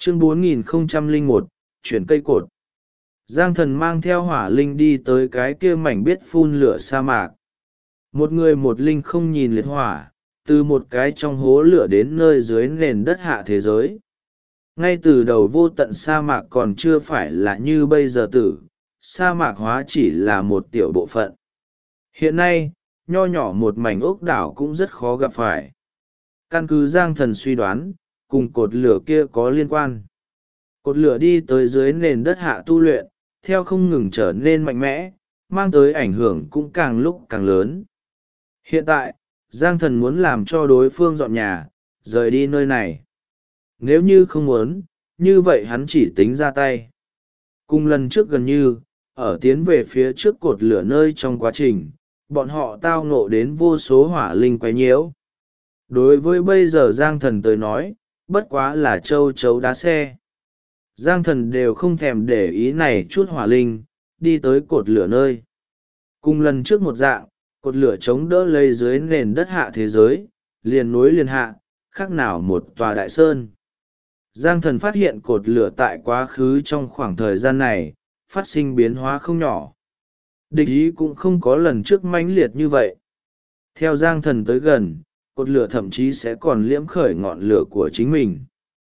Chương 4001, chuyển cây cột. Giang thần mang theo hỏa linh đi tới cái kia mảnh biết phun lửa sa mạc. Một người một linh không nhìn liệt hỏa, từ một cái trong hố lửa đến nơi dưới nền đất hạ thế giới. Ngay từ đầu vô tận sa mạc còn chưa phải là như bây giờ sa mạc hóa chỉ là một tiểu bộ phận. Hiện nay, nho nhỏ một mảnh ốc đảo cũng rất khó gặp phải. Căn cứ Giang thần suy đoán, cùng cột lửa kia có liên quan. Cột lửa đi tới dưới nền đất hạ tu luyện, theo không ngừng trở nên mạnh mẽ, mang tới ảnh hưởng cũng càng lúc càng lớn. Hiện tại, Giang thần muốn làm cho đối phương dọn nhà, rời đi nơi này. Nếu như không muốn, như vậy hắn chỉ tính ra tay. Cùng lần trước gần như, ở tiến về phía trước cột lửa nơi trong quá trình, bọn họ tao ngộ đến vô số hỏa linh quấy nhiễu. Đối với bây giờ Giang thần tới nói, bất quá là châu chấu đá xe. Giang thần đều không thèm để ý này chút hỏa linh, đi tới cột lửa nơi. Cùng lần trước một dạng, cột lửa chống đỡ lấy dưới nền đất hạ thế giới, liền nối liền hạ, khác nào một tòa đại sơn. Giang thần phát hiện cột lửa tại quá khứ trong khoảng thời gian này, phát sinh biến hóa không nhỏ. Địch ý cũng không có lần trước mãnh liệt như vậy. Theo Giang thần tới gần, cột lửa thậm chí sẽ còn liễm khởi ngọn lửa của chính mình.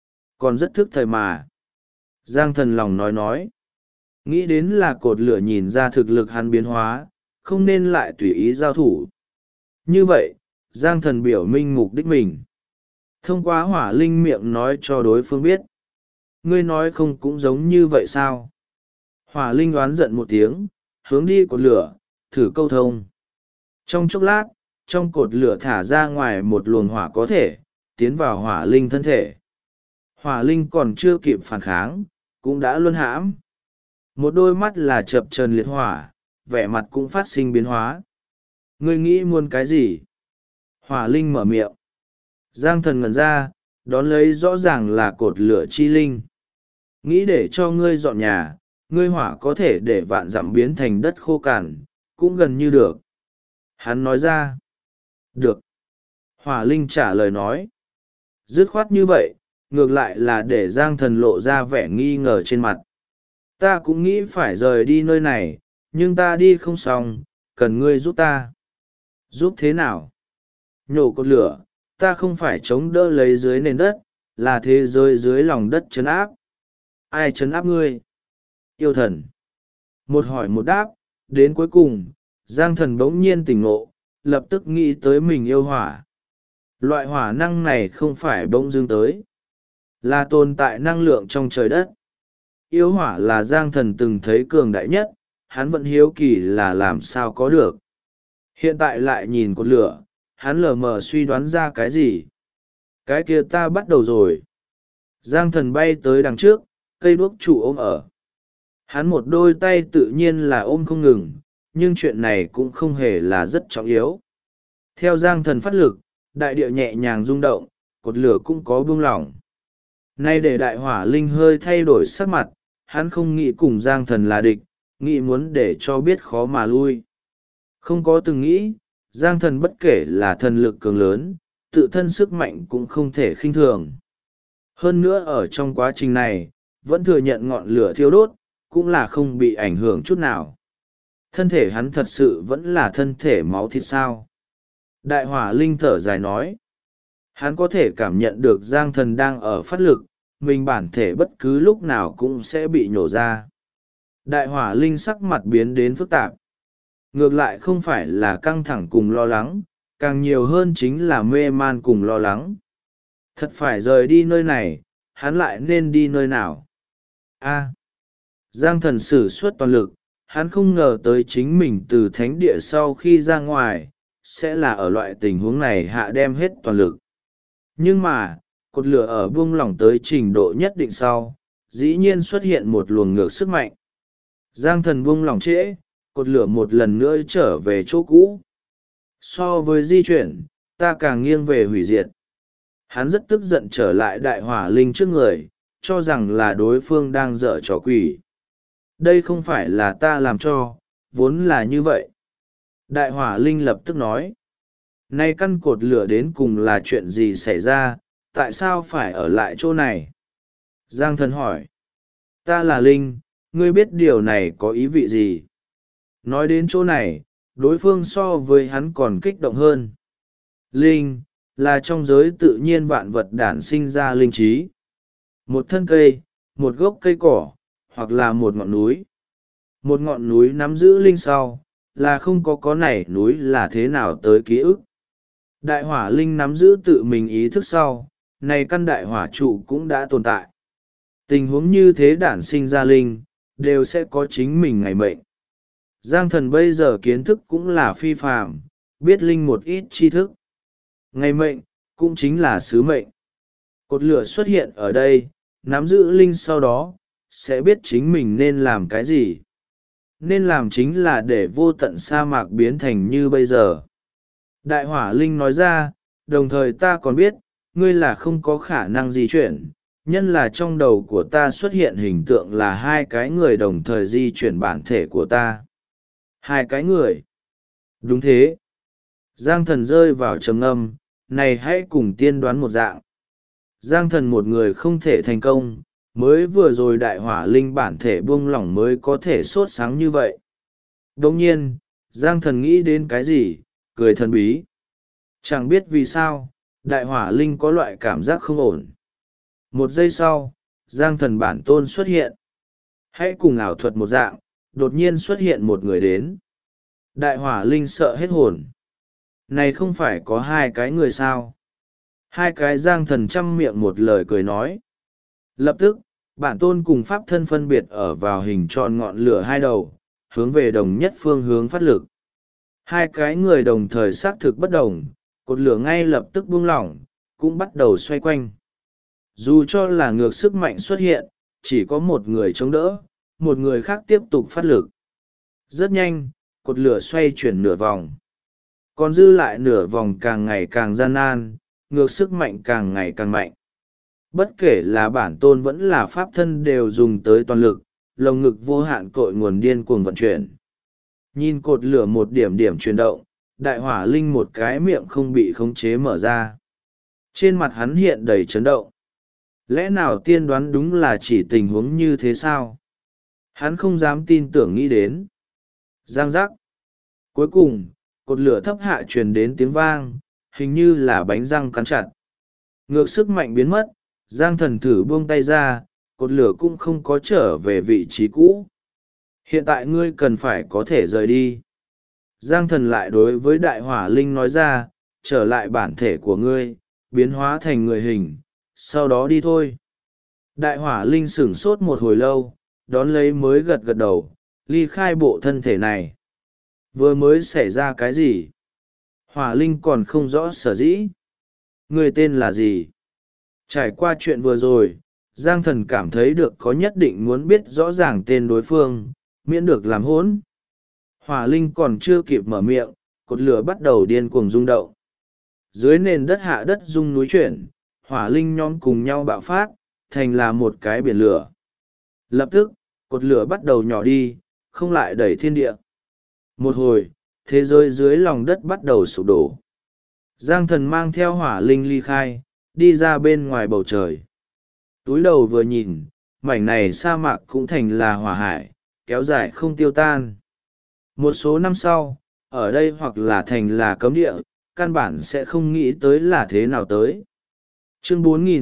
Còn rất thức thời mà. Giang thần lòng nói. Nghĩ đến là cột lửa nhìn ra thực lực hắn biến hóa, không nên lại tùy ý giao thủ. Như vậy, Giang thần biểu minh mục đích mình. Thông qua hỏa linh miệng nói cho đối phương biết. Ngươi nói không cũng giống như vậy sao? Hỏa linh đoán giận một tiếng, hướng đi cột lửa, thử câu thông. Trong chốc lát, trong cột lửa thả ra ngoài một luồng hỏa có thể, tiến vào hỏa linh thân thể. Hỏa linh còn chưa kịp phản kháng, cũng đã luân hãm. Một đôi mắt là chập chờn liệt hỏa, vẻ mặt cũng phát sinh biến hóa. Ngươi nghĩ muốn cái gì? Hỏa linh mở miệng. Giang thần ngẩn ra, đón lấy rõ ràng là cột lửa chi linh. Nghĩ để cho ngươi dọn nhà, ngươi hỏa có thể để vạn dặm biến thành đất khô cằn, cũng gần như được. Hắn nói ra. Được. Hỏa linh trả lời nói. Dứt khoát như vậy, ngược lại là để Giang thần lộ ra vẻ nghi ngờ trên mặt. Ta cũng nghĩ phải rời đi nơi này, nhưng ta đi không xong, cần ngươi giúp ta. Giúp thế nào? Nhổ cột lửa, ta không phải chống đỡ lấy dưới nền đất, là thế giới dưới lòng đất trấn áp. Ai trấn áp ngươi? Yêu thần. Một hỏi một đáp, đến cuối cùng, Giang thần bỗng nhiên tỉnh ngộ, lập tức nghĩ tới mình yêu hỏa. Loại hỏa năng này không phải bỗng dưng tới, là tồn tại năng lượng trong trời đất. Yêu hỏa là Giang thần từng thấy cường đại nhất, hắn vẫn hiếu kỳ là làm sao có được. Hiện tại lại nhìn cột lửa, hắn lờ mờ suy đoán ra cái gì. Cái kia ta bắt đầu rồi. Giang thần bay tới đằng trước, cây đuốc trụ ôm ở. Hắn một đôi tay tự nhiên là ôm không ngừng, nhưng chuyện này cũng không hề là rất trọng yếu. Theo Giang thần phát lực, đại địa nhẹ nhàng rung động, cột lửa cũng có buông lỏng. Nay để đại hỏa linh hơi thay đổi sắc mặt, hắn không nghĩ cùng Giang thần là địch, nghĩ muốn để cho biết khó mà lui. Không có từng nghĩ, Giang thần bất kể là thần lực cường lớn, tự thân sức mạnh cũng không thể khinh thường. Hơn nữa ở trong quá trình này, vẫn thừa nhận ngọn lửa thiêu đốt, cũng là không bị ảnh hưởng chút nào. Thân thể hắn thật sự vẫn là thân thể máu thịt sao. Đại hỏa linh thở dài nói. Hắn có thể cảm nhận được Giang thần đang ở phát lực, mình bản thể bất cứ lúc nào cũng sẽ bị nhổ ra. Đại hỏa linh sắc mặt biến đến phức tạp. Ngược lại không phải là căng thẳng cùng lo lắng, càng nhiều hơn chính là mê man cùng lo lắng. Thật phải rời đi nơi này, hắn lại nên đi nơi nào? Giang thần sử xuất toàn lực, hắn không ngờ tới chính mình từ thánh địa sau khi ra ngoài, sẽ là ở loại tình huống này hạ đem hết toàn lực. Nhưng mà, cột lửa ở buông lỏng tới trình độ nhất định sau, dĩ nhiên xuất hiện một luồng ngược sức mạnh. Giang thần buông lỏng trễ, cột lửa một lần nữa trở về chỗ cũ. So với di chuyển, ta càng nghiêng về hủy diệt. Hắn rất tức giận trở lại đại hỏa linh trước người, cho rằng là đối phương đang dở trò quỷ. Đây không phải là ta làm cho, vốn là như vậy. Đại hỏa linh lập tức nói. Nay căn cột lửa đến cùng là chuyện gì xảy ra, tại sao phải ở lại chỗ này? Giang thần hỏi. Ta là Linh, ngươi biết điều này có ý vị gì? Nói đến chỗ này, đối phương so với hắn còn kích động hơn. Linh, là trong giới tự nhiên vạn vật đản sinh ra linh trí. Một thân cây, một gốc cây cỏ, hoặc là một ngọn núi. Một ngọn núi nắm giữ linh sau, là không có nảy núi là thế nào tới ký ức. Đại hỏa linh nắm giữ tự mình ý thức sau, này căn đại hỏa trụ cũng đã tồn tại. Tình huống như thế đản sinh ra linh, đều sẽ có chính mình ngày mệnh. Giang thần bây giờ kiến thức cũng là phi phàm, biết linh một ít tri thức. Ngày mệnh, cũng chính là sứ mệnh. Cột lửa xuất hiện ở đây, nắm giữ linh sau đó, sẽ biết chính mình nên làm cái gì. Nên làm chính là để vô tận sa mạc biến thành như bây giờ. Đại hỏa linh nói ra, đồng thời ta còn biết, ngươi là không có khả năng di chuyển, nhân là trong đầu của ta xuất hiện hình tượng là hai cái người đồng thời di chuyển bản thể của ta. Hai cái người. Đúng thế. Giang thần rơi vào trầm ngâm, này hãy cùng tiên đoán một dạng. Giang thần một người không thể thành công, mới vừa rồi đại hỏa linh bản thể buông lỏng mới có thể sốt sáng như vậy. Đồng nhiên, Giang thần nghĩ đến cái gì, cười thần bí. Chẳng biết vì sao, đại hỏa linh có loại cảm giác không ổn. Một giây sau, Giang thần bản tôn xuất hiện. Hãy cùng ảo thuật một dạng, đột nhiên xuất hiện một người đến. Đại hỏa linh sợ hết hồn. Này không phải có hai cái người sao? Hai cái Giang thần chăm miệng một lời cười nói. Lập tức, bản tôn cùng pháp thân phân biệt ở vào hình tròn ngọn lửa hai đầu, hướng về đồng nhất phương hướng phát lực. Hai cái người đồng thời xác thực bất đồng, cột lửa ngay lập tức buông lỏng, cũng bắt đầu xoay quanh. Dù cho là ngược sức mạnh xuất hiện, chỉ có một người chống đỡ, một người khác tiếp tục phát lực. Rất nhanh, cột lửa xoay chuyển nửa vòng. Còn dư lại nửa vòng càng ngày càng gian nan, ngược sức mạnh càng ngày càng mạnh. Bất kể là bản tôn vẫn là pháp thân đều dùng tới toàn lực, lồng ngực vô hạn cội nguồn điên cuồng vận chuyển. Nhìn cột lửa một điểm điểm chuyển động, đại hỏa linh một cái miệng không bị khống chế mở ra. Trên mặt hắn hiện đầy chấn động. Lẽ nào tiên đoán đúng là chỉ tình huống như thế sao? Hắn không dám tin tưởng nghĩ đến. Giang giác. Cuối cùng, cột lửa thấp hạ truyền đến tiếng vang, hình như là bánh răng cắn chặt. Ngược sức mạnh biến mất, Giang thần thử buông tay ra, cột lửa cũng không có trở về vị trí cũ. Hiện tại ngươi cần phải có thể rời đi. Giang thần lại đối với đại hỏa linh nói ra, trở lại bản thể của ngươi, biến hóa thành người hình, sau đó đi thôi. Đại hỏa linh sửng sốt một hồi lâu, đón lấy mới gật gật đầu, ly khai bộ thân thể này. Vừa mới xảy ra cái gì? Hỏa linh còn không rõ sở dĩ. Người tên là gì? Trải qua chuyện vừa rồi, Giang thần cảm thấy được có nhất định muốn biết rõ ràng tên đối phương, miễn được làm hỗn. Hỏa linh còn chưa kịp mở miệng, cột lửa bắt đầu điên cuồng rung động. Dưới nền đất hạ đất rung núi chuyển, hỏa linh nhóm cùng nhau bạo phát, thành là một cái biển lửa. Lập tức, cột lửa bắt đầu nhỏ đi, không lại đẩy thiên địa. Một hồi, thế giới dưới lòng đất bắt đầu sụp đổ. Giang thần mang theo hỏa linh ly khai, đi ra bên ngoài bầu trời. Túi đầu vừa nhìn, mảnh này sa mạc cũng thành là hỏa hải, kéo dài không tiêu tan. Một số năm sau, ở đây hoặc là thành là cấm địa, căn bản sẽ không nghĩ tới là thế nào tới. Chương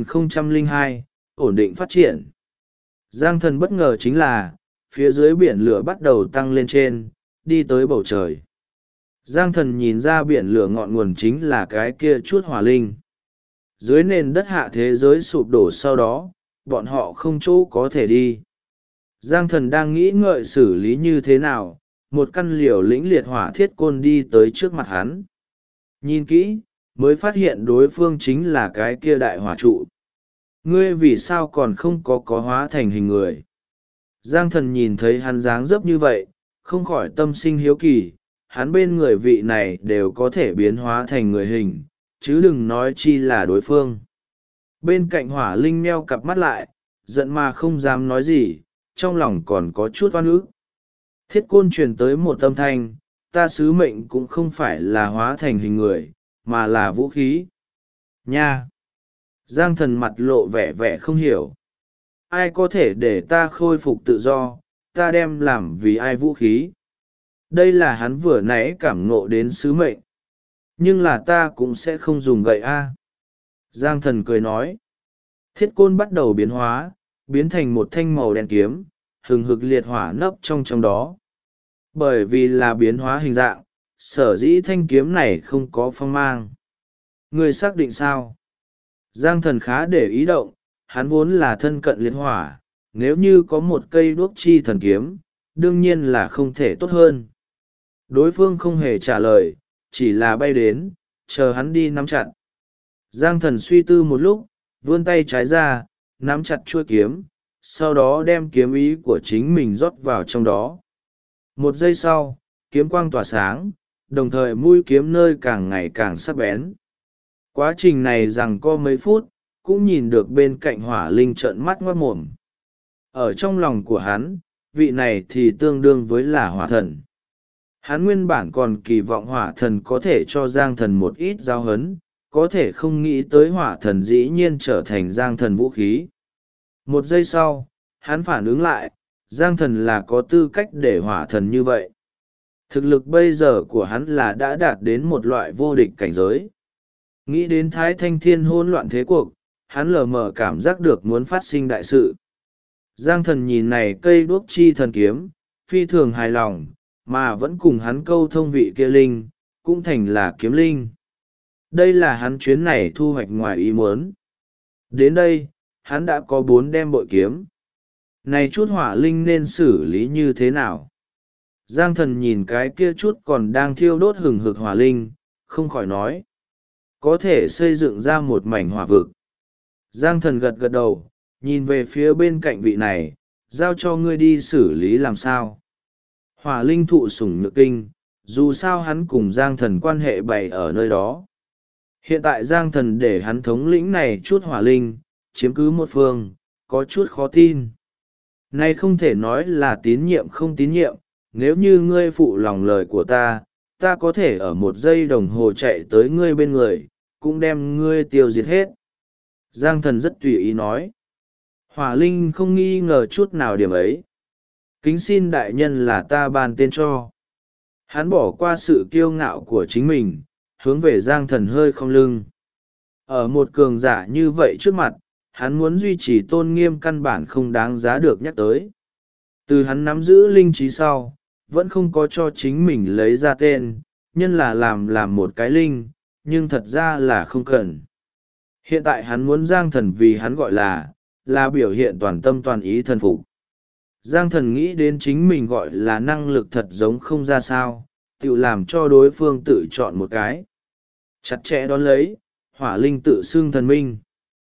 4002, ổn định phát triển. Giang thần bất ngờ chính là, phía dưới biển lửa bắt đầu tăng lên trên, đi tới bầu trời. Giang thần nhìn ra biển lửa ngọn nguồn chính là cái kia chút hỏa linh. Dưới nền đất hạ thế giới sụp đổ sau đó, bọn họ không chỗ có thể đi. Giang thần đang nghĩ ngợi xử lý như thế nào, một căn liều lĩnh liệt hỏa thiết côn đi tới trước mặt hắn. Nhìn kỹ, mới phát hiện đối phương chính là cái kia đại hỏa trụ. Ngươi vì sao còn không có hóa thành hình người? Giang thần nhìn thấy hắn dáng dấp như vậy, không khỏi tâm sinh hiếu kỳ, hắn bên người vị này đều có thể biến hóa thành người hình, chứ đừng nói chi là đối phương. Bên cạnh hỏa linh meo cặp mắt lại, giận mà không dám nói gì, trong lòng còn có chút oan ức. Thiết côn truyền tới một âm thanh, ta sứ mệnh cũng không phải là hóa thành hình người, mà là vũ khí. Nha! Giang thần mặt lộ vẻ vẻ không hiểu. ai có thể để ta khôi phục tự do, ta đem làm vì ai vũ khí. Đây là hắn vừa nãy cảm ngộ đến sứ mệnh. Nhưng là ta cũng sẽ không dùng gậy a. Giang thần cười nói. Thiết côn bắt đầu biến hóa, biến thành một thanh màu đen kiếm, hừng hực liệt hỏa nấp trong đó. Bởi vì là biến hóa hình dạng, sở dĩ thanh kiếm này không có phong mang. Người xác định sao? Giang thần khá để ý động, hắn vốn là thân cận liệt hỏa, nếu như có một cây đuốc chi thần kiếm, đương nhiên là không thể tốt hơn. Đối phương không hề trả lời, chỉ là bay đến, chờ hắn đi nắm chặt. Giang thần suy tư một lúc, vươn tay trái ra, nắm chặt chuôi kiếm, sau đó đem kiếm ý của chính mình rót vào trong đó. Một giây sau, kiếm quang tỏa sáng, đồng thời mũi kiếm nơi càng ngày càng sắc bén. Quá trình này rằng có mấy phút, cũng nhìn được bên cạnh hỏa linh trợn mắt ngoác mồm. Ở trong lòng của hắn, vị này thì tương đương với là hỏa thần. Hắn nguyên bản còn kỳ vọng hỏa thần có thể cho Giang thần một ít giao hấn, có thể không nghĩ tới hỏa thần dĩ nhiên trở thành Giang thần vũ khí. Một giây sau, hắn phản ứng lại, Giang thần là có tư cách để hỏa thần như vậy. Thực lực bây giờ của hắn là đã đạt đến một loại vô địch cảnh giới. Nghĩ đến Thái Thanh Thiên hỗn loạn thế cuộc, hắn lờ mờ cảm giác được muốn phát sinh đại sự. Giang thần nhìn này cây đuốc chi thần kiếm, phi thường hài lòng, mà vẫn cùng hắn câu thông vị kia linh, cũng thành là kiếm linh. Đây là hắn chuyến này thu hoạch ngoài ý muốn. Đến đây, hắn đã có 4 đem bội kiếm. Này chút hỏa linh nên xử lý như thế nào? Giang thần nhìn cái kia chút còn đang thiêu đốt hừng hực hỏa linh, không khỏi nói. Có thể xây dựng ra một mảnh hỏa vực. Giang thần gật gật đầu, nhìn về phía bên cạnh vị này, giao cho ngươi đi xử lý làm sao. Hỏa linh thụ sủng nhược kinh, dù sao hắn cùng Giang thần quan hệ bày ở nơi đó. Hiện tại Giang thần để hắn thống lĩnh này chút hỏa linh, chiếm cứ một phương, có chút khó tin. Này không thể nói là tín nhiệm không tín nhiệm, nếu như ngươi phụ lòng lời của ta, ta có thể ở 1 giây đồng hồ chạy tới ngươi bên người, cũng đem ngươi tiêu diệt hết. Giang thần rất tùy ý nói. Hỏa linh không nghi ngờ chút nào điểm ấy. Kính xin đại nhân là ta ban tên cho. Hắn bỏ qua sự kiêu ngạo của chính mình, hướng về Giang thần hơi không lưng. Ở một cường giả như vậy trước mặt, hắn muốn duy trì tôn nghiêm căn bản không đáng giá được nhắc tới. Từ hắn nắm giữ linh trí sau, vẫn không có cho chính mình lấy ra tên, nhân là làm một cái linh, nhưng thật ra là không cần. Hiện tại hắn muốn Giang thần vì hắn gọi là biểu hiện toàn tâm toàn ý thần phục. Giang thần nghĩ đến chính mình gọi là năng lực thật giống không ra sao, tự làm cho đối phương tự chọn một cái. Chặt chẽ đón lấy, hỏa linh tự xưng thần minh.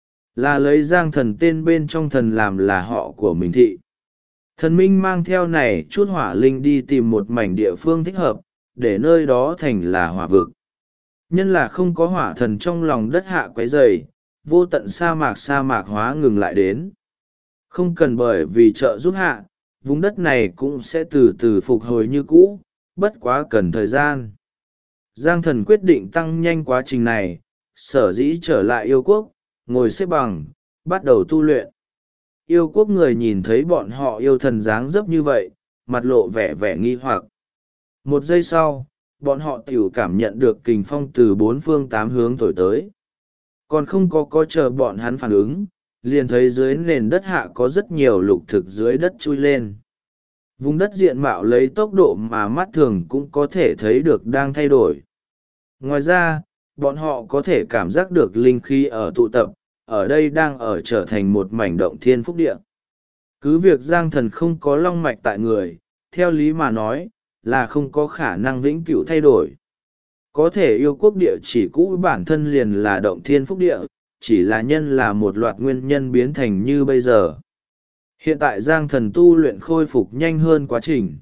Là lấy Giang thần tên bên trong thần làm là họ của mình thị. Thần minh mang theo này chút hỏa linh đi tìm một mảnh địa phương thích hợp, để nơi đó thành là hỏa vực. Nhân là không có hỏa thần trong lòng đất hạ quấy rầy, vô tận sa mạc hóa ngừng lại đến. Không cần bởi vì trợ giúp hạ, vùng đất này cũng sẽ từ từ phục hồi như cũ, bất quá cần thời gian. Giang thần quyết định tăng nhanh quá trình này, sở dĩ trở lại yêu quốc, ngồi xếp bằng, bắt đầu tu luyện. Yêu quốc người nhìn thấy bọn họ yêu thần dáng dấp như vậy, mặt lộ vẻ vẻ nghi hoặc. Một giây sau, bọn họ tiểu cảm nhận được kình phong từ 4 phương 8 hướng thổi tới. Còn không có chờ bọn hắn phản ứng, liền thấy dưới nền đất hạ có rất nhiều lục thực dưới đất chui lên. Vùng đất diện mạo lấy tốc độ mà mắt thường cũng có thể thấy được đang thay đổi. Ngoài ra, bọn họ có thể cảm giác được linh khí ở tụ tập, ở đây đang ở trở thành một mảnh động thiên phúc địa. Cứ việc Giang thần không có long mạch tại người, theo lý mà nói, là không có khả năng vĩnh cửu thay đổi. Có thể yêu quốc địa chỉ cũ bản thân liền là động thiên phúc địa, chỉ là nhân là một loạt nguyên nhân biến thành như bây giờ. Hiện tại Giang thần tu luyện khôi phục nhanh hơn quá trình.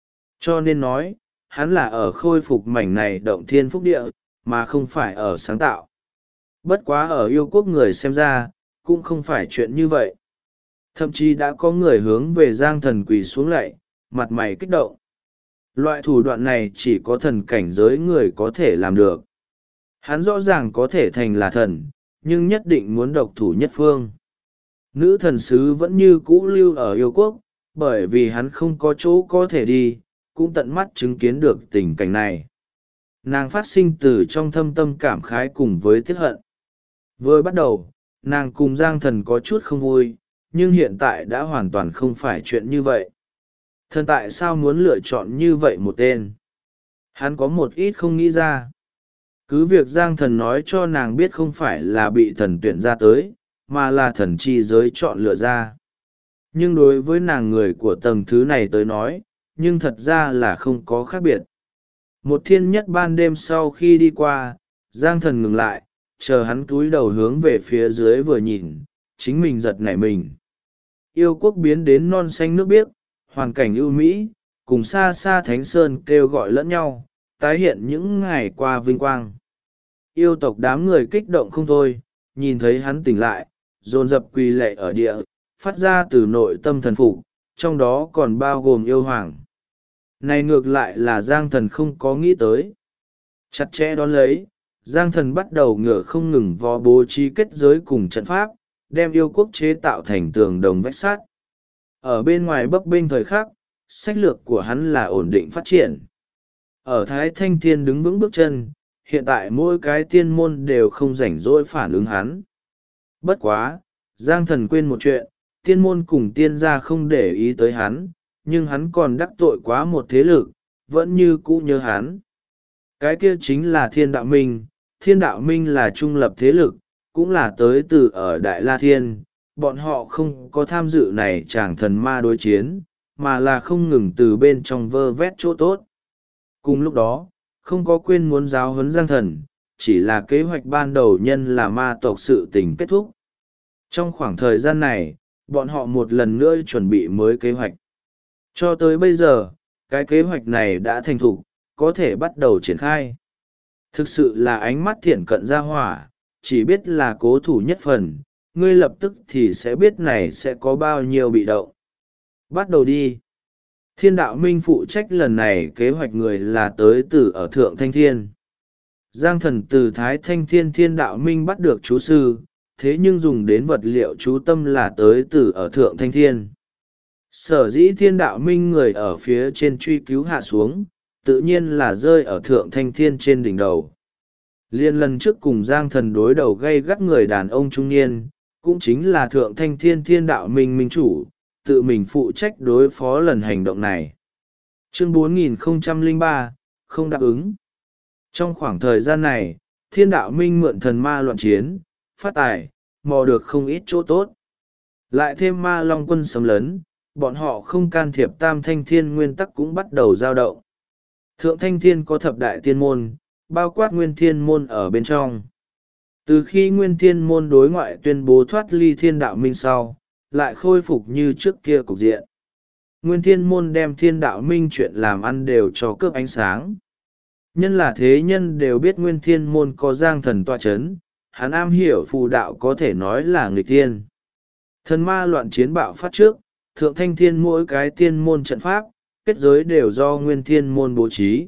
Cho nên nói, hắn là ở khôi phục mảnh này động thiên phúc địa, mà không phải ở sáng tạo. Bất quá ở yêu quốc người xem ra, cũng không phải chuyện như vậy. Thậm chí đã có người hướng về Giang thần quỳ xuống lạy, mặt mày kích động. Loại thủ đoạn này chỉ có thần cảnh giới người có thể làm được. Hắn rõ ràng có thể thành là thần, nhưng nhất định muốn độc thủ nhất phương. Nữ thần sứ vẫn như cũ lưu ở yêu quốc, bởi vì hắn không có chỗ có thể đi, cũng tận mắt chứng kiến được tình cảnh này. Nàng phát sinh từ trong thâm tâm cảm khái cùng với tiếc hận. Vừa bắt đầu, nàng cùng Giang Thần có chút không vui, nhưng hiện tại đã hoàn toàn không phải chuyện như vậy. Thần tại sao muốn lựa chọn như vậy một tên? Hắn có một ít không nghĩ ra. Cứ việc Giang Thần nói cho nàng biết không phải là bị thần tuyển ra tới, mà là thần chi giới chọn lựa ra. Nhưng đối với nàng người của tầng thứ này tới nói, nhưng thật ra là không có khác biệt. Một thiên nhất ban đêm sau khi đi qua, Giang Thần ngừng lại, chờ hắn cúi đầu hướng về phía dưới vừa nhìn, chính mình giật nảy mình. Yêu quốc biến đến non xanh nước biếc, hoàn cảnh ưu mỹ, cùng xa xa Thánh Sơn kêu gọi lẫn nhau, tái hiện những ngày qua vinh quang. Yêu tộc đám người kích động không thôi, nhìn thấy hắn tỉnh lại, dồn dập quỳ lạy ở địa, phát ra từ nội tâm thần phục, trong đó còn bao gồm yêu hoàng. Này ngược lại là Giang Thần không có nghĩ tới. Chặt chẽ đón lấy, Giang Thần bắt đầu ngựa không ngừng vò bố trí kết giới cùng trận pháp, đem yêu quốc chế tạo thành tường đồng vách sắt. Ở bên ngoài bấp bênh thời khắc, sách lược của hắn là ổn định phát triển. Ở Thái Thanh Thiên đứng vững bước chân, hiện tại mỗi cái tiên môn đều không rảnh rỗi phản ứng hắn. Bất quá, Giang Thần quên một chuyện, tiên môn cùng tiên gia không để ý tới hắn, nhưng hắn còn đắc tội quá một thế lực, vẫn như cũ nhớ hắn. Cái kia chính là Thiên Đạo Minh. Thiên Đạo Minh là trung lập thế lực, cũng là tới từ ở Đại La Thiên. Bọn họ không có tham dự này chàng thần ma đối chiến, mà là không ngừng từ bên trong vơ vét chỗ tốt. Cùng lúc đó, không có quên muốn giáo huấn Giang Thần, chỉ là kế hoạch ban đầu nhân là ma tộc sự tình kết thúc. Trong khoảng thời gian này, bọn họ một lần nữa chuẩn bị mới kế hoạch. Cho tới bây giờ, cái kế hoạch này đã thành thục, có thể bắt đầu triển khai. Thực sự là ánh mắt thiện cận ra hỏa, chỉ biết là cố thủ nhất phần, ngươi lập tức thì sẽ biết này sẽ có bao nhiêu bị động. Bắt đầu đi. Thiên Đạo Minh phụ trách lần này kế hoạch người là tới từ ở Thượng Thanh Thiên. Giang Thần từ Thái Thanh Thiên Thiên Đạo Minh bắt được chú sư, thế nhưng dùng đến vật liệu chú tâm là tới từ ở Thượng Thanh Thiên. Sở dĩ Thiên Đạo Minh người ở phía trên truy cứu hạ xuống, tự nhiên là rơi ở Thượng Thanh Thiên trên đỉnh đầu. Liên lần trước cùng Giang Thần đối đầu gây gắt người đàn ông trung niên, cũng chính là Thượng Thanh Thiên Thiên Đạo Minh minh chủ, tự mình phụ trách đối phó lần hành động này. Chương 4003, không đáp ứng. Trong khoảng thời gian này, Thiên Đạo Minh mượn thần ma loạn chiến, phát tài, mò được không ít chỗ tốt. Lại thêm ma long quân xâm lấn, bọn họ không can thiệp Tam Thanh Thiên nguyên tắc cũng bắt đầu dao động. Thượng Thanh Thiên có thập đại tiên môn, bao quát Nguyên Thiên môn ở bên trong. Từ khi Nguyên Thiên môn đối ngoại tuyên bố thoát ly Thiên Đạo Minh sau, lại khôi phục như trước kia cục diện. Nguyên Thiên môn đem Thiên Đạo Minh chuyện làm ăn đều cho cướp ánh sáng. Nhân là thế nhân đều biết Nguyên Thiên môn có Giang Thần tọa chấn, hắn am hiểu phù đạo có thể nói là nghịch thiên. Thần ma loạn chiến bạo phát trước, Thượng Thanh Thiên mỗi cái tiên môn trận pháp, kết giới đều do Nguyên Thiên môn bố trí.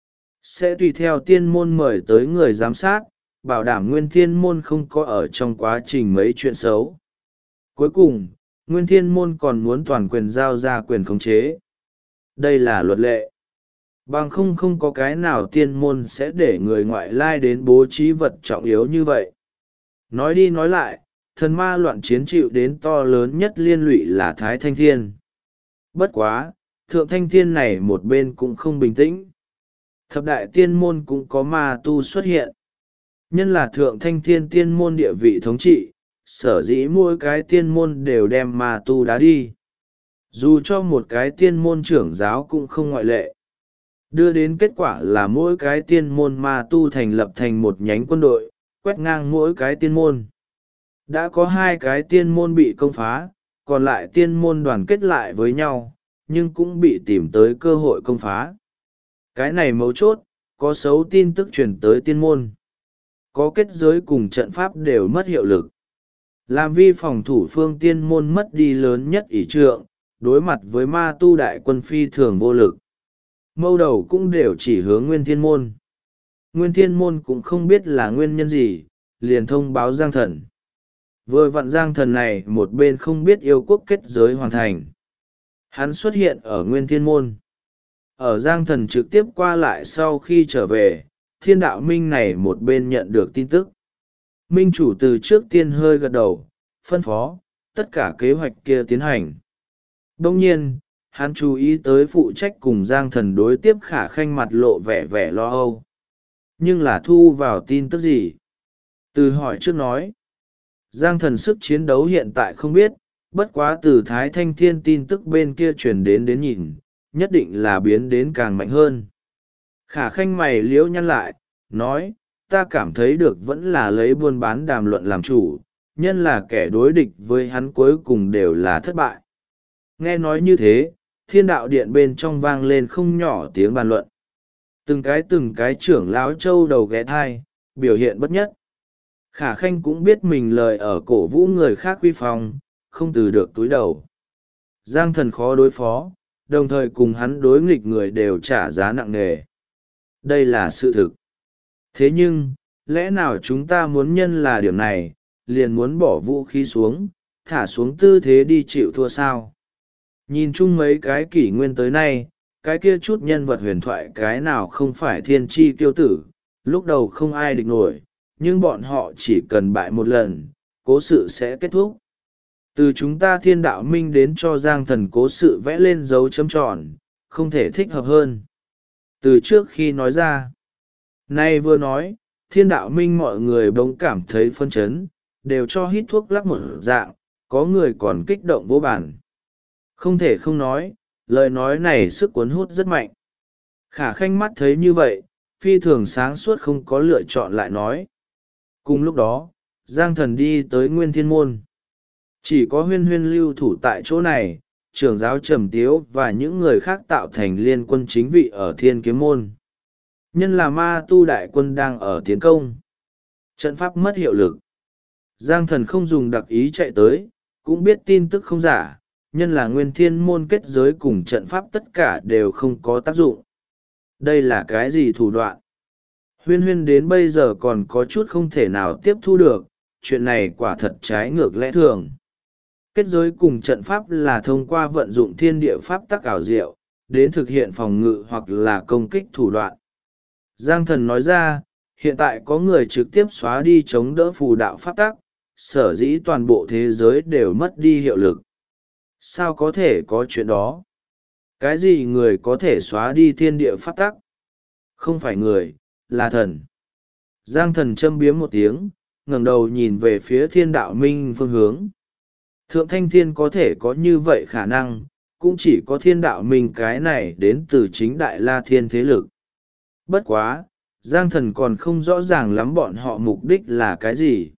Sẽ tùy theo tiên môn mời tới người giám sát, bảo đảm Nguyên Thiên môn không có ở trong quá trình mấy chuyện xấu. Cuối cùng, Nguyên Thiên môn còn muốn toàn quyền giao ra quyền khống chế. Đây là luật lệ. Bằng không có cái nào tiên môn sẽ để người ngoại lai đến bố trí vật trọng yếu như vậy. Nói đi nói lại, thần ma loạn chiến chịu đến to lớn nhất liên lụy là Thái Thanh Thiên. Bất quá, Thượng Thanh Thiên này một bên cũng không bình tĩnh. Thập đại tiên môn cũng có ma tu xuất hiện. Nhân là Thượng Thanh Thiên tiên môn địa vị thống trị, sở dĩ mỗi cái tiên môn đều đem ma tu đá đi. Dù cho một cái tiên môn trưởng giáo cũng không ngoại lệ. Đưa đến kết quả là mỗi cái tiên môn ma tu thành lập thành một nhánh quân đội, quét ngang mỗi cái tiên môn. Đã có 2 cái tiên môn bị công phá, còn lại tiên môn đoàn kết lại với nhau, nhưng cũng bị tìm tới cơ hội công phá. Cái này mấu chốt, có xấu tin tức truyền tới tiên môn. Có kết giới cùng trận pháp đều mất hiệu lực. Làm vi phòng thủ phương tiên môn mất đi lớn nhất ỷ trượng, đối mặt với ma tu đại quân phi thường vô lực. Mâu đầu cũng đều chỉ hướng Nguyên Thiên môn. Nguyên Thiên môn cũng không biết là nguyên nhân gì, liền thông báo Giang Thần. vừa vặn Giang Thần này một bên không biết yêu quốc kết giới hoàn thành. Hắn xuất hiện ở Nguyên Thiên Môn. Ở Giang Thần trực tiếp qua lại sau khi trở về, Thiên Đạo Minh này một bên nhận được tin tức. Minh chủ từ trước tiên hơi gật đầu, phân phó, tất cả kế hoạch kia tiến hành. Đông nhiên, hắn chú ý tới phụ trách cùng Giang Thần đối tiếp Khả Khanh mặt lộ vẻ vẻ lo âu. Nhưng là thu vào tin tức gì? Từ hỏi trước nói. Giang Thần sức chiến đấu hiện tại không biết, bất quá từ Thái Thanh Thiên tin tức bên kia truyền đến nhìn, nhất định là biến đến càng mạnh hơn. Khả Khanh mày liễu nhăn lại, nói, ta cảm thấy được vẫn là lấy buôn bán đàm luận làm chủ, nhân là kẻ đối địch với hắn cuối cùng đều là thất bại. Nghe nói như thế, Thiên Đạo Điện bên trong vang lên không nhỏ tiếng bàn luận. Từng cái trưởng lão châu đầu ghé thai, biểu hiện bất nhất. Khả Khanh cũng biết mình lời ở cổ vũ người khác quy phong, không từ được túi đầu. Giang Thần khó đối phó, đồng thời cùng hắn đối nghịch người đều trả giá nặng nề. Đây là sự thực. Thế nhưng, lẽ nào chúng ta muốn nhân là điểm này, liền muốn bỏ vũ khí xuống, thả xuống tư thế đi chịu thua sao? Nhìn chung mấy cái kỷ nguyên tới nay, cái kia chút nhân vật huyền thoại cái nào không phải thiên tri kiêu tử, lúc đầu không ai địch nổi, nhưng bọn họ chỉ cần bại một lần, cố sự sẽ kết thúc. Từ chúng ta Thiên Đạo Minh đến cho Giang Thần cố sự vẽ lên dấu chấm tròn, không thể thích hợp hơn. Từ trước khi nói ra, nay vừa nói, Thiên Đạo Minh mọi người bỗng cảm thấy phân chấn, đều cho hít thuốc lắc một dạng, có người còn kích động vô bản. Không thể không nói, lời nói này sức cuốn hút rất mạnh. Khả Khanh mắt thấy như vậy, phi thường sáng suốt không có lựa chọn lại nói. Cùng lúc đó, Giang Thần đi tới Nguyên Thiên Môn. Chỉ có Huyên Huyên lưu thủ tại chỗ này, trưởng giáo Trầm Tiếu và những người khác tạo thành liên quân chính vị ở Thiên Kiếm Môn. Nhân là ma tu đại quân đang ở tiến công. Trận pháp mất hiệu lực. Giang Thần không dùng đặc ý chạy tới, cũng biết tin tức không giả, nhân là Nguyên Thiên Môn kết giới cùng trận pháp tất cả đều không có tác dụng. Đây là cái gì thủ đoạn? Huyên Huyên đến bây giờ còn có chút không thể nào tiếp thu được, chuyện này quả thật trái ngược lẽ thường. Kết giới cùng trận pháp là thông qua vận dụng thiên địa pháp tắc ảo diệu, đến thực hiện phòng ngự hoặc là công kích thủ đoạn. Giang Thần nói ra, hiện tại có người trực tiếp xóa đi chống đỡ phù đạo pháp tắc, sở dĩ toàn bộ thế giới đều mất đi hiệu lực. Sao có thể có chuyện đó? Cái gì người có thể xóa đi thiên địa pháp tắc? Không phải người, là thần. Giang Thần châm biếm một tiếng, ngẩng đầu nhìn về phía Thiên Đạo Minh phương hướng. Thượng Thanh Thiên có thể có như vậy khả năng, cũng chỉ có Thiên Đạo Minh cái này đến từ chính Đại La Thiên thế lực. Bất quá, Giang Thần còn không rõ ràng lắm bọn họ mục đích là cái gì.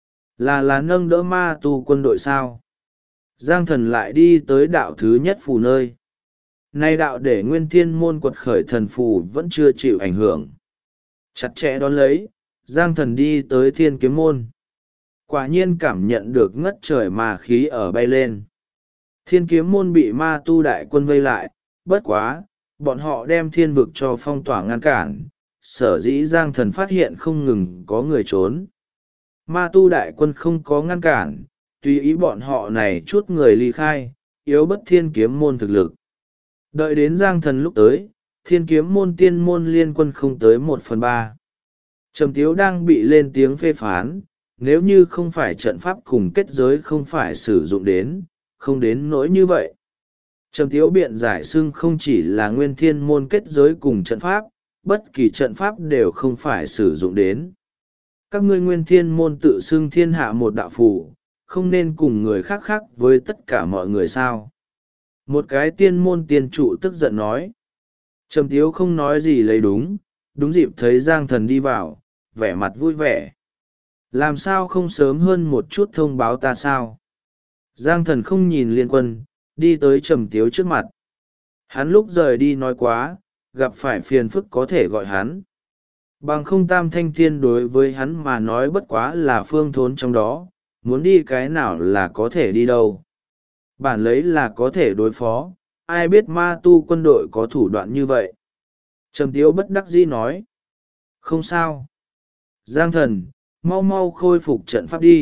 Là nâng đỡ ma tu quân đội sao? Giang Thần lại đi tới đạo thứ nhất phù nơi. Nay đạo để Nguyên Thiên Môn quật khởi thần phù vẫn chưa chịu ảnh hưởng. Chặt chẽ đón lấy, Giang Thần đi tới Thiên Kiếm Môn. Quả nhiên cảm nhận được ngất trời ma khí ở bay lên. Thiên Kiếm Môn bị ma tu đại quân vây lại, bất quá, bọn họ đem thiên vực cho phong tỏa ngăn cản, sở dĩ Giang Thần phát hiện không ngừng có người trốn. Ma tu đại quân không có ngăn cản, tùy ý bọn họ này chút người ly khai, yếu bất Thiên Kiếm Môn thực lực. Đợi đến Giang Thần lúc tới, Thiên Kiếm Môn tiên môn liên quân không tới 1/3. Trầm Tiếu đang bị lên tiếng phê phán, nếu như không phải trận pháp cùng kết giới không phải sử dụng đến, không đến nỗi như vậy. Trầm Tiếu biện giải xưng không chỉ là Nguyên Thiên Môn kết giới cùng trận pháp, bất kỳ trận pháp đều không phải sử dụng đến. Các ngươi Nguyên Thiên Môn tự xưng thiên hạ một đạo phù, không nên cùng người khác khác với tất cả mọi người sao. Một cái tiên môn tiên trụ tức giận nói. Trầm Tiếu không nói gì lấy đúng dịp thấy Giang Thần đi vào, vẻ mặt vui vẻ. Làm sao không sớm hơn một chút thông báo ta sao? Giang Thần không nhìn liên quân, đi tới Trầm Tiếu trước mặt. Hắn lúc rời đi nói quá, gặp phải phiền phức có thể gọi hắn. Bằng không Tam Thanh Thiên đối với hắn mà nói bất quá là phương thốn trong đó, muốn đi cái nào là có thể đi đâu. Bản lấy là có thể đối phó, ai biết ma tu quân đội có thủ đoạn như vậy. Trầm Tiếu bất đắc dĩ nói. Không sao. Giang Thần, mau mau khôi phục trận pháp đi,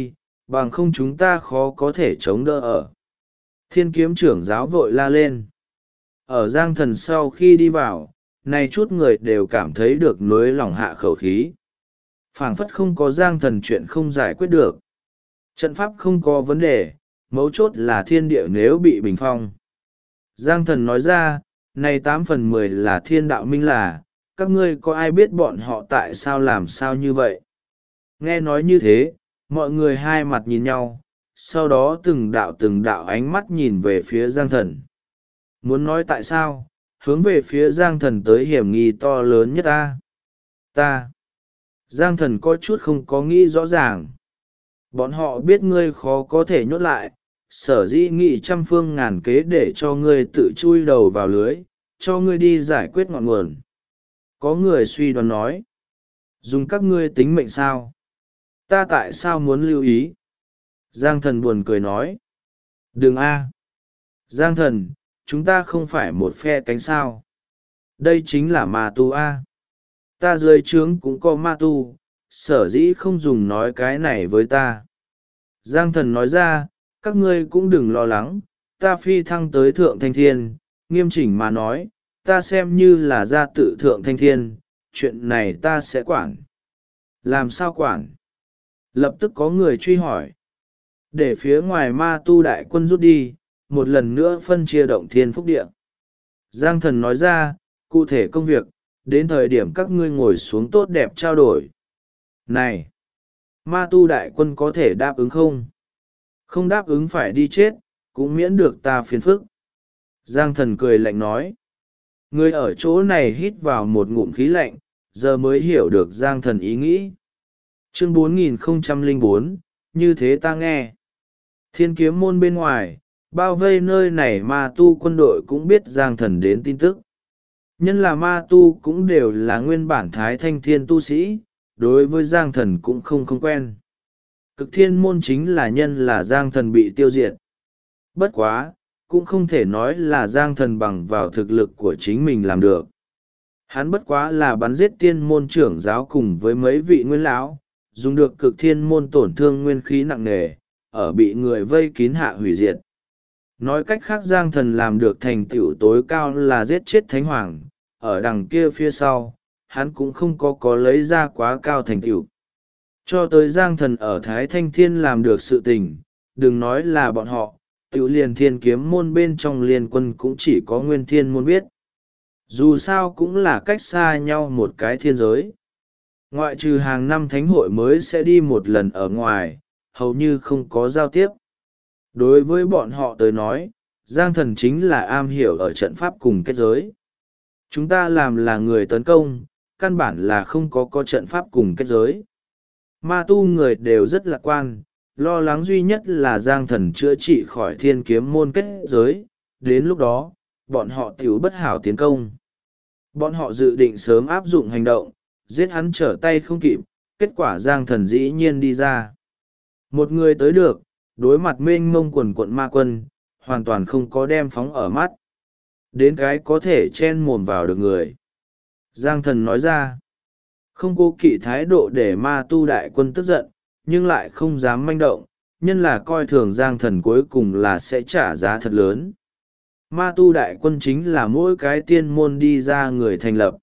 bằng không chúng ta khó có thể chống đỡ ở. Thiên kiếm trưởng giáo vội la lên. Ở Giang Thần sau khi đi vào, này chút người đều cảm thấy được nối lòng hạ khẩu khí. Phảng phất không có Giang Thần chuyện không giải quyết được. Trận pháp không có vấn đề, mấu chốt là thiên địa nếu bị bình phong. Giang Thần nói ra, này 8/10 là thiên đạo minh là, các ngươi có ai biết bọn họ tại sao làm sao như vậy? Nghe nói như thế, mọi người hai mặt nhìn nhau, sau đó từng đạo ánh mắt nhìn về phía Giang Thần. Muốn nói tại sao, hướng về phía Giang Thần tới hiểm nghi to lớn nhất ta. Giang Thần có chút không có nghĩ rõ ràng. Bọn họ biết ngươi khó có thể nhốt lại, sở dĩ nghị trăm phương ngàn kế để cho ngươi tự chui đầu vào lưới, cho ngươi đi giải quyết ngọn nguồn. Có người suy đoán nói, dùng các ngươi tính mệnh sao? Ta tại sao muốn lưu ý? Giang Thần buồn cười nói, đừng Giang Thần, chúng ta không phải một phe cánh sao. Đây chính là ma tu ta dưới trướng cũng có ma tu, sở dĩ không dùng nói cái này với ta. Giang Thần nói ra, các ngươi cũng đừng lo lắng, ta phi thăng tới thượng thanh thiên, nghiêm chỉnh mà nói, ta xem như là gia tự thượng thanh thiên, chuyện này ta sẽ quản. Làm sao quản? Lập tức có người truy hỏi. Để phía ngoài ma tu đại quân rút đi, một lần nữa phân chia động thiên phúc địa. Giang Thần nói ra, cụ thể công việc, đến thời điểm các ngươi ngồi xuống tốt đẹp trao đổi. Này! Ma tu đại quân có thể đáp ứng không? Không đáp ứng phải đi chết, cũng miễn được ta phiền phức. Giang Thần cười lạnh nói. Người ở chỗ này hít vào một ngụm khí lạnh, giờ mới hiểu được Giang Thần ý nghĩ. Chương 4004, như thế ta nghe. Thiên kiếm môn bên ngoài, bao vây nơi này ma tu quân đội cũng biết Giang Thần đến tin tức. Nhân là ma tu cũng đều là nguyên bản thái thanh thiên tu sĩ, đối với Giang Thần cũng không quen. Cực thiên môn chính là nhân là Giang Thần bị tiêu diệt. Bất quá, cũng không thể nói là Giang Thần bằng vào thực lực của chính mình làm được. Hắn bất quá là bắn giết tiên môn trưởng giáo cùng với mấy vị nguyên lão, dùng được cực thiên môn tổn thương nguyên khí nặng nề, ở bị người vây kín hạ hủy diệt. Nói cách khác Giang Thần làm được thành tựu tối cao là giết chết thánh hoàng, ở đằng kia phía sau, hắn cũng không có lấy ra quá cao thành tựu. Cho tới Giang Thần ở Thái Thanh Thiên làm được sự tình, đừng nói là bọn họ, tựu liền thiên kiếm môn bên trong liên quân cũng chỉ có nguyên thiên môn biết. Dù sao cũng là cách xa nhau một cái thiên giới. Ngoại trừ hàng năm thánh hội mới sẽ đi một lần ở ngoài, hầu như không có giao tiếp. Đối với bọn họ tới nói, Giang Thần chính là am hiểu ở trận pháp cùng kết giới. Chúng ta làm là người tấn công, căn bản là không có trận pháp cùng kết giới. Ma tu người đều rất lạc quan, lo lắng duy nhất là Giang Thần chữa trị khỏi thiên kiếm môn kết giới, đến lúc đó, bọn họ tiểu bất hảo tiến công. Bọn họ dự định sớm áp dụng hành động, giết hắn trở tay không kịp, kết quả Giang Thần dĩ nhiên đi ra. Một người tới được, đối mặt mênh mông quần quận ma quân, hoàn toàn không có đem phóng ở mắt. Đến cái có thể chen mồm vào được người. Giang Thần nói ra, không cố kỵ thái độ để ma tu đại quân tức giận, nhưng lại không dám manh động, nhân là coi thường Giang Thần cuối cùng là sẽ trả giá thật lớn. Ma tu đại quân chính là mỗi cái tiên môn đi ra người thành lập.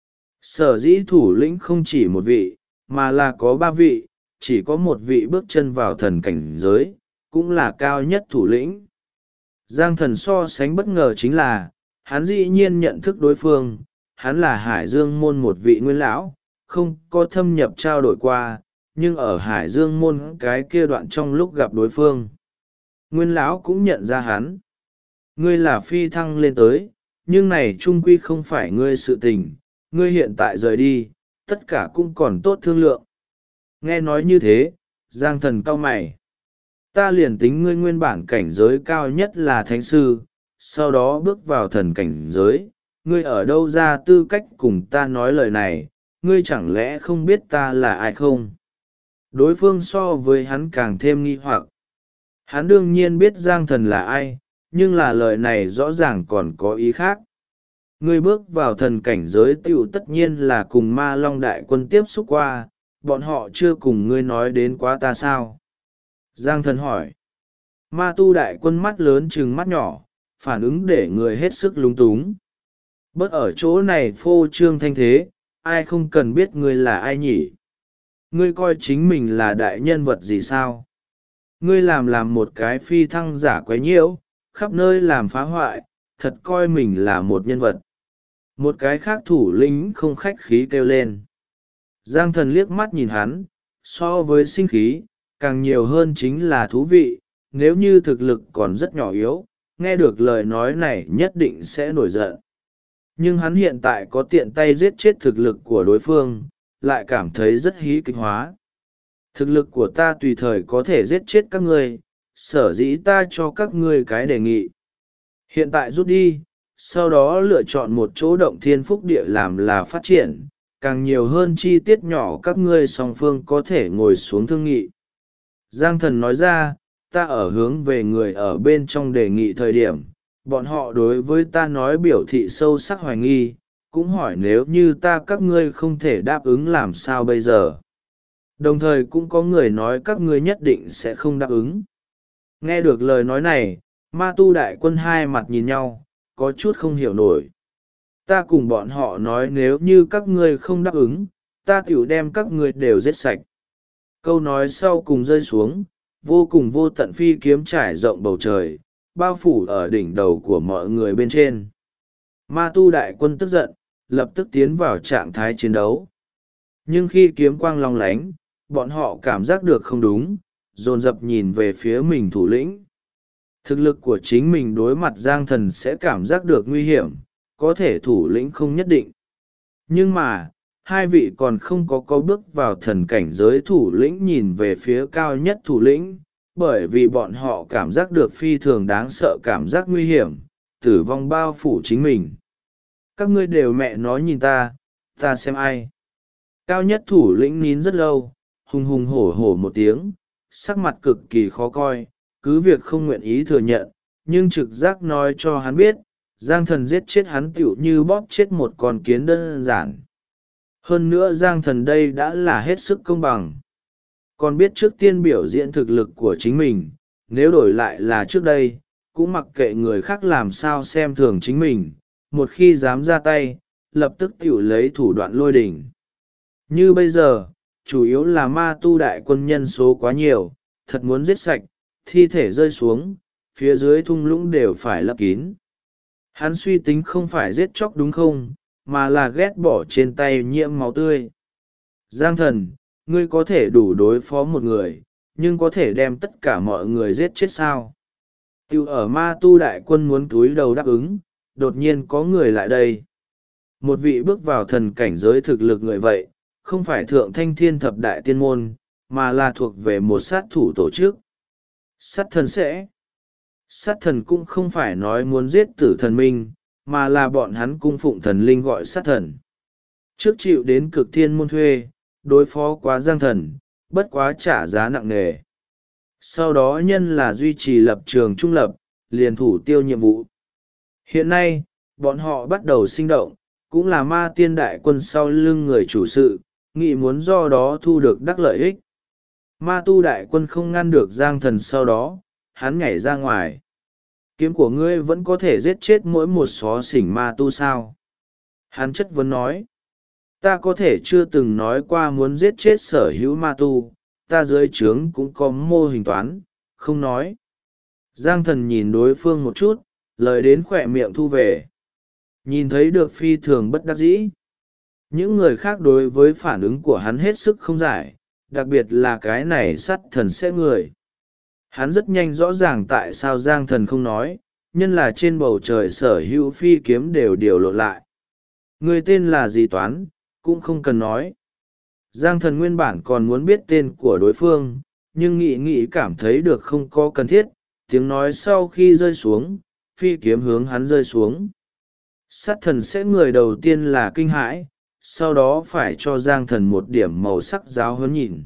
Sở dĩ thủ lĩnh không chỉ một vị, mà là có 3 vị, chỉ có một vị bước chân vào thần cảnh giới, cũng là cao nhất thủ lĩnh. Giang Thần so sánh bất ngờ chính là, hắn dĩ nhiên nhận thức đối phương, hắn là Hải Dương môn một vị nguyên lão, không có thâm nhập trao đổi qua, nhưng ở Hải Dương môn cái kia đoạn trong lúc gặp đối phương. Nguyên lão cũng nhận ra hắn. Ngươi là phi thăng lên tới, nhưng này trung quy không phải ngươi sự tình, ngươi hiện tại rời đi, tất cả cũng còn tốt thương lượng. Nghe nói như thế, Giang Thần cau mày. Ta liền tính ngươi nguyên bản cảnh giới cao nhất là thánh sư, sau đó bước vào thần cảnh giới, ngươi ở đâu ra tư cách cùng ta nói lời này, ngươi chẳng lẽ không biết ta là ai không? Đối phương so với hắn càng thêm nghi hoặc. Hắn đương nhiên biết Giang Thần là ai, nhưng là lời này rõ ràng còn có ý khác. Ngươi bước vào thần cảnh giới tiểu tất nhiên là cùng ma long đại quân tiếp xúc qua, bọn họ chưa cùng ngươi nói đến quá ta sao? Giang thần hỏi. Ma tu đại quân mắt lớn chừng mắt nhỏ, phản ứng để người hết sức lúng túng. Bớt ở chỗ này phô trương thanh thế, ai không cần biết ngươi là ai nhỉ? Ngươi coi chính mình là đại nhân vật gì sao? Ngươi làm một cái phi thăng giả quấy nhiễu, khắp nơi làm phá hoại, thật coi mình là một nhân vật. Một cái khác thủ lĩnh không khách khí kêu lên. Giang thần liếc mắt nhìn hắn, so với sinh khí, càng nhiều hơn chính là thú vị. Nếu như thực lực còn rất nhỏ yếu, nghe được lời nói này nhất định sẽ nổi giận. Nhưng hắn hiện tại có tiện tay giết chết thực lực của đối phương, lại cảm thấy rất hí kịch hóa. Thực lực của ta tùy thời có thể giết chết các ngươi, sở dĩ ta cho các ngươi cái đề nghị. Hiện tại rút đi, sau đó lựa chọn một chỗ động thiên phúc địa làm là phát triển, càng nhiều hơn chi tiết nhỏ các ngươi song phương có thể ngồi xuống thương nghị. Giang thần nói ra, ta ở hướng về người ở bên trong đề nghị thời điểm, bọn họ đối với ta nói biểu thị sâu sắc hoài nghi, cũng hỏi nếu như ta các ngươi không thể đáp ứng làm sao bây giờ. Đồng thời cũng có người nói các ngươi nhất định sẽ không đáp ứng. Nghe được lời nói này, ma tu đại quân hai mặt nhìn nhau, có chút không hiểu nổi. Ta cùng bọn họ nói nếu như các ngươi không đáp ứng, ta tiểu đem các ngươi đều giết sạch. Câu nói sau cùng rơi xuống, vô cùng vô tận phi kiếm trải rộng bầu trời, bao phủ ở đỉnh đầu của mọi người bên trên. Ma tu đại quân tức giận, lập tức tiến vào trạng thái chiến đấu. Nhưng khi kiếm quang long lánh, bọn họ cảm giác được không đúng, dồn dập nhìn về phía mình thủ lĩnh. Thực lực của chính mình đối mặt Giang thần sẽ cảm giác được nguy hiểm, có thể thủ lĩnh không nhất định. Nhưng mà, hai vị còn không có bước vào thần cảnh giới thủ lĩnh nhìn về phía cao nhất thủ lĩnh, bởi vì bọn họ cảm giác được phi thường đáng sợ cảm giác nguy hiểm, tử vong bao phủ chính mình. Các ngươi đều mẹ nói nhìn ta xem ai. Cao nhất thủ lĩnh nín rất lâu, hùng hùng hổ hổ một tiếng, sắc mặt cực kỳ khó coi, cứ việc không nguyện ý thừa nhận, nhưng trực giác nói cho hắn biết, Giang thần giết chết hắn tựu như bóp chết một con kiến đơn giản. Hơn nữa Giang thần đây đã là hết sức công bằng. Còn biết trước tiên biểu diễn thực lực của chính mình, nếu đổi lại là trước đây, cũng mặc kệ người khác làm sao xem thường chính mình, một khi dám ra tay, lập tức tiểu lấy thủ đoạn lôi đỉnh. Như bây giờ, chủ yếu là ma tu đại quân nhân số quá nhiều, thật muốn giết sạch, thi thể rơi xuống, phía dưới thung lũng đều phải lấp kín. Hắn suy tính không phải giết chóc đúng không, mà là ghét bỏ trên tay nhiễm máu tươi. Giang thần, ngươi có thể đủ đối phó một người, nhưng có thể đem tất cả mọi người giết chết sao? Tiểu ở ma tu đại quân muốn túi đầu đáp ứng, đột nhiên có người lại đây. Một vị bước vào thần cảnh giới thực lực người vậy, không phải thượng thanh thiên thập đại tiên môn, mà là thuộc về một sát thủ tổ chức. Sát thần sẽ. Sát thần cũng không phải nói muốn giết tử thần minh, mà là bọn hắn cung phụng thần linh gọi sát thần. Trước chịu đến cực thiên môn thuê, đối phó quá Giang thần, bất quá trả giá nặng nề. Sau đó nhân là duy trì lập trường trung lập, liền thủ tiêu nhiệm vụ. Hiện nay, bọn họ bắt đầu sinh động, cũng là ma tiên đại quân sau lưng người chủ sự, nghĩ muốn do đó thu được đắc lợi ích. Ma tu đại quân không ngăn được Giang thần sau đó, hắn nhảy ra ngoài. Kiếm của ngươi vẫn có thể giết chết mỗi một xó xỉnh ma tu sao? Hắn chất vấn nói. Ta có thể chưa từng nói qua muốn giết chết sở hữu ma tu, ta dưới trướng cũng có mô hình toán, không nói. Giang thần nhìn đối phương một chút, lời đến khỏe miệng thu về. Nhìn thấy được phi thường bất đắc dĩ. Những người khác đối với phản ứng của hắn hết sức không giải, đặc biệt là cái này sát thần sẽ người. Hắn rất nhanh rõ ràng tại sao Giang thần không nói, nhân là trên bầu trời sở hữu phi kiếm đều điều lộ lại. Người tên là gì toán, cũng không cần nói. Giang thần nguyên bản còn muốn biết tên của đối phương, nhưng nghĩ cảm thấy được không có cần thiết, tiếng nói sau khi rơi xuống, phi kiếm hướng hắn rơi xuống. Sát thần sẽ người đầu tiên là kinh hãi, sau đó phải cho Giang thần một điểm màu sắc giáo huấn nhìn.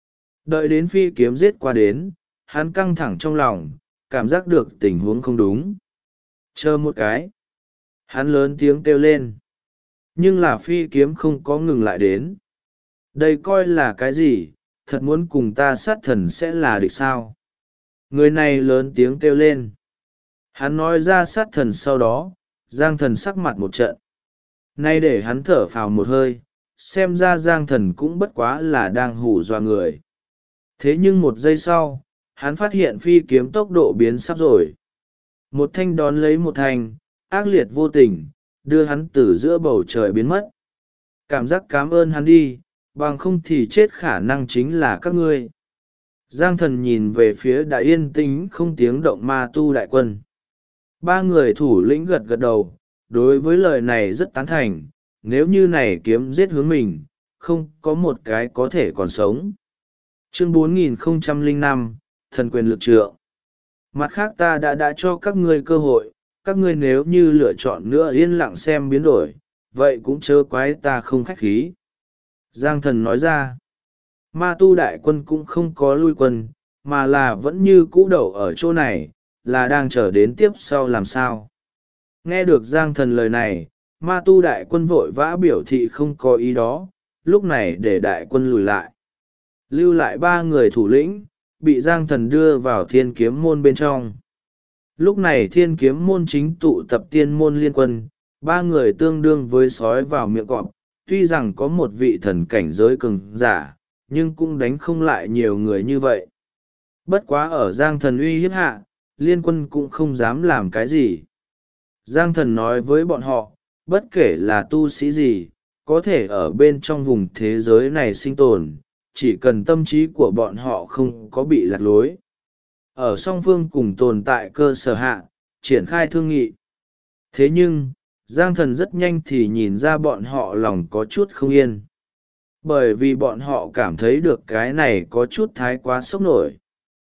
Đợi đến phi kiếm giết qua đến, hắn căng thẳng trong lòng, cảm giác được tình huống không đúng. Chờ một cái. Hắn lớn tiếng kêu lên. Nhưng là phi kiếm không có ngừng lại đến. Đây coi là cái gì, thật muốn cùng ta sát thần sẽ là địch sao? Người này lớn tiếng kêu lên. Hắn nói ra sát thần sau đó, Giang Thần sắc mặt một trận. Nay để hắn thở phào một hơi, xem ra Giang Thần cũng bất quá là đang hù dọa người. Thế nhưng một giây sau, hắn phát hiện phi kiếm tốc độ biến sắp rồi. Một thanh đón lấy một thanh, ác liệt vô tình, đưa hắn từ giữa bầu trời biến mất. Cảm giác cảm ơn hắn đi, bằng không thì chết khả năng chính là các ngươi. Giang Thần nhìn về phía đã yên tĩnh không tiếng động ma tu đại quân. Ba người thủ lĩnh gật gật đầu, đối với lời này rất tán thành, nếu như này kiếm giết hướng mình, không có một cái có thể còn sống. Chương 4005, Thần quyền lực trượng. Mặt khác ta đã cho các ngươi cơ hội, các ngươi nếu như lựa chọn nữa yên lặng xem biến đổi, vậy cũng chớ quái ta không khách khí. Giang Thần nói ra, ma tu đại quân cũng không có lui quân, mà là vẫn như cũ đầu ở chỗ này, là đang chờ đến tiếp sau làm sao. Nghe được Giang Thần lời này, ma tu đại quân vội vã biểu thị không có ý đó, lúc này để đại quân lùi lại. Lưu lại ba người thủ lĩnh, bị Giang Thần đưa vào thiên kiếm môn bên trong. Lúc này thiên kiếm môn chính tụ tập tiên môn liên quân, ba người tương đương với sói vào miệng cọp, tuy rằng có một vị thần cảnh giới cường giả, nhưng cũng đánh không lại nhiều người như vậy. Bất quá ở Giang Thần uy hiếp hạ, liên quân cũng không dám làm cái gì. Giang Thần nói với bọn họ, bất kể là tu sĩ gì, có thể ở bên trong vùng thế giới này sinh tồn, chỉ cần tâm trí của bọn họ không có bị lạc lối. Ở song phương cùng tồn tại cơ sở hạ, triển khai thương nghị. Thế nhưng, Giang Thần rất nhanh thì nhìn ra bọn họ lòng có chút không yên. Bởi vì bọn họ cảm thấy được cái này có chút thái quá sốc nổi.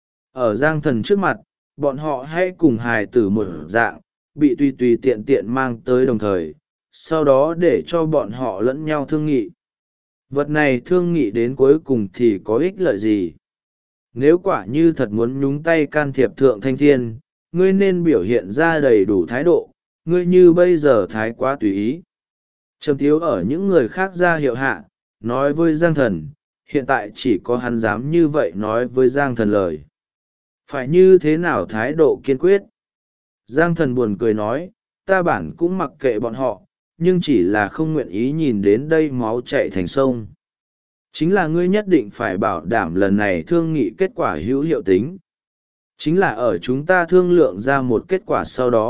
Ở Giang Thần trước mặt, bọn họ hãy cùng hài tử một dạng, bị tùy tùy tiện tiện mang tới đồng thời, sau đó để cho bọn họ lẫn nhau thương nghị. Vật này thương nghị đến cuối cùng thì có ích lợi gì? Nếu quả như thật muốn nhúng tay can thiệp thượng thanh thiên, ngươi nên biểu hiện ra đầy đủ thái độ, ngươi như bây giờ thái quá tùy ý. Trầm Tiếu ở những người khác ra hiệu hạ, nói với Giang Thần, hiện tại chỉ có hắn dám như vậy nói với Giang Thần lời. Phải như thế nào thái độ kiên quyết? Giang Thần buồn cười nói, ta bản cũng mặc kệ bọn họ, nhưng chỉ là không nguyện ý nhìn đến đây máu chạy thành sông. Chính là ngươi nhất định phải bảo đảm lần này thương nghị kết quả hữu hiệu tính. Chính là ở chúng ta thương lượng ra một kết quả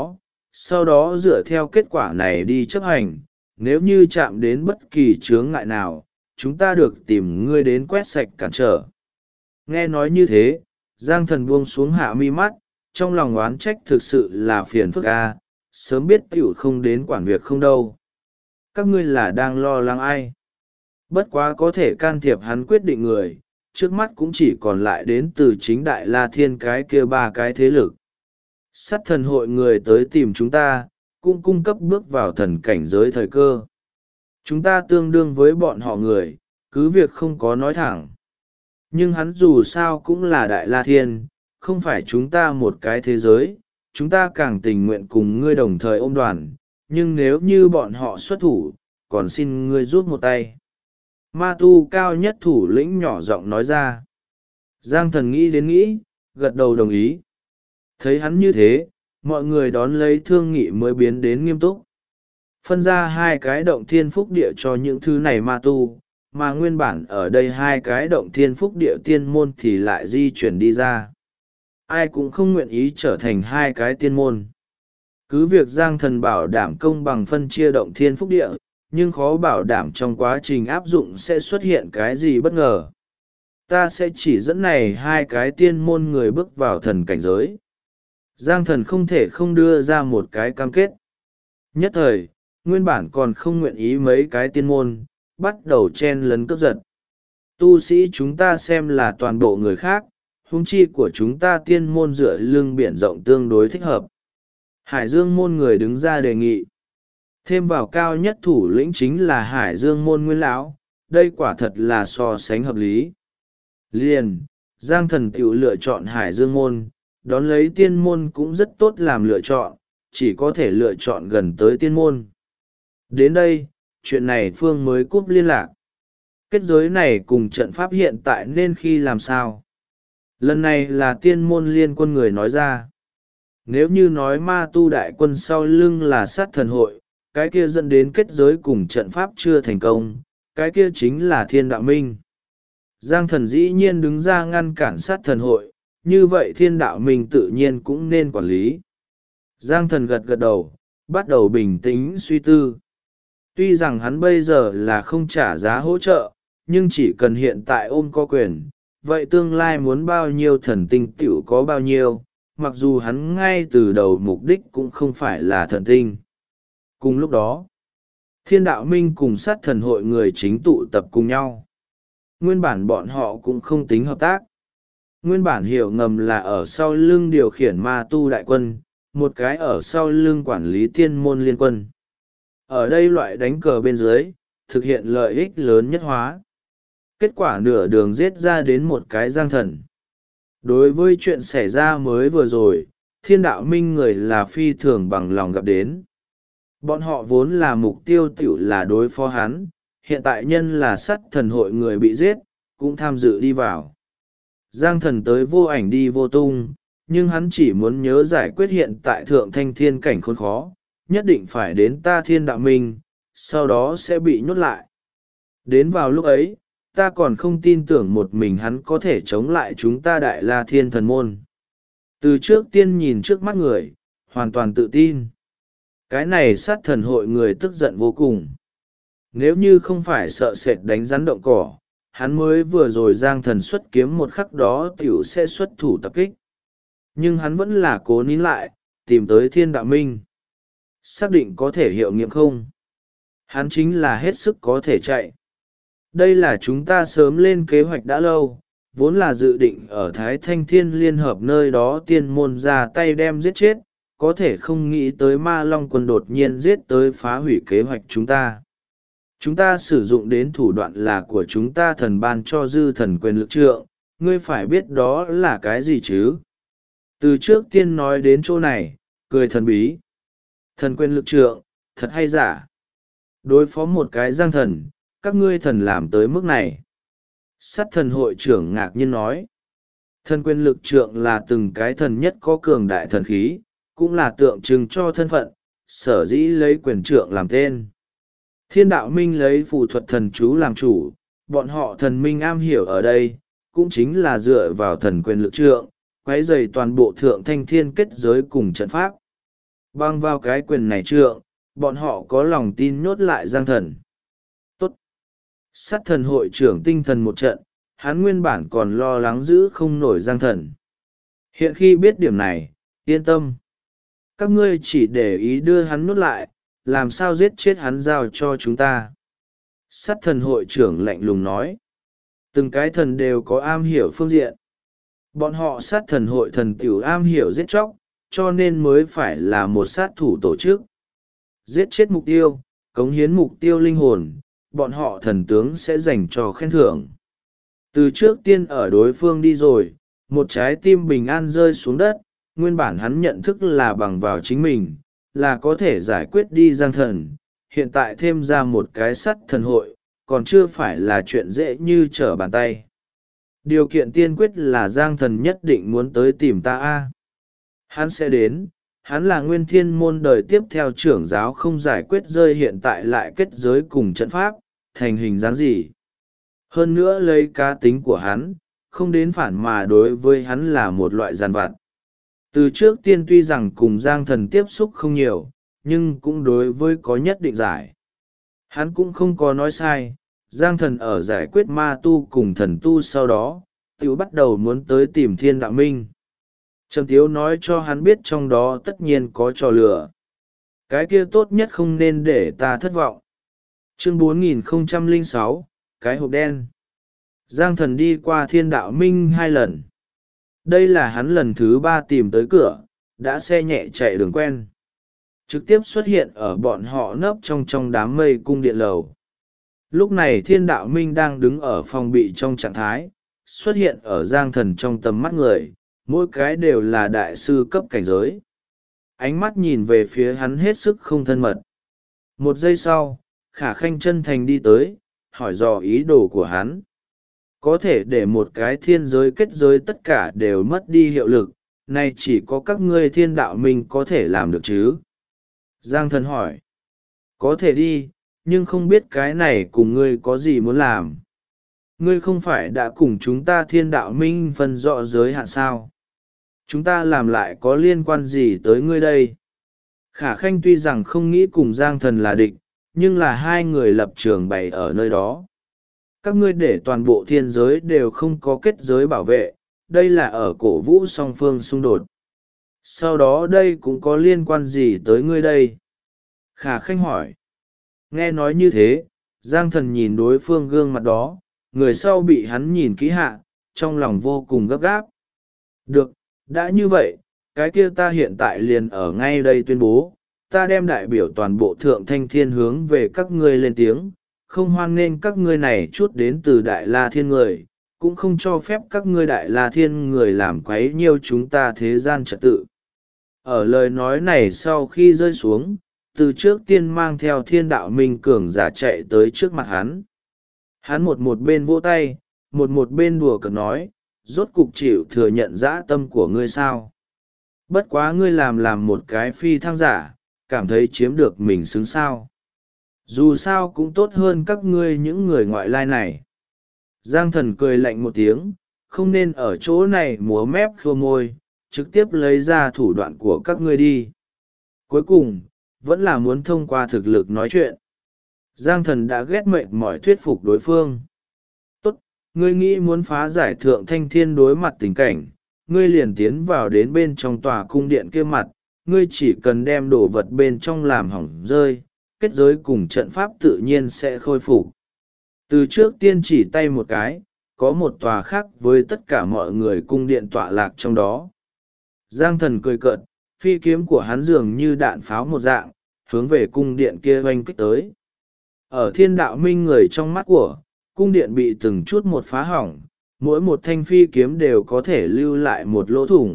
sau đó dựa theo kết quả này đi chấp hành, nếu như chạm đến bất kỳ chướng ngại nào, chúng ta được tìm ngươi đến quét sạch cản trở. Nghe nói như thế, Giang Thần buông xuống hạ mi mắt, trong lòng oán trách thực sự là phiền phức a, sớm biết tiểu không đến quản việc không đâu. Các ngươi là đang lo lắng ai? Bất quá có thể can thiệp hắn quyết định người, trước mắt cũng chỉ còn lại đến từ chính Đại La Thiên cái kia ba cái thế lực. Sát thần hội người tới tìm chúng ta, cũng cung cấp bước vào thần cảnh giới thời cơ. Chúng ta tương đương với bọn họ người, cứ việc không có nói thẳng. Nhưng hắn dù sao cũng là Đại La Thiên, không phải chúng ta một cái thế giới, chúng ta càng tình nguyện cùng ngươi đồng thời ôm đoàn, nhưng nếu như bọn họ xuất thủ, còn xin ngươi rút một tay. Ma tu cao nhất thủ lĩnh nhỏ giọng nói ra. Giang Thần nghĩ đến nghĩ, gật đầu đồng ý. Thấy hắn như thế, mọi người đón lấy thương nghị mới biến đến nghiêm túc. Phân ra hai cái động thiên phúc địa cho những thứ này ma tu, mà nguyên bản ở đây hai cái động thiên phúc địa tiên môn thì lại di chuyển đi ra. Ai cũng không nguyện ý trở thành hai cái tiên môn. Cứ việc Giang Thần bảo đảm công bằng phân chia động thiên phúc địa, nhưng khó bảo đảm trong quá trình áp dụng sẽ xuất hiện cái gì bất ngờ. Ta sẽ chỉ dẫn này hai cái tiên môn người bước vào thần cảnh giới. Giang Thần không thể không đưa ra một cái cam kết. Nhất thời, nguyên bản còn không nguyện ý mấy cái tiên môn, bắt đầu chen lấn cướp giật. Tu sĩ chúng ta xem là toàn bộ người khác, huống chi của chúng ta tiên môn dựa lưng biển rộng tương đối thích hợp. Hải Dương môn người đứng ra đề nghị. Thêm vào cao nhất thủ lĩnh chính là Hải Dương môn nguyên lão, đây quả thật là so sánh hợp lý. Liền, Giang Thần tiểu lựa chọn Hải Dương môn, đón lấy tiên môn cũng rất tốt làm lựa chọn, chỉ có thể lựa chọn gần tới tiên môn. Đến đây, chuyện này Phương mới cúp liên lạc. Kết giới này cùng trận pháp hiện tại nên khi làm sao? Lần này là tiên môn liên quân người nói ra. Nếu như nói ma tu đại quân sau lưng là sát thần hội, cái kia dẫn đến kết giới cùng trận pháp chưa thành công, cái kia chính là thiên đạo minh. Giang thần dĩ nhiên đứng ra ngăn cản sát thần hội, như vậy thiên đạo minh tự nhiên cũng nên quản lý. Giang thần gật gật đầu, bắt đầu bình tĩnh suy tư. Tuy rằng hắn bây giờ là không trả giá hỗ trợ, nhưng chỉ cần hiện tại ôm có quyền, vậy tương lai muốn bao nhiêu thần tinh tiểu có bao nhiêu, mặc dù hắn ngay từ đầu mục đích cũng không phải là thần tinh. Cùng lúc đó, thiên đạo minh cùng sát thần hội người chính tụ tập cùng nhau. Nguyên bản bọn họ cũng không tính hợp tác. Nguyên bản hiểu ngầm là ở sau lưng điều khiển ma tu đại quân, một cái ở sau lưng quản lý tiên môn liên quân. Ở đây loại đánh cờ bên dưới, thực hiện lợi ích lớn nhất hóa. Kết quả nửa đường giết ra đến một cái Giang thần. Đối với chuyện xảy ra mới vừa rồi, thiên đạo minh người là phi thường bằng lòng gặp đến. Bọn họ vốn là mục tiêu tiểu là đối phó hắn, hiện tại nhân là sát thần hội người bị giết, cũng tham dự đi vào. Giang thần tới vô ảnh đi vô tung, nhưng hắn chỉ muốn nhớ giải quyết hiện tại thượng thanh thiên cảnh khốn khó, nhất định phải đến ta thiên đạo minh, sau đó sẽ bị nhốt lại. Đến vào lúc ấy, ta còn không tin tưởng một mình hắn có thể chống lại chúng ta đại la thiên thần môn. Từ trước tiên nhìn trước mắt người, hoàn toàn tự tin. Cái này sát thần hội người tức giận vô cùng. Nếu như không phải sợ sệt đánh rắn động cỏ, hắn mới vừa rồi giang thần xuất kiếm một khắc đó tiểu sẽ xuất thủ tập kích. Nhưng hắn vẫn là cố nín lại, tìm tới thiên đạo minh. Xác định có thể hiệu nghiệm không? Hắn chính là hết sức có thể chạy. Đây là chúng ta sớm lên kế hoạch đã lâu, vốn là dự định ở Thái Thanh Thiên Liên Hợp nơi đó tiên môn ra tay đem giết chết, có thể không nghĩ tới ma long quân đột nhiên giết tới phá hủy kế hoạch chúng ta. Chúng ta sử dụng đến thủ đoạn là của chúng ta thần ban cho dư thần quyền lực trượng, ngươi phải biết đó là cái gì chứ? Từ trước tiên nói đến chỗ này, cười thần bí. Thần quyền lực trượng, thật hay giả? Đối phó một cái giang thần, các ngươi thần làm tới mức này. Sát thần hội trưởng ngạc nhiên nói. Thần quyền lực trượng là từng cái thần nhất có cường đại thần khí, cũng là tượng trưng cho thân phận, sở dĩ lấy quyền trượng làm tên. Thiên đạo minh lấy phù thuật thần chú làm chủ, bọn họ thần minh am hiểu ở đây, cũng chính là dựa vào thần quyền lực trượng, quấy dày toàn bộ thượng thanh thiên kết giới cùng trận pháp. Bằng vào cái quyền này trượng, bọn họ có lòng tin nhốt lại giang thần. Tốt! Sát thần hội trưởng tinh thần một trận, hắn nguyên bản còn lo lắng giữ không nổi giang thần. Hiện khi biết điểm này, yên tâm. Các ngươi chỉ để ý đưa hắn nhốt lại, làm sao giết chết hắn giao cho chúng ta. Sát thần hội trưởng lạnh lùng nói. Từng cái thần đều có am hiểu phương diện. Bọn họ sát thần hội thần tiểu am hiểu giết chóc, cho nên mới phải là một sát thủ tổ chức. Giết chết mục tiêu, cống hiến mục tiêu linh hồn, bọn họ thần tướng sẽ dành cho khen thưởng. Từ trước tiên ở đối phương đi rồi, một trái tim bình an rơi xuống đất, nguyên bản hắn nhận thức là bằng vào chính mình, là có thể giải quyết đi giang thần, hiện tại thêm ra một cái sắt thần hội, còn chưa phải là chuyện dễ như trở bàn tay. Điều kiện tiên quyết là giang thần nhất định muốn tới tìm ta a. Hắn sẽ đến, hắn là nguyên thiên môn đời tiếp theo trưởng giáo không giải quyết rơi hiện tại lại kết giới cùng trận pháp, thành hình dáng gì. Hơn nữa lấy cá tính của hắn, không đến phản mà đối với hắn là một loại giàn vặt. Từ trước tiên tuy rằng cùng giang thần tiếp xúc không nhiều, nhưng cũng đối với có nhất định giải. Hắn cũng không có nói sai, giang thần ở giải quyết ma tu cùng thần tu sau đó, tiểu bắt đầu muốn tới tìm thiên đạo minh. Trầm Tiếu nói cho hắn biết trong đó tất nhiên có trò lửa. Cái kia tốt nhất không nên để ta thất vọng. Chương 4006, cái hộp đen. Giang thần đi qua thiên đạo minh 2 lần. Đây là hắn lần thứ 3 tìm tới cửa, đã xe nhẹ chạy đường quen. Trực tiếp xuất hiện ở bọn họ nấp trong đám mây cung điện lầu. Lúc này thiên đạo minh đang đứng ở phòng bị trong trạng thái, xuất hiện ở giang thần trong tầm mắt người, mỗi cái đều là đại sư cấp cảnh giới. Ánh mắt nhìn về phía hắn hết sức không thân mật. Một giây sau, Khả Khanh chân thành đi tới, hỏi dò ý đồ của hắn. có thể để một cái thiên giới kết giới tất cả đều mất đi hiệu lực, nay chỉ có các ngươi thiên đạo minh có thể làm được chứ? Giang thần hỏi. Có thể đi, nhưng không biết cái này cùng ngươi có gì muốn làm. Ngươi không phải đã cùng chúng ta thiên đạo minh phân rõ giới hạn sao? Chúng ta làm lại có liên quan gì tới ngươi đây? Khả Khanh tuy rằng không nghĩ cùng Giang thần là địch, nhưng là hai người lập trường bày ở nơi đó. Các ngươi để toàn bộ thiên giới đều không có kết giới bảo vệ, đây là ở cổ vũ song phương xung đột. Sau đó đây cũng có liên quan gì tới ngươi đây? Khả Khanh hỏi. Nghe nói như thế, Giang thần nhìn đối phương gương mặt đó, người sau bị hắn nhìn kỹ hạ, trong lòng vô cùng gấp gáp. Được, đã như vậy, cái kia ta hiện tại liền ở ngay đây tuyên bố, ta đem đại biểu toàn bộ thượng thanh thiên hướng về các ngươi lên tiếng, không hoan nghênh các ngươi này chút đến từ đại la thiên người, cũng không cho phép các ngươi đại la thiên người làm quấy nhiêu chúng ta thế gian trật tự. Ở lời nói này sau khi rơi xuống, từ trước tiên mang theo thiên đạo minh cường giả chạy tới trước mặt hắn. Hắn một bên vỗ tay, một bên đùa cợt nói, rốt cục chịu thừa nhận dã tâm của ngươi sao? Bất quá ngươi làm một cái phi thăng giả, cảm thấy chiếm được mình xứng sao. Dù sao cũng tốt hơn các ngươi những người ngoại lai này. Giang thần cười lạnh một tiếng, không nên ở chỗ này múa mép khua môi, trực tiếp lấy ra thủ đoạn của các ngươi đi. Cuối cùng, vẫn là muốn thông qua thực lực nói chuyện. Giang thần đã ghét mệt mỏi thuyết phục đối phương. Tốt, ngươi nghĩ muốn phá giải thượng thanh thiên đối mặt tình cảnh, ngươi liền tiến vào đến bên trong tòa cung điện kia mặt, ngươi chỉ cần đem đồ vật bên trong làm hỏng rơi, kết giới cùng trận pháp tự nhiên sẽ khôi phục. Từ trước tiên chỉ tay một cái, có một tòa khác với tất cả mọi người cung điện tọa lạc trong đó. Giang thần cười cợt, phi kiếm của hắn dường như đạn pháo một dạng, hướng về cung điện kia oanh kích tới. Ở thiên đạo minh người trong mắt của, cung điện bị từng chút một phá hỏng, mỗi một thanh phi kiếm đều có thể lưu lại một lỗ thủng.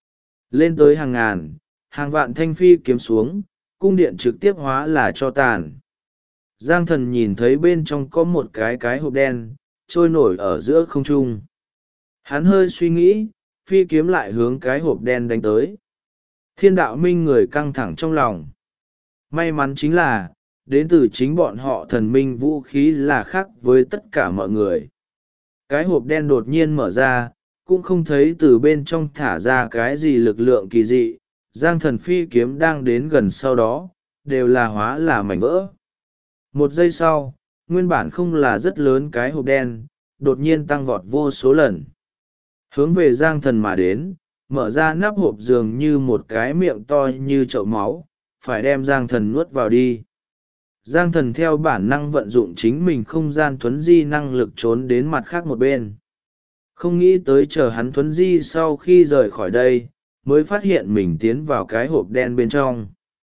Lên tới hàng ngàn, hàng vạn thanh phi kiếm xuống, cung điện trực tiếp hóa là tro tàn. Giang thần nhìn thấy bên trong có một cái hộp đen, trôi nổi ở giữa không trung. Hắn hơi suy nghĩ, phi kiếm lại hướng cái hộp đen đánh tới. Thiên đạo minh người căng thẳng trong lòng. May mắn chính là, đến từ chính bọn họ thần minh vũ khí là khác với tất cả mọi người. Cái hộp đen đột nhiên mở ra, cũng không thấy từ bên trong thả ra cái gì lực lượng kỳ dị. Giang thần phi kiếm đang đến gần sau đó, đều là hóa là mảnh vỡ. Một giây sau, nguyên bản không là rất lớn cái hộp đen, đột nhiên tăng vọt vô số lần. Hướng về Giang thần mà đến, mở ra nắp hộp dường như một cái miệng to như chậu máu, phải đem Giang thần nuốt vào đi. Giang thần theo bản năng vận dụng chính mình không gian thuấn di năng lực trốn đến mặt khác một bên. Không nghĩ tới chờ hắn thuấn di sau khi rời khỏi đây, mới phát hiện mình tiến vào cái hộp đen bên trong.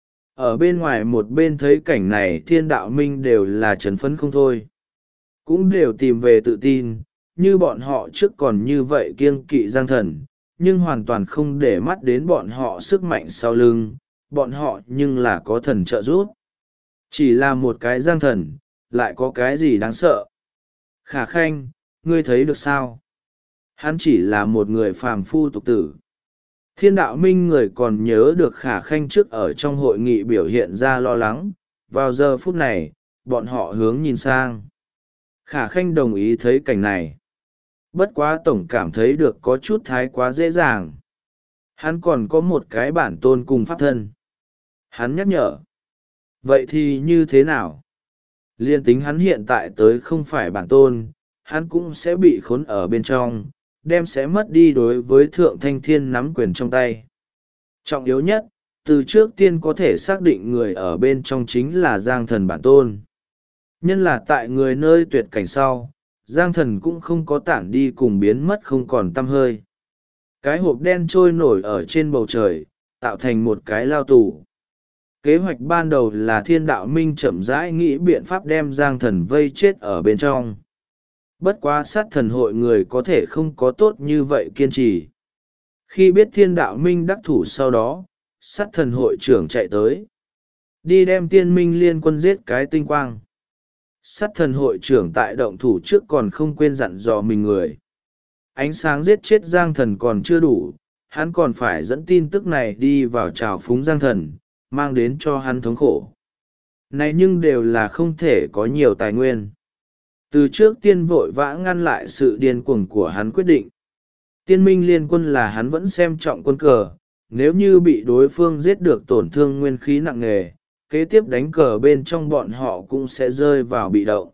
Ở bên ngoài một bên thấy cảnh này thiên đạo minh đều là chấn phấn không thôi. Cũng đều tìm về tự tin, như bọn họ trước còn như vậy kiêng kỵ Giang thần, nhưng hoàn toàn không để mắt đến bọn họ sức mạnh sau lưng, bọn họ nhưng là có thần trợ giúp. Chỉ là một cái Giang thần, lại có cái gì đáng sợ. Khả Khanh, ngươi thấy được sao? Hắn chỉ là một người phàm phu tục tử. Thiên đạo minh người còn nhớ được Khả Khanh trước ở trong hội nghị biểu hiện ra lo lắng, vào giờ phút này, bọn họ hướng nhìn sang. Khả Khanh đồng ý thấy cảnh này. Bất quá tổng cảm thấy được có chút thái quá dễ dàng. Hắn còn có một cái bản tôn cùng pháp thân. Hắn nhắc nhở. Vậy thì như thế nào? Liên tính hắn hiện tại tới không phải bản tôn, hắn cũng sẽ bị khốn ở bên trong, đem sẽ mất đi đối với thượng thanh thiên nắm quyền trong tay. Trọng yếu nhất, từ trước tiên có thể xác định người ở bên trong chính là Giang thần bản tôn. Nhân là tại người nơi tuyệt cảnh sau, Giang thần cũng không có tản đi cùng biến mất không còn tăm hơi. Cái hộp đen trôi nổi ở trên bầu trời, tạo thành một cái lao tù. Kế hoạch ban đầu là thiên đạo minh chậm rãi nghĩ biện pháp đem Giang thần vây chết ở bên trong. Bất quá sát thần hội người có thể không có tốt như vậy kiên trì. Khi biết thiên đạo minh đắc thủ sau đó, sát thần hội trưởng chạy tới. Đi đem tiên minh liên quân giết cái tinh quang. Sát thần hội trưởng tại động thủ trước còn không quên dặn dò mình người. Ánh sáng giết chết Giang Thần còn chưa đủ, hắn còn phải dẫn tin tức này đi vào trào phúng Giang Thần, mang đến cho hắn thống khổ. Này nhưng đều là không thể có nhiều tài nguyên. Từ trước tiên vội vã ngăn lại sự điên cuồng của hắn quyết định. Tiên minh liên quân là hắn vẫn xem trọng quân cờ, nếu như bị đối phương giết được tổn thương nguyên khí nặng nề, kế tiếp đánh cờ bên trong bọn họ cũng sẽ rơi vào bị động.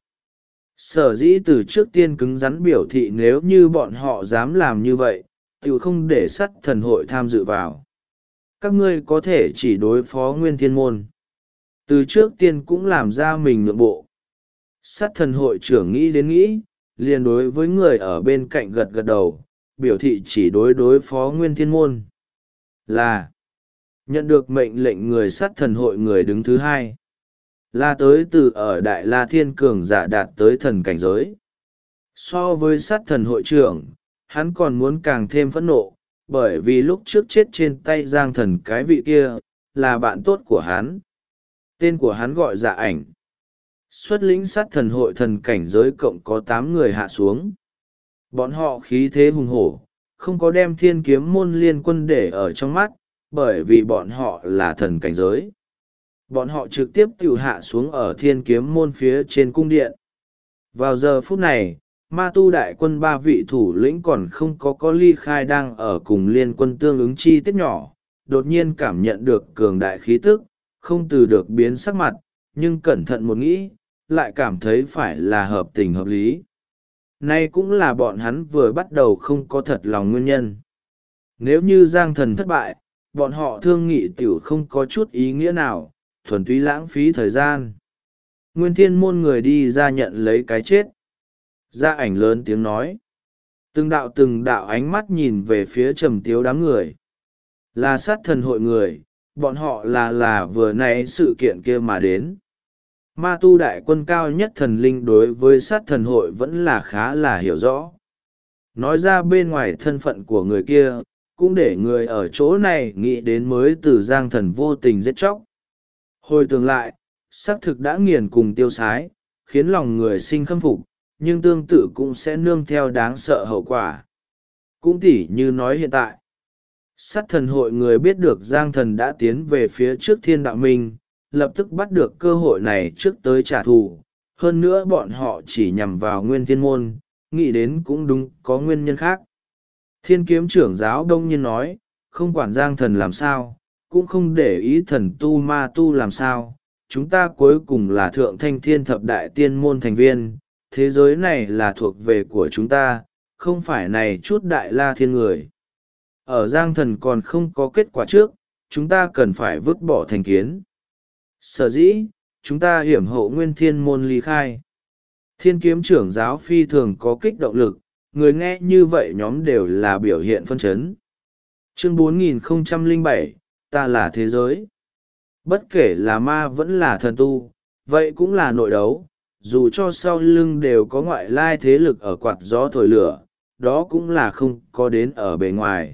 Sở dĩ từ trước tiên cứng rắn biểu thị nếu như bọn họ dám làm như vậy, tự không để sắt thần hội tham dự vào. Các ngươi có thể chỉ đối phó nguyên thiên môn. Từ trước tiên cũng làm ra mình nhượng bộ. Sắt thần hội trưởng nghĩ đến nghĩ, liền đối với người ở bên cạnh gật gật đầu, biểu thị chỉ đối phó nguyên thiên môn. Là nhận được mệnh lệnh người sát thần hội người đứng thứ hai. Là tới từ ở Đại La Thiên Cường giả đạt tới thần cảnh giới. So với sát thần hội trưởng, hắn còn muốn càng thêm phẫn nộ, bởi vì lúc trước chết trên tay Giang Thần cái vị kia, là bạn tốt của hắn. Tên của hắn gọi Dạ Ảnh. Xuất lĩnh sát thần hội thần cảnh giới cộng có 8 người hạ xuống. Bọn họ khí thế hùng hổ, không có đem Thiên Kiếm môn liên quân để ở trong mắt, bởi vì bọn họ là thần cảnh giới. Bọn họ trực tiếp tự hạ xuống ở Thiên Kiếm môn phía trên cung điện. Vào giờ phút này, ma tu đại quân 3 vị thủ lĩnh còn không có ly khai đang ở cùng liên quân tương ứng chi tiết nhỏ, đột nhiên cảm nhận được cường đại khí tức, không từ được biến sắc mặt, nhưng cẩn thận một nghĩ, lại cảm thấy phải là hợp tình hợp lý. Nay cũng là bọn hắn vừa bắt đầu không có thật lòng nguyên nhân. Nếu như Giang Thần thất bại, bọn họ thương nghị tiểu không có chút ý nghĩa nào, thuần túy lãng phí thời gian. Nguyên thiên môn người đi ra nhận lấy cái chết. Gia Ảnh lớn tiếng nói. Từng đạo ánh mắt nhìn về phía trầm tiếu đám người. Là sát thần hội người, bọn họ là vừa nãy sự kiện kia mà đến. Ma tu đại quân cao nhất thần linh đối với sát thần hội vẫn là khá là hiểu rõ. Nói ra bên ngoài thân phận của người kia, cũng để người ở chỗ này nghĩ đến mới từ Giang Thần vô tình giết chóc. Hồi tưởng lại, xác thực đã nghiền cùng tiêu sái, khiến lòng người sinh khâm phục, nhưng tương tự cũng sẽ nương theo đáng sợ hậu quả. Cũng tỉ như nói hiện tại, sát thần hội người biết được Giang Thần đã tiến về phía trước Thiên Đạo Minh, lập tức bắt được cơ hội này trước tới trả thù. Hơn nữa bọn họ chỉ nhằm vào Nguyên Thiên môn, nghĩ đến cũng đúng có nguyên nhân khác. Thiên kiếm trưởng giáo đông nhiên nói, không quản Giang Thần làm sao, cũng không để ý thần tu ma tu làm sao, chúng ta cuối cùng là thượng thanh thiên thập đại tiên môn thành viên, thế giới này là thuộc về của chúng ta, không phải này chút đại la thiên người. Ở Giang Thần còn không có kết quả trước, chúng ta cần phải vứt bỏ thành kiến. Sở dĩ, chúng ta hiểm hộ nguyên thiên môn ly khai. Thiên kiếm trưởng giáo phi thường có kích động lực, người nghe như vậy nhóm đều là biểu hiện phân chấn. Chương 4007, ta là thế giới. Bất kể là ma vẫn là thần tu, vậy cũng là nội đấu, dù cho sau lưng đều có ngoại lai thế lực ở quạt gió thổi lửa, đó cũng là không có đến ở bề ngoài.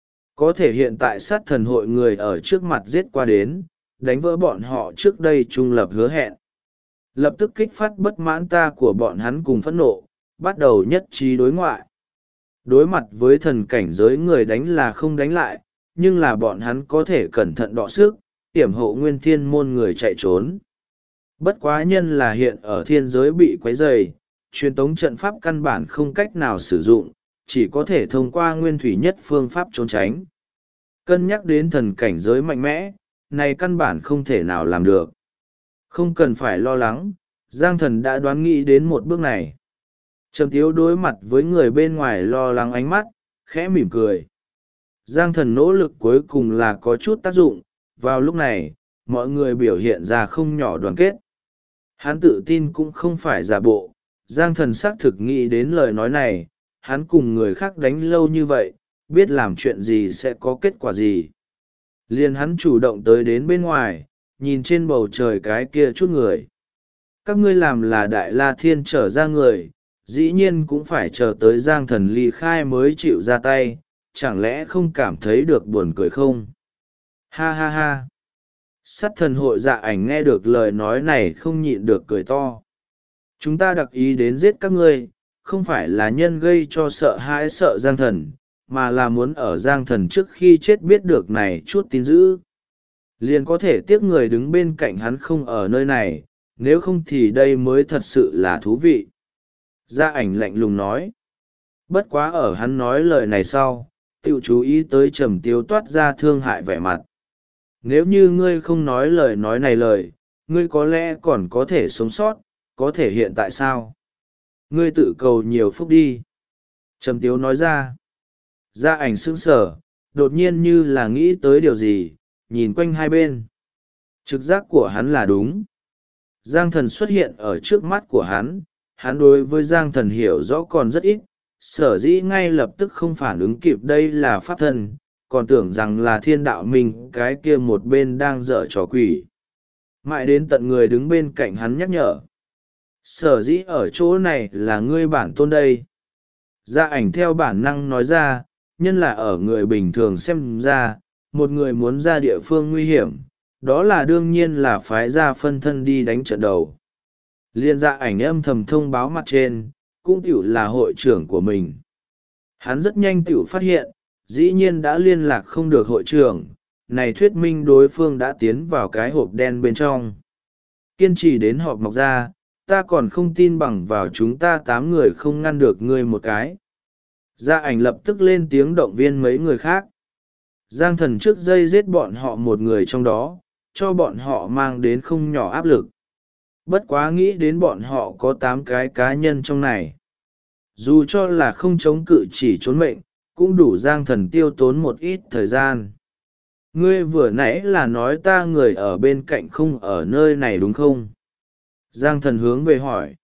Có thể hiện tại sát thần hội người ở trước mặt giết qua đến, đánh vỡ bọn họ trước đây trung lập hứa hẹn. Lập tức kích phát bất mãn ta của bọn hắn cùng phẫn nộ, bắt đầu nhất trí đối ngoại. Đối mặt với thần cảnh giới người đánh là không đánh lại, nhưng là bọn hắn có thể cẩn thận đọ sức, hiểm hộ nguyên thiên môn người chạy trốn. Bất quá nhân là hiện ở thiên giới bị quấy rầy, truyền tống trận pháp căn bản không cách nào sử dụng, chỉ có thể thông qua nguyên thủy nhất phương pháp trốn tránh. Cân nhắc đến thần cảnh giới mạnh mẽ, này căn bản không thể nào làm được. Không cần phải lo lắng, Giang Thần đã đoán nghĩ đến một bước này. Trầm Tiếu đối mặt với người bên ngoài lo lắng ánh mắt, khẽ mỉm cười. Giang Thần nỗ lực cuối cùng là có chút tác dụng, vào lúc này, mọi người biểu hiện ra không nhỏ đoàn kết. Hắn tự tin cũng không phải giả bộ, Giang Thần xác thực nghĩ đến lời nói này, hắn cùng người khác đánh lâu như vậy, biết làm chuyện gì sẽ có kết quả gì. Liền hắn chủ động tới đến bên ngoài, nhìn trên bầu trời cái kia chút người. Các ngươi làm là Đại La Thiên trở ra người, dĩ nhiên cũng phải chờ tới Giang Thần ly khai mới chịu ra tay, chẳng lẽ không cảm thấy được buồn cười không? Ha ha ha! Sát thần hội Dạ Ảnh nghe được lời nói này không nhịn được cười to. Chúng ta đặc ý đến giết các ngươi, không phải là nhân gây cho sợ hãi sợ Giang Thần, mà là muốn ở Giang Thần trước khi chết biết được này chút tin dữ. Liền có thể tiếc người đứng bên cạnh hắn không ở nơi này, nếu không thì đây mới thật sự là thú vị. Gia ảnh lạnh lùng nói. Bất quá ở hắn nói lời này sau, tự chú ý tới Trầm Tiếu toát ra thương hại vẻ mặt. Nếu như ngươi không nói lời nói này lời, ngươi có lẽ còn có thể sống sót, có thể hiện tại sao? Ngươi tự cầu nhiều phúc đi. Trầm Tiếu nói ra. Gia ảnh sững sờ, đột nhiên như là nghĩ tới điều gì, nhìn quanh hai bên. Trực giác của hắn là đúng. Giang Thần xuất hiện ở trước mắt của hắn đối với Giang Thần hiểu rõ còn rất ít, sở dĩ ngay lập tức không phản ứng kịp đây là pháp thân, còn tưởng rằng là thiên đạo mình cái kia một bên đang dở trò quỷ. Mãi đến tận người đứng bên cạnh hắn nhắc nhở. Sở dĩ ở chỗ này là ngươi bản tôn đây. Gia ảnh theo bản năng nói ra, nhân là ở người bình thường xem ra, một người muốn ra địa phương nguy hiểm, đó là đương nhiên là phái ra phân thân đi đánh trận đầu. Liên Gia ảnh âm thầm thông báo mặt trên, cũng tiểu là hội trưởng của mình. Hắn rất nhanh tiểu phát hiện, dĩ nhiên đã liên lạc không được hội trưởng, này thuyết minh đối phương đã tiến vào cái hộp đen bên trong. Kiên trì đến họp mọc ra, ta còn không tin bằng vào chúng ta 8 người không ngăn được ngươi một cái. Gia ảnh lập tức lên tiếng động viên mấy người khác. Giang Thần trước giây giết bọn họ một người trong đó, cho bọn họ mang đến không nhỏ áp lực. Bất quá nghĩ đến bọn họ có 8 cái cá nhân trong này. Dù cho là không chống cự chỉ trốn mệnh, cũng đủ Giang Thần tiêu tốn một ít thời gian. Ngươi vừa nãy là nói ta người ở bên cạnh không ở nơi này đúng không? Giang Thần hướng về hỏi.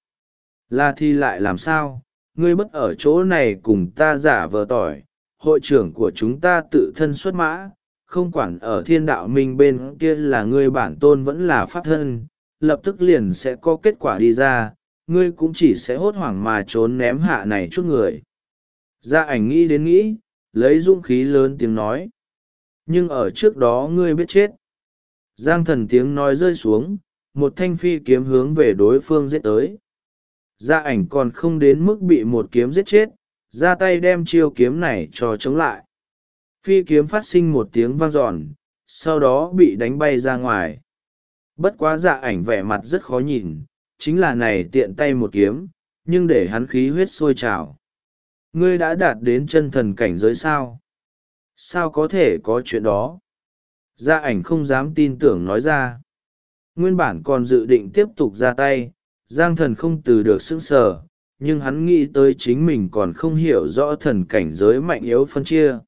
Là thì lại làm sao? Ngươi bất ở chỗ này cùng ta giả vờ tỏi, hội trưởng của chúng ta tự thân xuất mã, không quản ở thiên đạo minh bên kia là ngươi bản tôn vẫn là pháp thân, lập tức liền sẽ có kết quả đi ra, ngươi cũng chỉ sẽ hốt hoảng mà trốn ném hạ này chút người. Gia ảnh nghĩ đến nghĩ, lấy dũng khí lớn tiếng nói. Nhưng ở trước đó ngươi biết chết. Giang Thần tiếng nói rơi xuống, một thanh phi kiếm hướng về đối phương giết tới. Gia ảnh còn không đến mức bị một kiếm giết chết, ra tay đem chiêu kiếm này cho chống lại. Phi kiếm phát sinh một tiếng vang dọn, sau đó bị đánh bay ra ngoài. Bất quá Gia ảnh vẻ mặt rất khó nhìn, chính là này tiện tay một kiếm, nhưng để hắn khí huyết sôi trào. Ngươi đã đạt đến chân thần cảnh giới sao? Sao có thể có chuyện đó? Gia ảnh không dám tin tưởng nói ra. Nguyên bản còn dự định tiếp tục ra tay, Giang Thần không từ được sững sờ, nhưng hắn nghĩ tới chính mình còn không hiểu rõ thần cảnh giới mạnh yếu phân chia.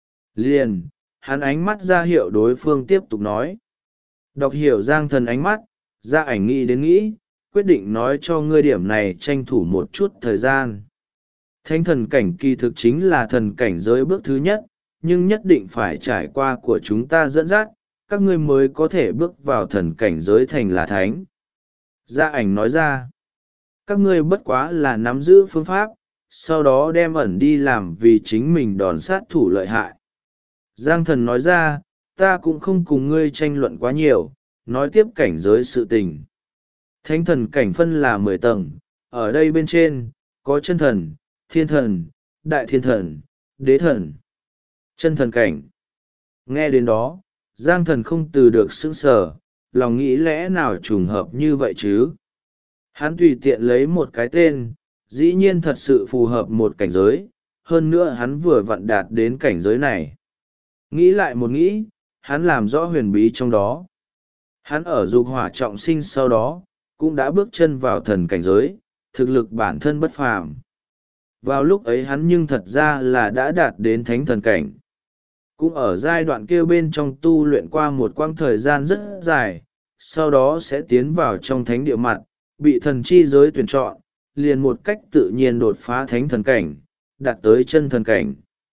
Liền, hắn ánh mắt ra hiệu đối phương tiếp tục nói. Đọc hiểu Giang Thần ánh mắt, Gia ảnh nghĩ đến nghĩ, quyết định nói cho ngươi điểm này tranh thủ một chút thời gian. Thánh thần cảnh kỳ thực chính là thần cảnh giới bước thứ nhất, nhưng nhất định phải trải qua của chúng ta dẫn dắt, các ngươi mới có thể bước vào thần cảnh giới thành là thánh. Gia ảnh nói ra, các ngươi bất quá là nắm giữ phương pháp, sau đó đem ẩn đi làm vì chính mình đòn sát thủ lợi hại. Giang Thần nói ra, ta cũng không cùng ngươi tranh luận quá nhiều, nói tiếp cảnh giới sự tình. Thánh thần cảnh phân là 10 tầng, ở đây bên trên, có chân thần, thiên thần, đại thiên thần, đế thần, chân thần cảnh. Nghe đến đó, Giang Thần không từ được sững sờ, lòng nghĩ lẽ nào trùng hợp như vậy chứ. Hắn tùy tiện lấy một cái tên, dĩ nhiên thật sự phù hợp một cảnh giới, hơn nữa hắn vừa vặn đạt đến cảnh giới này. Nghĩ lại một nghĩ, hắn làm rõ huyền bí trong đó. Hắn ở dục hỏa trọng sinh sau đó, cũng đã bước chân vào thần cảnh giới, thực lực bản thân bất phàm. Vào lúc ấy hắn nhưng thật ra là đã đạt đến thánh thần cảnh. Cũng ở giai đoạn kia bên trong tu luyện qua một quãng thời gian rất dài, sau đó sẽ tiến vào trong thánh địa mặt, bị thần chi giới tuyển chọn, liền một cách tự nhiên đột phá thánh thần cảnh, đạt tới chân thần cảnh.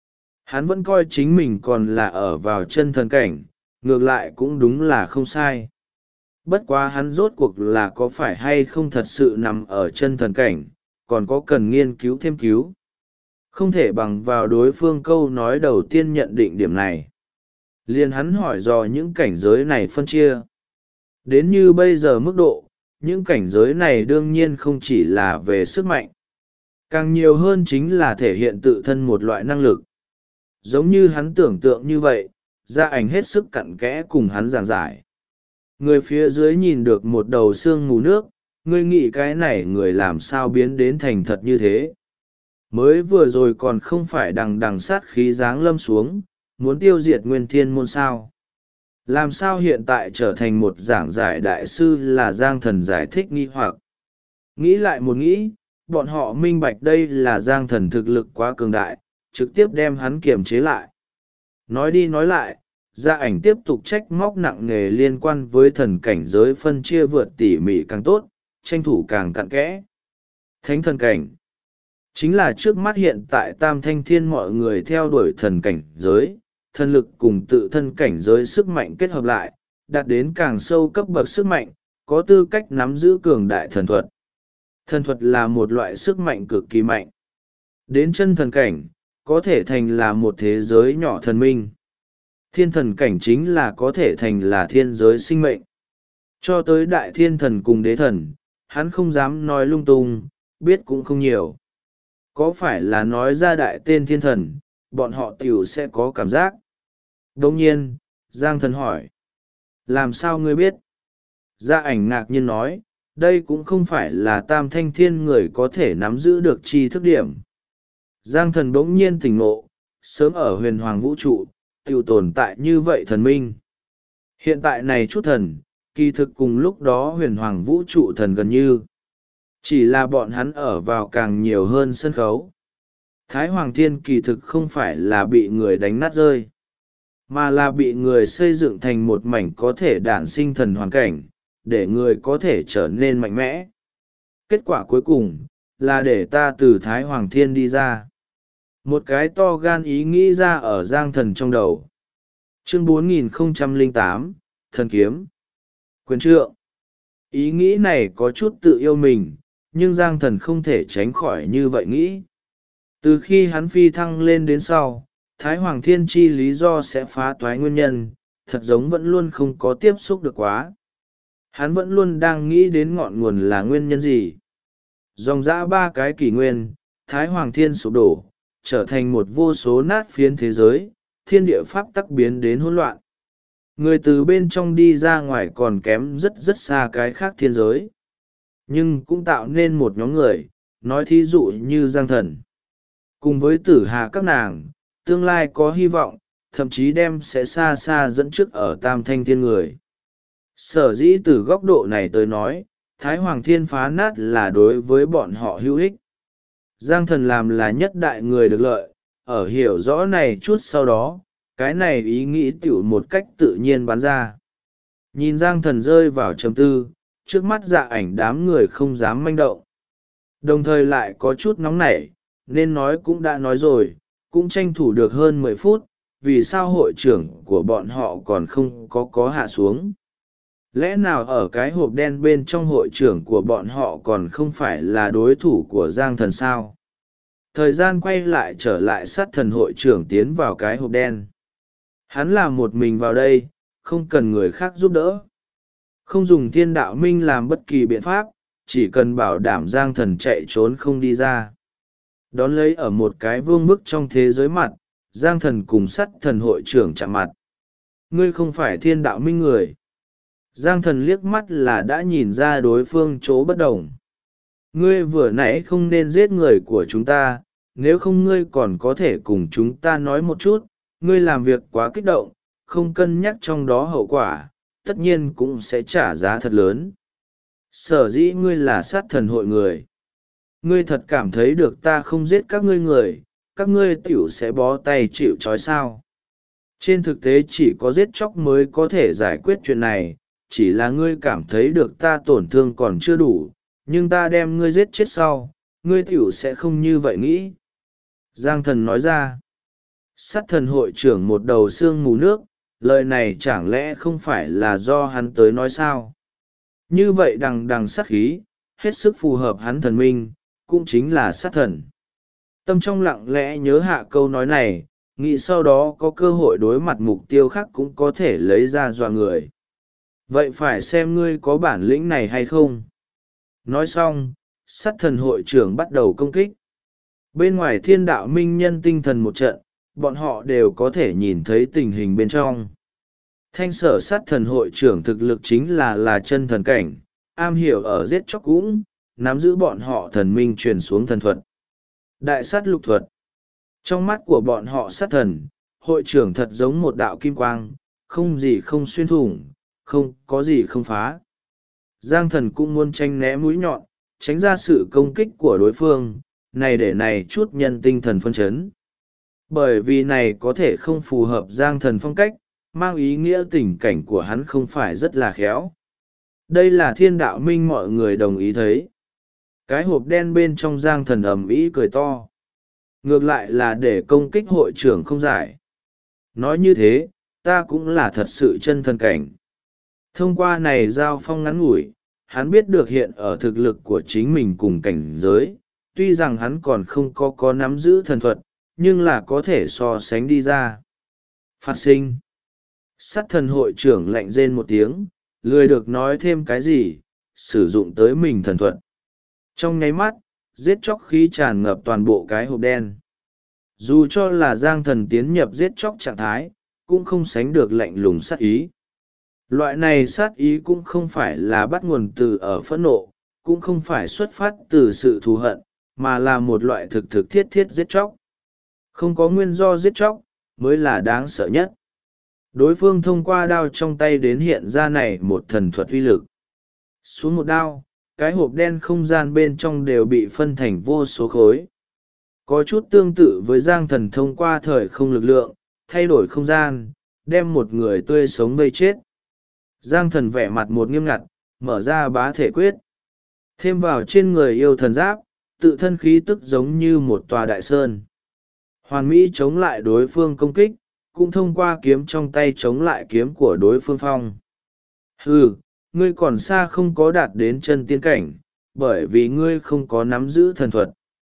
Hắn vẫn coi chính mình còn là ở vào chân thần cảnh, ngược lại cũng đúng là không sai. Bất quá hắn rốt cuộc là có phải hay không thật sự nằm ở chân thần cảnh, còn có cần nghiên cứu thêm cứu. Không thể bằng vào đối phương câu nói đầu tiên nhận định điểm này. Liền hắn hỏi dò những cảnh giới này phân chia. Đến như bây giờ mức độ, những cảnh giới này đương nhiên không chỉ là về sức mạnh, càng nhiều hơn chính là thể hiện tự thân một loại năng lực. Giống như hắn tưởng tượng như vậy, Gia Ảnh hết sức cặn kẽ cùng hắn giảng giải. Người phía dưới nhìn được một đầu xương mù nước, ngươi nghĩ cái này người làm sao biến đến thành thật như thế. Mới vừa rồi còn không phải đằng đằng sát khí giáng lâm xuống, muốn tiêu diệt nguyên thiên môn sao. Làm sao hiện tại trở thành một giảng giải đại sư là Giang Thần giải thích nghi hoặc. Nghĩ lại một nghĩ, bọn họ minh bạch đây là Giang Thần thực lực quá cường đại, trực tiếp đem hắn kiềm chế lại. Nói đi nói lại, Gia Ảnh tiếp tục trách móc nặng nề liên quan với thần cảnh giới phân chia vượt tỉ mỉ càng tốt, tranh thủ càng cặn kẽ. Thánh thần cảnh chính là trước mắt hiện tại Tam Thanh Thiên mọi người theo đuổi thần cảnh giới, thần lực cùng tự thân cảnh giới sức mạnh kết hợp lại, đạt đến càng sâu cấp bậc sức mạnh, có tư cách nắm giữ cường đại thần thuật. Thần thuật là một loại sức mạnh cực kỳ mạnh. Đến chân thần cảnh, có thể thành là một thế giới nhỏ thần minh. Thiên thần cảnh chính là có thể thành là thiên giới sinh mệnh. Cho tới đại thiên thần cùng đế thần, hắn không dám nói lung tung, biết cũng không nhiều. Có phải là nói ra đại tên thiên thần, bọn họ tiểu sẽ có cảm giác. Đồng nhiên, Giang Thần hỏi. Làm sao ngươi biết? Gia Ảnh ngạc nhiên nói, đây cũng không phải là Tam Thanh Thiên người có thể nắm giữ được tri thức điểm. Giang Thần bỗng nhiên tỉnh ngộ, sớm ở huyền hoàng vũ trụ, tiểu tồn tại như vậy thần minh. Hiện tại này chút thần, kỳ thực cùng lúc đó huyền hoàng vũ trụ thần gần như. Chỉ là bọn hắn ở vào càng nhiều hơn sân khấu. Thái Hoàng Thiên kỳ thực không phải là bị người đánh nát rơi, mà là bị người xây dựng thành một mảnh có thể đản sinh thần hoàn cảnh, để người có thể trở nên mạnh mẽ. Kết quả cuối cùng, là để ta từ Thái Hoàng Thiên đi ra. Một cái to gan ý nghĩ ra ở Giang Thần trong đầu. Chương 4008, Thần Kiếm. Quyền trượng. Ý nghĩ này có chút tự yêu mình, nhưng Giang Thần không thể tránh khỏi như vậy nghĩ. Từ khi hắn phi thăng lên đến sau, Thái Hoàng Thiên chi lý do sẽ phá toái nguyên nhân, thật giống vẫn luôn không có tiếp xúc được quá. Hắn vẫn luôn đang nghĩ đến ngọn nguồn là nguyên nhân gì. Dòng dã 3 cái kỷ nguyên, Thái Hoàng Thiên sụp đổ, trở thành một vô số nát phiến thế giới, thiên địa pháp tắc biến đến hỗn loạn. Người từ bên trong đi ra ngoài còn kém rất rất xa cái khác thiên giới. Nhưng cũng tạo nên một nhóm người, nói thí dụ như Giang Thần. Cùng với Tử Hà các nàng, tương lai có hy vọng, thậm chí đem sẽ xa xa dẫn trước ở Tam Thanh Thiên người. Sở dĩ từ góc độ này tới nói, Thái Hoàng Thiên phá nát là đối với bọn họ hữu ích. Giang Thần làm là nhất đại người được lợi, ở hiểu rõ này chút sau đó, cái này ý nghĩ tiểu một cách tự nhiên bắn ra. Nhìn Giang Thần rơi vào trầm tư, trước mắt Dạ Ảnh đám người không dám manh động. Đồng thời lại có chút nóng nảy, nên nói cũng đã nói rồi, cũng tranh thủ được hơn 10 phút, vì sao hội trưởng của bọn họ còn không có hạ xuống. Lẽ nào ở cái hộp đen bên trong hội trưởng của bọn họ còn không phải là đối thủ của Giang Thần sao? Thời gian quay lại trở lại sát thần hội trưởng tiến vào cái hộp đen. Hắn làm một mình vào đây, không cần người khác giúp đỡ. Không dùng thiên đạo minh làm bất kỳ biện pháp, chỉ cần bảo đảm Giang Thần chạy trốn không đi ra. Đón lấy ở một cái vương bức trong thế giới mặt, Giang Thần cùng sát thần hội trưởng chạm mặt. Ngươi không phải thiên đạo minh người. Giang Thần liếc mắt là đã nhìn ra đối phương chỗ bất đồng. Ngươi vừa nãy không nên giết người của chúng ta, nếu không ngươi còn có thể cùng chúng ta nói một chút, ngươi làm việc quá kích động, không cân nhắc trong đó hậu quả, tất nhiên cũng sẽ trả giá thật lớn. Sở dĩ ngươi là sát thần hội người. Ngươi thật cảm thấy được ta không giết các ngươi người, các ngươi tiểu sẽ bó tay chịu trói sao. Trên thực tế chỉ có giết chóc mới có thể giải quyết chuyện này, chỉ là ngươi cảm thấy được ta tổn thương còn chưa đủ, nhưng ta đem ngươi giết chết sau, ngươi tiểu sẽ không như vậy nghĩ. Giang Thần nói ra. Sát thần hội trưởng một đầu xương mù nước, lời này chẳng lẽ không phải là do hắn tới nói sao? Như vậy đằng đằng sát khí, hết sức phù hợp hắn thần minh, cũng chính là sát thần. Tâm trong lặng lẽ nhớ hạ câu nói này, nghĩ sau đó có cơ hội đối mặt mục tiêu khác cũng có thể lấy ra dọa người. Vậy phải xem ngươi có bản lĩnh này hay không? Nói xong, sát thần hội trưởng bắt đầu công kích. Bên ngoài thiên đạo minh nhân tinh thần một trận, bọn họ đều có thể nhìn thấy tình hình bên trong. Thanh sở sát thần hội trưởng thực lực chính là chân thần cảnh, am hiểu ở giết chóc cũng, nắm giữ bọn họ thần minh truyền xuống thần thuật. Đại sát lục thuật. Trong mắt của bọn họ sát thần, hội trưởng thật giống một đạo kim quang, không gì không xuyên thủng, không có gì không phá. Giang thần cũng muốn tranh né mũi nhọn, tránh ra sự công kích của đối phương, này chút nhân tinh thần phân chấn. Bởi vì này có thể không phù hợp Giang thần phong cách, mang ý nghĩa tình cảnh của hắn không phải rất là khéo. Đây là thiên đạo minh mọi người đồng ý thấy. Cái hộp đen bên trong Giang thần ầm ĩ cười to. Ngược lại là để công kích hội trưởng không giải. Nói như thế, ta cũng là thật sự chân thần cảnh. Thông qua này giao phong ngắn ngủi, hắn biết được hiện ở thực lực của chính mình cùng cảnh giới, tuy rằng hắn còn không có nắm giữ thần thuật, nhưng là có thể so sánh đi ra. Phát sinh. Sát thần hội trưởng lạnh rên một tiếng, lười được nói thêm cái gì, sử dụng tới mình thần thuật. Trong nháy mắt, giết chóc khí tràn ngập toàn bộ cái hộp đen. Dù cho là Giang thần tiến nhập giết chóc trạng thái, cũng không sánh được lạnh lùng sát ý. Loại này sát ý cũng không phải là bắt nguồn từ ở phẫn nộ, cũng không phải xuất phát từ sự thù hận, mà là một loại thực thiết giết chóc. Không có nguyên do giết chóc, mới là đáng sợ nhất. Đối phương thông qua đao trong tay đến hiện ra này một thần thuật uy lực. Xuống một đao, cái hộp đen không gian bên trong đều bị phân thành vô số khối. Có chút tương tự với Giang thần thông qua thời không lực lượng, thay đổi không gian, đem một người tươi sống vây chết. Giang thần vẻ mặt một nghiêm ngặt, mở ra bá thể quyết. Thêm vào trên người yêu thần giáp, tự thân khí tức giống như một tòa đại sơn. Hoàn mỹ chống lại đối phương công kích, cũng thông qua kiếm trong tay chống lại kiếm của đối phương phong. Ngươi còn xa không có đạt đến chân tiên cảnh, bởi vì ngươi không có nắm giữ thần thuật.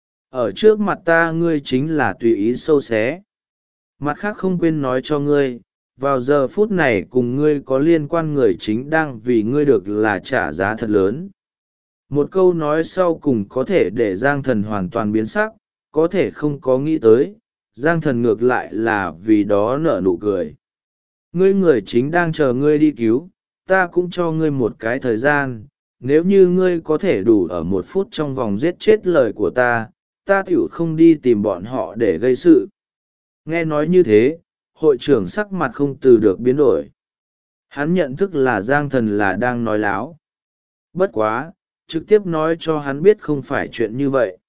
Ở trước mặt ta ngươi chính là tùy ý sâu xé. Mặt khác không quên nói cho ngươi, vào giờ phút này cùng ngươi có liên quan người chính đang vì ngươi được là trả giá thật lớn. Một câu nói sau cùng có thể để Giang thần hoàn toàn biến sắc, có thể không có nghĩ tới, Giang thần ngược lại là vì đó nở nụ cười. Ngươi người chính đang chờ ngươi đi cứu, ta cũng cho ngươi một cái thời gian, nếu như ngươi có thể đủ ở 1 phút trong vòng giết chết lời của ta tiểu không đi tìm bọn họ để gây sự. Nghe nói như thế, hội trưởng sắc mặt không từ được biến đổi. Hắn nhận thức là Giang thần là đang nói láo. Bất quá, trực tiếp nói cho hắn biết không phải chuyện như vậy.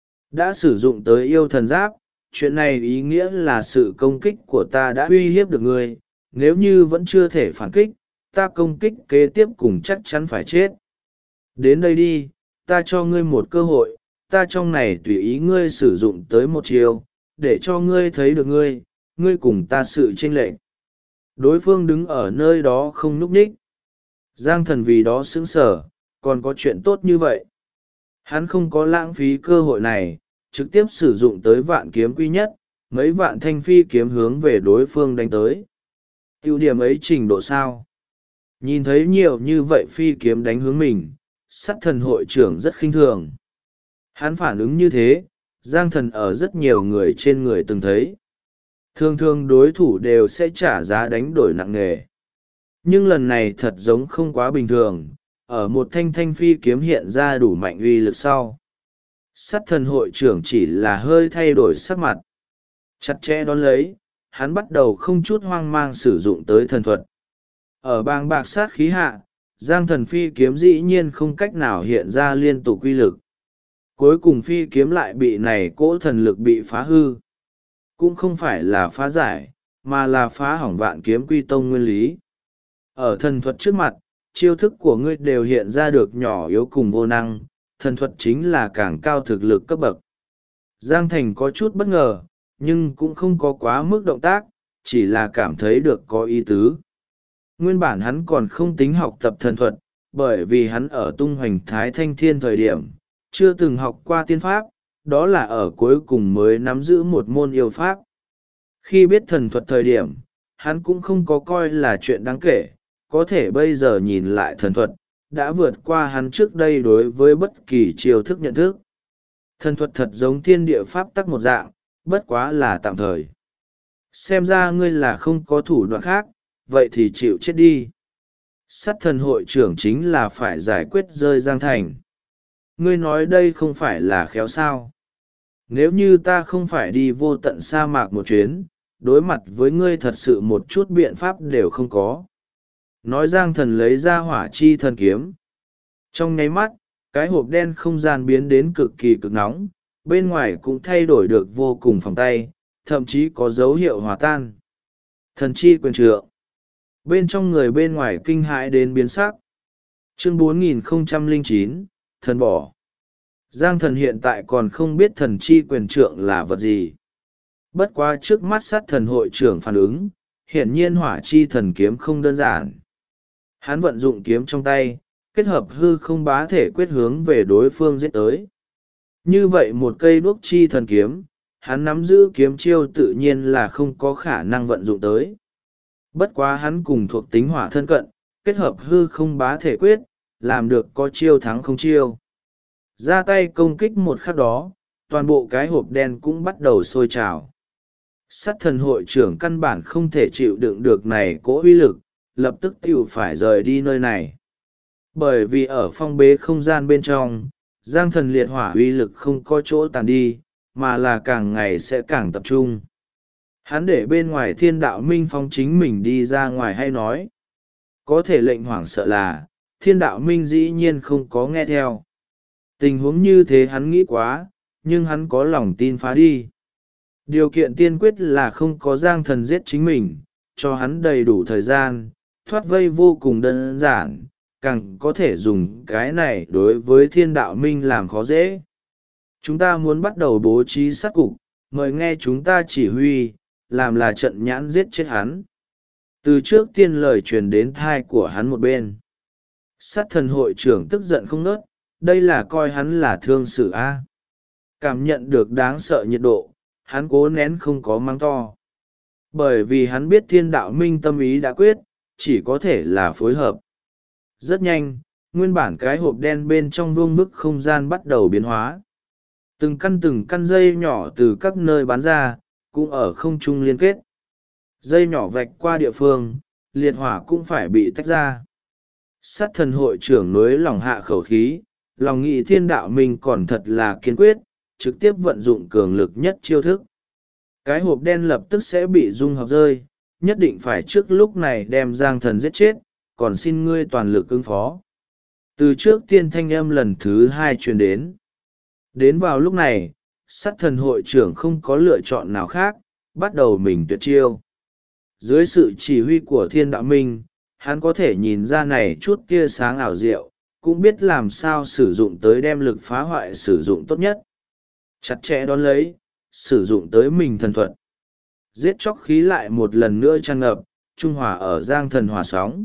Đã sử dụng tới yêu thần giáp, chuyện này ý nghĩa là sự công kích của ta đã uy hiếp được ngươi, nếu như vẫn chưa thể phản kích, ta công kích kế tiếp cùng chắc chắn phải chết. Đến đây đi, ta cho ngươi một cơ hội, ta trong này tùy ý ngươi sử dụng tới một chiều, để cho ngươi thấy được ngươi cùng ta sự chênh lệch. Đối phương đứng ở nơi đó không nhúc nhích. Giang thần vì đó sững sờ, còn có chuyện tốt như vậy. Hắn không có lãng phí cơ hội này, trực tiếp sử dụng tới vạn kiếm quy nhất, mấy vạn thanh phi kiếm hướng về đối phương đánh tới. Tiêu điểm ấy trình độ sao? Nhìn thấy nhiều như vậy phi kiếm đánh hướng mình, sát thần hội trưởng rất khinh thường. Hắn phản ứng như thế, Giang thần ở rất nhiều người trên người từng thấy. Thường thường đối thủ đều sẽ trả giá đánh đổi nặng nề. Nhưng lần này thật giống không quá bình thường, ở một thanh phi kiếm hiện ra đủ mạnh uy lực sau. Sát thần hội trưởng chỉ là hơi thay đổi sắc mặt. Chặt chẽ đón lấy, hắn bắt đầu không chút hoang mang sử dụng tới thần thuật. Ở bàng bạc sát khí hạ, Giang thần phi kiếm dĩ nhiên không cách nào hiện ra liên tục uy lực. Cuối cùng phi kiếm lại bị này cỗ thần lực bị phá hư. Cũng không phải là phá giải, mà là phá hỏng vạn kiếm quy tông nguyên lý. Ở thần thuật trước mặt, chiêu thức của ngươi đều hiện ra được nhỏ yếu cùng vô năng, thần thuật chính là càng cao thực lực cấp bậc. Giang Thành có chút bất ngờ, nhưng cũng không có quá mức động tác, chỉ là cảm thấy được có ý tứ. Nguyên bản hắn còn không tính học tập thần thuật, bởi vì hắn ở tung hoành Thái Thanh Thiên thời điểm, chưa từng học qua tiên pháp, đó là ở cuối cùng mới nắm giữ một môn yêu pháp. Khi biết thần thuật thời điểm, hắn cũng không có coi là chuyện đáng kể, có thể bây giờ nhìn lại thần thuật, đã vượt qua hắn trước đây đối với bất kỳ chiêu thức nhận thức. Thần thuật thật giống thiên địa pháp tắc một dạng, bất quá là tạm thời. Xem ra ngươi là không có thủ đoạn khác, vậy thì chịu chết đi. Sát thần hội trưởng chính là phải giải quyết rơi Giang Thành. Ngươi nói đây không phải là khéo sao? Nếu như ta không phải đi vô tận sa mạc một chuyến, đối mặt với ngươi thật sự một chút biện pháp đều không có. Nói Giang Thần lấy ra hỏa chi thần kiếm. Trong nháy mắt, cái hộp đen không gian biến đến cực kỳ cực nóng, bên ngoài cũng thay đổi được vô cùng phòng tay, thậm chí có dấu hiệu hòa tan. Thần chi quyền trượng. Bên trong người bên ngoài kinh hãi đến biến sắc. Chương 4009, thần bỏ. Giang Thần hiện tại còn không biết thần chi quyền trượng là vật gì. Bất quá trước mắt sát thần hội trưởng phản ứng, hiển nhiên hỏa chi thần kiếm không đơn giản. Hắn vận dụng kiếm trong tay, kết hợp hư không bá thể quyết hướng về đối phương giết tới. Như vậy một cây đuốc chi thần kiếm, hắn nắm giữ kiếm chiêu tự nhiên là không có khả năng vận dụng tới. Bất quá hắn cùng thuộc tính hỏa thân cận, kết hợp hư không bá thể quyết, làm được có chiêu thắng không chiêu. Ra tay công kích một khắc đó, toàn bộ cái hộp đen cũng bắt đầu sôi trào. Sát thần hội trưởng căn bản không thể chịu đựng được này cỗ uy lực, lập tức tiểu phải rời đi nơi này. Bởi vì ở phong bế không gian bên trong, Giang Thần liệt hỏa uy lực không có chỗ tàn đi, mà là càng ngày sẽ càng tập trung. Hắn để bên ngoài thiên đạo minh phong chính mình đi ra ngoài hay nói. Có thể lệnh hoảng sợ là, thiên đạo minh dĩ nhiên không có nghe theo. Tình huống như thế hắn nghĩ quá, nhưng hắn có lòng tin phá đi. Điều kiện tiên quyết là không có Giang Thần giết chính mình, cho hắn đầy đủ thời gian, thoát vây vô cùng đơn giản, càng có thể dùng cái này đối với thiên đạo minh làm khó dễ. Chúng ta muốn bắt đầu bố trí sát cục, mời nghe chúng ta chỉ huy, làm là trận nhãn giết chết hắn. Từ trước tiên lời truyền đến thai của hắn một bên. Sát thần hội trưởng tức giận không nớt, đây là coi hắn là thương xử A. Cảm nhận được đáng sợ nhiệt độ, hắn cố nén không có mắng to. Bởi vì hắn biết thiên đạo minh tâm ý đã quyết, chỉ có thể là phối hợp. Rất nhanh, nguyên bản cái hộp đen bên trong vuông vức không gian bắt đầu biến hóa. Từng căn dây nhỏ từ các nơi bắn ra, cũng ở không trung liên kết. Dây nhỏ vạch qua địa phương, liệt hỏa cũng phải bị tách ra. Sát thần hội trưởng nối lòng hạ khẩu khí, lòng nghị thiên đạo mình còn thật là kiên quyết, trực tiếp vận dụng cường lực nhất chiêu thức. Cái hộp đen lập tức sẽ bị dung hợp rơi, nhất định phải trước lúc này đem Giang Thần giết chết, còn xin ngươi toàn lực ứng phó. Từ trước tiên thanh âm lần thứ 2 truyền đến. Đến vào lúc này, sát thần hội trưởng không có lựa chọn nào khác, bắt đầu mình tuyệt chiêu. Dưới sự chỉ huy của thiên đạo minh, hắn có thể nhìn ra này chút tia sáng ảo diệu, cũng biết làm sao sử dụng tới đem lực phá hoại sử dụng tốt nhất. Chặt chẽ đón lấy, sử dụng tới mình thần thuật. Giết chóc khí lại một lần nữa tràn ngập, trung hòa ở Giang Thần hỏa sóng.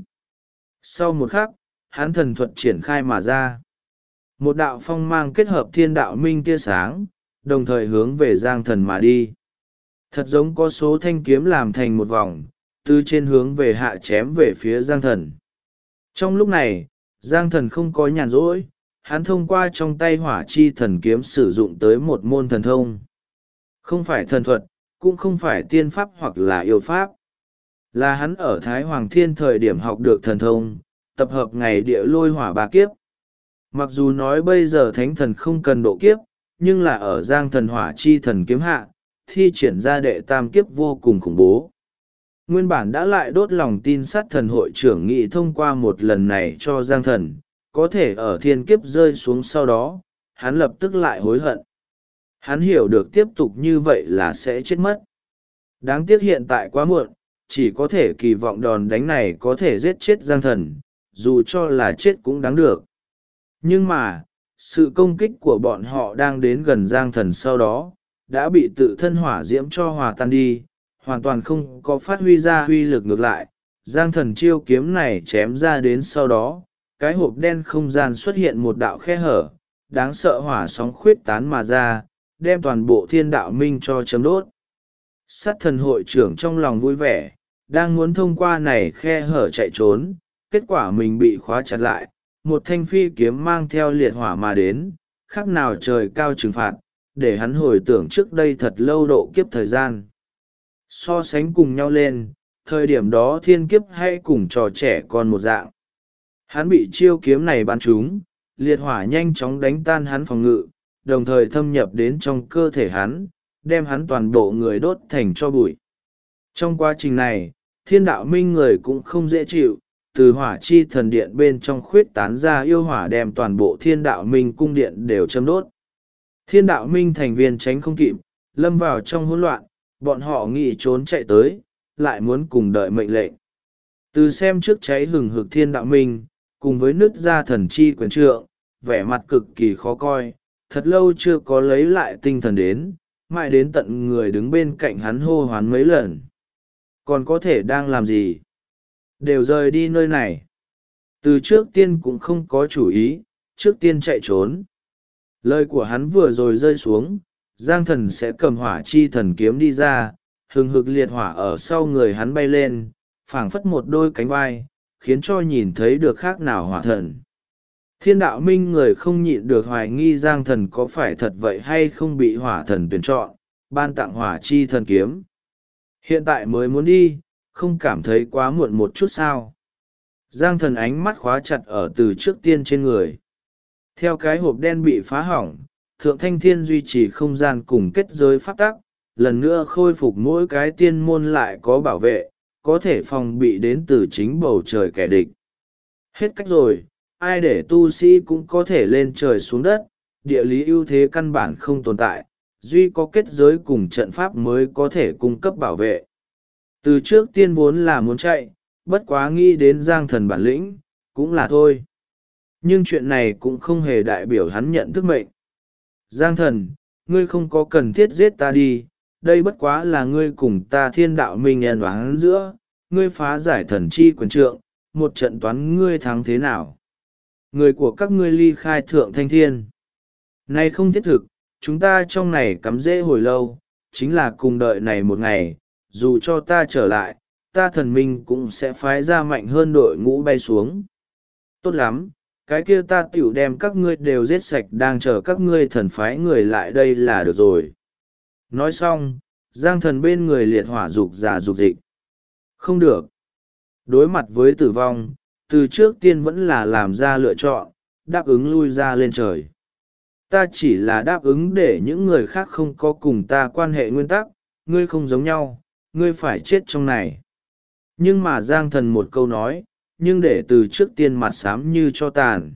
Sau một khắc, hắn thần thuật triển khai mà ra. Một đạo phong mang kết hợp thiên đạo minh tia sáng, đồng thời hướng về Giang Thần mà đi. Thật giống có số thanh kiếm làm thành một vòng, từ trên hướng về hạ chém về phía Giang Thần. Trong lúc này, Giang Thần không có nhàn rỗi, hắn thông qua trong tay hỏa chi thần kiếm sử dụng tới một môn thần thông. Không phải thần thuật, cũng không phải tiên pháp hoặc là yêu pháp. Là hắn ở Thái Hoàng Thiên thời điểm học được thần thông, tập hợp ngày địa lôi hỏa ba kiếp. Mặc dù nói bây giờ thánh thần không cần độ kiếp, nhưng là ở Giang Thần hỏa chi thần kiếm hạ, thi triển ra đệ tam kiếp vô cùng khủng bố. Nguyên bản đã lại đốt lòng tin sát thần hội trưởng nghị thông qua một lần này cho Giang Thần, có thể ở thiên kiếp rơi xuống sau đó, hắn lập tức lại hối hận. Hắn hiểu được tiếp tục như vậy là sẽ chết mất. Đáng tiếc hiện tại quá muộn, chỉ có thể kỳ vọng đòn đánh này có thể giết chết Giang Thần, dù cho là chết cũng đáng được. Nhưng mà, sự công kích của bọn họ đang đến gần Giang Thần sau đó, đã bị tự thân hỏa diễm cho hòa tan đi, hoàn toàn không có phát huy ra huy lực ngược lại. Giang Thần chiêu kiếm này chém ra đến sau đó, cái hộp đen không gian xuất hiện một đạo khe hở, đáng sợ hỏa sóng khuyết tán mà ra, đem toàn bộ thiên đạo minh cho chấm đốt. Sát thần hội trưởng trong lòng vui vẻ, đang muốn thông qua này khe hở chạy trốn, kết quả mình bị khóa chặt lại, một thanh phi kiếm mang theo liệt hỏa mà đến, khác nào trời cao trừng phạt, để hắn hồi tưởng trước đây thật lâu độ kiếp thời gian. So sánh cùng nhau lên, thời điểm đó thiên kiếp hay cùng trò trẻ con một dạng. Hắn bị chiêu kiếm này bắn trúng, liệt hỏa nhanh chóng đánh tan hắn phòng ngự, đồng thời thâm nhập đến trong cơ thể hắn, đem hắn toàn bộ người đốt thành tro bụi. Trong quá trình này, thiên đạo minh người cũng không dễ chịu, từ hỏa chi thần điện bên trong khuyết tán ra yêu hỏa đem toàn bộ thiên đạo minh cung điện đều châm đốt. Thiên đạo minh thành viên tránh không kịp, lâm vào trong hỗn loạn, bọn họ nghĩ trốn chạy tới, lại muốn cùng đợi mệnh lệnh. Từ xem trước cháy hừng hực thiên đạo minh, cùng với nứt ra thần chi quyền trượng, vẻ mặt cực kỳ khó coi, thật lâu chưa có lấy lại tinh thần đến, mãi đến tận người đứng bên cạnh hắn hô hoán mấy lần. Còn có thể đang làm gì? Đều rời đi nơi này. Từ trước tiên cũng không có chủ ý, trước tiên chạy trốn. Lời của hắn vừa rồi rơi xuống, Giang Thần sẽ cầm hỏa chi thần kiếm đi ra, hừng hực liệt hỏa ở sau người hắn bay lên, phảng phất một đôi cánh vai, khiến cho nhìn thấy được khác nào hỏa thần. Thiên đạo minh người không nhịn được hoài nghi Giang Thần có phải thật vậy hay không bị hỏa thần tuyển chọn, ban tặng hỏa chi thần kiếm. Hiện tại mới muốn đi, không cảm thấy quá muộn một chút sao? Giang Thần ánh mắt khóa chặt ở từ trước tiên trên người. Theo cái hộp đen bị phá hỏng, Thượng Thanh Thiên duy trì không gian cùng kết giới pháp tắc, lần nữa khôi phục mỗi cái tiên môn lại có bảo vệ, có thể phòng bị đến từ chính bầu trời kẻ địch. Hết cách rồi, ai để tu sĩ cũng có thể lên trời xuống đất, địa lý ưu thế căn bản không tồn tại, duy có kết giới cùng trận pháp mới có thể cung cấp bảo vệ. Từ trước tiên vốn là muốn chạy, bất quá nghĩ đến Giang Thần bản lĩnh, cũng là thôi. Nhưng chuyện này cũng không hề đại biểu hắn nhận thức mệnh. Giang Thần, ngươi không có cần thiết giết ta đi, đây bất quá là ngươi cùng ta thiên đạo minh nhân đoán giữa, ngươi phá giải thần chi quyền trượng, một trận toán ngươi thắng thế nào. Người của các ngươi ly khai Thượng Thanh Thiên. Này không thiết thực, chúng ta trong này cắm rễ hồi lâu, chính là cùng đợi này một ngày, dù cho ta trở lại, ta thần minh cũng sẽ phái ra mạnh hơn đội ngũ bay xuống. Tốt lắm, cái kia ta tiểu đem các ngươi đều giết sạch đang chờ các ngươi thần phái người lại đây là được rồi. Nói xong, Giang Thần bên người liệt hỏa dục giả dục dịch. Không được. Đối mặt với tử vong, từ trước tiên vẫn là làm ra lựa chọn, đáp ứng lui ra lên trời. Ta chỉ là đáp ứng để những người khác không có cùng ta quan hệ nguyên tắc, ngươi không giống nhau, ngươi phải chết trong này. Nhưng mà Giang Thần một câu nói, nhưng để từ trước tiên mặt xám như cho tàn.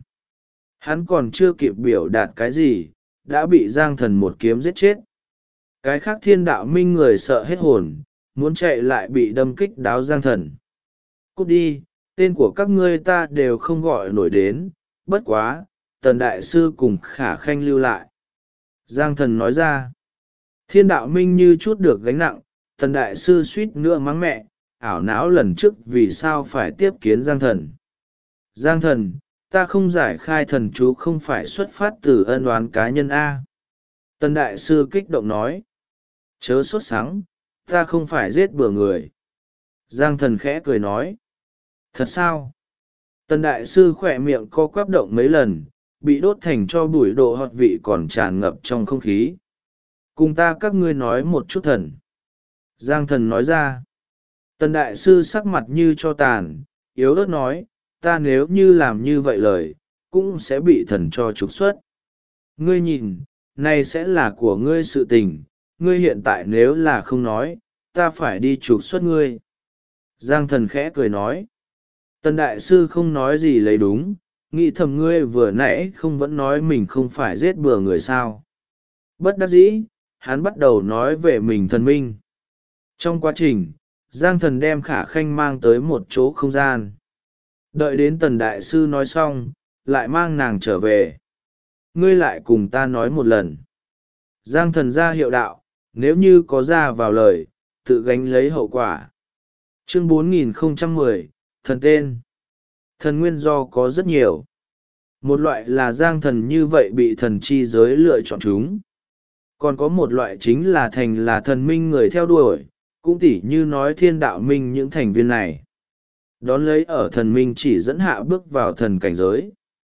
Hắn còn chưa kịp biểu đạt cái gì, đã bị Giang Thần một kiếm giết chết. Cái khác thiên đạo minh người sợ hết hồn, muốn chạy lại bị đâm kích đáo Giang Thần. Cút đi, tên của các ngươi ta đều không gọi nổi đến, bất quá, Tần Đại Sư cùng Khả Khanh lưu lại. Giang Thần nói ra, thiên đạo minh như chút được gánh nặng, Tần Đại Sư suýt nữa mắng mẹ, ảo não lần trước vì sao phải tiếp kiến Giang Thần. Giang Thần, ta không giải khai thần chú không phải xuất phát từ ân oán cá nhân A. Tần Đại Sư kích động nói, chớ sốt sắng, ta không phải giết bừa người. Giang Thần khẽ cười nói, thật sao? Tần Đại Sư khỏe miệng co quắp động mấy lần, bị đốt thành cho bụi độ hot vị còn tràn ngập trong không khí. Cùng ta các ngươi nói một chút thần. Giang Thần nói ra. Tần Đại Sư sắc mặt như cho tàn, yếu ớt nói, ta nếu như làm như vậy lời, cũng sẽ bị thần cho trục xuất. Ngươi nhìn, này sẽ là của ngươi sự tình, ngươi hiện tại nếu là không nói, ta phải đi trục xuất ngươi. Giang Thần khẽ cười nói. Tần Đại Sư không nói gì lấy đúng, nghĩ thầm ngươi vừa nãy không vẫn nói mình không phải giết bừa người sao. Bất đắc dĩ, hắn bắt đầu nói về mình thần minh. Trong quá trình, Giang Thần đem Khả Khanh mang tới một chỗ không gian. Đợi đến Tần Đại Sư nói xong, lại mang nàng trở về. Ngươi lại cùng ta nói một lần. Giang Thần ra hiệu đạo, nếu như có ra vào lời, tự gánh lấy hậu quả. Chương 4010, thần tên. Thần nguyên do có rất nhiều. Một loại là Giang Thần như vậy bị thần chi giới lựa chọn chúng. Còn có một loại chính là thành là thần minh người theo đuổi, cũng tỉ như nói thiên đạo minh những thành viên này. Đón lấy ở thần minh chỉ dẫn hạ bước vào thần cảnh giới.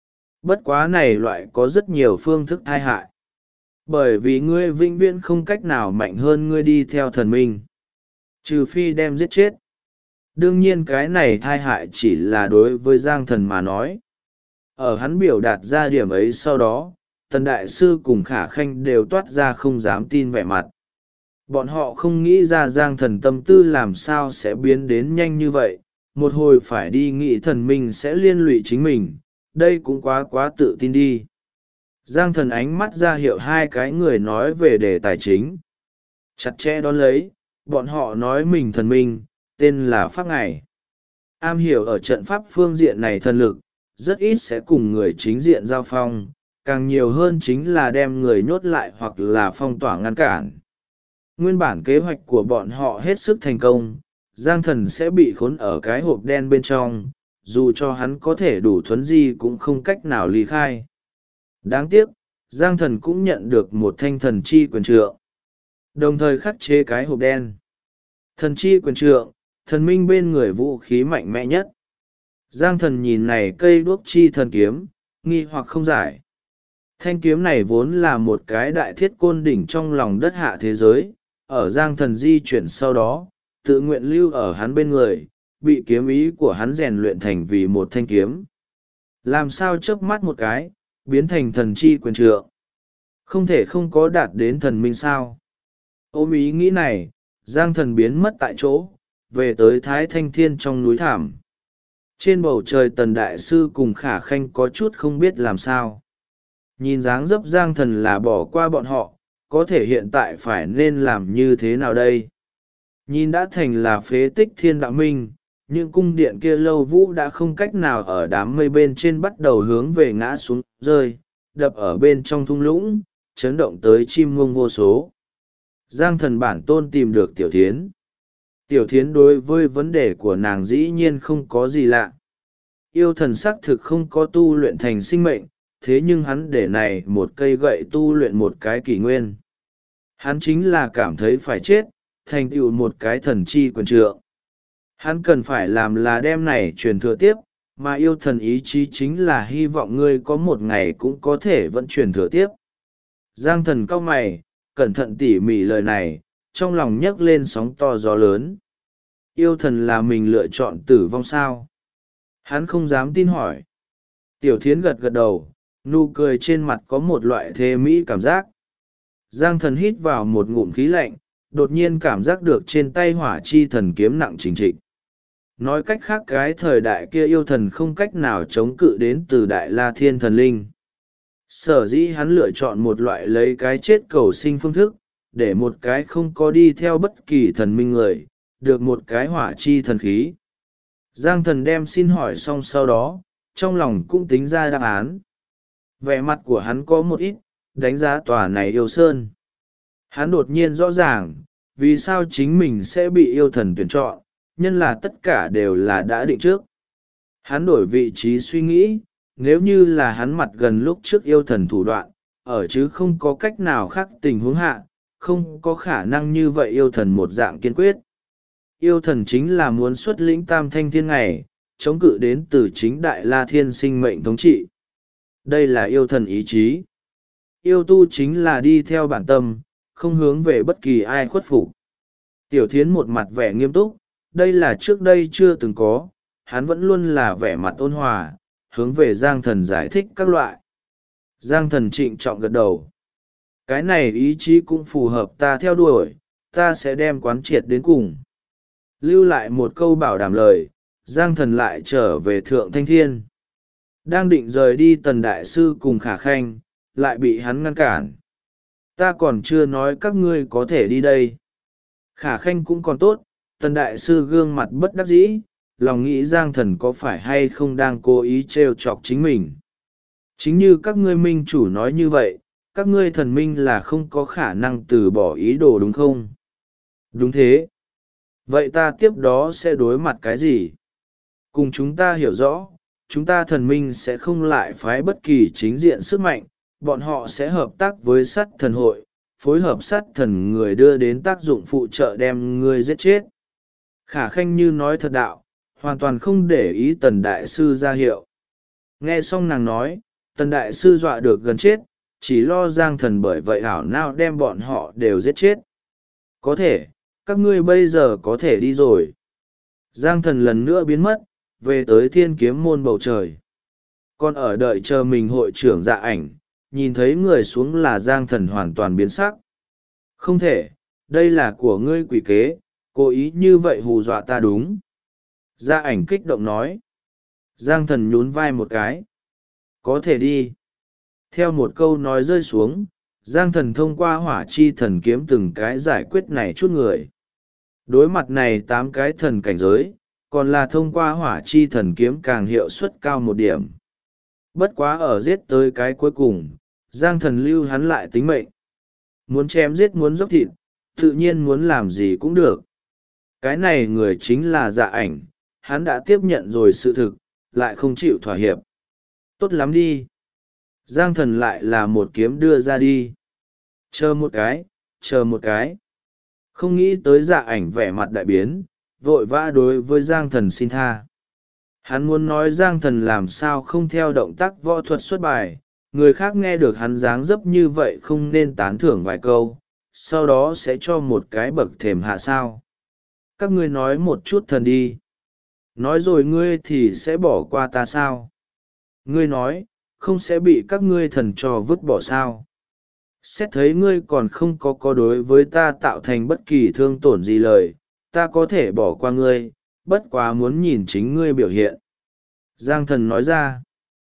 Bất quá này loại có rất nhiều phương thức tai hại. Bởi vì ngươi vĩnh viễn không cách nào mạnh hơn ngươi đi theo thần minh. Trừ phi đem giết chết. Đương nhiên cái này tai hại chỉ là đối với Giang Thần mà nói. Ở hắn biểu đạt ra điểm ấy sau đó, Tần Đại Sư cùng Khả Khanh đều toát ra không dám tin vẻ mặt. Bọn họ không nghĩ ra Giang Thần tâm tư làm sao sẽ biến đến nhanh như vậy, một hồi phải đi nghĩ thần minh sẽ liên lụy chính mình, đây cũng quá tự tin đi. Giang Thần ánh mắt ra hiệu hai cái người nói về đề tài chính. Chặt chẽ đón lấy, bọn họ nói mình thần minh, tên là Pháp Ngày. Am hiểu ở trận pháp phương diện này thần lực, rất ít sẽ cùng người chính diện giao phong, càng nhiều hơn chính là đem người nhốt lại hoặc là phong tỏa ngăn cản. Nguyên bản kế hoạch của bọn họ hết sức thành công, Giang Thần sẽ bị khốn ở cái hộp đen bên trong, dù cho hắn có thể đủ thuấn di cũng không cách nào ly khai. Đáng tiếc, Giang Thần cũng nhận được một thanh thần chi quyền trượng, đồng thời khắc chế cái hộp đen. Thần chi quyền trượng, thần minh bên người vũ khí mạnh mẽ nhất. Giang Thần nhìn này cây đuốc chi thần kiếm, nghi hoặc không giải. Thanh kiếm này vốn là một cái đại thiết côn đỉnh trong lòng đất hạ thế giới, ở Giang Thần di chuyển sau đó, tự nguyện lưu ở hắn bên người, bị kiếm ý của hắn rèn luyện thành vì một thanh kiếm. Làm sao chớp mắt một cái, biến thành thần chi quyền trượng. Không thể không có đạt đến thần minh sao. Ôm ý nghĩ này, Giang Thần biến mất tại chỗ, về tới Thái Thanh Thiên trong núi thảm. Trên bầu trời Tần Đại Sư cùng Khả Khanh có chút không biết làm sao. Nhìn dáng dấp Giang Thần là bỏ qua bọn họ, có thể hiện tại phải nên làm như thế nào đây? Nhìn đã thành là phế tích Thiên Đạo Minh, những cung điện kia lâu vũ đã không cách nào ở đám mây bên trên bắt đầu hướng về ngã xuống rơi, đập ở bên trong thung lũng, chấn động tới chim muông vô số. Giang Thần bản tôn tìm được Tiểu Thiến. Tiểu Thiến đối với vấn đề của nàng dĩ nhiên không có gì lạ. Yêu thần xác thực không có tu luyện thành sinh mệnh, thế nhưng hắn để này một cây gậy tu luyện một cái kỷ nguyên. Hắn chính là cảm thấy phải chết, thành tựu một cái thần chi quyền trượng. Hắn cần phải làm là đem này truyền thừa tiếp, mà yêu thần ý chí chính là hy vọng ngươi có một ngày cũng có thể vẫn truyền thừa tiếp. Giang Thần cau mày, cẩn thận tỉ mỉ lời này, trong lòng nhấc lên sóng to gió lớn. Yêu thần là mình lựa chọn tử vong sao? Hắn không dám tin hỏi. Tiểu Thiến gật gật đầu, nụ cười trên mặt có một loại thê mỹ cảm giác. Giang Thần hít vào một ngụm khí lạnh, đột nhiên cảm giác được trên tay hỏa chi thần kiếm nặng trình trịch. Nói cách khác cái thời đại kia yêu thần không cách nào chống cự đến từ Đại La Thiên Thần Linh. Sở dĩ hắn lựa chọn một loại lấy cái chết cầu sinh phương thức, để một cái không có đi theo bất kỳ thần minh người, được một cái hỏa chi thần khí. Giang Thần đem xin hỏi xong sau đó, trong lòng cũng tính ra đáp án. Vẻ mặt của hắn có một ít, đánh giá tòa này yêu sơn. Hắn đột nhiên rõ ràng, vì sao chính mình sẽ bị yêu thần tuyển chọn, nhân là tất cả đều là đã định trước. Hắn đổi vị trí suy nghĩ, nếu như là hắn mặt gần lúc trước yêu thần thủ đoạn, ở chứ không có cách nào khác tình huống hạ, không có khả năng như vậy yêu thần một dạng kiên quyết. Yêu thần chính là muốn xuất lĩnh Tam Thanh Thiên ngày, chống cự đến từ chính Đại La Thiên sinh mệnh thống trị. Đây là yêu thần ý chí. Yêu tu chính là đi theo bản tâm, không hướng về bất kỳ ai khuất phục. Tiểu Thiến một mặt vẻ nghiêm túc, đây là trước đây chưa từng có, hắn vẫn luôn là vẻ mặt ôn hòa, hướng về Giang Thần giải thích các loại. Giang Thần trịnh trọng gật đầu. Cái này ý chí cũng phù hợp ta theo đuổi, ta sẽ đem quán triệt đến cùng. Lưu lại một câu bảo đảm lời, Giang Thần lại trở về Thượng Thanh Thiên. Đang định rời đi Tần Đại Sư cùng Khả Khanh, lại bị hắn ngăn cản. Ta còn chưa nói các ngươi có thể đi đây. Khả Khanh cũng còn tốt, Tần Đại Sư gương mặt bất đắc dĩ, lòng nghĩ Giang Thần có phải hay không đang cố ý trêu chọc chính mình. Chính như các ngươi minh chủ nói như vậy, các ngươi thần minh là không có khả năng từ bỏ ý đồ đúng không? Đúng thế. Vậy ta tiếp đó sẽ đối mặt cái gì? Cùng chúng ta hiểu rõ, chúng ta thần minh sẽ không lại phái bất kỳ chính diện sức mạnh, bọn họ sẽ hợp tác với sát thần hội, phối hợp sát thần người đưa đến tác dụng phụ trợ đem ngươi giết chết. Khả Khanh như nói thật đạo, hoàn toàn không để ý Tần Đại Sư ra hiệu. Nghe xong nàng nói, Tần đại sư dọa được gần chết, chỉ lo Giang Thần bởi vậy ảo nào đem bọn họ đều giết chết. Có thể, các ngươi bây giờ có thể đi rồi. Giang Thần lần nữa biến mất, về tới Thiên Kiếm môn bầu trời. Còn ở đợi chờ mình hội trưởng Dạ Ảnh, nhìn thấy người xuống là Giang Thần hoàn toàn biến sắc. Không thể, đây là của ngươi quỷ kế, cố ý như vậy hù dọa ta đúng. Dạ Ảnh kích động nói. Giang Thần nhún vai một cái. Có thể đi. Theo một câu nói rơi xuống, Giang Thần thông qua hỏa chi thần kiếm từng cái giải quyết này chút người. Đối mặt này 8 cái thần cảnh giới, còn là thông qua hỏa chi thần kiếm càng hiệu suất cao một điểm. Bất quá ở giết tới cái cuối cùng, Giang Thần lưu hắn lại tính mệnh. Muốn chém giết muốn dốc thịt, tự nhiên muốn làm gì cũng được. Cái này người chính là Dạ Ảnh, hắn đã tiếp nhận rồi sự thực, lại không chịu thỏa hiệp. Tốt lắm đi. Giang Thần lại là một kiếm đưa ra đi. Chờ một cái, chờ một cái. Không nghĩ tới Dạ Ảnh vẻ mặt đại biến, vội vã đối với Giang Thần xin tha. Hắn muốn nói Giang Thần làm sao không theo động tác võ thuật xuất bài, người khác nghe được hắn dáng dấp như vậy không nên tán thưởng vài câu, sau đó sẽ cho một cái bậc thềm hạ sao. Các ngươi nói một chút thần đi. Nói rồi ngươi thì sẽ bỏ qua ta sao? Ngươi nói, không sẽ bị các ngươi thần cho vứt bỏ sao? Xét thấy ngươi còn không có đối với ta tạo thành bất kỳ thương tổn gì lời, ta có thể bỏ qua ngươi, bất quá muốn nhìn chính ngươi biểu hiện. Giang Thần nói ra.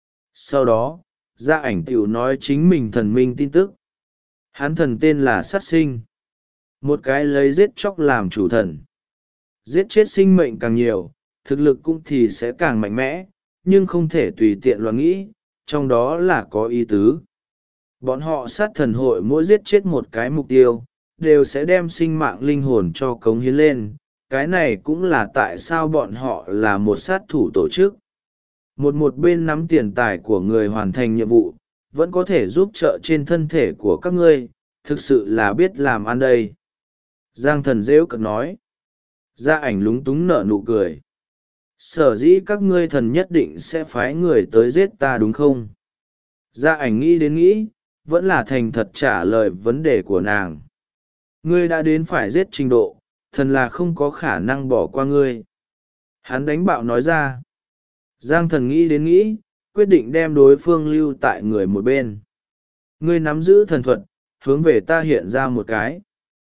Sau đó, Dạ Ảnh tiểu nói chính mình thần minh tin tức. Hắn thần tên là Sát Sinh. Một cái lấy giết chóc làm chủ thần. Giết chết sinh mệnh càng nhiều, thực lực cũng thì sẽ càng mạnh mẽ, nhưng không thể tùy tiện loạn nghĩ, trong đó là có ý tứ. Bọn họ sát thần hội mỗi giết chết một cái mục tiêu, đều sẽ đem sinh mạng linh hồn cho cống hiến lên. Cái này cũng là tại sao bọn họ là một sát thủ tổ chức. Một bên nắm tiền tài của người hoàn thành nhiệm vụ, vẫn có thể giúp trợ trên thân thể của các ngươi, thực sự là biết làm ăn đây. Giang Thần rêu cợt nói. Dạ Ảnh lúng túng nở nụ cười. Sở dĩ các ngươi thần nhất định sẽ phái người tới giết ta đúng không? Dạ Ảnh nghĩ đến nghĩ, vẫn là thành thật trả lời vấn đề của nàng. Ngươi đã đến phải giết trình độ, thần là không có khả năng bỏ qua ngươi. Hắn đánh bạo nói ra. Giang Thần nghĩ đến nghĩ, quyết định đem đối phương lưu tại người một bên. Ngươi nắm giữ thần thuật, hướng về ta hiện ra một cái.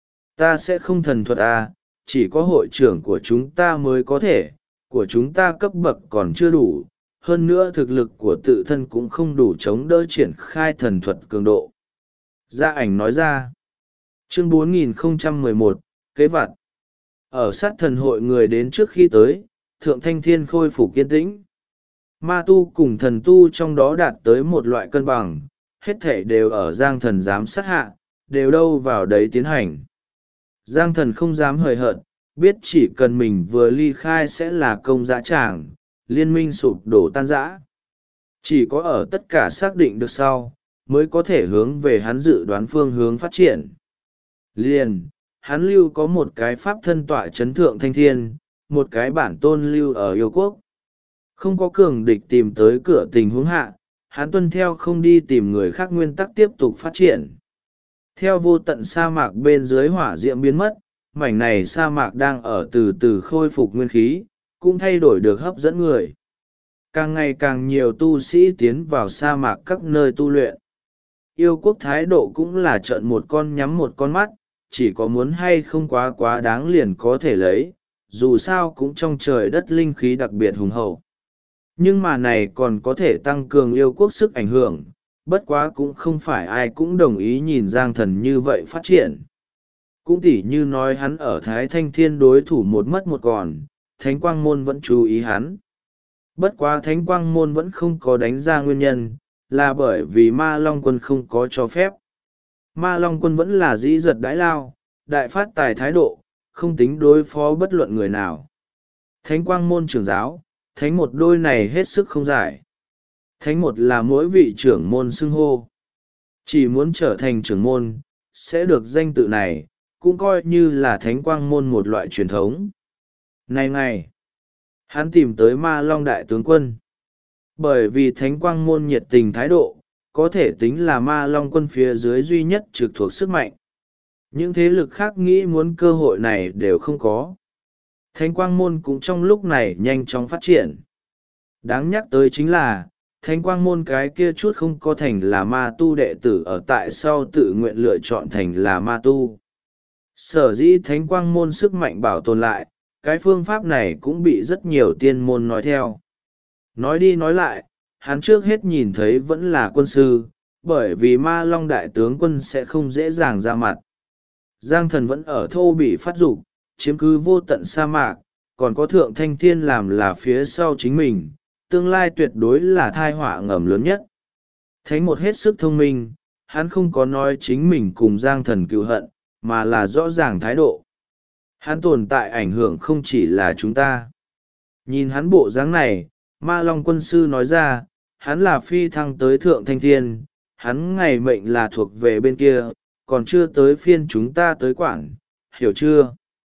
Ta sẽ không thần thuật à, chỉ có hội trưởng của chúng ta mới có thể, của chúng ta cấp bậc còn chưa đủ, hơn nữa thực lực của tự thân cũng không đủ chống đỡ triển khai thần thuật cường độ. Dạ Ảnh nói ra. Chương 4011, Kế vặt. Ở sát thần hội người đến trước khi tới, Thượng Thanh Thiên khôi phục kiên tĩnh. Ma tu cùng thần tu trong đó đạt tới một loại cân bằng, hết thể đều ở Giang Thần giám sát hạ, đều đâu vào đấy tiến hành. Giang Thần không dám hời hợt, biết chỉ cần mình vừa ly khai sẽ là công dã tràng, liên minh sụp đổ tan rã. Chỉ có ở tất cả xác định được sau, mới có thể hướng về hắn dự đoán phương hướng phát triển. Liền, hắn lưu có một cái pháp thân tọa chấn Thượng Thanh Thiên, một cái bản tôn lưu ở yêu quốc. Không có cường địch tìm tới cửa tình huống hạ, hắn tuân theo không đi tìm người khác nguyên tắc tiếp tục phát triển. Theo vô tận sa mạc bên dưới hỏa diệm biến mất, mảnh này sa mạc đang ở từ từ khôi phục nguyên khí, cũng thay đổi được hấp dẫn người. Càng ngày càng nhiều tu sĩ tiến vào sa mạc các nơi tu luyện. Yêu quốc thái độ cũng là trợn một con nhắm một con mắt, chỉ có muốn hay không quá quá đáng liền có thể lấy, dù sao cũng trong trời đất linh khí đặc biệt hùng hậu. Nhưng mà này còn có thể tăng cường yêu quốc sức ảnh hưởng, bất quá cũng không phải ai cũng đồng ý nhìn Giang Thần như vậy phát triển. Cũng tỉ như nói hắn ở Thái Thanh Thiên đối thủ một mất một còn, Thánh Quang Môn vẫn chú ý hắn. Bất quá Thánh Quang Môn vẫn không có đánh ra nguyên nhân, là bởi vì Ma Long Quân không có cho phép. Ma Long Quân vẫn là dĩ dật đãi lao, đại phát tài thái độ, không tính đối phó bất luận người nào. Thánh Quang Môn trưởng giáo, Thánh một đôi này hết sức không giải. Thánh một là mỗi vị trưởng môn xưng hô. Chỉ muốn trở thành trưởng môn, sẽ được danh tự này, cũng coi như là Thánh Quang Môn một loại truyền thống. Này, hắn tìm tới Ma Long đại tướng quân. Bởi vì thánh quang môn nhiệt tình thái độ, có thể tính là ma long quân phía dưới duy nhất trực thuộc sức mạnh. Những thế lực khác nghĩ muốn cơ hội này đều không có. Thánh quang môn cũng trong lúc này nhanh chóng phát triển. Đáng nhắc tới chính là, thánh quang môn cái kia chút không có thành là ma tu đệ tử ở tại sau tự nguyện lựa chọn thành là ma tu. Sở dĩ thánh quang môn sức mạnh bảo tồn lại, cái phương pháp này cũng bị rất nhiều tiên môn nói theo. Nói đi nói lại, hắn trước hết nhìn thấy vẫn là quân sư, bởi vì ma long đại tướng quân sẽ không dễ dàng ra mặt. Giang thần vẫn ở thô bị phát dục, chiếm cứ vô tận sa mạc, còn có thượng thanh thiên làm là phía sau chính mình, tương lai tuyệt đối là thai họa ngầm lớn nhất. Thánh một hết sức thông minh, hắn không có nói chính mình cùng Giang thần cựu hận, mà là rõ ràng thái độ. Hắn tồn tại ảnh hưởng không chỉ là chúng ta. Nhìn hắn bộ dáng này, ma long quân sư nói ra, hắn là phi thăng tới thượng thanh thiên, hắn ngày mệnh là thuộc về bên kia, còn chưa tới phiên chúng ta tới quản, hiểu chưa?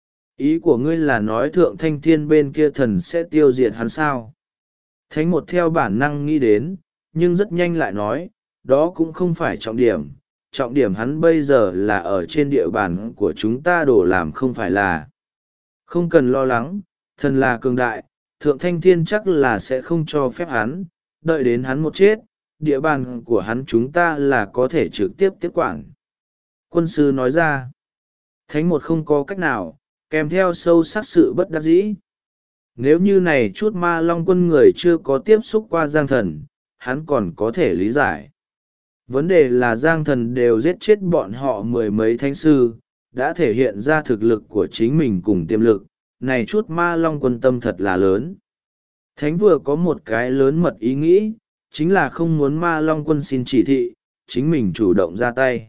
Ý của ngươi là nói thượng thanh thiên bên kia thần sẽ tiêu diệt hắn sao? Thánh một theo bản năng nghĩ đến, nhưng rất nhanh lại nói, đó cũng không phải trọng điểm. Trọng điểm hắn bây giờ là ở trên địa bàn của chúng ta đổ làm không phải là. Không cần lo lắng, thần là cường đại, thượng thanh thiên chắc là sẽ không cho phép hắn, đợi đến hắn một chết, địa bàn của hắn chúng ta là có thể trực tiếp tiếp quản. Quân sư nói ra, thánh một không có cách nào, kèm theo sâu sắc sự bất đắc dĩ. Nếu như này chút ma long quân người chưa có tiếp xúc qua Giang thần, hắn còn có thể lý giải. Vấn đề là Giang thần đều giết chết bọn họ mười mấy thánh sư, đã thể hiện ra thực lực của chính mình cùng tiềm lực, này chút ma long quân tâm thật là lớn. Thánh vừa có một cái lớn mật ý nghĩ, chính là không muốn ma long quân xin chỉ thị, chính mình chủ động ra tay.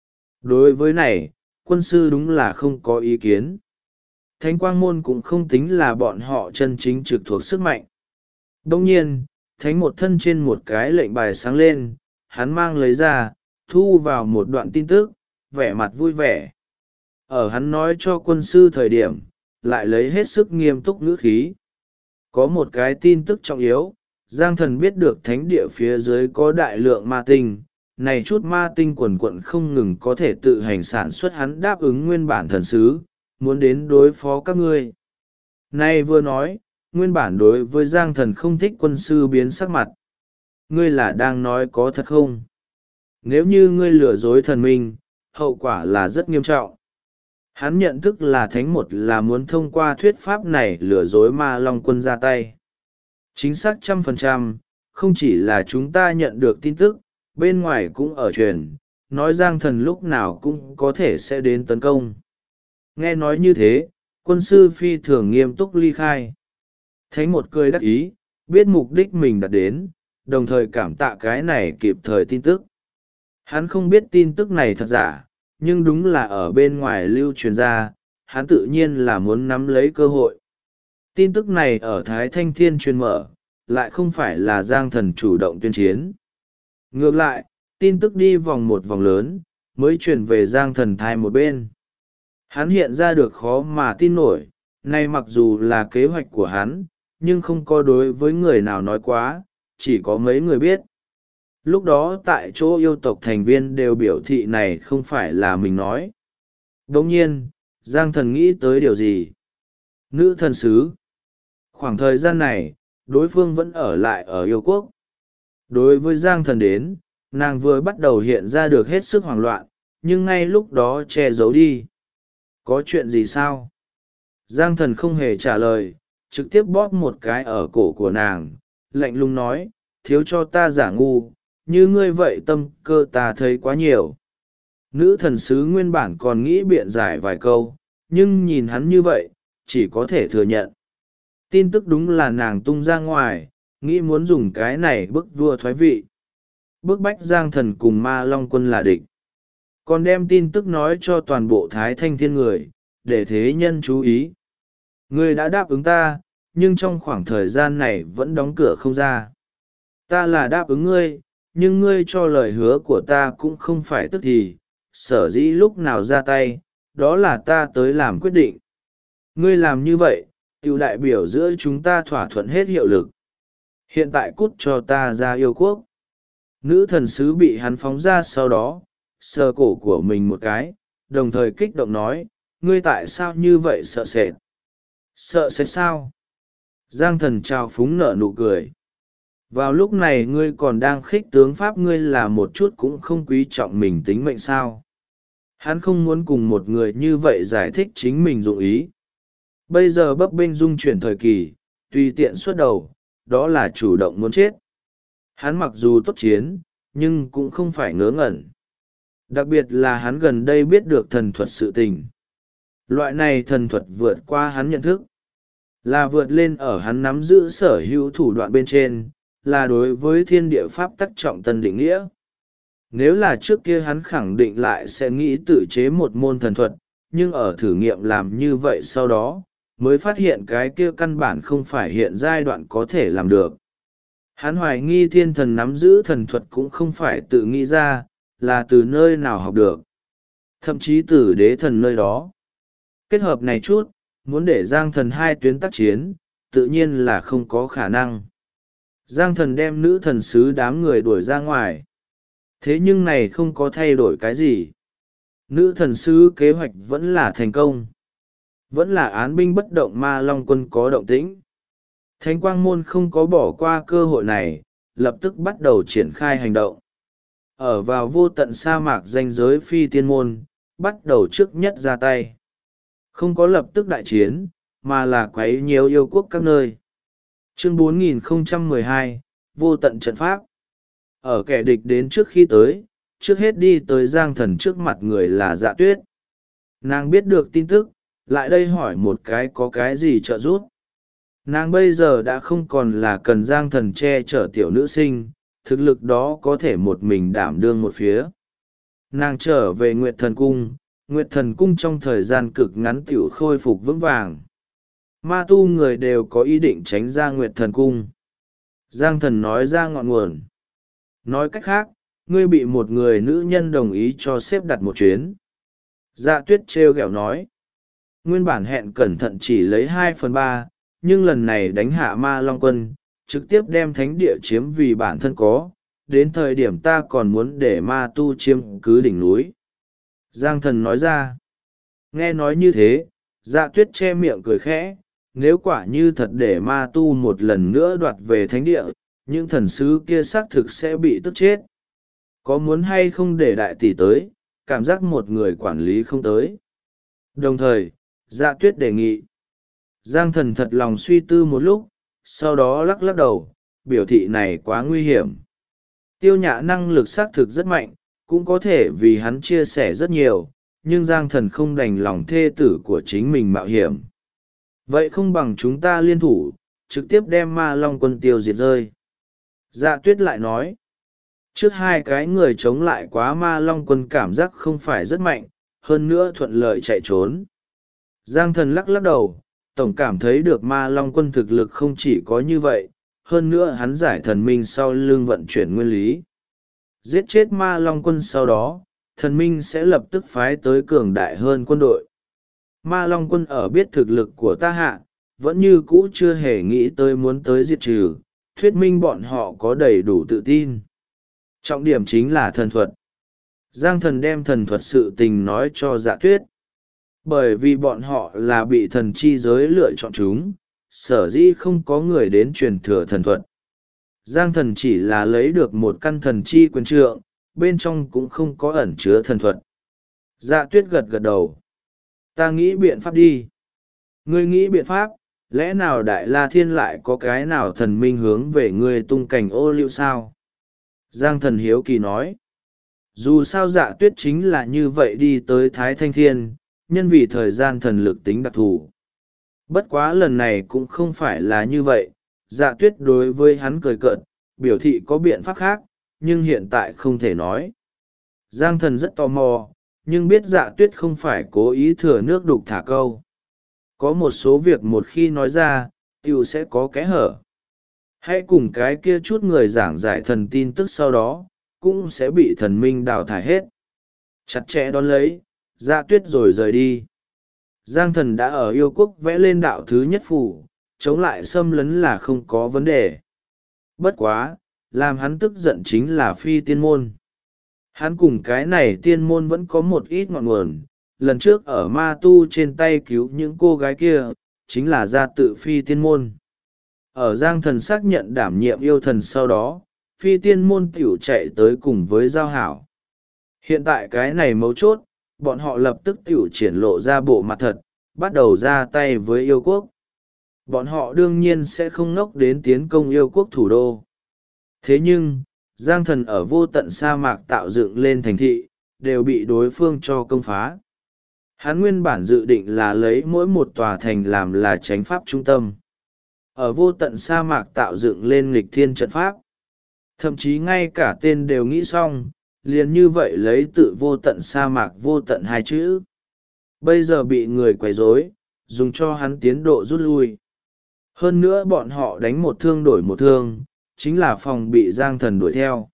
Đối với này, quân sư đúng là không có ý kiến. Thánh quang môn cũng không tính là bọn họ chân chính trực thuộc sức mạnh. Đồng nhiên, thánh một thân trên một cái lệnh bài sáng lên, hắn mang lấy ra, thu vào một đoạn tin tức, vẻ mặt vui vẻ. Ở hắn nói cho quân sư thời điểm, lại lấy hết sức nghiêm túc ngữ khí. Có một cái tin tức trọng yếu, Giang thần biết được thánh địa phía dưới có đại lượng ma tinh, này chút ma tinh quần quận không ngừng có thể tự hành sản xuất, hắn đáp ứng nguyên bản thần sứ, muốn đến đối phó các ngươi. Nay vừa nói, nguyên bản đối với Giang thần không thích quân sư biến sắc mặt. Ngươi là đang nói có thật không? Nếu như ngươi lừa dối thần minh, hậu quả là rất nghiêm trọng. Hắn nhận thức là thánh một là muốn thông qua thuyết pháp này lừa dối ma long quân ra tay. Chính xác 100%, không chỉ là chúng ta nhận được tin tức, bên ngoài cũng ở truyền, nói Giang thần lúc nào cũng có thể sẽ đến tấn công. Nghe nói như thế, quân sư phi thường nghiêm túc ly khai. Thánh một cười đắc ý, biết mục đích mình đạt đến, đồng thời cảm tạ cái này kịp thời tin tức. Hắn không biết tin tức này thật giả, nhưng đúng là ở bên ngoài lưu truyền ra, hắn tự nhiên là muốn nắm lấy cơ hội. Tin tức này ở Thái Thanh Thiên truyền mở, lại không phải là Giang thần chủ động tuyên chiến. Ngược lại, tin tức đi vòng một vòng lớn, mới truyền về Giang thần thai một bên. Hắn hiện ra được khó mà tin nổi, nay mặc dù là kế hoạch của hắn, nhưng không có đối với người nào nói quá, chỉ có mấy người biết. Lúc đó tại chỗ yêu tộc thành viên đều biểu thị này không phải là mình nói. Đồng nhiên, Giang thần nghĩ tới điều gì? Nữ thần sứ. Khoảng thời gian này, đối phương vẫn ở lại ở yêu quốc. Đối với Giang thần đến, nàng vừa bắt đầu hiện ra được hết sức hoảng loạn, nhưng ngay lúc đó che giấu đi. Có chuyện gì sao? Giang thần không hề trả lời, trực tiếp bóp một cái ở cổ của nàng, lạnh lùng nói, thiếu cho ta giả ngu, như ngươi vậy tâm cơ ta thấy quá nhiều. Nữ thần sứ nguyên bản còn nghĩ biện giải vài câu, nhưng nhìn hắn như vậy, chỉ có thể thừa nhận. Tin tức đúng là nàng tung ra ngoài, nghĩ muốn dùng cái này bức vua thoái vị. Bức bách Giang thần cùng ma long quân là địch. Còn đem tin tức nói cho toàn bộ Thái Thanh Thiên người, để thế nhân chú ý. Ngươi đã đáp ứng ta, nhưng trong khoảng thời gian này vẫn đóng cửa không ra. Ta là đáp ứng ngươi, nhưng ngươi cho lời hứa của ta cũng không phải tức thì, sở dĩ lúc nào ra tay, đó là ta tới làm quyết định. Ngươi làm như vậy, tiểu đại biểu giữa chúng ta thỏa thuận hết hiệu lực. hiện tại cút cho ta ra yêu quốc. Nữ thần sứ bị hắn phóng ra sau đó sờ cổ của mình một cái, đồng thời kích động nói, ngươi tại sao như vậy sợ sệt? Sợ sệt sao? Giang thần trao phúng nở nụ cười. Vào lúc này ngươi còn đang khích tướng pháp ngươi là một chút cũng không quý trọng mình tính mệnh sao? Hắn không muốn cùng một người như vậy giải thích chính mình dụng ý. Bây giờ bấp bênh dung chuyển thời kỳ, tùy tiện xuất đầu, đó là chủ động muốn chết. Hắn mặc dù tốt chiến, nhưng cũng không phải ngớ ngẩn. Đặc biệt là hắn gần đây biết được thần thuật sự tình. Loại này thần thuật vượt qua hắn nhận thức. Là vượt lên ở hắn nắm giữ sở hữu thủ đoạn bên trên, là đối với thiên địa pháp tắc trọng tân định nghĩa. Nếu là trước kia hắn khẳng định lại sẽ nghĩ tự chế một môn thần thuật, nhưng ở thử nghiệm làm như vậy sau đó, mới phát hiện cái kia căn bản không phải hiện giai đoạn có thể làm được. Hắn hoài nghi thiên thần nắm giữ thần thuật cũng không phải tự nghĩ ra, là từ nơi nào học được. Thậm chí từ đế thần nơi đó. Kết hợp này chút, muốn để Giang thần hai tuyến tác chiến, tự nhiên là không có khả năng. Giang thần đem nữ thần sứ đám người đuổi ra ngoài. Thế nhưng này không có thay đổi cái gì. Nữ thần sứ kế hoạch vẫn là thành công. Vẫn là án binh bất động ma long quân có động tĩnh. Thánh quang môn không có bỏ qua cơ hội này, lập tức bắt đầu triển khai hành động. Ở vào vô tận sa mạc ranh giới phi tiên môn, bắt đầu trước nhất ra tay. Không có lập tức đại chiến, mà là quấy nhiều yêu quốc các nơi. Chương 4012, vô tận trận pháp. Ở kẻ địch đến trước khi tới, trước hết đi tới Giang thần trước mặt người là Dạ Tuyết. Nàng biết được tin tức, lại đây hỏi một cái có cái gì trợ giúp. Nàng bây giờ đã không còn là cần Giang thần che chở tiểu nữ sinh, thực lực đó có thể một mình đảm đương một phía. Nàng trở về Nguyệt Thần Cung, Nguyệt Thần Cung trong thời gian cực ngắn tiểu khôi phục vững vàng. Ma tu người đều có ý định tránh ra Nguyệt Thần Cung. Giang thần nói ra ngọn nguồn. Nói cách khác, ngươi bị một người nữ nhân đồng ý cho xếp đặt một chuyến. Dạ Tuyết trêu ghẹo nói. Nguyên bản hẹn cẩn thận chỉ lấy 2/3, nhưng lần này đánh hạ ma long quân, trực tiếp đem thánh địa chiếm vì bản thân có, đến thời điểm ta còn muốn để ma tu chiếm cứ đỉnh núi. Giang thần nói ra. Nghe nói như thế, Dạ Tuyết che miệng cười khẽ, nếu quả như thật để ma tu một lần nữa đoạt về thánh địa, những thần sứ kia xác thực sẽ bị tức chết. Có muốn hay không để đại tỷ tới, cảm giác một người quản lý không tới. Đồng thời, Dạ Tuyết đề nghị. Giang thần thật lòng suy tư một lúc, sau đó lắc lắc đầu, biểu thị này quá nguy hiểm. Tiêu Nhã năng lực xác thực rất mạnh, cũng có thể vì hắn chia sẻ rất nhiều, nhưng Giang thần không đành lòng thê tử của chính mình mạo hiểm. Vậy không bằng chúng ta liên thủ, trực tiếp đem ma long quân tiêu diệt rơi. Dạ Tuyết lại nói, trước hai cái người chống lại quá ma long quân cảm giác không phải rất mạnh, hơn nữa thuận lợi chạy trốn. Giang thần lắc lắc đầu, tổng cảm thấy được ma long quân thực lực không chỉ có như vậy, hơn nữa hắn giải thần minh sau lưng vận chuyển nguyên lý. Giết chết ma long quân sau đó, thần minh sẽ lập tức phái tới cường đại hơn quân đội. Ma long quân ở biết thực lực của ta hạ, vẫn như cũ chưa hề nghĩ tới muốn tới diệt trừ, thuyết minh bọn họ có đầy đủ tự tin. Trọng điểm chính là thần thuật. Giang thần đem thần thuật sự tình nói cho Dạ Tuyết. Bởi vì bọn họ là bị thần chi giới lựa chọn chúng, sở dĩ không có người đến truyền thừa thần thuật. Giang thần chỉ là lấy được một căn thần chi quyền trượng, bên trong cũng không có ẩn chứa thần thuật. Dạ Tuyết gật gật đầu. Ta nghĩ biện pháp đi. Ngươi nghĩ biện pháp, lẽ nào Đại La Thiên lại có cái nào thần minh hướng về ngươi tung cảnh ô liu sao? Giang thần hiếu kỳ nói. Dù sao Dạ Tuyết chính là như vậy đi tới Thái Thanh Thiên, nhân vì thời gian thần lực tính đặc thù. Bất quá lần này cũng không phải là như vậy, Dạ Tuyết đối với hắn cười cợt, biểu thị có biện pháp khác, nhưng hiện tại không thể nói. Giang thần rất tò mò, nhưng biết Dạ Tuyết không phải cố ý thừa nước đục thả câu. Có một số việc một khi nói ra, tiểu sẽ có kẽ hở. Hãy cùng cái kia chút người giảng giải thần tin tức sau đó, cũng sẽ bị thần minh đào thải hết. Chặt chẽ đón lấy, Dạ Tuyết rồi rời đi. Giang thần đã ở yêu quốc vẽ lên đạo thứ nhất phủ, chống lại xâm lấn là không có vấn đề. Bất quá, làm hắn tức giận chính là phi tiên môn. Hắn cùng cái này tiên môn vẫn có một ít ngọn nguồn, lần trước ở ma tu trên tay cứu những cô gái kia, chính là gia tự phi tiên môn. Ở Giang Thần xác nhận đảm nhiệm yêu thần sau đó, phi tiên môn tiểu chạy tới cùng với giao hảo. Hiện tại cái này mấu chốt, bọn họ lập tức tiểu triển lộ ra bộ mặt thật, bắt đầu ra tay với yêu quốc. Bọn họ đương nhiên sẽ không ngốc đến tiến công yêu quốc thủ đô. Thế nhưng, Giang Thần ở vô tận sa mạc tạo dựng lên thành thị, đều bị đối phương cho công phá. Hắn nguyên bản dự định là lấy mỗi một tòa thành làm là chánh pháp trung tâm. Ở vô tận sa mạc tạo dựng lên nghịch thiên trận pháp. Thậm chí ngay cả tên đều nghĩ xong, liền như vậy lấy tự vô tận sa mạc vô tận hai chữ. Bây giờ bị người quấy rối, dùng cho hắn tiến độ rút lui. Hơn nữa bọn họ đánh một thương đổi một thương, chính là phòng bị Giang Thần đuổi theo.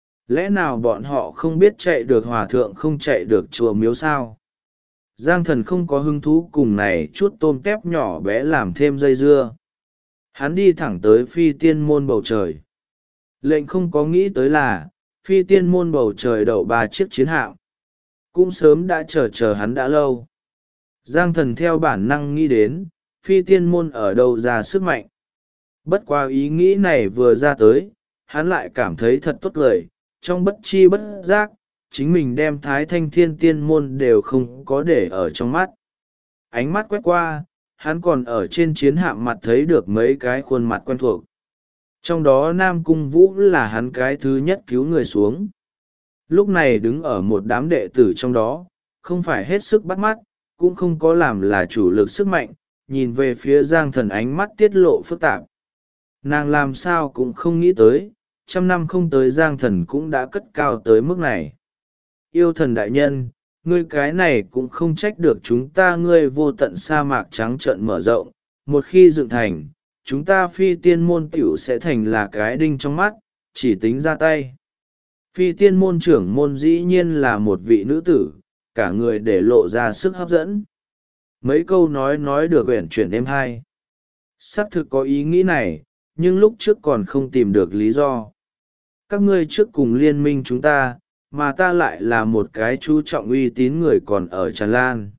Lẽ nào bọn họ không biết chạy được hòa thượng không chạy được chùa miếu sao? Giang Thần không có hứng thú cùng này chút tôm tép nhỏ bé làm thêm dây dưa. Hắn đi thẳng tới phi tiên môn bầu trời. Lệnh không có nghĩ tới là, phi tiên môn bầu trời đậu 3 chiếc chiến hạm. Cũng sớm đã chờ hắn đã lâu. Giang Thần theo bản năng nghĩ đến, phi tiên môn ở đâu ra sức mạnh. Bất qua ý nghĩ này vừa ra tới, hắn lại cảm thấy thật tốt lời, trong bất chi bất giác, chính mình đem Thái Thanh Thiên Tiên môn đều không có để ở trong mắt. Ánh mắt quét qua, hắn còn ở trên chiến hạm mặt thấy được mấy cái khuôn mặt quen thuộc. Trong đó Nam Cung Vũ là hắn cái thứ nhất cứu người xuống. Lúc này đứng ở một đám đệ tử trong đó, không phải hết sức bắt mắt, cũng không có làm là chủ lực sức mạnh, nhìn về phía Giang Thần ánh mắt tiết lộ phức tạp. Nàng làm sao cũng không nghĩ tới, 100 năm không tới Giang Thần cũng đã cất cao tới mức này. Yêu thần đại nhân, ngươi cái này cũng không trách được chúng ta, ngươi vô tận sa mạc trắng trợn mở rộng, một khi dựng thành, chúng ta phi tiên môn tiểu sẽ thành là cái đinh trong mắt, chỉ tính ra tay. Phi tiên môn trưởng môn dĩ nhiên là một vị nữ tử, cả người để lộ ra sức hấp dẫn. Mấy câu nói được uyển chuyển êm hai. Xác thực có ý nghĩ này, nhưng lúc trước còn không tìm được lý do. Các ngươi trước cùng liên minh chúng ta, mà ta lại là một cái chú trọng uy tín người còn ở tràn lan.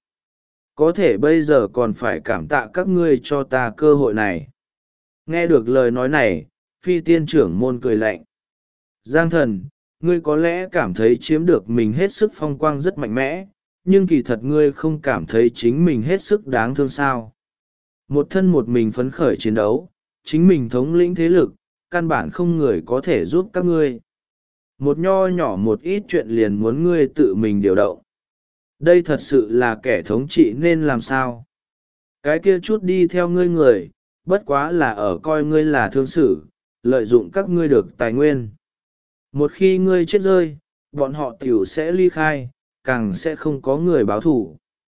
Có thể bây giờ còn phải cảm tạ các ngươi cho ta cơ hội này. Nghe được lời nói này, phi tiên trưởng môn cười lạnh. Giang Thần, ngươi có lẽ cảm thấy chiếm được mình hết sức phong quang rất mạnh mẽ, nhưng kỳ thật ngươi không cảm thấy chính mình hết sức đáng thương sao. Một thân một mình phấn khởi chiến đấu, chính mình thống lĩnh thế lực, căn bản không người có thể giúp các ngươi. Một nho nhỏ một ít chuyện liền muốn ngươi tự mình điều động. Đây thật sự là kẻ thống trị nên làm sao? Cái kia chút đi theo ngươi người, bất quá là ở coi ngươi là thương sử, lợi dụng các ngươi được tài nguyên. Một khi ngươi chết rơi, bọn họ tiểu sẽ ly khai, càng sẽ không có người báo thủ.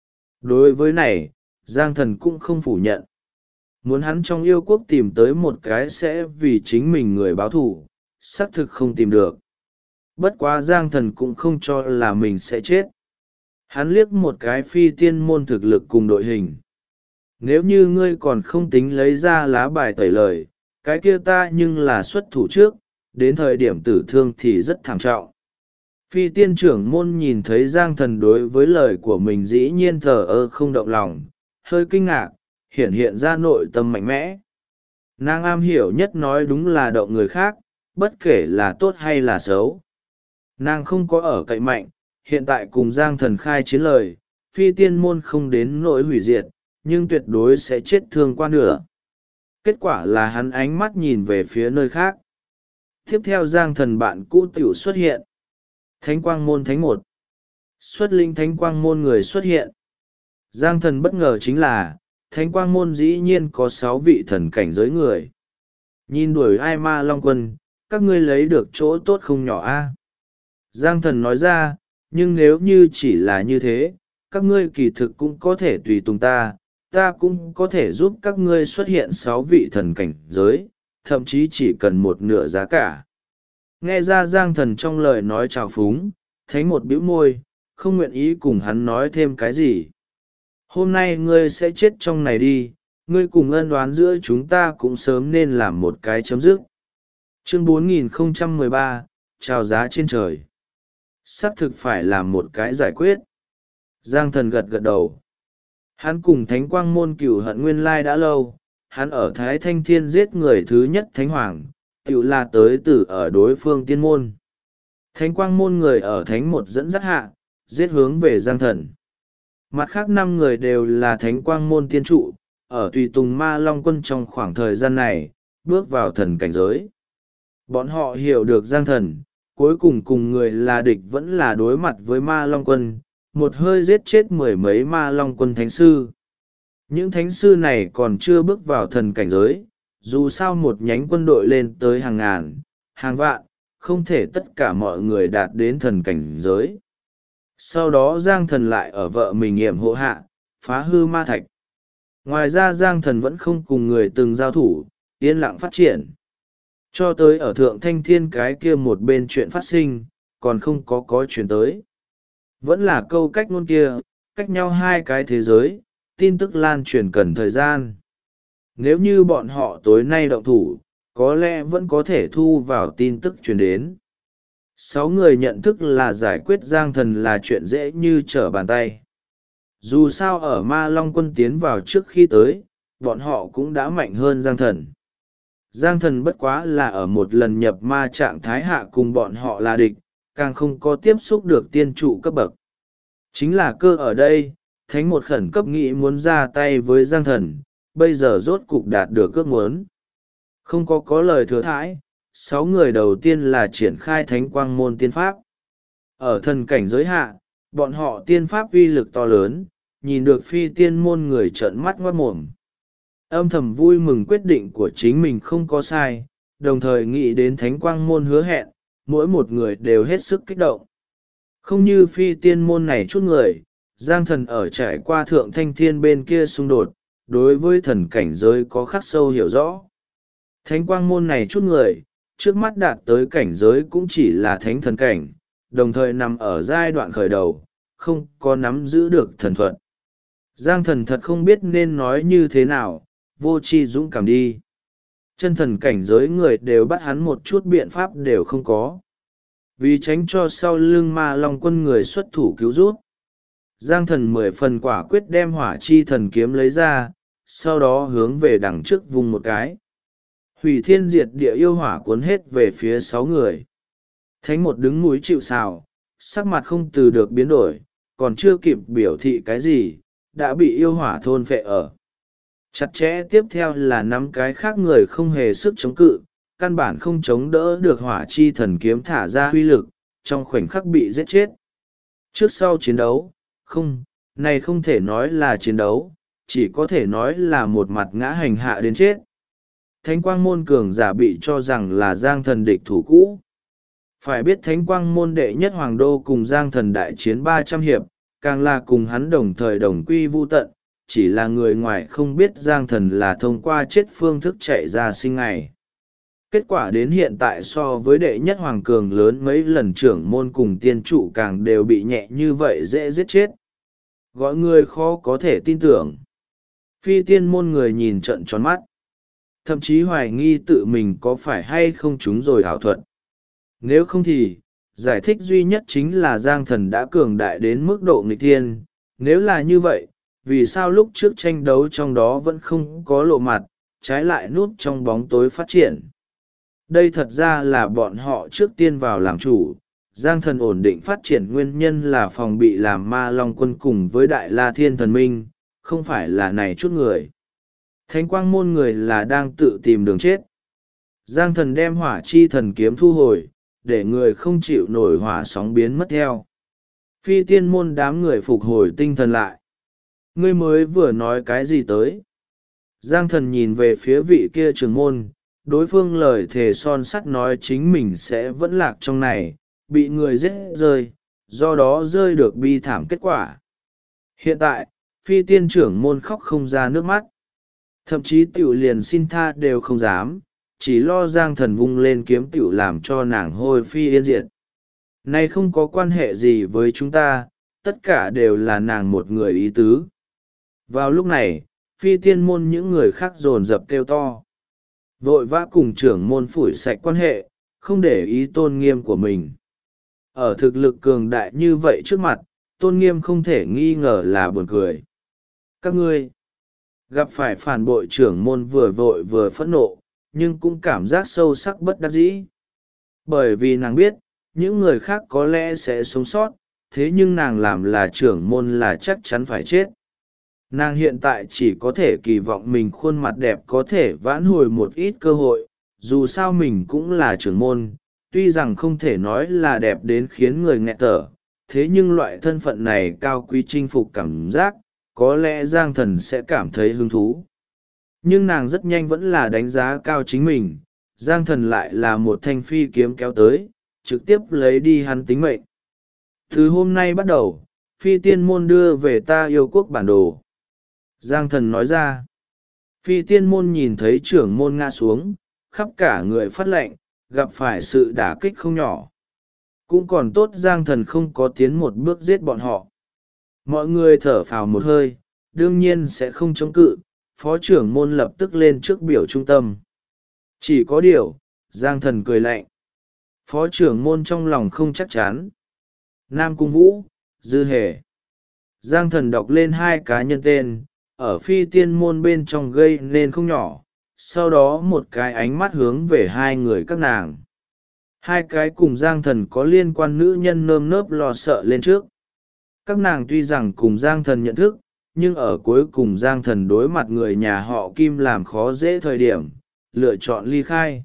Đối với này, Giang Thần cũng không phủ nhận. Muốn hắn trong yêu quốc tìm tới một cái sẽ vì chính mình người báo thủ, xác thực không tìm được. Bất quá Giang Thần cũng không cho là mình sẽ chết. Hắn liếc một cái phi tiên môn thực lực cùng đội hình. Nếu như ngươi còn không tính lấy ra lá bài tẩy lời, cái kia ta nhưng là xuất thủ trước, đến thời điểm tử thương thì rất thảm trọng. Phi tiên trưởng môn nhìn thấy Giang Thần đối với lời của mình dĩ nhiên thờ ơ không động lòng, hơi kinh ngạc, hiện ra nội tâm mạnh mẽ. Nàng am hiểu nhất nói đúng là động người khác, bất kể là tốt hay là xấu. Nàng không có ở cậy mạnh, hiện tại cùng Giang Thần khai chiến lời, phi tiên môn không đến nỗi hủy diệt, nhưng tuyệt đối sẽ chết thương qua nửa. Kết quả là hắn ánh mắt nhìn về phía nơi khác. Tiếp theo Giang Thần bạn cũ tiểu xuất hiện. Thánh quang môn thánh một. Xuất linh thánh quang môn người xuất hiện. Giang Thần bất ngờ chính là, thánh quang môn dĩ nhiên có 6 vị thần cảnh giới người. Nhìn đuổi ai ma long quân, các ngươi lấy được chỗ tốt không nhỏ a. Giang Thần nói ra, nhưng nếu như chỉ là như thế, các ngươi kỳ thực cũng có thể tùy tùng ta, ta cũng có thể giúp các ngươi xuất hiện 6 vị thần cảnh giới, thậm chí chỉ cần một nửa giá cả. Nghe ra Giang Thần trong lời nói trào phúng, thánh một bĩu môi, không nguyện ý cùng hắn nói thêm cái gì. Hôm nay ngươi sẽ chết trong này đi, ngươi cùng ân oán giữa chúng ta cũng sớm nên làm một cái chấm dứt. Chương 4013, trao giá trên trời. Xác thực phải làm một cái giải quyết. Giang Thần gật gật đầu. Hắn cùng Thánh Quang Môn cửu hận nguyên lai đã lâu, hắn ở Thái Thanh Thiên giết người thứ nhất Thánh Hoàng, tự là tới từ ở đối phương tiên môn. Thánh Quang Môn người ở Thánh một dẫn dắt hạ, giết hướng về Giang Thần. Mặt khác 5 người đều là Thánh Quang Môn tiên trụ, ở tùy tùng Ma Long Quân trong khoảng thời gian này, bước vào thần cảnh giới. Bọn họ hiểu được Giang Thần, cuối cùng cùng người là địch vẫn là đối mặt với Ma Long Quân, một hơi giết chết 10 mấy Ma Long Quân thánh sư. Những thánh sư này còn chưa bước vào thần cảnh giới, dù sao một nhánh quân đội lên tới hàng ngàn, hàng vạn, không thể tất cả mọi người đạt đến thần cảnh giới. Sau đó Giang Thần lại ở vợ mình yểm hộ hạ, phá hư ma thạch. Ngoài ra Giang Thần vẫn không cùng người từng giao thủ, yên lặng phát triển. Cho tới ở Thượng Thanh Thiên cái kia một bên chuyện phát sinh, còn không có chuyện tới. Vẫn là câu cách ngôn kia, cách nhau 2 cái thế giới, tin tức lan truyền cần thời gian. Nếu như bọn họ tối nay động thủ, có lẽ vẫn có thể thu vào tin tức truyền đến. 6 người nhận thức là giải quyết Giang Thần là chuyện dễ như trở bàn tay. Dù sao ở Ma Long Quân tiến vào trước khi tới, bọn họ cũng đã mạnh hơn Giang Thần. Giang Thần bất quá là ở một lần nhập ma trạng thái hạ cùng bọn họ là địch, càng không có tiếp xúc được tiên trụ cấp bậc. Chính là cơ ở đây, Thánh một khẩn cấp nghĩ muốn ra tay với Giang Thần, bây giờ rốt cục đạt được ước muốn. Không có lời thừa thãi, 6 người đầu tiên là triển khai Thánh Quang Môn tiên pháp. Ở thần cảnh giới hạ, bọn họ tiên pháp uy lực to lớn, nhìn được phi tiên môn người trợn mắt ngoát mồm. Âm thầm vui mừng quyết định của chính mình không có sai, đồng thời nghĩ đến Thánh Quang Môn hứa hẹn, mỗi một người đều hết sức kích động. Không như phi tiên môn này chút người, Giang Thần ở trải qua Thượng Thanh Thiên bên kia xung đột, đối với thần cảnh giới có khắc sâu hiểu rõ. Thánh Quang Môn này chút người, trước mắt đạt tới cảnh giới cũng chỉ là thánh thần cảnh, đồng thời nằm ở giai đoạn khởi đầu, không có nắm giữ được thần thuật. Giang Thần thật không biết nên nói như thế nào, vô tri dũng cảm đi. Chân thần cảnh giới người đều bắt hắn một chút biện pháp đều không có. Vì tránh cho sau lưng Ma Long Quân người xuất thủ cứu rút, Giang Thần 10 phần quả quyết đem hỏa chi thần kiếm lấy ra, sau đó hướng về đằng trước vùng một cái. Hủy thiên diệt địa yêu hỏa cuốn hết về phía 6 người. Thánh một đứng mũi chịu sào, sắc mặt không từ được biến đổi, còn chưa kịp biểu thị cái gì, đã bị yêu hỏa thôn phệ ở. Chặt chẽ tiếp theo là 5 cái khác người không hề sức chống cự, căn bản không chống đỡ được hỏa chi thần kiếm thả ra huy lực, trong khoảnh khắc bị giết chết. Trước sau chiến đấu, này không thể nói là chiến đấu, chỉ có thể nói là một mặt ngã hành hạ đến chết. Thánh Quang Môn cường giả bị cho rằng là Giang Thần địch thủ cũ. Phải biết Thánh Quang Môn đệ nhất Hoàng Đô cùng Giang Thần đại chiến 300 hiệp, càng là cùng hắn đồng thời đồng quy vu tận, chỉ là người ngoài không biết Giang Thần là thông qua chết phương thức chạy ra sinh ngày. Kết quả đến hiện tại so với đệ nhất Hoàng Cường lớn mấy lần trưởng môn cùng tiên trụ càng đều bị nhẹ như vậy dễ giết chết. Gọi người khó có thể tin tưởng. Phi tiên môn người nhìn trận tròn mắt. Thậm chí hoài nghi tự mình có phải hay không chúng rồi ảo thuật. Nếu không thì, giải thích duy nhất chính là Giang Thần đã cường đại đến mức độ nghịch thiên. Nếu là như vậy, vì sao lúc trước tranh đấu trong đó vẫn không có lộ mặt, trái lại núp trong bóng tối phát triển. Đây thật ra là bọn họ trước tiên vào làm chủ. Giang Thần ổn định phát triển nguyên nhân là phòng bị làm Ma Long Quân cùng với Đại La Thiên Thần Minh, không phải là này chút người. Thánh Quang Môn người là đang tự tìm đường chết. Giang Thần đem hỏa chi thần kiếm thu hồi, để người không chịu nổi hỏa sóng biến mất theo. Phi tiên môn đám người phục hồi tinh thần lại. Ngươi mới vừa nói cái gì tới? Giang Thần nhìn về phía vị kia trưởng môn, đối phương lời thề son sắt nói chính mình sẽ vẫn lạc trong này, bị người giết rơi, do đó rơi được bi thảm kết quả. Hiện tại, phi tiên trưởng môn khóc không ra nước mắt. Thậm chí tiểu liền xin tha đều không dám, chỉ lo Giang Thần vung lên kiếm tiểu làm cho nàng hôi phi yên diệt. Này không có quan hệ gì với chúng ta, tất cả đều là nàng một người ý tứ. Vào lúc này, phi tiên môn những người khác dồn dập kêu to. vội vã cùng trưởng môn phủi sạch quan hệ, không để ý tôn nghiêm của mình. Ở thực lực cường đại như vậy trước mặt, tôn nghiêm không thể nghi ngờ là buồn cười. Các ngươi gặp phải phản bội trưởng môn vừa vội vừa phẫn nộ, nhưng cũng cảm giác sâu sắc bất đắc dĩ. Bởi vì nàng biết, những người khác có lẽ sẽ sống sót, thế nhưng nàng làm là trưởng môn là chắc chắn phải chết. Nàng hiện tại chỉ có thể kỳ vọng mình khuôn mặt đẹp có thể vãn hồi một ít cơ hội, dù sao mình cũng là trưởng môn, tuy rằng không thể nói là đẹp đến khiến người nghẹt thở, thế nhưng loại thân phận này cao quý chinh phục cảm giác, có lẽ Giang Thần sẽ cảm thấy hứng thú. Nhưng nàng rất nhanh vẫn là đánh giá cao chính mình, Giang Thần lại là một thanh phi kiếm kéo tới, trực tiếp lấy đi hắn tính mệnh. Từ hôm nay bắt đầu, phi tiên môn đưa về ta yêu quốc bản đồ. Giang Thần nói ra. Phi tiên môn nhìn thấy trưởng môn ngã xuống, khắp cả người phát lệnh, gặp phải sự đả kích không nhỏ. Cũng còn tốt Giang Thần không có tiến một bước giết bọn họ. Mọi người thở phào một hơi, đương nhiên sẽ không chống cự, phó trưởng môn lập tức lên trước biểu trung tâm. Chỉ có điều, Giang Thần cười lạnh. Phó trưởng môn trong lòng không chắc chắn. Nam Cung Vũ, Dư Hề. Giang Thần đọc lên hai cá nhân tên, ở phi tiên môn bên trong gây nên không nhỏ, sau đó một cái ánh mắt hướng về hai người các nàng. Hai cái cùng Giang Thần có liên quan nữ nhân nơm nớp lo sợ lên trước. Các nàng tuy rằng cùng Giang Thần nhận thức, nhưng ở cuối cùng Giang Thần đối mặt người nhà họ Kim làm khó dễ thời điểm, lựa chọn ly khai.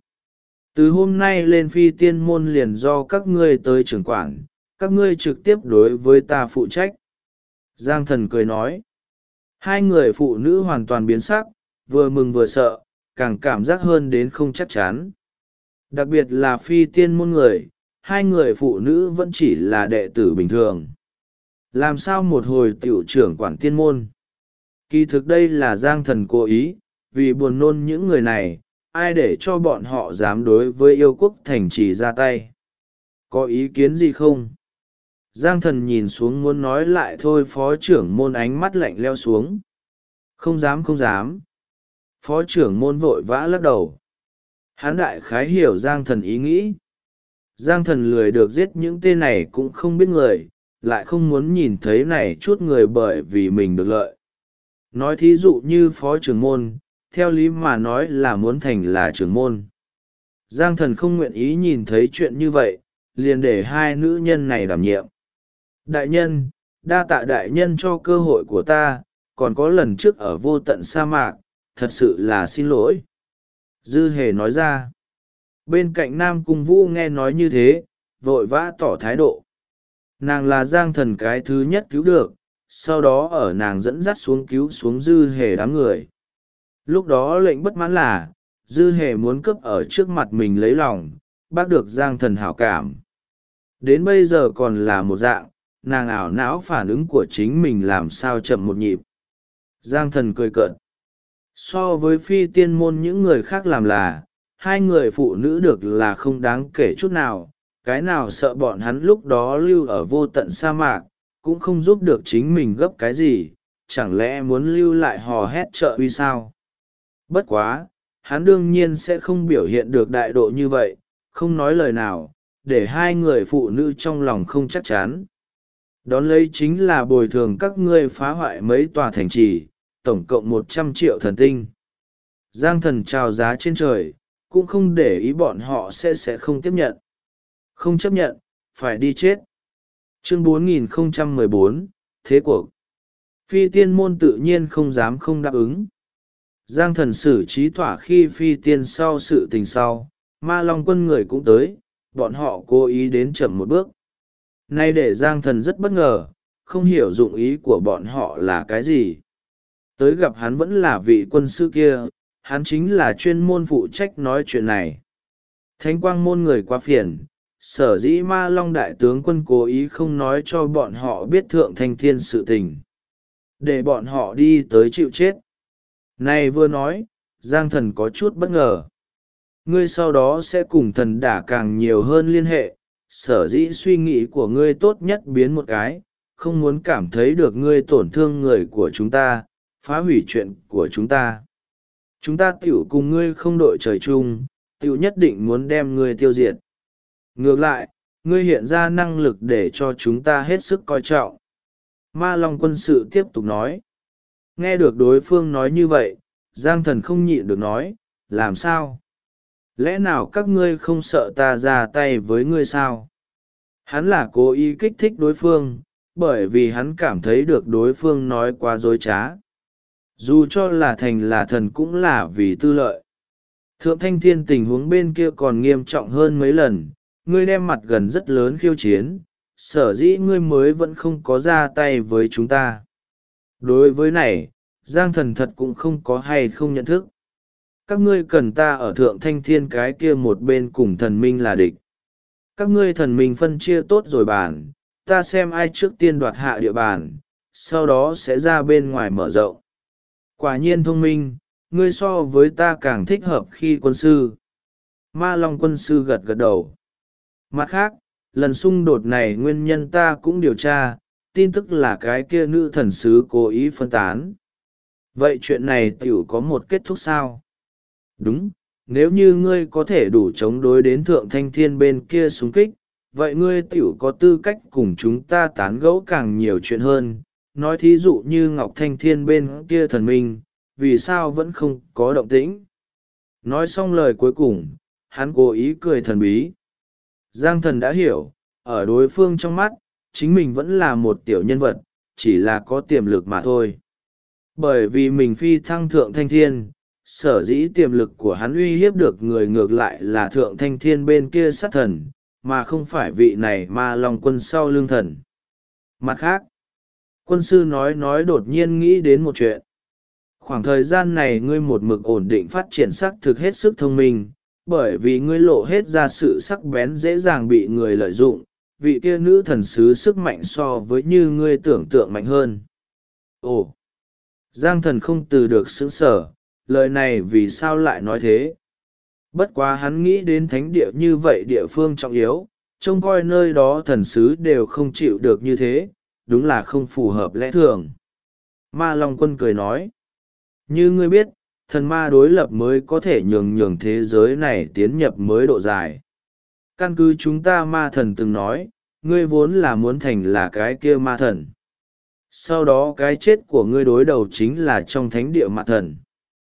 Từ hôm nay lên phi tiên môn liền do các ngươi tới trưởng quản, các ngươi trực tiếp đối với ta phụ trách. Giang Thần cười nói. Hai người phụ nữ hoàn toàn biến sắc, vừa mừng vừa sợ, càng cảm giác hơn đến không chắc chắn. Đặc biệt là phi tiên môn người, hai người phụ nữ vẫn chỉ là đệ tử bình thường. Làm sao một hồi tiểu trưởng quản tiên môn? Kỳ thực đây là Giang Thần cố ý, vì buồn nôn những người này, ai để cho bọn họ dám đối với yêu quốc thành trì ra tay. Có ý kiến gì không? Giang Thần nhìn xuống muốn nói lại thôi, phó trưởng môn ánh mắt lạnh leo xuống. Không dám không dám. Phó trưởng môn vội vã lắc đầu. Hán đại khái hiểu Giang Thần ý nghĩ. Giang Thần lười được giết những tên này cũng không biết người, lại không muốn nhìn thấy này chút người bởi vì mình được lợi. Nói thí dụ như phó trưởng môn, theo lý mà nói là muốn thành là trưởng môn. Giang Thần không nguyện ý nhìn thấy chuyện như vậy, liền để hai nữ nhân này đảm nhiệm. Đại nhân, đa tạ đại nhân cho cơ hội của ta, còn có lần trước ở vô tận sa mạc, thật sự là xin lỗi. Dư Hề nói ra. Bên cạnh Nam Cung Vũ nghe nói như thế, vội vã tỏ thái độ. Nàng là Giang Thần cái thứ nhất cứu được, sau đó ở nàng dẫn dắt xuống cứu xuống Dư Hề đám người. Lúc đó lệnh bất mãn là, Dư Hề muốn cướp ở trước mặt mình lấy lòng, bác được Giang Thần hảo cảm. Đến bây giờ còn là một dạng, nàng ảo não phản ứng của chính mình làm sao chậm một nhịp. Giang Thần cười cợt. So với phi tiên môn những người khác làm là, hai người phụ nữ được là không đáng kể chút nào, cái nào sợ bọn hắn lúc đó lưu ở vô tận sa mạc, cũng không giúp được chính mình gấp cái gì, chẳng lẽ muốn lưu lại hò hét trợ uy sao? Bất quá, hắn đương nhiên sẽ không biểu hiện được đại độ như vậy, không nói lời nào, để hai người phụ nữ trong lòng không chắc chắn. Đón lấy chính là bồi thường các ngươi phá hoại mấy tòa thành trì, tổng cộng 100 triệu thần tinh. Giang Thần chào giá trên trời, cũng không để ý bọn họ sẽ không tiếp nhận. Không chấp nhận, phải đi chết. Chương 4014, Thế cuộc. Phi tiên môn tự nhiên không dám không đáp ứng. Giang Thần xử trí thỏa khi phi tiên sau sự tình sau, Ma Long quân người cũng tới, bọn họ cố ý đến chậm một bước. Nay để Giang Thần rất bất ngờ, không hiểu dụng ý của bọn họ là cái gì. Tới gặp hắn vẫn là vị quân sư kia, hắn chính là chuyên môn phụ trách nói chuyện này. Thánh quang môn người quá phiền, sở dĩ Ma Long đại tướng quân cố ý không nói cho bọn họ biết thượng thanh thiên sự tình, để bọn họ đi tới chịu chết. Này vừa nói, Giang Thần có chút bất ngờ. Ngươi sau đó sẽ cùng thần đả càng nhiều hơn liên hệ, sở dĩ suy nghĩ của ngươi tốt nhất biến một cái, không muốn cảm thấy được ngươi tổn thương người của chúng ta, phá hủy chuyện của chúng ta. chúng ta tiểu cùng ngươi không đội trời chung, tiểu nhất định muốn đem ngươi tiêu diệt. Ngược lại, ngươi hiện ra năng lực để cho chúng ta hết sức coi trọng. Ma Long quân sự tiếp tục nói. Nghe được đối phương nói như vậy, Giang Thần không nhịn được nói, làm sao? Lẽ nào các ngươi không sợ ta ra tay với ngươi sao? Hắn là cố ý kích thích đối phương, bởi vì hắn cảm thấy được đối phương nói quá dối trá. Dù cho là thành là thần cũng là vì tư lợi. Thượng Thanh Thiên tình huống bên kia còn nghiêm trọng hơn mấy lần, ngươi đem mặt gần rất lớn khiêu chiến, sở dĩ ngươi mới vẫn không có ra tay với chúng ta. Đối với này, Giang Thần thật cũng không có hay không nhận thức. Các ngươi cần ta ở Thượng Thanh Thiên cái kia một bên cùng thần minh là địch. Các ngươi thần minh phân chia tốt rồi bàn, ta xem ai trước tiên đoạt hạ địa bàn, sau đó sẽ ra bên ngoài mở rộng. Quả nhiên thông minh, ngươi so với ta càng thích hợp khi quân sư. Ma Long quân sư gật gật đầu. Mặt khác, lần xung đột này nguyên nhân ta cũng điều tra, tin tức là cái kia nữ thần sứ cố ý phân tán. Vậy chuyện này tiểu có một kết thúc sao? Đúng, nếu như ngươi có thể đủ chống đối đến Thượng Thanh Thiên bên kia xung kích, vậy ngươi tiểu có tư cách cùng chúng ta tán gẫu càng nhiều chuyện hơn. Nói thí dụ như Ngọc Thanh Thiên bên kia thần minh, vì sao vẫn không có động tĩnh? Nói xong lời cuối cùng, hắn cố ý cười thần bí. Giang Thần đã hiểu, ở đối phương trong mắt, chính mình vẫn là một tiểu nhân vật, chỉ là có tiềm lực mà thôi. Bởi vì mình phi thăng Thượng Thanh Thiên, sở dĩ tiềm lực của hắn uy hiếp được người ngược lại là Thượng Thanh Thiên bên kia sát thần, mà không phải vị này Ma Long quân sau lưng thần. Mặt khác, quân sư nói đột nhiên nghĩ đến một chuyện. Khoảng thời gian này ngươi một mực ổn định phát triển sắc thực hết sức thông minh, bởi vì ngươi lộ hết ra sự sắc bén dễ dàng bị người lợi dụng, vị kia nữ thần sứ sức mạnh so với như ngươi tưởng tượng mạnh hơn. Ồ! Giang Thần không từ được sững sở, lời này vì sao lại nói thế? Bất quá hắn nghĩ đến thánh địa như vậy địa phương trọng yếu, trông coi nơi đó thần sứ đều không chịu được như thế, đúng là không phù hợp lẽ thường. Ma Long quân cười nói, như ngươi biết, thần ma đối lập mới có thể nhường thế giới này tiến nhập mới độ dài. Căn cứ chúng ta ma thần từng nói, ngươi vốn là muốn thành là cái kia ma thần. Sau đó cái chết của ngươi đối đầu chính là trong thánh địa ma thần.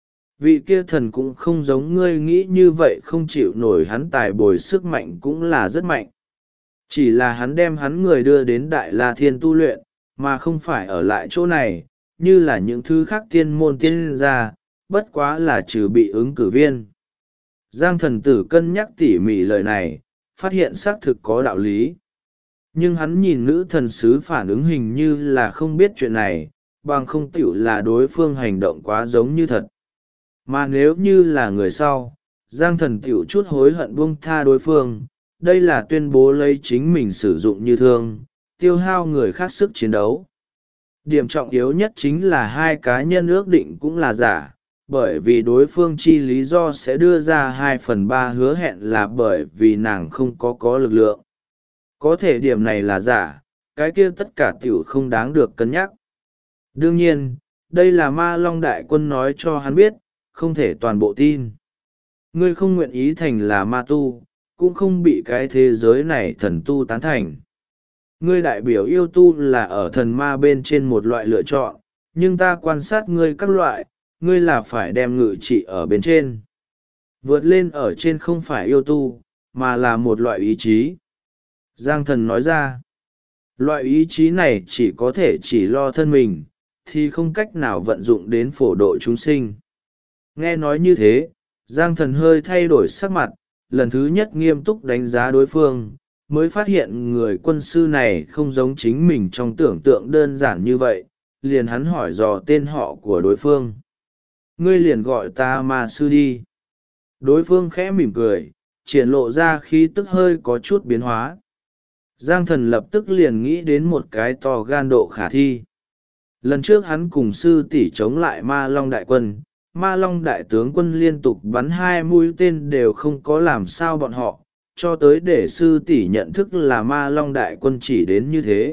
Vị kia thần cũng không giống ngươi nghĩ như vậy, không chịu nổi hắn tài bồi sức mạnh cũng là rất mạnh. Chỉ là hắn đem hắn người đưa đến Đại La Thiên tu luyện, mà không phải ở lại chỗ này, như là những thứ khác tiên môn tiên gia, bất quá là trừ bị ứng cử viên. Giang Thần tử cân nhắc tỉ mỉ lời này, phát hiện xác thực có đạo lý. Nhưng hắn nhìn nữ thần sứ phản ứng hình như là không biết chuyện này, bằng không tiểu là đối phương hành động quá giống như thật. Mà nếu như là người sau, Giang Thần tiểu chút hối hận buông tha đối phương, đây là tuyên bố lấy chính mình sử dụng như thương, tiêu hao người khác sức chiến đấu. Điểm trọng yếu nhất chính là hai cá nhân ước định cũng là giả, bởi vì đối phương chi lý do sẽ đưa ra 2/3 hứa hẹn là bởi vì nàng không có lực lượng. Có thể điểm này là giả, cái kia tất cả tiểu không đáng được cân nhắc. Đương nhiên, đây là Ma Long đại quân nói cho hắn biết, không thể toàn bộ tin. Ngươi không nguyện ý thành là ma tu, cũng không bị cái thế giới này thần tu tán thành. Ngươi đại biểu yêu tu là ở thần ma bên trên một loại lựa chọn, nhưng ta quan sát ngươi các loại, ngươi là phải đem ngự trị ở bên trên. Vượt lên ở trên không phải yêu tu, mà là một loại ý chí. Giang Thần nói ra, loại ý chí này chỉ có thể chỉ lo thân mình, thì không cách nào vận dụng đến phổ độ chúng sinh. Nghe nói như thế, Giang Thần hơi thay đổi sắc mặt, lần thứ nhất nghiêm túc đánh giá đối phương, mới phát hiện người quân sư này không giống chính mình trong tưởng tượng đơn giản như vậy, liền hắn hỏi dò tên họ của đối phương. Ngươi liền gọi ta ma sư đi. Đối phương khẽ mỉm cười, triển lộ ra khí tức hơi có chút biến hóa. Giang Thần lập tức liền nghĩ đến một cái to gan độ khả thi. Lần trước hắn cùng sư tỷ chống lại Ma Long đại quân, Ma Long đại tướng quân liên tục bắn 2 mũi tên đều không có làm sao bọn họ, cho tới để sư tỷ nhận thức là Ma Long đại quân chỉ đến như thế.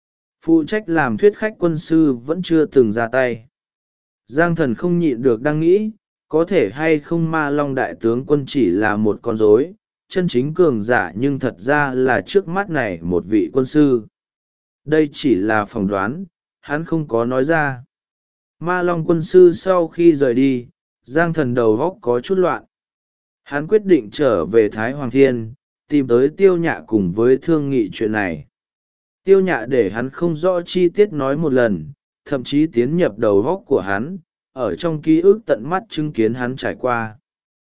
Phụ trách làm thuyết khách quân sư vẫn chưa từng ra tay. Giang Thần không nhịn được đang nghĩ, có thể hay không ma long đại tướng quân chỉ là một con rối, chân chính cường giả nhưng thật ra là trước mắt này một vị quân sư. Đây chỉ là phỏng đoán, hắn không có nói ra. Ma long quân sư sau khi rời đi, Giang Thần đầu óc có chút loạn. Hắn quyết định trở về Thái Hoàng Thiên, tìm tới Tiêu Nhạ cùng với thương nghị chuyện này. Tiêu Nhạ để hắn không rõ chi tiết nói một lần, thậm chí tiến nhập đầu óc của hắn, ở trong ký ức tận mắt chứng kiến hắn trải qua.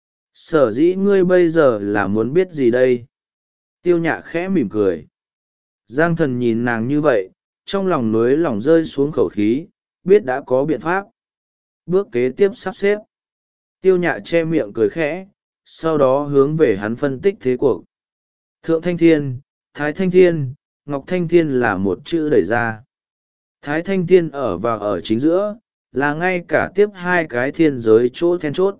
Sở dĩ ngươi bây giờ là muốn biết gì đây? Tiêu Nhạ khẽ mỉm cười. Giang Thần nhìn nàng như vậy, trong lòng nối lòng rơi xuống khẩu khí, biết đã có biện pháp. Bước kế tiếp sắp xếp. Tiêu Nhạ che miệng cười khẽ, sau đó hướng về hắn phân tích thế cuộc. Thượng Thanh Thiên, Thái Thanh Thiên, Ngọc Thanh Thiên là một chữ đẩy ra. Thái Thanh Thiên ở chính giữa, là ngay cả tiếp hai cái thiên giới chỗ then chốt.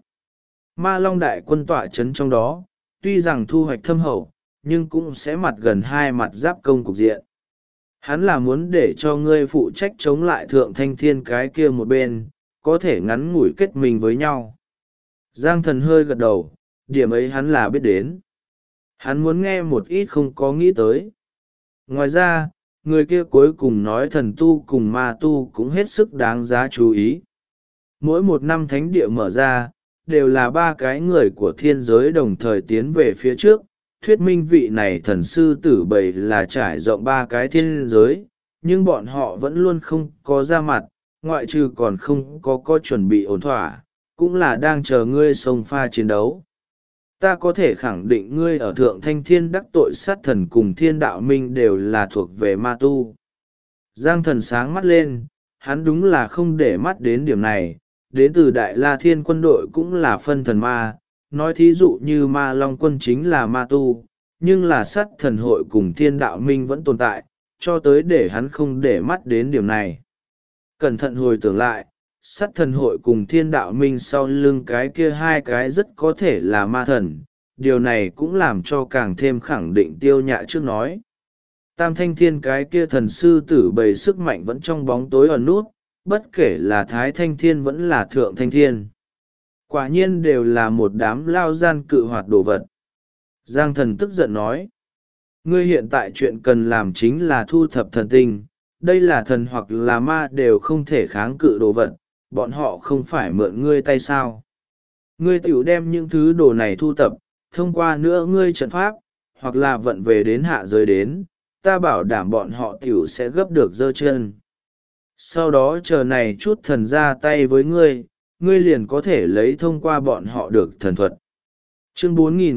Ma Long đại quân tọa chấn trong đó, tuy rằng thu hoạch thâm hậu, nhưng cũng sẽ mặt gần hai mặt giáp công cục diện. Hắn là muốn để cho ngươi phụ trách chống lại Thượng Thanh Thiên cái kia một bên, có thể ngắn ngủi kết mình với nhau. Giang Thần hơi gật đầu, điểm ấy hắn là biết đến. Hắn muốn nghe một ít không có nghĩ tới. Ngoài ra, người kia cuối cùng nói thần tu cùng ma tu cũng hết sức đáng giá chú ý. Mỗi một năm thánh địa mở ra, đều là ba cái người của thiên giới đồng thời tiến về phía trước. Thuyết minh vị này thần sư tử bầy là trải rộng ba cái thiên giới, nhưng bọn họ vẫn luôn không có ra mặt, ngoại trừ còn không có chuẩn bị ổn thỏa, cũng là đang chờ ngươi xông pha chiến đấu. Ta có thể khẳng định ngươi ở Thượng Thanh Thiên đắc tội sát thần cùng Thiên Đạo Minh đều là thuộc về ma tu. Giang Thần sáng mắt lên, hắn đúng là không để mắt đến điểm này, đến từ Đại La Thiên quân đội cũng là phân thần ma, nói thí dụ như ma long quân chính là ma tu, nhưng là sát thần hội cùng Thiên Đạo Minh vẫn tồn tại, cho tới để hắn không để mắt đến điểm này. Cẩn thận hồi tưởng lại, sát thần hội cùng Thiên Đạo Minh sau lưng cái kia hai cái rất có thể là ma thần, điều này cũng làm cho càng thêm khẳng định Tiêu Nhạ trước nói. Tam Thanh Thiên cái kia thần sư tử bầy sức mạnh vẫn trong bóng tối ẩn nút, bất kể là Thái Thanh Thiên vẫn là Thượng Thanh Thiên. Quả nhiên đều là một đám lao gian cự hoạt đồ vật. Giang Thần tức giận nói. Ngươi hiện tại chuyện cần làm chính là thu thập thần tinh, đây là thần hoặc là ma đều không thể kháng cự đồ vật, bọn họ không phải mượn ngươi tay sao. Ngươi tiểu đem những thứ đồ này thu thập, thông qua nữa ngươi trận pháp, hoặc là vận về đến hạ giới đến, ta bảo đảm bọn họ tiểu sẽ gấp được giơ chân. Sau đó chờ này chút thần ra tay với ngươi, ngươi liền có thể lấy thông qua bọn họ được thần thuật. Chương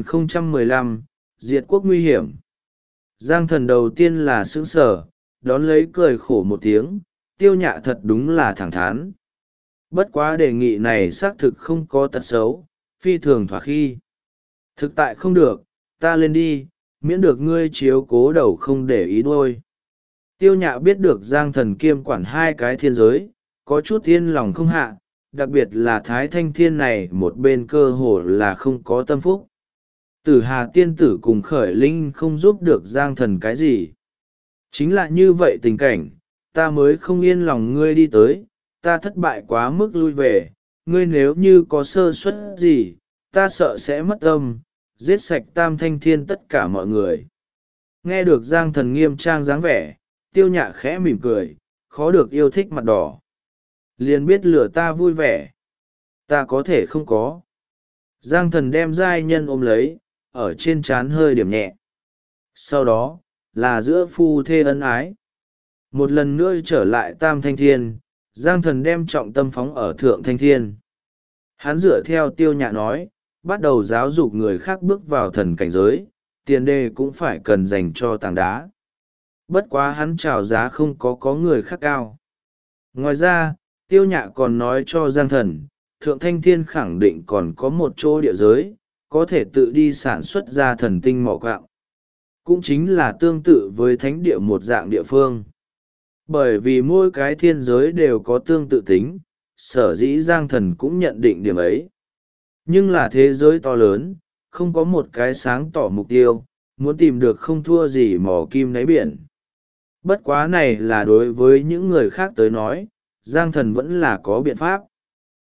4015, Diệt quốc nguy hiểm. Giang Thần đầu tiên là sững sờ, đón lấy cười khổ một tiếng, Tiêu Nhạ thật đúng là thẳng thắn. Bất quá đề nghị này xác thực không có tật xấu, phi thường thỏa khi. Thực tại không được, ta lên đi, miễn được ngươi chiếu cố đầu không để ý đuôi. Tiêu Nhạ biết được Giang Thần kiêm quản hai cái thiên giới, có chút yên lòng không hạ, đặc biệt là Thái Thanh Thiên này một bên cơ hồ là không có tâm phúc. Tử Hà tiên tử cùng Khởi Linh không giúp được Giang Thần cái gì. Chính là như vậy tình cảnh, ta mới không yên lòng ngươi đi tới, ta thất bại quá mức lui về, ngươi nếu như có sơ suất gì, ta sợ sẽ mất tâm, giết sạch Tam Thanh Thiên tất cả mọi người. Nghe được Giang Thần nghiêm trang dáng vẻ, Tiêu Nhạ khẽ mỉm cười, khó được yêu thích mặt đỏ. Liền biết lửa ta vui vẻ. Ta có thể không có. Giang Thần đem giai nhân ôm lấy, ở trên trán hơi điểm nhẹ. Sau đó, là giữa phu thê ân ái. Một lần nữa trở lại Tam Thanh Thiên, Giang Thần đem trọng tâm phóng ở Thượng Thanh Thiên. Hắn dựa theo Tiêu Nhạ nói, bắt đầu giáo dục người khác bước vào thần cảnh giới, tiền đề cũng phải cần dành cho tảng đá. Bất quá hắn chào giá không có người khác cao. Ngoài ra, Tiêu Nhạ còn nói cho Giang Thần, Thượng Thanh Thiên khẳng định còn có một chỗ địa giới, có thể tự đi sản xuất ra thần tinh mỏ quạng. Cũng chính là tương tự với thánh địa một dạng địa phương. Bởi vì mỗi cái thiên giới đều có tương tự tính, sở dĩ Giang Thần cũng nhận định điểm ấy. Nhưng là thế giới to lớn, không có một cái sáng tỏ mục tiêu, muốn tìm được không thua gì mỏ kim đáy biển. Bất quá này là đối với những người khác tới nói, Giang Thần vẫn là có biện pháp.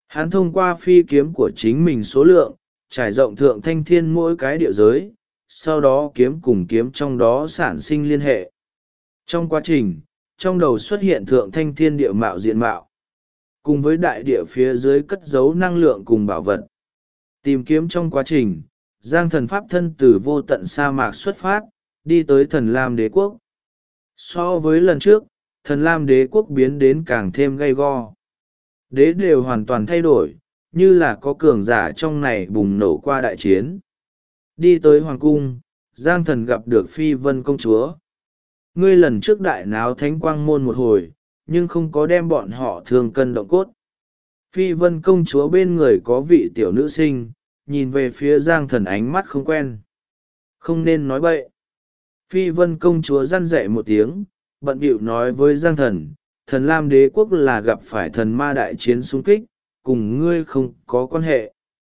Hắn thông qua phi kiếm của chính mình số lượng, trải rộng thượng thanh thiên mỗi cái địa giới, sau đó kiếm cùng kiếm trong đó sản sinh liên hệ. Trong quá trình, trong đầu xuất hiện thượng thanh thiên địa mạo diện mạo, cùng với đại địa phía dưới cất giấu năng lượng cùng bảo vật. Tìm kiếm trong quá trình, Giang Thần pháp thân từ vô tận sa mạc xuất phát, đi tới Thần Lam Đế Quốc. So với lần trước, Thần Lam Đế Quốc biến đến càng thêm gay go. Đế đều hoàn toàn thay đổi, như là có cường giả trong này bùng nổ qua đại chiến. Đi tới Hoàng Cung, Giang Thần gặp được Phi Vân Công Chúa. Ngươi lần trước đại náo Thánh Quang Môn một hồi, nhưng không có đem bọn họ thương cân động cốt. Phi Vân Công Chúa bên người có vị tiểu nữ sinh, nhìn về phía Giang Thần ánh mắt không quen. Không nên nói bậy. Phi Vân Công Chúa răn dạy một tiếng, bận bịu nói với Giang Thần, Thần Lam Đế Quốc là gặp phải thần ma đại chiến xung kích, cùng ngươi không có quan hệ.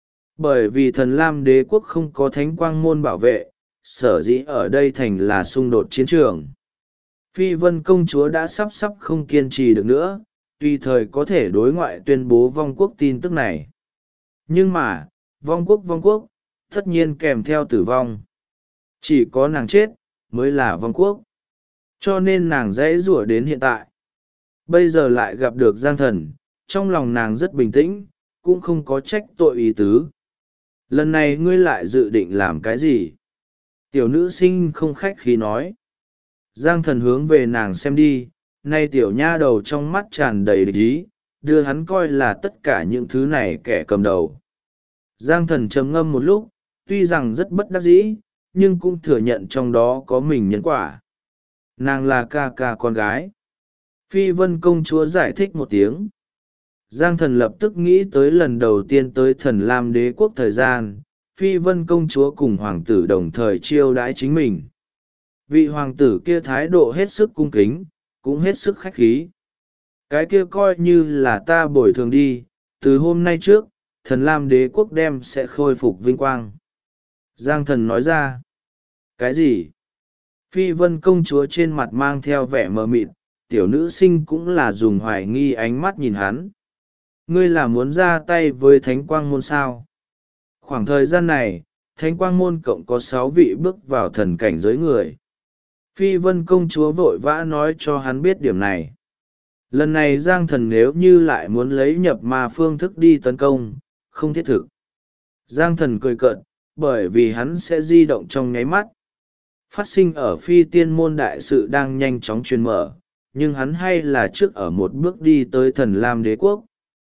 Bởi vì Thần Lam Đế Quốc không có Thánh Quang Môn bảo vệ, sở dĩ ở đây thành là xung đột chiến trường. Phi Vân Công Chúa đã sắp không kiên trì được nữa, tùy thời có thể đối ngoại tuyên bố vong quốc tin tức này. Nhưng mà, vong quốc, tất nhiên kèm theo tử vong. Chỉ có nàng chết, mới là vong quốc. Cho nên nàng dãy rủa đến hiện tại. Bây giờ lại gặp được Giang Thần, trong lòng nàng rất bình tĩnh, cũng không có trách tội ý tứ. Lần này ngươi lại dự định làm cái gì? Tiểu nữ sinh không khách khí nói. Giang Thần hướng về nàng xem đi, nay tiểu nha đầu trong mắt tràn đầy địch ý, đưa hắn coi là tất cả những thứ này kẻ cầm đầu. Giang Thần trầm ngâm một lúc, tuy rằng rất bất đắc dĩ, nhưng cũng thừa nhận trong đó có mình nhân quả. Nàng là ca ca con gái. Phi Vân Công Chúa giải thích một tiếng. Giang Thần lập tức nghĩ tới lần đầu tiên tới Thần Lam Đế Quốc thời gian, Phi Vân Công Chúa cùng hoàng tử đồng thời chiêu đãi chính mình. Vị hoàng tử kia thái độ hết sức cung kính, cũng hết sức khách khí. Cái kia coi như là ta bồi thường đi, từ hôm nay trước, Thần Lam Đế Quốc đem sẽ khôi phục vinh quang. Giang Thần nói ra. Cái gì? Phi Vân Công Chúa trên mặt mang theo vẻ mờ mịt, tiểu nữ sinh cũng là dùng hoài nghi ánh mắt nhìn hắn. Ngươi là muốn ra tay với Thánh Quang Môn sao? Khoảng thời gian này, Thánh Quang Môn cộng có 6 vị bước vào thần cảnh giới người. Phi Vân Công Chúa vội vã nói cho hắn biết điểm này. Lần này Giang Thần nếu như lại muốn lấy nhập ma phương thức đi tấn công, không thiết thực. Giang Thần cười cợt, bởi vì hắn sẽ di động trong nháy mắt. Phát sinh ở Phi Tiên Môn đại sự đang nhanh chóng truyền mở, nhưng hắn hay là trước ở một bước đi tới Thần Lam Đế Quốc.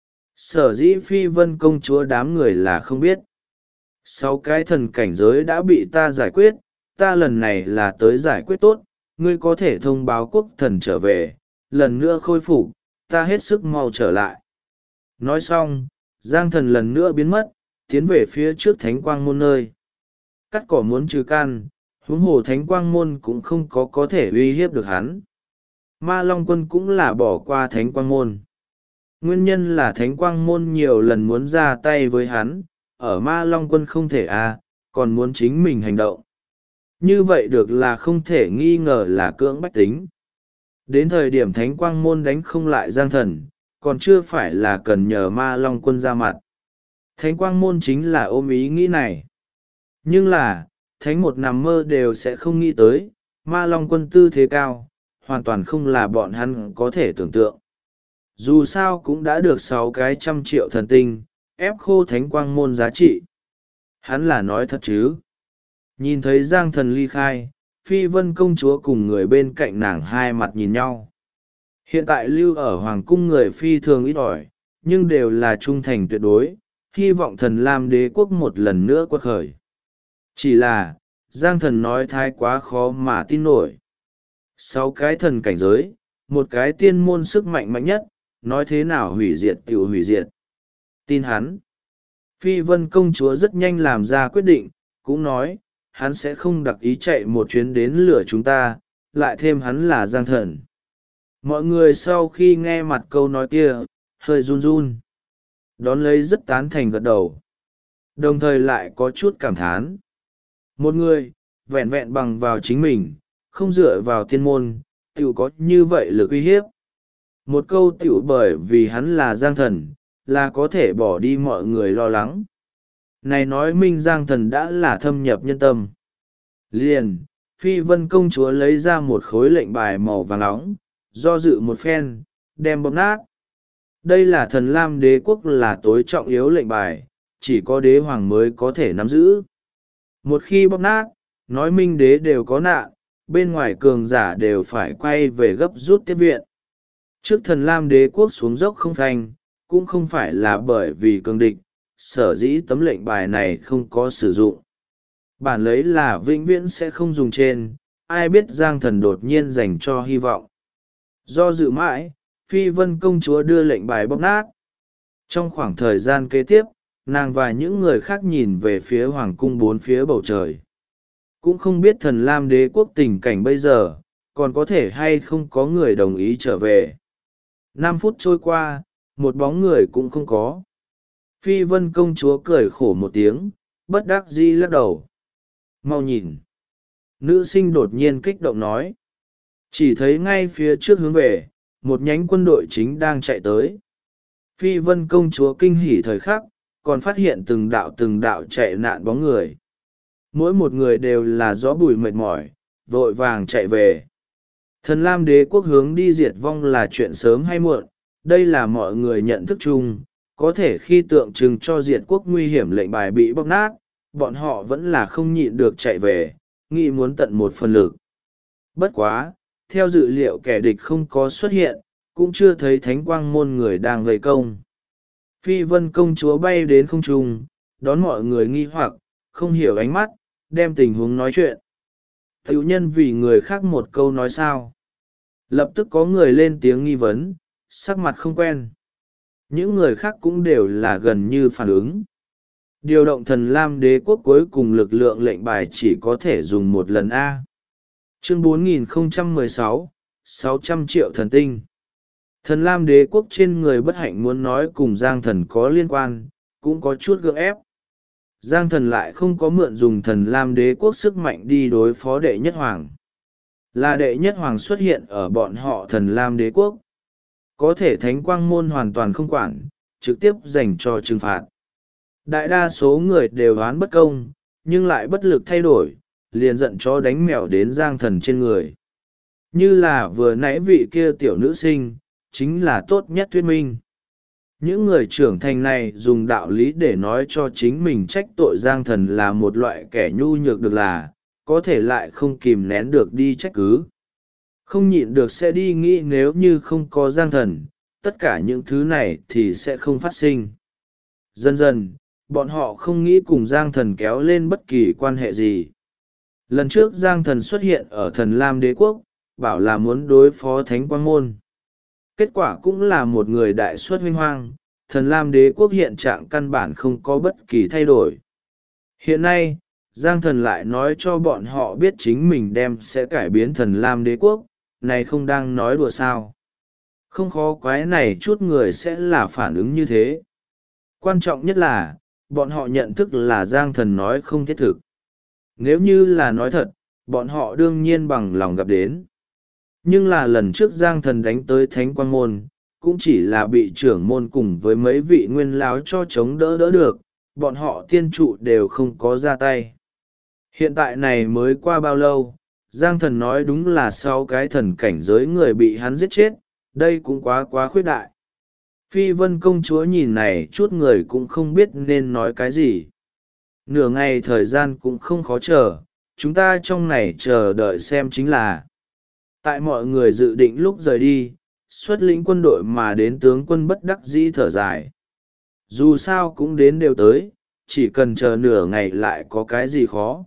Sở dĩ Phi Vân Công Chúa đám người là không biết. 6 cái thần cảnh giới đã bị ta giải quyết, ta lần này là tới giải quyết tốt, ngươi có thể thông báo quốc thần trở về, lần nữa khôi phục, ta hết sức mau trở lại. Nói xong, Giang Thần lần nữa biến mất, tiến về phía trước Thánh Quang Môn nơi. Cắt cỏ muốn trừ căn, huống hồ Thánh Quang Môn cũng không có thể uy hiếp được hắn. Ma Long Quân cũng là bỏ qua Thánh Quang Môn. Nguyên nhân là Thánh Quang Môn nhiều lần muốn ra tay với hắn, ở Ma Long Quân không thể còn muốn chính mình hành động. Như vậy được là không thể nghi ngờ là cưỡng bách tính. Đến thời điểm Thánh Quang Môn đánh không lại Giang Thần, còn chưa phải là cần nhờ Ma Long Quân ra mặt. Thánh Quang Môn chính là ôm ý nghĩ này. Nhưng là, Thánh một nằm mơ đều sẽ không nghĩ tới, Ma Long Quân tư thế cao, hoàn toàn không là bọn hắn có thể tưởng tượng. Dù sao cũng đã được 6 cái 100 triệu thần tinh, ép khô Thánh Quang Môn giá trị. Hắn là nói thật chứ. Nhìn thấy Giang Thần ly khai, Phi Vân Công Chúa cùng người bên cạnh nàng hai mặt nhìn nhau. Hiện tại lưu ở Hoàng Cung người phi thường ít ỏi, nhưng đều là trung thành tuyệt đối, hy vọng Thần Lam Đế Quốc một lần nữa quật khởi. Chỉ là, Giang Thần nói thái quá khó mà tin nổi. 6 cái thần cảnh giới, một cái tiên môn sức mạnh mạnh nhất, nói thế nào hủy diệt tiểu hủy diệt. Tin hắn. Phi Vân Công Chúa rất nhanh làm ra quyết định, cũng nói, hắn sẽ không đặc ý chạy một chuyến đến lửa chúng ta, lại thêm hắn là Giang Thần. Mọi người sau khi nghe mặt câu nói kia, hơi run run. Đón lấy rất tán thành gật đầu. Đồng thời lại có chút cảm thán. Một người, vẹn vẹn bằng vào chính mình, không dựa vào tiên môn, tiểu có như vậy lực uy hiếp. Một câu tiểu bởi vì hắn là Giang Thần, là có thể bỏ đi mọi người lo lắng. Này nói minh Giang Thần đã là thâm nhập nhân tâm. Liền, Phi Vân công chúa lấy ra một khối lệnh bài màu vàng nóng, do dự một phen, đem bóp nát. Đây là Thần Lam Đế quốc là tối trọng yếu lệnh bài, chỉ có đế hoàng mới có thể nắm giữ. Một khi bóp nát, nói minh đế đều có nạn, bên ngoài cường giả đều phải quay về gấp rút tiếp viện. Trước Thần Lam Đế quốc xuống dốc không phanh, cũng không phải là bởi vì cường địch, sở dĩ tấm lệnh bài này không có sử dụng. Bản lấy là vĩnh viễn sẽ không dùng trên, ai biết Giang Thần đột nhiên dành cho hy vọng. Do dự mãi, Phi Vân công chúa đưa lệnh bài bóp nát. Trong khoảng thời gian kế tiếp, nàng và những người khác nhìn về phía hoàng cung bốn phía bầu trời. Cũng không biết Thần Lam Đế quốc tình cảnh bây giờ, còn có thể hay không có người đồng ý trở về. 5 phút trôi qua, một bóng người cũng không có. Phi Vân công chúa cười khổ một tiếng, bất đắc dĩ lắc đầu. Mau nhìn. Nữ sinh đột nhiên kích động nói. Chỉ thấy ngay phía trước hướng về, một nhánh quân đội chính đang chạy tới. Phi Vân công chúa kinh hỉ thời khắc, còn phát hiện từng đạo chạy nạn bóng người. Mỗi một người đều là gió bụi mệt mỏi, vội vàng chạy về. Thần Lam Đế quốc hướng đi diệt vong là chuyện sớm hay muộn, đây là mọi người nhận thức chung, có thể khi tượng trưng cho diệt quốc nguy hiểm lệnh bài bị bóp nát, bọn họ vẫn là không nhịn được chạy về, nghĩ muốn tận một phần lực. Bất quá, theo dự liệu kẻ địch không có xuất hiện, cũng chưa thấy thánh quang môn người đang vây công. Phi Vân công chúa bay đến không trung, đón mọi người nghi hoặc, không hiểu ánh mắt, đem tình huống nói chuyện. Tiểu nhân vì người khác một câu nói sao. Lập tức có người lên tiếng nghi vấn, sắc mặt không quen. Những người khác cũng đều là gần như phản ứng. Điều động Thần Lam Đế quốc cuối cùng lực lượng lệnh bài chỉ có thể dùng một lần A. Chương 4016, 600 triệu thần tinh. Thần Lam Đế quốc trên người bất hạnh muốn nói cùng Giang Thần có liên quan, cũng có chút gượng ép. Giang Thần lại không có mượn dùng Thần Lam Đế quốc sức mạnh đi đối phó đệ nhất hoàng. Là đệ nhất hoàng xuất hiện ở bọn họ Thần Lam Đế quốc. Có thể thánh quang môn hoàn toàn không quản, trực tiếp dành cho trừng phạt. Đại đa số người đều oán bất công, nhưng lại bất lực thay đổi, liền giận chó đánh mèo đến Giang Thần trên người. Như là vừa nãy vị kia tiểu nữ sinh, chính là tốt nhất thuyết minh. Những người trưởng thành này dùng đạo lý để nói cho chính mình trách tội Giang Thần là một loại kẻ nhu nhược được là, có thể lại không kìm nén được đi trách cứ. Không nhịn được sẽ đi nghĩ nếu như không có Giang Thần, tất cả những thứ này thì sẽ không phát sinh. Dần dần, bọn họ không nghĩ cùng Giang Thần kéo lên bất kỳ quan hệ gì. Lần trước Giang Thần xuất hiện ở Thần Lam Đế quốc, bảo là muốn đối phó Thánh Quang Môn. Kết quả cũng là một người đại xuất huynh hoang, Thần Lam Đế quốc hiện trạng căn bản không có bất kỳ thay đổi. Hiện nay, Giang Thần lại nói cho bọn họ biết chính mình sẽ cải biến Thần Lam Đế quốc, này không đang nói đùa sao. Không khó quái này chút người sẽ là phản ứng như thế. Quan trọng nhất là, bọn họ nhận thức là Giang Thần nói không thiết thực. Nếu như là nói thật, bọn họ đương nhiên bằng lòng gặp đến. Nhưng là lần trước Giang Thần đánh tới Thánh Quang Môn, cũng chỉ là bị trưởng môn cùng với mấy vị nguyên lão cho chống đỡ được, bọn họ tiên trụ đều không có ra tay. Hiện tại này mới qua bao lâu, Giang Thần nói đúng là 6 cái thần cảnh giới người bị hắn giết chết, đây cũng quá khuyết đại. Phi Vân công chúa nhìn này chút người cũng không biết nên nói cái gì. Nửa ngày thời gian cũng không khó chờ, chúng ta trong này chờ đợi xem chính là. Tại mọi người dự định lúc rời đi, xuất lĩnh quân đội mà đến tướng quân bất đắc dĩ thở dài. Dù sao cũng đến đều tới, chỉ cần chờ nửa ngày lại có cái gì khó.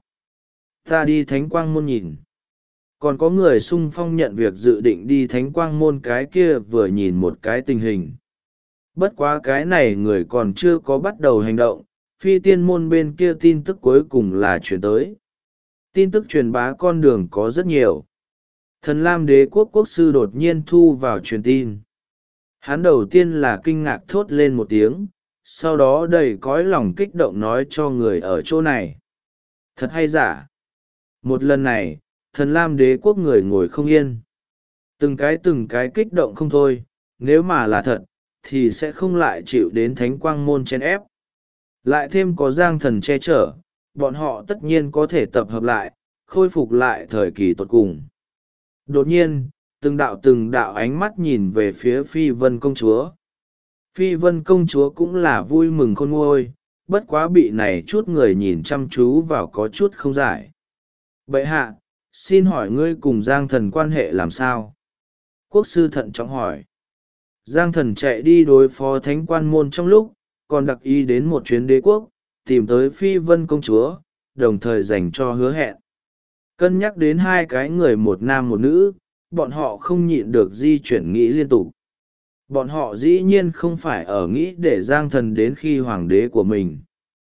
Ta đi Thánh Quang Môn nhìn. Còn có người xung phong nhận việc dự định đi Thánh Quang Môn cái kia vừa nhìn một cái tình hình. Bất quá cái này người còn chưa có bắt đầu hành động, phi tiên môn bên kia tin tức cuối cùng là chuyển tới. Tin tức truyền bá con đường có rất nhiều. Thần Lam Đế quốc quốc sư đột nhiên thu vào truyền tin. Hắn đầu tiên là kinh ngạc thốt lên một tiếng, sau đó đầy cõi lòng kích động nói cho người ở chỗ này. Thật hay giả? Một lần này, Thần Lam Đế quốc người ngồi không yên. Từng cái kích động không thôi, nếu mà là thật, thì sẽ không lại chịu đến thánh quang môn chen ép. Lại thêm có Giang Thần che chở, bọn họ tất nhiên có thể tập hợp lại, khôi phục lại thời kỳ tột cùng. Đột nhiên, từng đạo ánh mắt nhìn về phía Phi Vân công chúa. Phi Vân công chúa cũng là vui mừng khôn nguôi, bất quá bị này chút người nhìn chăm chú vào có chút không giải. Bệ hạ, xin hỏi ngươi cùng Giang Thần quan hệ làm sao? Quốc sư thận trọng hỏi. Giang Thần chạy đi đối phó thánh quan môn trong lúc, còn đặc ý đến một chuyến đế quốc, tìm tới Phi Vân công chúa, đồng thời dành cho hứa hẹn. Cân nhắc đến hai cái người một nam một nữ, bọn họ không nhịn được di chuyển nghĩ liên tục. Bọn họ dĩ nhiên không phải ở nghĩ để Giang Thần đến khi hoàng đế của mình,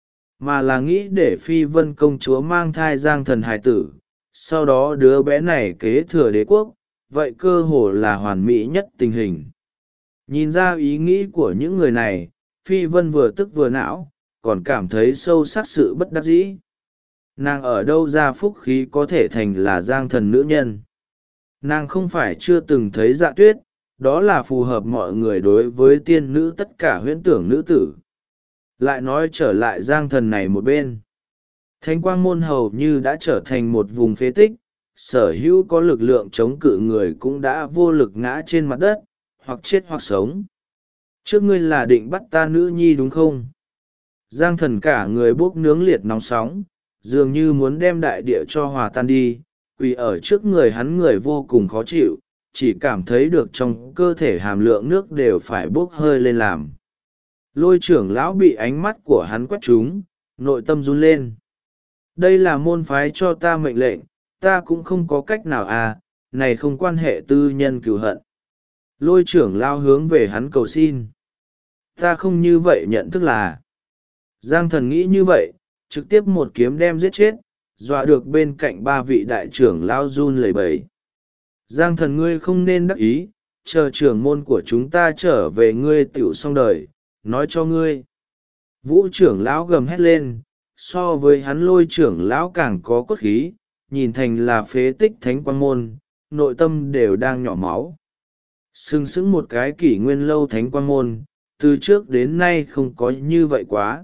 mà là nghĩ để Phi Vân công chúa mang thai Giang Thần hài tử, sau đó đứa bé này kế thừa đế quốc, vậy cơ hồ là hoàn mỹ nhất tình hình. Nhìn ra ý nghĩ của những người này, Phi Vân vừa tức vừa não, còn cảm thấy sâu sắc sự bất đắc dĩ. Nàng ở đâu ra phúc khí có thể thành là Giang Thần nữ nhân? Nàng không phải chưa từng thấy Dạ Tuyết, đó là phù hợp mọi người đối với tiên nữ tất cả huyễn tưởng nữ tử. Lại nói trở lại Giang Thần này một bên. Thánh quang môn hầu như đã trở thành một vùng phế tích, sở hữu có lực lượng chống cự người cũng đã vô lực ngã trên mặt đất, hoặc chết hoặc sống. Trước ngươi là định bắt ta nữ nhi đúng không? Giang Thần cả người bốc nướng liệt nóng sóng, dường như muốn đem đại địa cho hòa tan đi, quỳ ở trước người hắn người vô cùng khó chịu, chỉ cảm thấy được trong cơ thể hàm lượng nước đều phải bốc hơi lên làm. Lôi trưởng lão bị ánh mắt của hắn quét trúng, nội tâm run lên. Đây là môn phái cho ta mệnh lệnh, ta cũng không có cách nào à, này không quan hệ tư nhân cửu hận. Lôi trưởng lão hướng về hắn cầu xin. Ta không như vậy nhận thức là. Giang Thần nghĩ như vậy, trực tiếp một kiếm đem giết chết, dọa được bên cạnh ba vị đại trưởng lão run lẩy bẩy. Giang Thần ngươi không nên đắc ý, chờ trưởng môn của chúng ta trở về ngươi tựu xong đời, nói cho ngươi. Vũ trưởng lão gầm hét lên, so với hắn Lôi trưởng lão càng có cốt khí, nhìn thành là phế tích thánh quang môn, nội tâm đều đang nhỏ máu. Sừng sững một cái kỷ nguyên lâu thánh quang môn, từ trước đến nay không có như vậy quá.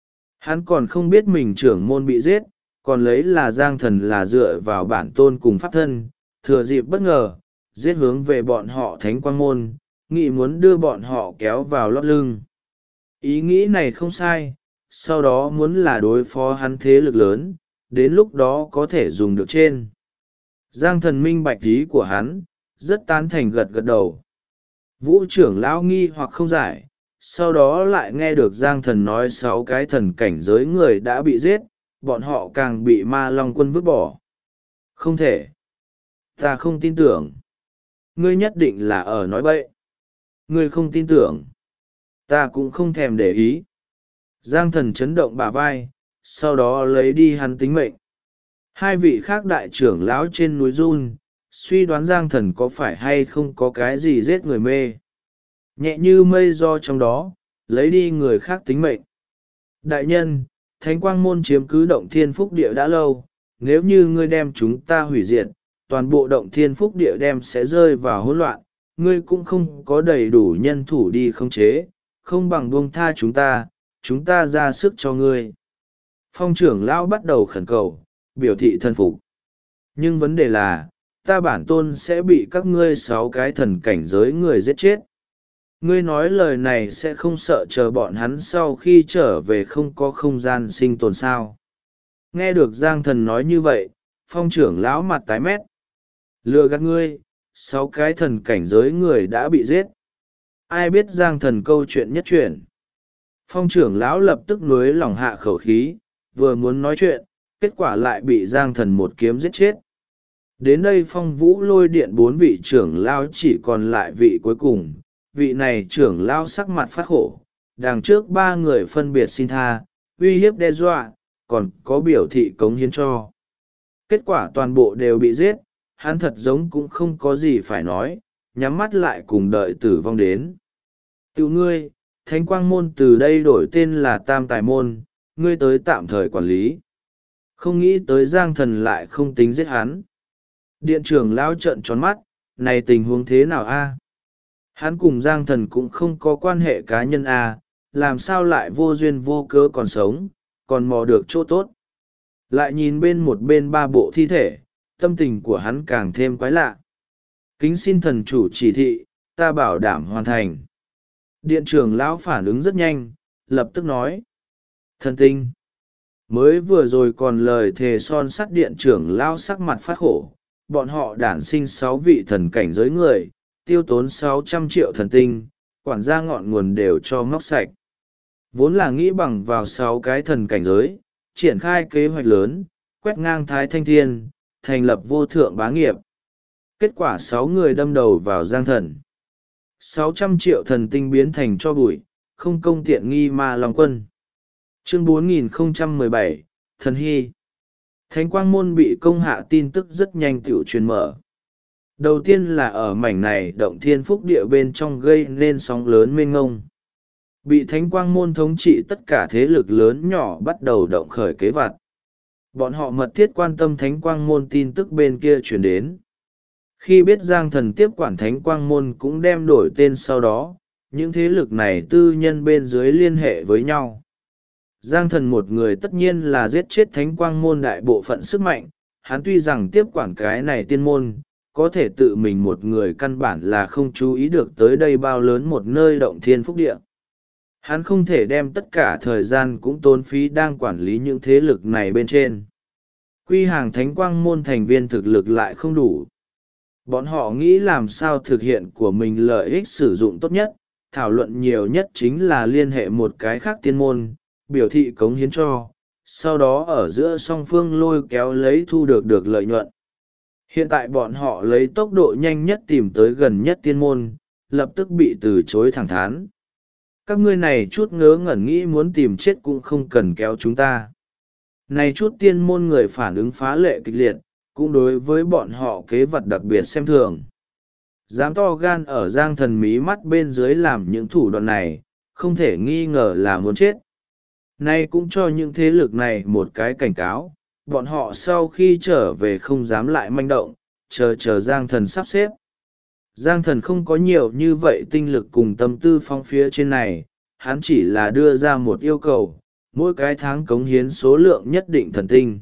Hắn còn không biết mình trưởng môn bị giết, còn lấy là Giang Thần là dựa vào bản tôn cùng pháp thân, thừa dịp bất ngờ, giết hướng về bọn họ thánh quang môn, nghĩ muốn đưa bọn họ kéo vào lót lưng. Ý nghĩ này không sai, sau đó muốn là đối phó hắn thế lực lớn, đến lúc đó có thể dùng được trên. Giang Thần minh bạch ý của hắn, rất tán thành gật gật đầu. Vũ trưởng lão nghi hoặc không giải, sau đó lại nghe được Giang Thần nói 6 cái thần cảnh giới người đã bị giết, bọn họ càng bị ma long quân vứt bỏ. Không thể. Ta không tin tưởng. Ngươi nhất định là ở nói bậy. Ngươi không tin tưởng. Ta cũng không thèm để ý. Giang Thần chấn động bả vai, sau đó lấy đi hắn tính mệnh. Hai vị khác đại trưởng lão trên núi run, suy đoán Giang Thần có phải hay không có cái gì giết người mê. Nhẹ như mây do trong đó, lấy đi người khác tính mệnh. Đại nhân, Thánh Quang Môn chiếm cứ động thiên phúc địa đã lâu, nếu như ngươi đem chúng ta hủy diệt, toàn bộ động thiên phúc địa đem sẽ rơi vào hỗn loạn, ngươi cũng không có đầy đủ nhân thủ đi khống chế, không bằng buông tha chúng ta ra sức cho ngươi. Phong trưởng lão bắt đầu khẩn cầu, biểu thị thân phục. Nhưng vấn đề là, ta bản tôn sẽ bị các ngươi 6 cái thần cảnh giới người giết chết. Ngươi nói lời này sẽ không sợ chờ bọn hắn sau khi trở về không có không gian sinh tồn sao. Nghe được Giang Thần nói như vậy, phong trưởng lão mặt tái mét. Lừa gạt ngươi, 6 cái thần cảnh giới người đã bị giết. Ai biết Giang Thần câu chuyện nhất chuyển. Phong trưởng lão lập tức nuối lòng hạ khẩu khí, vừa muốn nói chuyện, kết quả lại bị Giang Thần một kiếm giết chết. Đến đây Phong Vũ Lôi Điện 4 vị trưởng lão chỉ còn lại vị cuối cùng. Vị này trưởng lão sắc mặt phát khổ, đằng trước 3 người phân biệt xin tha, uy hiếp đe dọa, còn có biểu thị cống hiến cho. Kết quả toàn bộ đều bị giết, hắn thật giống cũng không có gì phải nói, nhắm mắt lại cùng đợi tử vong đến. Tiểu ngươi, Thánh Quang Môn từ đây đổi tên là Tam Tài Môn, ngươi tới tạm thời quản lý. Không nghĩ tới Giang Thần lại không tính giết hắn. Điện trưởng lão trợn tròn mắt, này tình huống thế nào a? Hắn cùng Giang Thần cũng không có quan hệ cá nhân à, làm sao lại vô duyên vô cớ còn sống, còn mò được chỗ tốt. Lại nhìn bên một bên ba bộ thi thể, tâm tình của hắn càng thêm quái lạ. Kính xin thần chủ chỉ thị, ta bảo đảm hoàn thành. Điện trưởng lão phản ứng rất nhanh, lập tức nói. Thần tinh. Mới vừa rồi còn lời thề son sắt, điện trưởng lão sắc mặt phát khổ. Bọn họ đản sinh 6 vị thần cảnh giới người, tiêu tốn 600 triệu thần tinh, quản gia ngọn nguồn đều cho móc sạch. Vốn là nghĩ bằng vào 6 cái thần cảnh giới, triển khai kế hoạch lớn, quét ngang Thái Thanh Thiên, thành lập vô thượng bá nghiệp. Kết quả 6 người đâm đầu vào Giang Thần. 600 triệu thần tinh biến thành cho bụi, không công tiện nghi Ma Long Quân. Chương 4017, Thần Hy. Thánh Quang Môn bị công hạ tin tức rất nhanh tiểu truyền mở. Đầu tiên là ở mảnh này động thiên phúc địa bên trong gây nên sóng lớn mênh ngông. Bị Thánh Quang Môn thống trị, tất cả thế lực lớn nhỏ bắt đầu động khởi kế vặt. Bọn họ mật thiết quan tâm Thánh Quang Môn tin tức bên kia truyền đến. Khi biết Giang Thần tiếp quản Thánh Quang Môn cũng đem đổi tên sau đó, những thế lực này tư nhân bên dưới liên hệ với nhau. Giang Thần một người tất nhiên là giết chết Thánh Quang Môn đại bộ phận sức mạnh, hắn tuy rằng tiếp quản cái này tiên môn, có thể tự mình một người căn bản là không chú ý được tới đây bao lớn một nơi động thiên phúc địa. Hắn không thể đem tất cả thời gian cũng tốn phí đang quản lý những thế lực này bên trên. Quy hàng Thánh Quang Môn thành viên thực lực lại không đủ. Bọn họ nghĩ làm sao thực hiện của mình lợi ích sử dụng tốt nhất, thảo luận nhiều nhất chính là liên hệ một cái khác tiên môn, biểu thị cống hiến cho, sau đó ở giữa song phương lôi kéo lấy thu được lợi nhuận. Hiện tại bọn họ lấy tốc độ nhanh nhất tìm tới gần nhất tiên môn, lập tức bị từ chối thẳng thắn. Các ngươi này chút ngớ ngẩn nghĩ muốn tìm chết cũng không cần kéo chúng ta. Này chút tiên môn người phản ứng phá lệ kịch liệt, cũng đối với bọn họ kế vật đặc biệt xem thường. Dám to gan ở Giang Thần mí mắt bên dưới làm những thủ đoạn này, không thể nghi ngờ là muốn chết. Nay cũng cho những thế lực này một cái cảnh cáo, bọn họ sau khi trở về không dám lại manh động, chờ Giang Thần sắp xếp. Giang Thần không có nhiều như vậy tinh lực cùng tâm tư phong phía trên này, hắn chỉ là đưa ra một yêu cầu, mỗi cái tháng cống hiến số lượng nhất định thần tinh.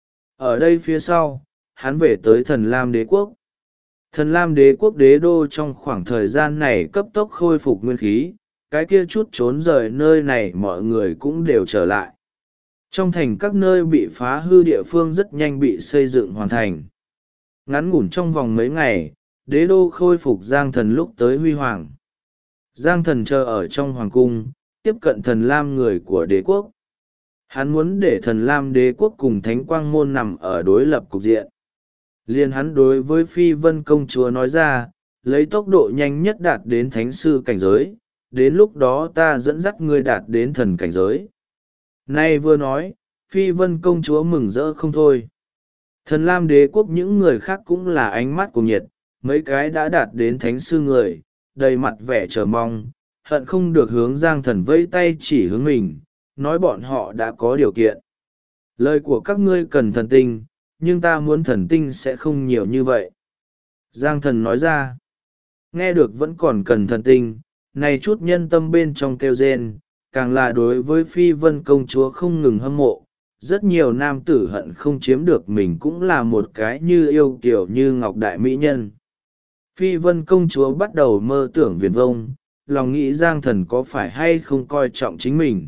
Ở đây phía sau, hắn về tới Thần Lam Đế Quốc. Thần Lam Đế Quốc đế đô trong khoảng thời gian này cấp tốc khôi phục nguyên khí, cái kia chút trốn rời nơi này mọi người cũng đều trở lại. Trong thành các nơi bị phá hư địa phương rất nhanh bị xây dựng hoàn thành. Ngắn ngủn trong vòng mấy ngày, đế đô khôi phục Giang Thần lúc tới huy hoàng. Giang Thần chờ ở trong hoàng cung, tiếp cận Thần Lam người của đế quốc. Hắn muốn để Thần Lam đế quốc cùng Thánh Quang Môn nằm ở đối lập cục diện. Liên hắn đối với Phi Vân công chúa nói ra, lấy tốc độ nhanh nhất đạt đến thánh sư cảnh giới, đến lúc đó ta dẫn dắt ngươi đạt đến thần cảnh giới. Nay vừa nói, Phi Vân công chúa mừng rỡ không thôi. Thần Lam đế quốc những người khác cũng là ánh mắt của nhiệt, mấy cái đã đạt đến thánh sư người, đầy mặt vẻ chờ mong, hận không được hướng Giang Thần vẫy tay chỉ hướng mình, nói bọn họ đã có điều kiện. Lời của các ngươi cần thần tinh, nhưng ta muốn thần tinh sẽ không nhiều như vậy. Giang Thần nói ra, nghe được vẫn còn cần thần tinh, này chút nhân tâm bên trong kêu rên, càng là đối với Phi Vân công chúa không ngừng hâm mộ. Rất nhiều nam tử hận không chiếm được mình cũng là một cái như yêu kiều như ngọc đại mỹ nhân. Phi Vân công chúa bắt đầu mơ tưởng viển vông, lòng nghĩ Giang Thần có phải hay không coi trọng chính mình.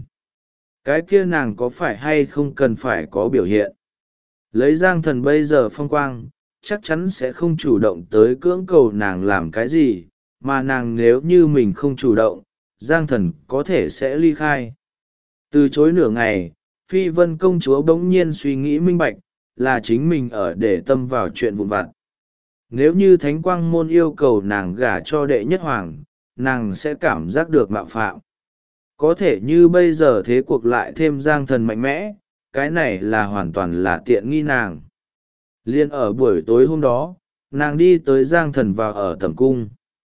Cái kia nàng có phải hay không cần phải có biểu hiện. Lấy Giang Thần bây giờ phong quang, chắc chắn sẽ không chủ động tới cưỡng cầu nàng làm cái gì, mà nàng nếu như mình không chủ động, Giang Thần có thể sẽ ly khai. Từ chối nửa ngày, Phi Vân công chúa bỗng nhiên suy nghĩ minh bạch, là chính mình ở để tâm vào chuyện vụn vặt. Nếu như Thánh Quang Môn yêu cầu nàng gả cho đệ nhất hoàng, nàng sẽ cảm giác được mạo phạm. Có thể như bây giờ thế cuộc lại thêm Giang Thần mạnh mẽ, cái này là hoàn toàn là tiện nghi nàng. Liên ở buổi tối hôm đó, nàng đi tới Giang Thần vào ở tẩm cung.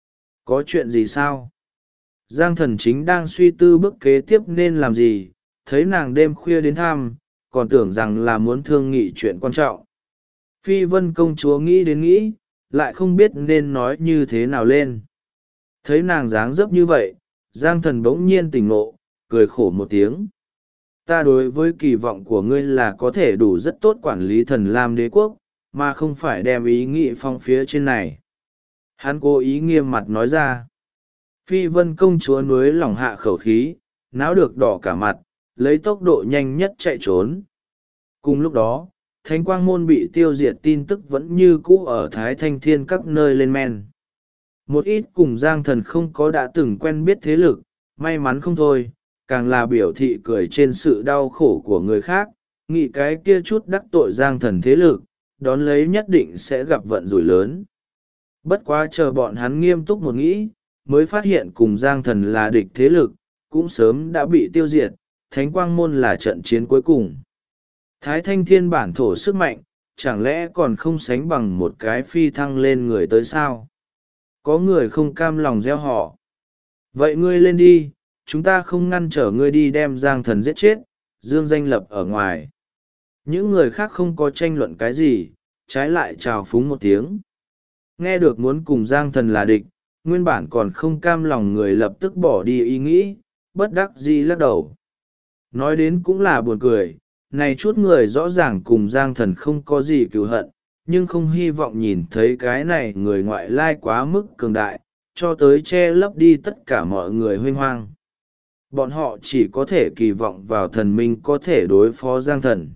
Có chuyện gì sao? Giang Thần chính đang suy tư bước kế tiếp nên làm gì, thấy nàng đêm khuya đến thăm, còn tưởng rằng là muốn thương nghị chuyện quan trọng. Phi Vân công chúa nghĩ đến nghĩ, lại không biết nên nói như thế nào lên. Thấy nàng dáng dấp như vậy, Giang Thần bỗng nhiên tỉnh ngộ, cười khổ một tiếng. Ta đối với kỳ vọng của ngươi là có thể đủ rất tốt quản lý Thần Lam Đế quốc, mà không phải đem ý nghĩ phong phía trên này. Hắn cố ý nghiêm mặt nói ra. Phi Vân công chúa nuối lòng hạ khẩu khí, náo được đỏ cả mặt, lấy tốc độ nhanh nhất chạy trốn. Cùng lúc đó, Thánh Quang Môn bị tiêu diệt tin tức vẫn như cũ ở Thái Thanh Thiên các nơi lên men. Một ít cùng Giang Thần không có đã từng quen biết thế lực, may mắn không thôi, càng là biểu thị cười trên sự đau khổ của người khác, nghĩ cái kia chút đắc tội Giang Thần thế lực, đón lấy nhất định sẽ gặp vận rủi lớn. Bất quá chờ bọn hắn nghiêm túc một nghĩ, mới phát hiện cùng Giang Thần là địch thế lực, cũng sớm đã bị tiêu diệt, Thánh Quang Môn là trận chiến cuối cùng. Thái Thanh Thiên bản thổ sức mạnh, chẳng lẽ còn không sánh bằng một cái phi thăng lên người tới sao? Có người không cam lòng gieo họ. Vậy ngươi lên đi, chúng ta không ngăn trở ngươi đi đem Giang Thần giết chết, dương danh lập ở ngoài. Những người khác không có tranh luận cái gì, trái lại chào phúng một tiếng. Nghe được muốn cùng Giang Thần là địch, nguyên bản còn không cam lòng người lập tức bỏ đi ý nghĩ, bất đắc dĩ lắc đầu. Nói đến cũng là buồn cười, này chút người rõ ràng cùng Giang Thần không có gì cừu hận, nhưng không hy vọng nhìn thấy cái này người ngoại lai quá mức cường đại, cho tới che lấp đi tất cả mọi người huênh hoang. Bọn họ chỉ có thể kỳ vọng vào thần minh có thể đối phó Giang Thần.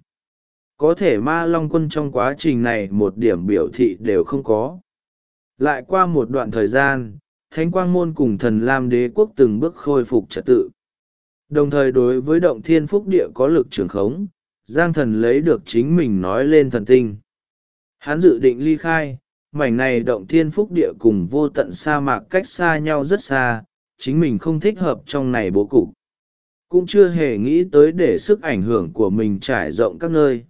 Có thể Ma Long Quân trong quá trình này một điểm biểu thị đều không có. Lại qua một đoạn thời gian, Thánh Quang Môn cùng Thần Lam Đế quốc từng bước khôi phục trật tự. Đồng thời đối với động thiên phúc địa có lực trường khống, Giang Thần lấy được chính mình nói lên thần tinh. Hắn dự định ly khai, mảnh này động thiên phúc địa cùng vô tận sa mạc cách xa nhau rất xa, chính mình không thích hợp trong này bố cục. Cũng chưa hề nghĩ tới để sức ảnh hưởng của mình trải rộng các nơi,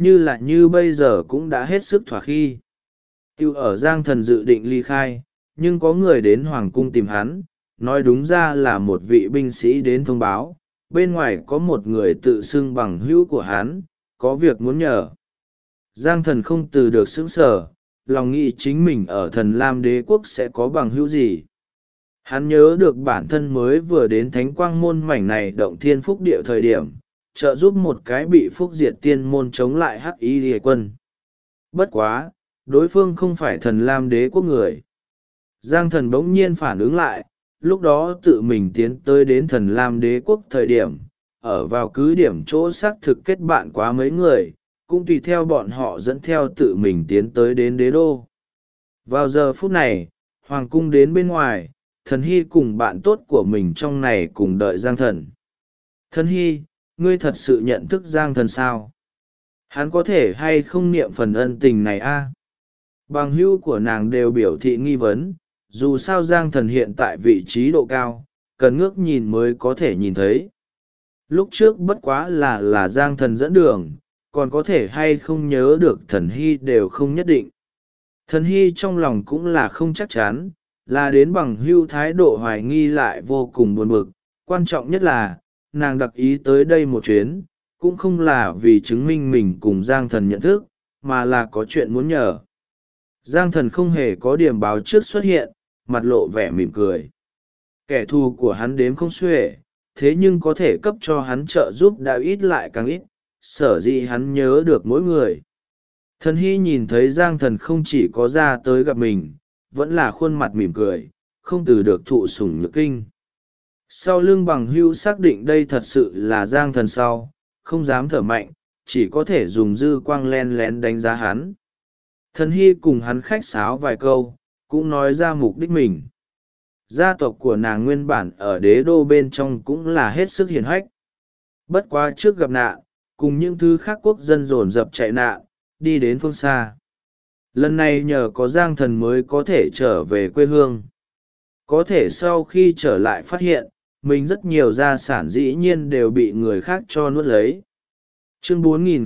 như bây giờ cũng đã hết sức thỏa khi. Tiêu ở Giang Thần dự định ly khai, nhưng có người đến Hoàng cung tìm hắn, nói đúng ra là một vị binh sĩ đến thông báo, bên ngoài có một người tự xưng bằng hữu của hắn, có việc muốn nhờ. Giang Thần không từ được sững sờ, lòng nghĩ chính mình ở Thần Lam Đế quốc sẽ có bằng hữu gì. Hắn nhớ được bản thân mới vừa đến Thánh Quang Môn mảnh này động thiên phúc địa thời điểm, trợ giúp một cái bị phúc diệt tiên môn chống lại hắc y liệt quân. Bất quá, đối phương không phải Thần Lam Đế quốc người. Giang Thần bỗng nhiên phản ứng lại, lúc đó tự mình tiến tới đến Thần Lam Đế quốc thời điểm, ở vào cứ điểm chỗ xác thực kết bạn quá mấy người, cũng tùy theo bọn họ dẫn theo tự mình tiến tới đến đế đô. Vào giờ phút này, Hoàng cung đến bên ngoài, Thần Hy cùng bạn tốt của mình trong này cùng đợi Giang Thần. Thần Hy, ngươi thật sự nhận thức Giang Thần sao? Hắn có thể hay không niệm phần ân tình này a? Bằng hữu của nàng đều biểu thị nghi vấn, dù sao Giang Thần hiện tại vị trí độ cao, cần ngước nhìn mới có thể nhìn thấy. Lúc trước bất quá là Giang Thần dẫn đường, còn có thể hay không nhớ được Thần Hy đều không nhất định. Thần Hy trong lòng cũng là không chắc chắn, là đến bằng hữu thái độ hoài nghi lại vô cùng buồn bực. Quan trọng nhất là, nàng đặc ý tới đây một chuyến, cũng không là vì chứng minh mình cùng Giang Thần nhận thức, mà là có chuyện muốn nhờ. Giang Thần không hề có điểm báo trước xuất hiện, mặt lộ vẻ mỉm cười. Kẻ thù của hắn đếm không xuể, thế nhưng có thể cấp cho hắn trợ giúp đã ít lại càng ít, sở dĩ hắn nhớ được mỗi người. Thần Hy nhìn thấy Giang Thần không chỉ có ra tới gặp mình, vẫn là khuôn mặt mỉm cười, không từ được thụ sủng nhược kinh. Sau lưng bằng hữu xác định đây thật sự là Giang Thần sau, không dám thở mạnh, chỉ có thể dùng dư quang len lén đánh giá hắn. Thần Hy cùng hắn khách sáo vài câu, cũng nói ra mục đích mình. Gia tộc của nàng nguyên bản ở đế đô bên trong cũng là hết sức hiển hách. Bất quá trước gặp nạn, cùng những thứ khác quốc dân dồn dập chạy nạn, đi đến phương xa. Lần này nhờ có Giang Thần mới có thể trở về quê hương. Có thể sau khi trở lại phát hiện, mình rất nhiều gia sản dĩ nhiên đều bị người khác cho nuốt lấy. Chương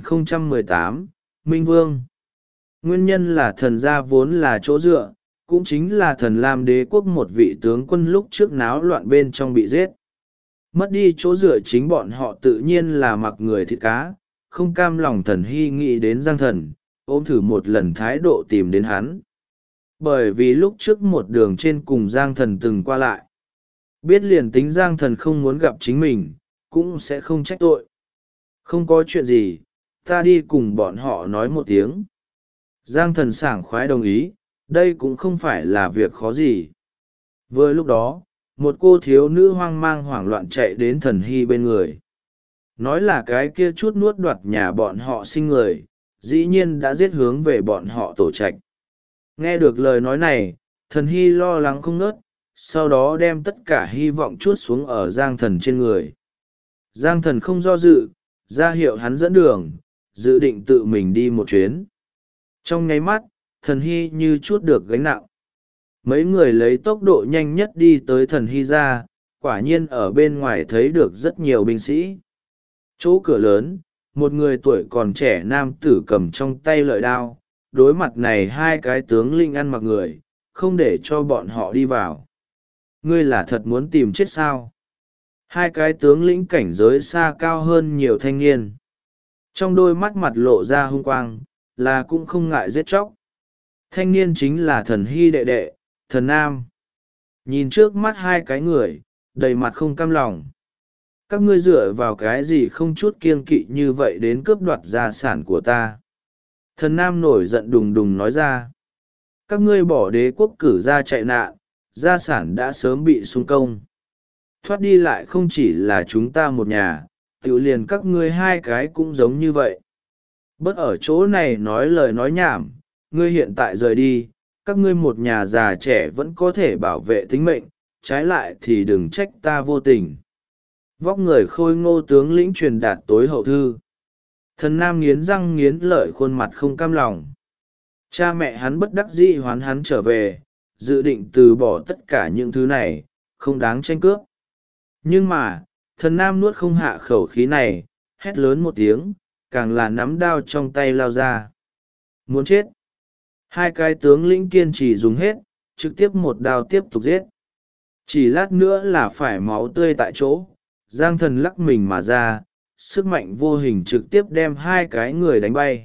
4018, Minh Vương. Nguyên nhân là thần gia vốn là chỗ dựa, cũng chính là Thần Lam Đế quốc một vị tướng quân lúc trước náo loạn bên trong bị giết. Mất đi chỗ dựa chính bọn họ tự nhiên là mặc người thịt cá, không cam lòng Thần Hy nghĩ đến Giang Thần, ôm thử một lần thái độ tìm đến hắn. bởi vì lúc trước một đường trên cùng Giang Thần từng qua lại. Biết liền tính Giang Thần không muốn gặp chính mình, cũng sẽ không trách tội. Không có chuyện gì, ta đi cùng bọn họ nói một tiếng. Giang Thần sảng khoái đồng ý, đây cũng không phải là việc khó gì. Vừa lúc đó, một cô thiếu nữ hoang mang hoảng loạn chạy đến Thần Hy bên người. Nói là cái kia chút nuốt đoạt nhà bọn họ sinh người, dĩ nhiên đã giết hướng về bọn họ tổ trạch. Nghe được lời nói này, Thần Hy lo lắng không ngớt, sau đó đem tất cả hy vọng trút xuống ở Giang Thần trên người. Giang Thần không do dự, ra hiệu hắn dẫn đường, dự định tự mình đi một chuyến. Trong nháy mắt, Thần Hy như chút được gánh nặng. Mấy người lấy tốc độ nhanh nhất đi tới Thần Hy ra, quả nhiên ở bên ngoài thấy được rất nhiều binh sĩ. Chỗ cửa lớn, một người tuổi còn trẻ nam tử cầm trong tay lợi đao, đối mặt này hai cái tướng linh ăn mặc người, không để cho bọn họ đi vào. Ngươi là thật muốn tìm chết sao? Hai cái tướng lĩnh cảnh giới xa cao hơn nhiều thanh niên. Trong đôi mắt mặt lộ ra hung quang, là cũng không ngại giết chóc. Thanh niên chính là Thần Hy đệ đệ, Thần Nam. Nhìn trước mắt hai cái người, đầy mặt không cam lòng. Các ngươi dựa vào cái gì không chút kiêng kỵ như vậy đến cướp đoạt gia sản của ta? Thần Nam nổi giận đùng đùng nói ra. Các ngươi bỏ đế quốc cử ra chạy nạn, gia sản đã sớm bị xung công. Thoát đi lại không chỉ là chúng ta một nhà, tự liền các ngươi hai cái cũng giống như vậy. Bớt ở chỗ này nói lời nói nhảm, ngươi hiện tại rời đi, các ngươi một nhà già trẻ vẫn có thể bảo vệ tính mệnh, trái lại thì đừng trách ta vô tình. Vóc người khôi ngô tướng lĩnh truyền đạt tối hậu thư. Thần Nam nghiến răng nghiến lợi khuôn mặt không cam lòng. Cha mẹ hắn bất đắc dĩ hoán hắn trở về, dự định từ bỏ tất cả những thứ này, không đáng tranh cướp. Nhưng mà, Thần Nam nuốt không hạ khẩu khí này, hét lớn một tiếng, càng là nắm đao trong tay lao ra. Muốn chết. Hai cái tướng lĩnh kiên trì dùng hết, trực tiếp một đao tiếp tục giết. Chỉ lát nữa là phải máu tươi tại chỗ, Giang Thần lắc mình mà ra, sức mạnh vô hình trực tiếp đem hai cái người đánh bay.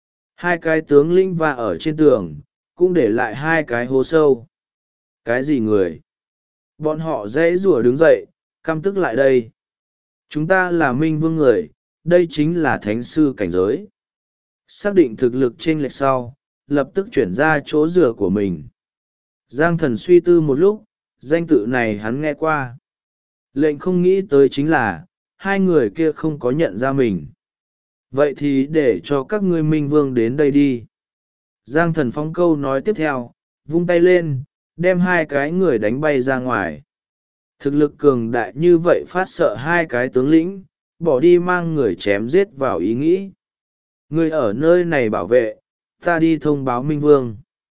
Hai cái tướng lĩnh va ở trên tường, cũng để lại hai cái hố sâu. Cái gì người? Bọn họ dễ rủa đứng dậy, căm tức lại đây. Chúng ta là Minh Vương người, đây chính là thánh sư cảnh giới. Xác định thực lực chênh lệch sau, lập tức chuyển ra chỗ rửa của mình. Giang Thần suy tư một lúc, danh tự này hắn nghe qua. Lệnh không nghĩ tới chính là, hai người kia không có nhận ra mình. Vậy thì để cho các ngươi Minh Vương đến đây đi. Giang Thần phóng câu nói tiếp theo, vung tay lên, đem hai cái người đánh bay ra ngoài. Thực lực cường đại như vậy phát sợ hai cái tướng lĩnh, bỏ đi mang người chém giết vào ý nghĩ. Người ở nơi này bảo vệ, ta đi thông báo Minh Vương.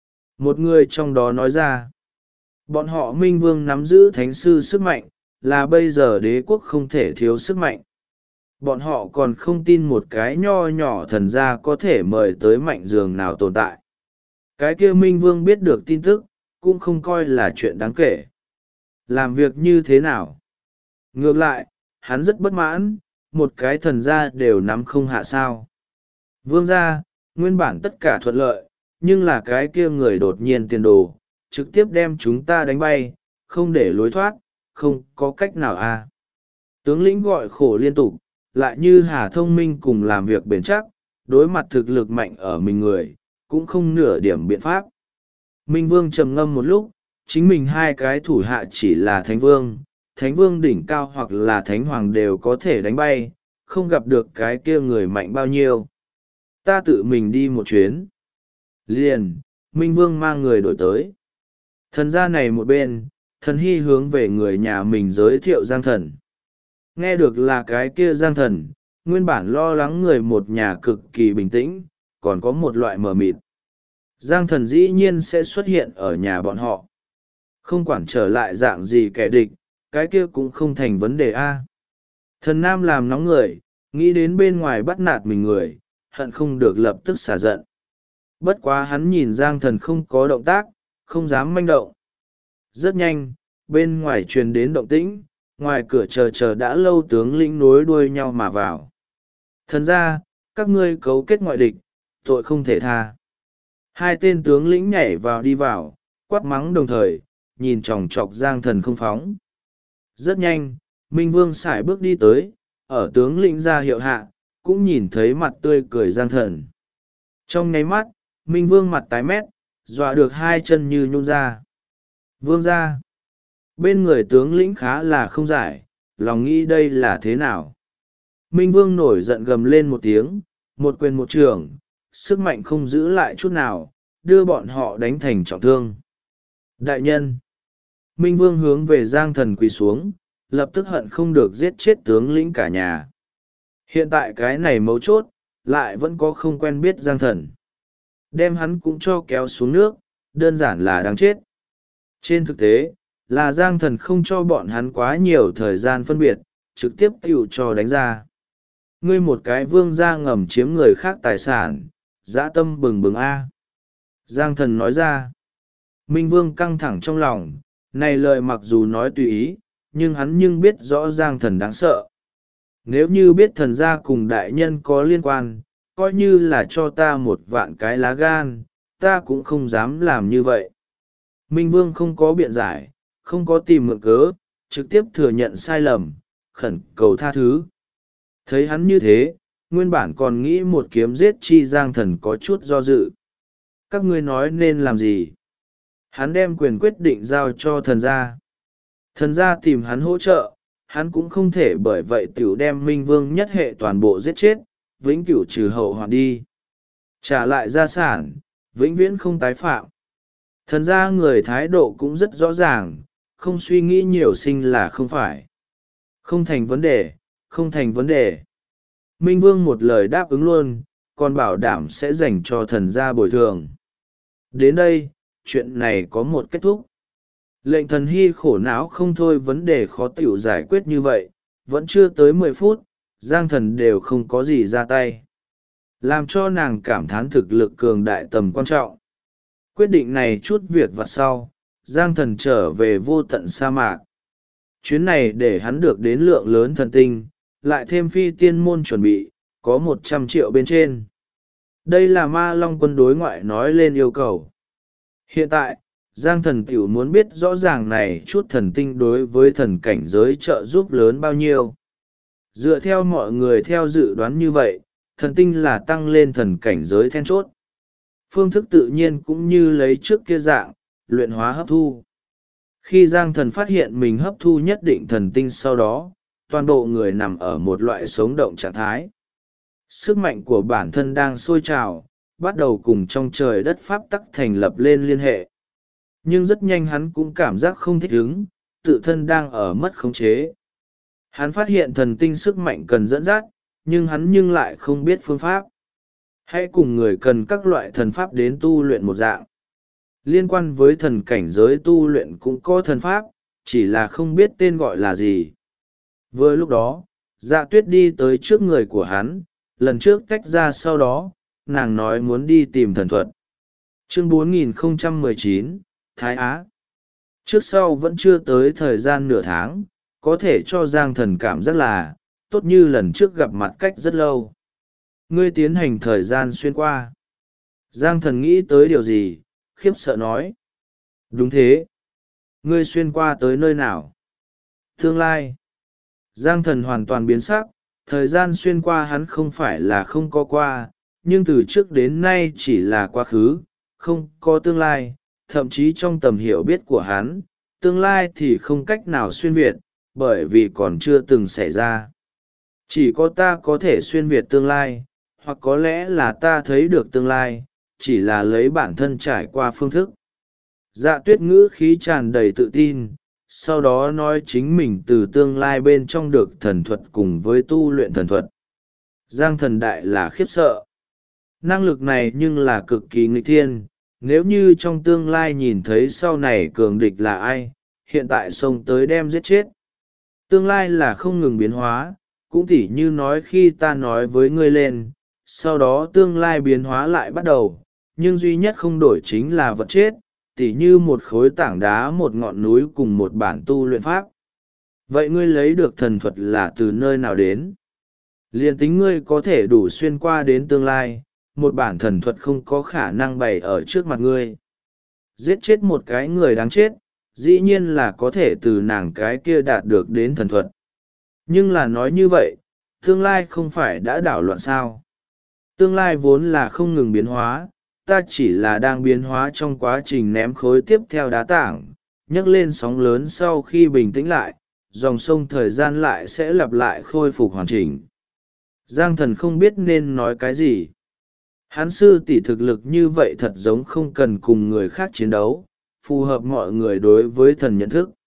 Một người trong đó nói ra, bọn họ Minh Vương nắm giữ thánh sư sức mạnh, là bây giờ đế quốc không thể thiếu sức mạnh. Bọn họ còn không tin một cái nho nhỏ thần gia có thể mời tới mạnh dường nào tồn tại. Cái kia Minh Vương biết được tin tức, cũng không coi là chuyện đáng kể. Làm việc như thế nào? Ngược lại, hắn rất bất mãn, một cái thần gia đều nắm không hạ sao. Vương gia, nguyên bản tất cả thuận lợi, nhưng là cái kia người đột nhiên tiền đồ, trực tiếp đem chúng ta đánh bay, không để lối thoát, không có cách nào à. Tướng lĩnh gọi khổ liên tục, lại như Hà thông minh cùng làm việc bền chắc, đối mặt thực lực mạnh ở mình người, cũng không nửa điểm biện pháp. Minh Vương trầm ngâm một lúc, chính mình hai cái thủ hạ chỉ là thánh vương đỉnh cao hoặc là thánh hoàng đều có thể đánh bay, không gặp được cái kia người mạnh bao nhiêu. Ta tự mình đi một chuyến. Liền, Minh Vương mang người đổi tới. Thần gia này một bên, Thần Hy hướng về người nhà mình giới thiệu Giang Thần. Nghe được là cái kia Giang Thần, nguyên bản lo lắng người một nhà cực kỳ bình tĩnh, còn có một loại mờ mịt. Giang Thần dĩ nhiên sẽ xuất hiện ở nhà bọn họ. Không quản trở lại dạng gì kẻ địch, cái kia cũng không thành vấn đề a. Thần Nam làm nóng người, nghĩ đến bên ngoài bắt nạt mình người, hận không được lập tức xả giận. Bất quá hắn nhìn Giang Thần không có động tác, không dám manh động. Rất nhanh, bên ngoài truyền đến động tĩnh, ngoài cửa chờ đã lâu tướng lĩnh nối đuôi nhau mà vào. Thần ra, các ngươi cấu kết ngoại địch, tội không thể tha. Hai tên tướng lĩnh nhảy vào đi vào, quát mắng đồng thời, nhìn chòng chọc Giang Thần không phóng. Rất nhanh, Minh Vương sải bước đi tới, ở tướng lĩnh ra hiệu hạ, cũng nhìn thấy mặt tươi cười Giang Thần. Trong nháy mắt, Minh Vương mặt tái mét, dọa được hai chân như nhún ra. Vương ra. Bên người tướng lĩnh khá là không giải, lòng nghĩ đây là thế nào. Minh Vương nổi giận gầm lên một tiếng, một quyền một trường, sức mạnh không giữ lại chút nào, đưa bọn họ đánh thành trọng thương. Đại nhân. Minh Vương hướng về Giang Thần quỳ xuống, lập tức hận không được giết chết tướng lĩnh cả nhà. Hiện tại cái này mấu chốt, lại vẫn có không quen biết Giang Thần. Đem hắn cũng cho kéo xuống nước, đơn giản là đáng chết. Trên thực tế, là Giang Thần không cho bọn hắn quá nhiều thời gian phân biệt, trực tiếp tiểu cho đánh ra. Ngươi một cái vương gia ngầm chiếm người khác tài sản, dã tâm bừng bừng a. Giang Thần nói ra. Minh Vương căng thẳng trong lòng, này lời mặc dù nói tùy ý, nhưng hắn nhưng biết rõ Giang Thần đáng sợ. Nếu như biết thần gia cùng đại nhân có liên quan, coi như là cho ta 1.000 cái lá gan, ta cũng không dám làm như vậy. Minh Vương không có biện giải, không có tìm mượn cớ, trực tiếp thừa nhận sai lầm, khẩn cầu tha thứ. Thấy hắn như thế, nguyên bản còn nghĩ một kiếm giết chi Giang Thần có chút do dự. Các ngươi nói nên làm gì? Hắn đem quyền quyết định giao cho thần gia. Thần gia tìm hắn hỗ trợ, hắn cũng không thể bởi vậy tiểu đem Minh Vương nhất hệ toàn bộ giết chết, vĩnh cửu trừ hậu hoạn đi. Trả lại gia sản, vĩnh viễn không tái phạm. Thần gia người thái độ cũng rất rõ ràng, không suy nghĩ nhiều sinh là không phải. Không thành vấn đề, không thành vấn đề. Minh Vương một lời đáp ứng luôn, còn bảo đảm sẽ dành cho thần gia bồi thường. Đến đây, chuyện này có một kết thúc. Lệnh thần hy khổ não không thôi, vấn đề khó tiểu giải quyết như vậy, vẫn chưa tới 10 phút, Giang Thần đều không có gì ra tay. Làm cho nàng cảm thán thực lực cường đại tầm quan trọng. Quyết định này chút việc vặt sau, Giang Thần trở về vô tận sa mạc. Chuyến này để hắn được đến lượng lớn thần tinh, lại thêm phi tiên môn chuẩn bị, có 100 triệu bên trên. Đây là Ma Long quân đối ngoại nói lên yêu cầu. Hiện tại, Giang Thần tiểu muốn biết rõ ràng này chút thần tinh đối với thần cảnh giới trợ giúp lớn bao nhiêu. Dựa theo mọi người theo dự đoán như vậy, thần tinh là tăng lên thần cảnh giới then chốt. Phương thức tự nhiên cũng như lấy trước kia dạng, luyện hóa hấp thu. Khi Giang Thần phát hiện mình hấp thu nhất định thần tinh sau đó, toàn bộ người nằm ở một loại sống động trạng thái. Sức mạnh của bản thân đang sôi trào, bắt đầu cùng trong trời đất pháp tắc thành lập lên liên hệ. Nhưng rất nhanh hắn cũng cảm giác không thích ứng, tự thân đang ở mất khống chế. Hắn phát hiện thần tinh sức mạnh cần dẫn dắt, nhưng hắn lại không biết phương pháp. Hãy cùng người cần các loại thần pháp đến tu luyện một dạng. Liên quan với thần cảnh giới tu luyện cũng có thần pháp, chỉ là không biết tên gọi là gì. Vừa lúc đó, Dạ Tuyết đi tới trước người của hắn, lần trước tách ra sau đó, nàng nói muốn đi tìm thần thuật. Chương 4019, Thái Á. Trước sau vẫn chưa tới thời gian nửa tháng, có thể cho Giang Thần cảm giác là, tốt như lần trước gặp mặt cách rất lâu. Ngươi tiến hành thời gian xuyên qua. Giang Thần nghĩ tới điều gì, khiếp sợ nói. Đúng thế. Ngươi xuyên qua tới nơi nào? Tương lai. Giang Thần hoàn toàn biến sắc, thời gian xuyên qua hắn không phải là không có qua, nhưng từ trước đến nay chỉ là quá khứ, không có tương lai, thậm chí trong tầm hiểu biết của hắn, tương lai thì không cách nào xuyên việt, bởi vì còn chưa từng xảy ra. Chỉ có ta có thể xuyên việt tương lai, hoặc có lẽ là ta thấy được tương lai, chỉ là lấy bản thân trải qua phương thức. Dạ Tuyết ngữ khí tràn đầy tự tin, sau đó nói chính mình từ tương lai bên trong được thần thuật cùng với tu luyện thần thuật. Giang Thần đại là khiếp sợ. Năng lực này nhưng là cực kỳ nghịch thiên, nếu như trong tương lai nhìn thấy sau này cường địch là ai, hiện tại xông tới đem giết chết. Tương lai là không ngừng biến hóa, cũng tỉ như nói khi ta nói với ngươi lên, sau đó tương lai biến hóa lại bắt đầu, nhưng duy nhất không đổi chính là vật chết, tỉ như một khối tảng đá, một ngọn núi cùng một bản tu luyện pháp. Vậy ngươi lấy được thần thuật là từ nơi nào đến? Liền tính ngươi có thể đủ xuyên qua đến tương lai, một bản thần thuật không có khả năng bày ở trước mặt ngươi. Giết chết một cái người đáng chết, dĩ nhiên là có thể từ nàng cái kia đạt được đến thần thuật. Nhưng là nói như vậy, tương lai không phải đã đảo loạn sao? Tương lai vốn là không ngừng biến hóa, ta chỉ là đang biến hóa trong quá trình ném khối tiếp theo đá tảng, nhấc lên sóng lớn sau khi bình tĩnh lại, dòng sông thời gian lại sẽ lặp lại khôi phục hoàn chỉnh. Giang Thần không biết nên nói cái gì. Hắn sư tỷ thực lực như vậy thật giống không cần cùng người khác chiến đấu, phù hợp mọi người đối với thần nhận thức.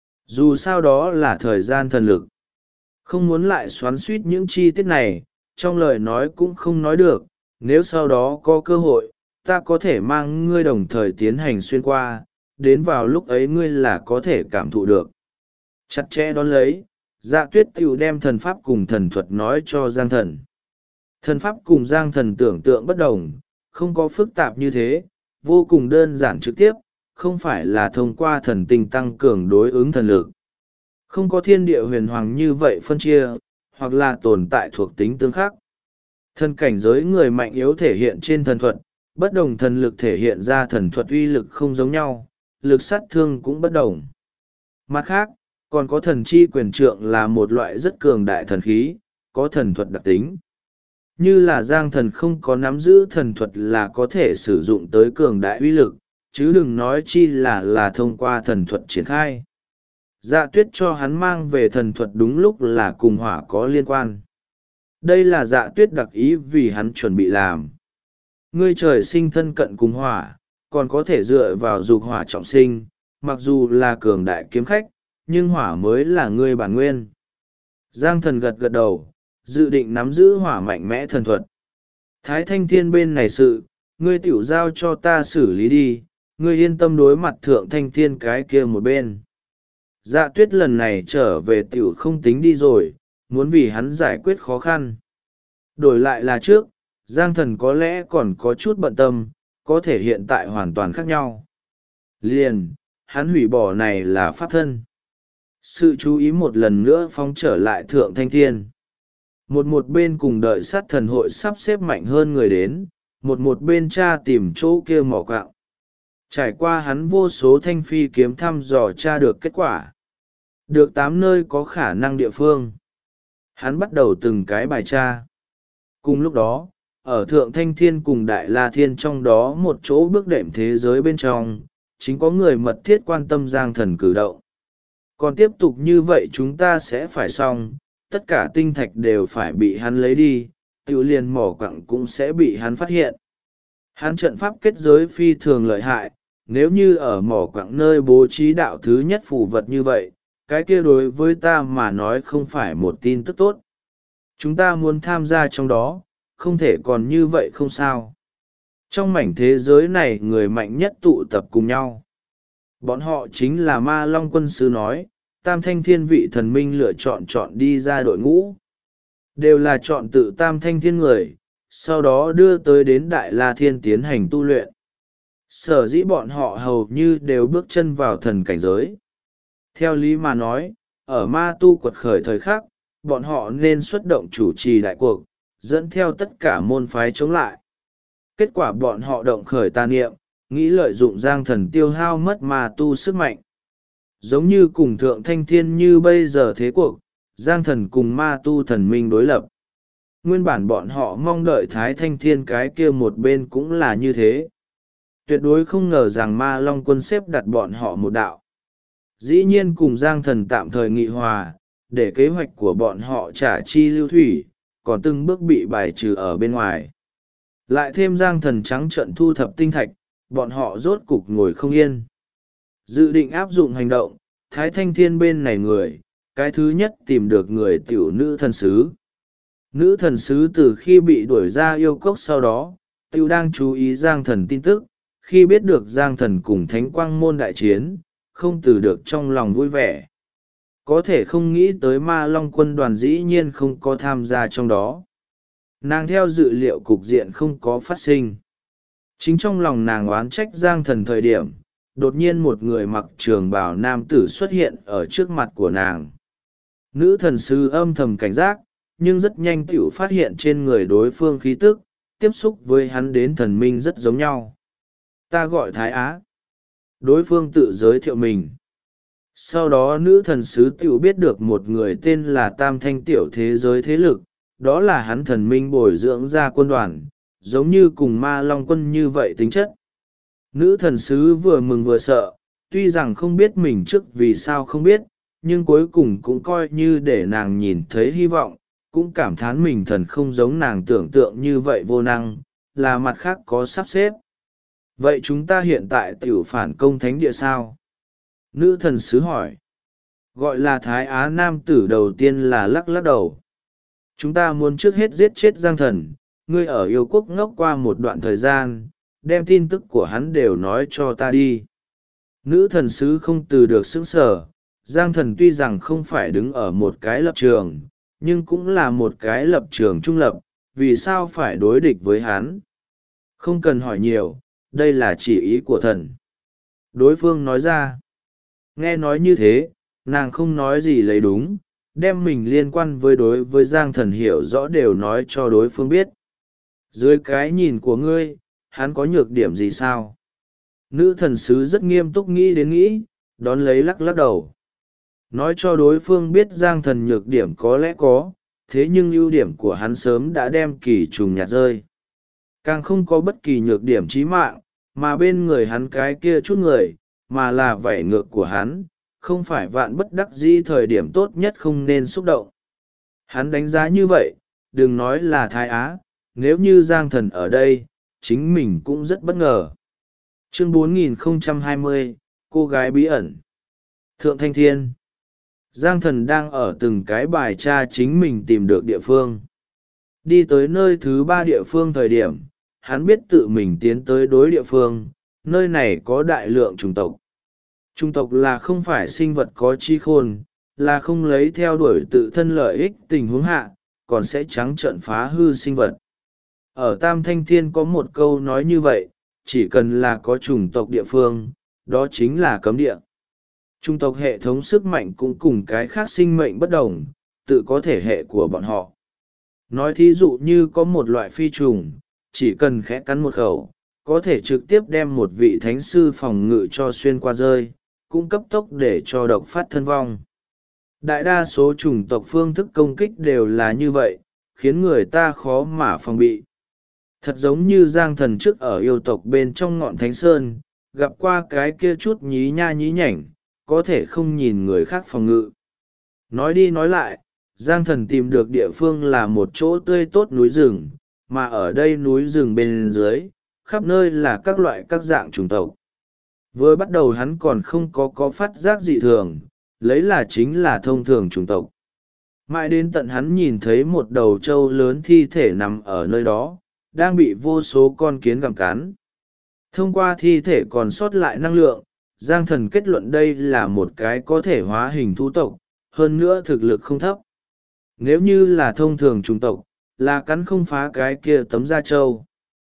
Dù sao đó là thời gian thần lực. Không muốn lại xoắn suýt những chi tiết này, trong lời nói cũng không nói được, nếu sau đó có cơ hội, ta có thể mang ngươi đồng thời tiến hành xuyên qua, đến vào lúc ấy ngươi là có thể cảm thụ được. Chặt chẽ đón lấy, Dạ Tuyết tiểu đem thần pháp cùng thần thuật nói cho Giang Thần. Thần pháp cùng Giang Thần tưởng tượng bất đồng, không có phức tạp như thế, vô cùng đơn giản trực tiếp, không phải là thông qua thần tinh tăng cường đối ứng thần lực. Không có thiên địa huyền hoàng như vậy phân chia, hoặc là tồn tại thuộc tính tương khắc. Thần cảnh giới người mạnh yếu thể hiện trên thần thuật, bất đồng thần lực thể hiện ra thần thuật uy lực không giống nhau, lực sát thương cũng bất đồng. Mặt khác, còn có thần chi quyền trượng là một loại rất cường đại thần khí, có thần thuật đặc tính. Như là Giang Thần không có nắm giữ thần thuật là có thể sử dụng tới cường đại uy lực, chứ đừng nói chi là thông qua thần thuật triển khai. Dạ Tuyết cho hắn mang về thần thuật đúng lúc là cùng hỏa có liên quan. Đây là Dạ Tuyết đặc ý vì hắn chuẩn bị làm. Ngươi trời sinh thân cận cùng hỏa, còn có thể dựa vào dục hỏa trọng sinh, mặc dù là cường đại kiếm khách, nhưng hỏa mới là ngươi bản nguyên. Giang Thần gật gật đầu, dự định nắm giữ hỏa mạnh mẽ thần thuật. Thái Thanh Thiên bên này sự, ngươi tiểu giao cho ta xử lý đi, ngươi yên tâm đối mặt Thượng Thanh Thiên cái kia một bên. Dạ Tuyết lần này trở về tiểu không tính đi rồi, muốn vì hắn giải quyết khó khăn. Đổi lại là trước, Giang Thần có lẽ còn có chút bận tâm, có thể hiện tại hoàn toàn khác nhau. Liền, hắn hủy bỏ này là pháp thân. Sự chú ý một lần nữa phóng trở lại Thượng Thanh Thiên. Một bên cùng đợi sát thần hội sắp xếp mạnh hơn người đến, một bên tra tìm chỗ kia mỏ quạng. Trải qua hắn vô số thanh phi kiếm thăm dò tra được kết quả. Được 8 nơi có khả năng địa phương. Hắn bắt đầu từng cái bài tra. Cùng lúc đó, ở Thượng Thanh Thiên cùng Đại La Thiên trong đó một chỗ bước đệm thế giới bên trong, chính có người mật thiết quan tâm Giang Thần cử động. Còn tiếp tục như vậy chúng ta sẽ phải xong, tất cả tinh thạch đều phải bị hắn lấy đi, tự liền mỏ quặng cũng sẽ bị hắn phát hiện. Hắn trận pháp kết giới phi thường lợi hại, nếu như ở mỏ quặng nơi bố trí đạo thứ nhất phù vật như vậy, cái kia đối với ta mà nói không phải một tin tức tốt. Chúng ta muốn tham gia trong đó, không thể còn như vậy không sao. Trong mảnh thế giới này người mạnh nhất tụ tập cùng nhau. Bọn họ chính là Ma Long quân sư nói, Tam Thanh Thiên vị thần minh lựa chọn đi ra đội ngũ. Đều là chọn tự Tam Thanh Thiên người, sau đó đưa tới đến Đại La Thiên tiến hành tu luyện. Sở dĩ bọn họ hầu như đều bước chân vào thần cảnh giới. Theo lý mà nói, ở ma tu quật khởi thời khắc, bọn họ nên xuất động chủ trì đại cuộc, dẫn theo tất cả môn phái chống lại. Kết quả bọn họ động khởi tà niệm, nghĩ lợi dụng Giang Thần tiêu hao mất ma tu sức mạnh. Giống như cùng Thượng Thanh Thiên như bây giờ thế cuộc, Giang Thần cùng ma tu thần minh đối lập. Nguyên bản bọn họ mong đợi Thái Thanh Thiên cái kia một bên cũng là như thế. Tuyệt đối không ngờ rằng Ma Long quân xếp đặt bọn họ một đạo. Dĩ nhiên cùng Giang Thần tạm thời nghị hòa, để kế hoạch của bọn họ trả chi lưu thủy, còn từng bước bị bài trừ ở bên ngoài. Lại thêm Giang Thần trắng trận thu thập tinh thạch, bọn họ rốt cục ngồi không yên. Dự định áp dụng hành động, Thái Thanh Thiên bên này người, cái thứ nhất tìm được người tiểu nữ thần sứ. Nữ thần sứ từ khi bị đuổi ra yêu cốc sau đó, tiểu đang chú ý Giang Thần tin tức, khi biết được Giang Thần cùng Thánh Quang môn đại chiến, không từ được trong lòng vui vẻ. Có thể không nghĩ tới Ma Long quân đoàn dĩ nhiên không có tham gia trong đó. Nàng theo dự liệu cục diện không có phát sinh. Chính trong lòng nàng oán trách Giang Thần thời điểm, đột nhiên một người mặc trường bào nam tử xuất hiện ở trước mặt của nàng. Nữ thần sư âm thầm cảnh giác, nhưng rất nhanh tiểu phát hiện trên người đối phương khí tức, tiếp xúc với hắn đến thần minh rất giống nhau. Ta gọi Thái Á. Đối phương tự giới thiệu mình. Sau đó nữ thần sứ tiểu biết được một người tên là Tam Thanh tiểu thế giới thế lực, đó là hắn thần minh bồi dưỡng ra quân đoàn, giống như cùng Ma Long quân như vậy tính chất. Nữ thần sứ vừa mừng vừa sợ, tuy rằng không biết mình trước vì sao không biết, nhưng cuối cùng cũng coi như để nàng nhìn thấy hy vọng, cũng cảm thán mình thần không giống nàng tưởng tượng như vậy vô năng, là mặt khác có sắp xếp. Vậy chúng ta hiện tại tiểu phản công thánh địa sao? Nữ thần sứ hỏi. Gọi là Thái Á nam tử đầu tiên là lắc lắc đầu. Chúng ta muốn trước hết giết chết Giang Thần, ngươi ở yêu quốc ngốc qua một đoạn thời gian, đem tin tức của hắn đều nói cho ta đi. Nữ thần sứ không từ được sững sờ. Giang Thần tuy rằng không phải đứng ở một cái lập trường, nhưng cũng là một cái lập trường trung lập, vì sao phải đối địch với hắn? Không cần hỏi nhiều, đây là chỉ ý của thần. Đối phương nói ra. Nghe nói như thế, nàng không nói gì lấy đúng, đem mình liên quan với Giang Thần hiểu rõ đều nói cho đối phương biết. Dưới cái nhìn của ngươi, hắn có nhược điểm gì sao? Nữ thần sứ rất nghiêm túc nghĩ, đón lấy lắc lắc đầu. Nói cho đối phương biết Giang Thần nhược điểm có lẽ có, thế nhưng ưu điểm của hắn sớm đã đem kỳ trùng nhạt rơi. Càng không có bất kỳ nhược điểm chí mạng, mà bên người hắn cái kia chút người, mà là vảy ngược của hắn, không phải vạn bất đắc dĩ thời điểm tốt nhất không nên xúc động. Hắn đánh giá như vậy, đừng nói là Thái Á, nếu như Giang Thần ở đây, chính mình cũng rất bất ngờ. Chương 4020, cô gái bí ẩn. Thượng Thanh Thiên. Giang Thần đang ở từng cái bài tra chính mình tìm được địa phương. Đi tới nơi thứ 3 địa phương thời điểm, hắn biết tự mình tiến tới đối địa phương, nơi này có đại lượng chủng tộc. Chủng tộc là không phải sinh vật có trí khôn, là không lấy theo đuổi tự thân lợi ích tình huống hạ, còn sẽ trắng trợn phá hư sinh vật. Ở Tam Thanh Thiên có một câu nói như vậy, chỉ cần là có chủng tộc địa phương, đó chính là cấm địa. Chủng tộc hệ thống sức mạnh cũng cùng cái khác sinh mệnh bất đồng, tự có thể hệ của bọn họ. Nói thí dụ như có một loại phi trùng, chỉ cần khẽ cắn một khẩu, có thể trực tiếp đem một vị thánh sư phòng ngự cho xuyên qua rơi, cũng cấp tốc để cho độc phát thân vong. Đại đa số chủng tộc phương thức công kích đều là như vậy, khiến người ta khó mà phòng bị. Thật giống như Giang Thần trước ở yêu tộc bên trong ngọn Thánh Sơn, gặp qua cái kia chút nhí nha nhí nhảnh, có thể không nhìn người khác phòng ngự. Nói đi nói lại, Giang Thần tìm được địa phương là một chỗ tươi tốt núi rừng, mà ở đây núi rừng bên dưới, khắp nơi là các loại các dạng chủng tộc. Vừa bắt đầu hắn còn không có phát giác dị thường, lấy là chính là thông thường chủng tộc. Mãi đến tận hắn nhìn thấy một đầu trâu lớn thi thể nằm ở nơi đó, đang bị vô số con kiến gặm cắn. Thông qua thi thể còn sót lại năng lượng, Giang Thần kết luận đây là một cái có thể hóa hình thú tộc, hơn nữa thực lực không thấp. Nếu như là thông thường chủng tộc, là cắn không phá cái kia tấm da trâu.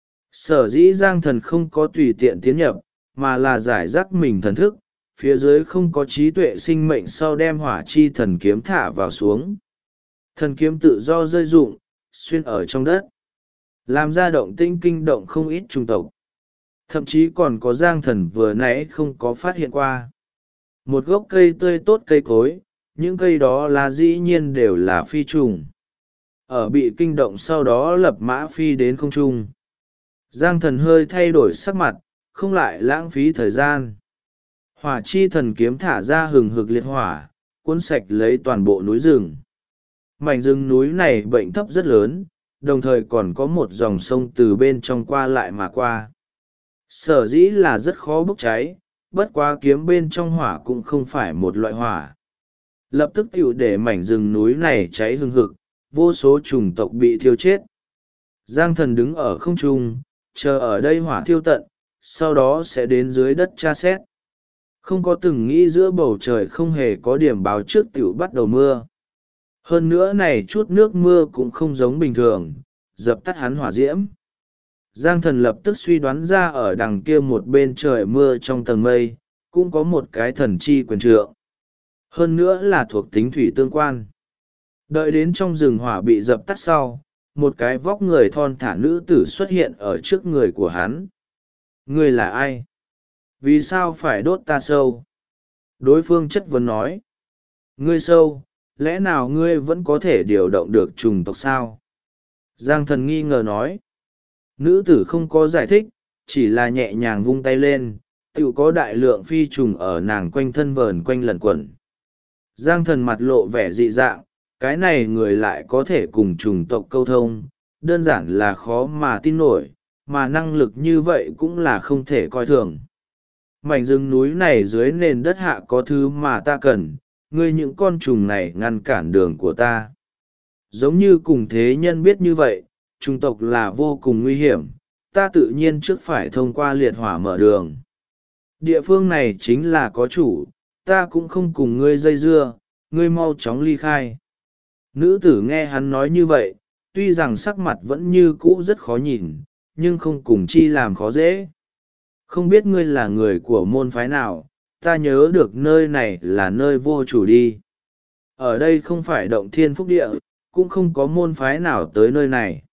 Sở dĩ Giang Thần không có tùy tiện tiến nhập, mà là giải rác mình thần thức, phía dưới không có trí tuệ sinh mệnh sau đem hỏa chi thần kiếm thả vào xuống. Thần kiếm tự do rơi rụng, xuyên ở trong đất, làm ra động tĩnh kinh động không ít chủng tộc. Thậm chí còn có Giang Thần vừa nãy không có phát hiện qua. Một gốc cây tươi tốt cây cối, những cây đó là dĩ nhiên đều là phi trùng. Ở bị kinh động sau đó lập mã phi đến không trung. Giang Thần hơi thay đổi sắc mặt, không lại lãng phí thời gian. Hỏa chi thần kiếm thả ra hừng hực liệt hỏa, cuốn sạch lấy toàn bộ núi rừng. Mảnh rừng núi này bệnh thấp rất lớn, đồng thời còn có một dòng sông từ bên trong qua lại mà qua. Sở dĩ là rất khó bốc cháy, bất quá kiếm bên trong hỏa cũng không phải một loại hỏa. Lập tức tiểu để mảnh rừng núi này cháy hừng hực, vô số chủng tộc bị thiêu chết. Giang Thần đứng ở không trung, chờ ở đây hỏa thiêu tận, sau đó sẽ đến dưới đất tra xét. Không có từng nghĩ giữa bầu trời không hề có điểm báo trước tiểu bắt đầu mưa. Hơn nữa này chút nước mưa cũng không giống bình thường, dập tắt hắn hỏa diễm. Giang Thần lập tức suy đoán ra ở đằng kia một bên trời mưa trong tầng mây, cũng có một cái thần chi quyền trượng. Hơn nữa là thuộc tính thủy tương quan. Đợi đến trong rừng hỏa bị dập tắt sau, một cái vóc người thon thả nữ tử xuất hiện ở trước người của hắn. Ngươi là ai? Vì sao phải đốt ta sâu? Đối phương chất vấn nói. Ngươi sâu, lẽ nào ngươi vẫn có thể điều động được chủng tộc sao? Giang Thần nghi ngờ nói. Nữ tử không có giải thích, chỉ là nhẹ nhàng vung tay lên, tự có đại lượng phi trùng ở nàng quanh thân vờn quanh lẩn quẩn. Giang Thần mặt lộ vẻ dị dạng, cái này người lại có thể cùng chủng tộc câu thông, đơn giản là khó mà tin nổi, mà năng lực như vậy cũng là không thể coi thường. Mảnh rừng núi này dưới nền đất hạ có thứ mà ta cần, ngươi những con trùng này ngăn cản đường của ta. Giống như cùng thế nhân biết như vậy, chủng tộc là vô cùng nguy hiểm, ta tự nhiên trước phải thông qua liệt hỏa mở đường. Địa phương này chính là có chủ, ta cũng không cùng ngươi dây dưa, ngươi mau chóng ly khai. Nữ tử nghe hắn nói như vậy, tuy rằng sắc mặt vẫn như cũ rất khó nhìn, nhưng không cùng chi làm khó dễ. Không biết ngươi là người của môn phái nào, ta nhớ được nơi này là nơi vô chủ đi. Ở đây không phải động thiên phúc địa, cũng không có môn phái nào tới nơi này.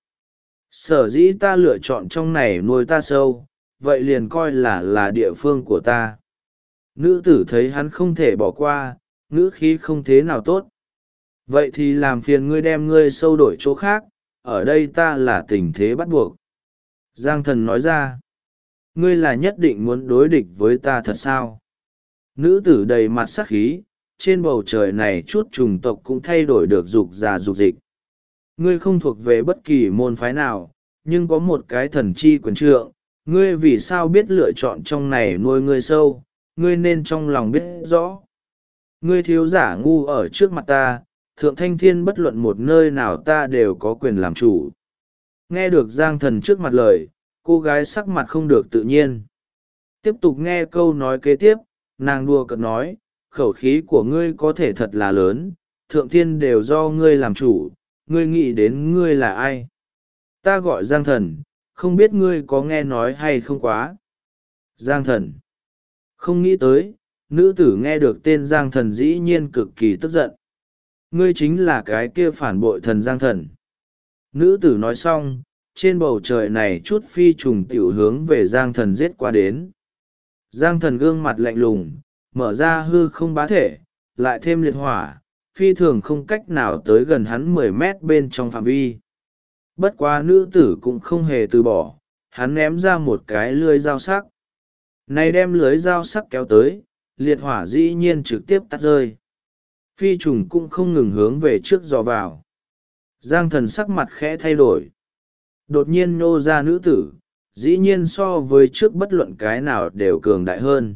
Sở dĩ ta lựa chọn trong này nuôi ta sâu, vậy liền coi là địa phương của ta. Nữ tử thấy hắn không thể bỏ qua, ngữ khí không thế nào tốt. Vậy thì làm phiền ngươi đem ngươi sâu đổi chỗ khác, ở đây ta là tình thế bắt buộc. Giang Thần nói ra. Ngươi là nhất định muốn đối địch với ta thật sao? Nữ tử đầy mặt sắc khí, trên bầu trời này chút chủng tộc cũng thay đổi được dục già dục dịch. Ngươi không thuộc về bất kỳ môn phái nào, nhưng có một cái thần chi quyền trượng, ngươi vì sao biết lựa chọn trong này nuôi ngươi sâu, ngươi nên trong lòng biết rõ. Ngươi thiếu giả ngu ở trước mặt ta, thượng thanh thiên bất luận một nơi nào ta đều có quyền làm chủ. Nghe được Giang Thần trước mặt lời, cô gái sắc mặt không được tự nhiên. Tiếp tục nghe câu nói kế tiếp, nàng đùa cợt nói, khẩu khí của ngươi có thể thật là lớn, thượng thiên đều do ngươi làm chủ, ngươi nghĩ đến ngươi là ai? Ta gọi Giang Thần, không biết ngươi có nghe nói hay không quá. Giang Thần. Không nghĩ tới, nữ tử nghe được tên Giang Thần dĩ nhiên cực kỳ tức giận. Ngươi chính là cái kia phản bội thần Giang Thần. Nữ tử nói xong, trên bầu trời này chút phi trùng tiểu hướng về Giang Thần giết qua đến. Giang Thần gương mặt lạnh lùng, mở ra hư không bá thể, lại thêm liệt hỏa, phi thường không cách nào tới gần hắn 10 mét bên trong phạm vi. Bất quá nữ tử cũng không hề từ bỏ, hắn ném ra một cái lưới dao sắc. Này đem lưới dao sắc kéo tới, liệt hỏa dĩ nhiên trực tiếp tắt rơi. Phi trùng cũng không ngừng hướng về trước dò vào. Giang Thần sắc mặt khẽ thay đổi. Đột nhiên nô ra nữ tử, dĩ nhiên so với trước bất luận cái nào đều cường đại hơn.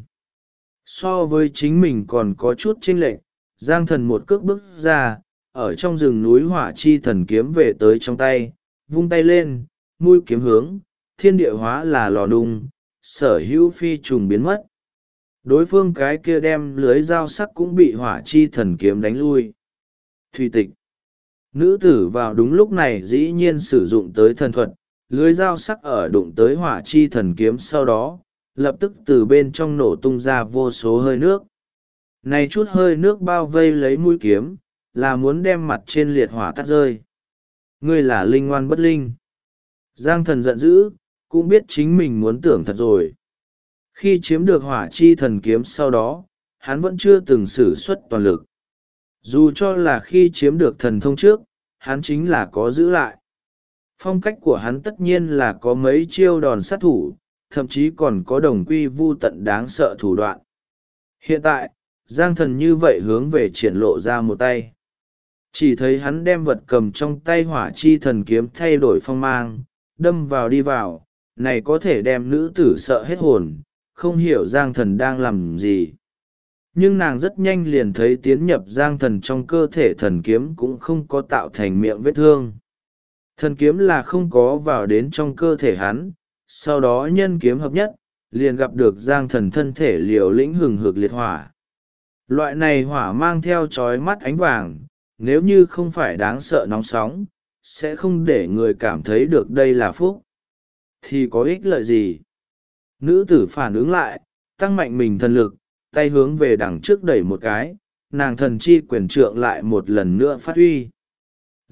So với chính mình còn có chút chênh lệch, Giang Thần một cước bước ra, ở trong rừng núi hỏa chi thần kiếm về tới trong tay, vung tay lên, mũi kiếm hướng, thiên địa hóa là lò đung, sở hữu phi trùng biến mất. Đối phương cái kia đem lưới dao sắc cũng bị hỏa chi thần kiếm đánh lui. Thủy tịch. Nữ tử vào đúng lúc này dĩ nhiên sử dụng tới thần thuật, lưới dao sắc ở đụng tới hỏa chi thần kiếm sau đó, lập tức từ bên trong nổ tung ra vô số hơi nước. Này chút hơi nước bao vây lấy mũi kiếm, là muốn đem mặt trên liệt hỏa tắt rơi. Ngươi là linh ngoan bất linh. Giang Thần giận dữ, cũng biết chính mình muốn tưởng thật rồi. Khi chiếm được hỏa chi thần kiếm sau đó, hắn vẫn chưa từng sử xuất toàn lực. Dù cho là khi chiếm được thần thông trước, hắn chính là có giữ lại. Phong cách của hắn tất nhiên là có mấy chiêu đòn sát thủ, thậm chí còn có đồng quy vu tận đáng sợ thủ đoạn. Hiện tại, Giang Thần như vậy hướng về triển lộ ra một tay. Chỉ thấy hắn đem vật cầm trong tay hỏa chi thần kiếm thay đổi phong mang, đâm vào đi vào, này có thể đem nữ tử sợ hết hồn, không hiểu Giang Thần đang làm gì. Nhưng nàng rất nhanh liền thấy tiến nhập Giang Thần trong cơ thể thần kiếm cũng không có tạo thành miệng vết thương. Thần kiếm là không có vào đến trong cơ thể hắn, sau đó nhân kiếm hợp nhất, liền gặp được Giang Thần thân thể liều lĩnh hừng hực liệt hỏa. Loại này hỏa mang theo chói mắt ánh vàng, nếu như không phải đáng sợ nóng sóng, sẽ không để người cảm thấy được đây là phúc. Thì có ích lợi gì? Nữ tử phản ứng lại, tăng mạnh mình thần lực, tay hướng về đằng trước đẩy một cái, nàng thần chi quyền trượng lại một lần nữa phát huy.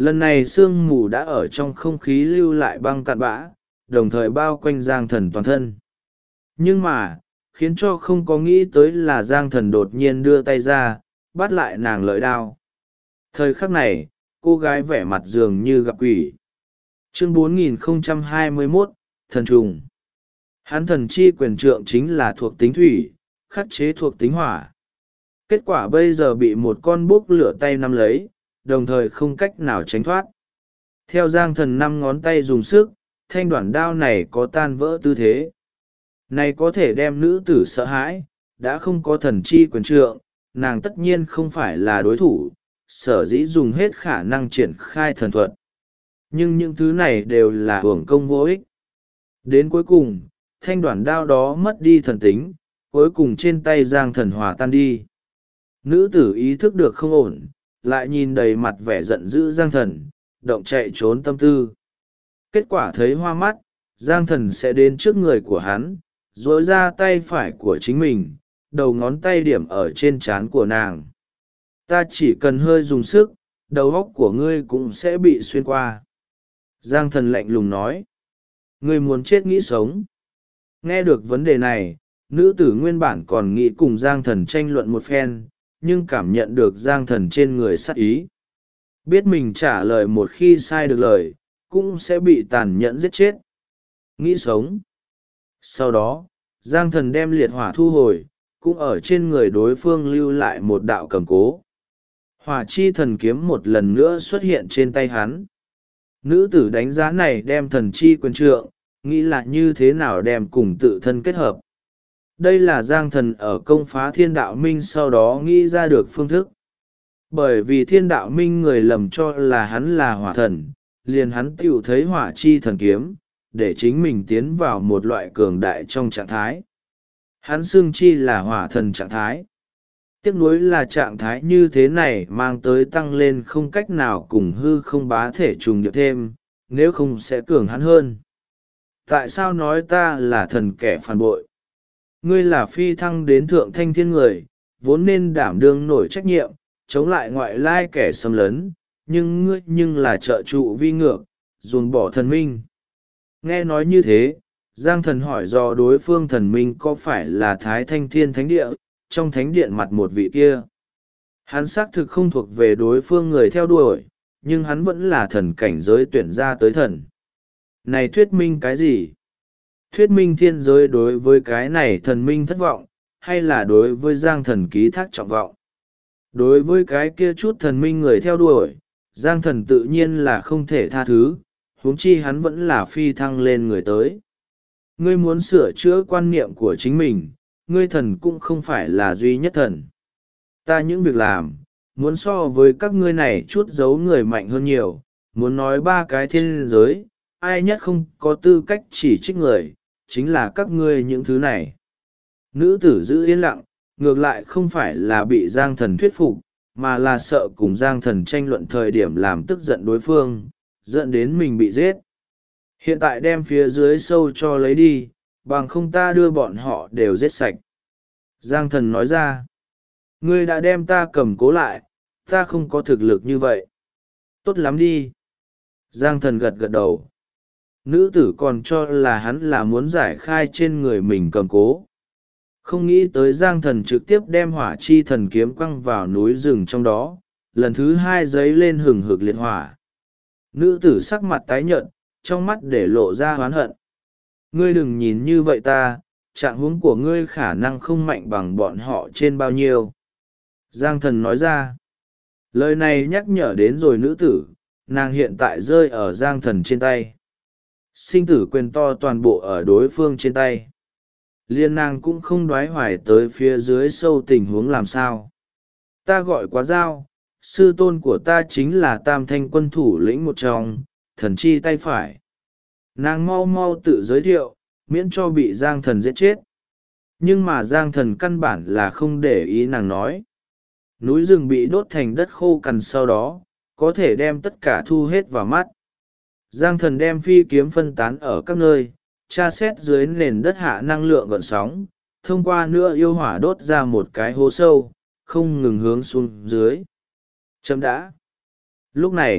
lần này sương mù đã ở trong không khí lưu lại băng cặn bã, đồng thời bao quanh giang thần toàn thân. Nhưng mà khiến cho không có nghĩ tới là giang thần đột nhiên đưa tay ra bắt lại nàng lợi đao. Thời khắc này cô gái vẻ mặt dường như gặp quỷ. Chương 4021, Thần trùng. Hắn thần chi quyền trượng chính là thuộc tính thủy, khắc chế thuộc tính hỏa. Kết quả bây giờ bị một con bốc lửa tay nắm lấy, đồng thời không cách nào tránh thoát. Theo giang thần 5 ngón tay dùng sức, thanh đoạn đao này có tan vỡ tư thế. Này có thể đem nữ tử sợ hãi, đã không có thần chi quyền trượng, nàng tất nhiên không phải là đối thủ, sở dĩ dùng hết khả năng triển khai thần thuật. Nhưng những thứ này đều là hưởng công vô ích. Đến cuối cùng, thanh đoạn đao đó mất đi thần tính, cuối cùng trên tay giang thần hòa tan đi. Nữ tử ý thức được không ổn, lại nhìn đầy mặt vẻ giận dữ giang thần, động chạy trốn tâm tư. Kết quả thấy hoa mắt, giang thần sẽ đến trước người của hắn, dối ra tay phải của chính mình, đầu ngón tay điểm ở trên trán của nàng. Ta chỉ cần hơi dùng sức, đầu óc của ngươi cũng sẽ bị xuyên qua. Giang thần lạnh lùng nói. Ngươi muốn chết nghĩ sống. Nghe được vấn đề này, nữ tử nguyên bản còn nghĩ cùng giang thần tranh luận một phen, nhưng cảm nhận được giang thần trên người sát ý. Biết mình trả lời một khi sai được lời, cũng sẽ bị tàn nhẫn giết chết. Nghĩ sống. Sau đó, giang thần đem liệt hỏa thu hồi, cũng ở trên người đối phương lưu lại một đạo cầm cố. Hỏa chi thần kiếm một lần nữa xuất hiện trên tay hắn. Nữ tử đánh giá này đem thần chi quyền trượng, nghĩ là như thế nào đem cùng tự thân kết hợp. Đây là giang thần ở công phá thiên đạo minh sau đó nghĩ ra được phương thức. Bởi vì thiên đạo minh người lầm cho là hắn là hỏa thần, liền hắn tiểu thấy hỏa chi thần kiếm, để chính mình tiến vào một loại cường đại trong trạng thái. Hắn xưng chi là hỏa thần trạng thái. Tiếc nuối là trạng thái như thế này mang tới tăng lên không cách nào cùng hư không bá thể trùng điệp thêm, nếu không sẽ cường hắn hơn. Tại sao nói ta là thần kẻ phản bội? Ngươi là phi thăng đến thượng thanh thiên người, vốn nên đảm đương nổi trách nhiệm, chống lại ngoại lai kẻ xâm lấn, nhưng ngươi nhưng là trợ trụ vi ngược, ruồng bỏ thần minh. Nghe nói như thế, Giang thần hỏi do đối phương thần minh có phải là Thái Thanh Thiên Thánh Địa, trong thánh điện mặt một vị kia. Hắn xác thực không thuộc về đối phương người theo đuổi, nhưng hắn vẫn là thần cảnh giới tuyển ra tới thần. Này thuyết minh cái gì? Thuyết minh thiên giới đối với cái này thần minh thất vọng, hay là đối với Giang thần ký thác trọng vọng? Đối với cái kia chút thần minh người theo đuổi, Giang thần tự nhiên là không thể tha thứ, huống chi hắn vẫn là phi thăng lên người tới. Ngươi muốn sửa chữa quan niệm của chính mình, ngươi thần cũng không phải là duy nhất thần. Ta những việc làm, muốn so với các ngươi này chút giấu người mạnh hơn nhiều, muốn nói ba cái thiên giới, ai nhất không có tư cách chỉ trích người, chính là các ngươi những thứ này. Nữ tử giữ yên lặng, ngược lại không phải là bị Giang thần thuyết phục, mà là sợ cùng Giang thần tranh luận thời điểm làm tức giận đối phương, dẫn đến mình bị giết. Hiện tại đem phía dưới sâu cho lấy đi, bằng không ta đưa bọn họ đều giết sạch. Giang thần nói ra, ngươi đã đem ta cầm cố lại, ta không có thực lực như vậy. Tốt lắm đi. Giang thần gật gật đầu. Nữ tử còn cho là hắn là muốn giải khai trên người mình cầm cố. Không nghĩ tới Giang thần trực tiếp đem hỏa chi thần kiếm quăng vào núi rừng trong đó, lần thứ hai giấy lên hừng hực liệt hỏa. Nữ tử sắc mặt tái nhợt, trong mắt để lộ ra oán hận. Ngươi đừng nhìn như vậy ta, trạng huống của ngươi khả năng không mạnh bằng bọn họ trên bao nhiêu. Giang thần nói ra. Lời này nhắc nhở đến rồi nữ tử, nàng hiện tại rơi ở Giang thần trên tay. Sinh tử quyền to toàn bộ ở đối phương trên tay. Liên nàng cũng không đoái hoài tới phía dưới sâu tình huống làm sao. Ta gọi quá giao, sư tôn của ta chính là Tam Thanh quân thủ lĩnh một trong, thần chi tay phải. Nàng mau mau tự giới thiệu, miễn cho bị Giang thần giết chết. Nhưng mà Giang thần căn bản là không để ý nàng nói. Núi rừng bị đốt thành đất khô cằn sau đó, có thể đem tất cả thu hết vào mắt. Giang thần đem phi kiếm phân tán ở các nơi, tra xét dưới nền đất hạ năng lượng gợn sóng, thông qua nữa yêu hỏa đốt ra một cái hố sâu, không ngừng hướng xuống dưới. Chấm đã. Lúc này,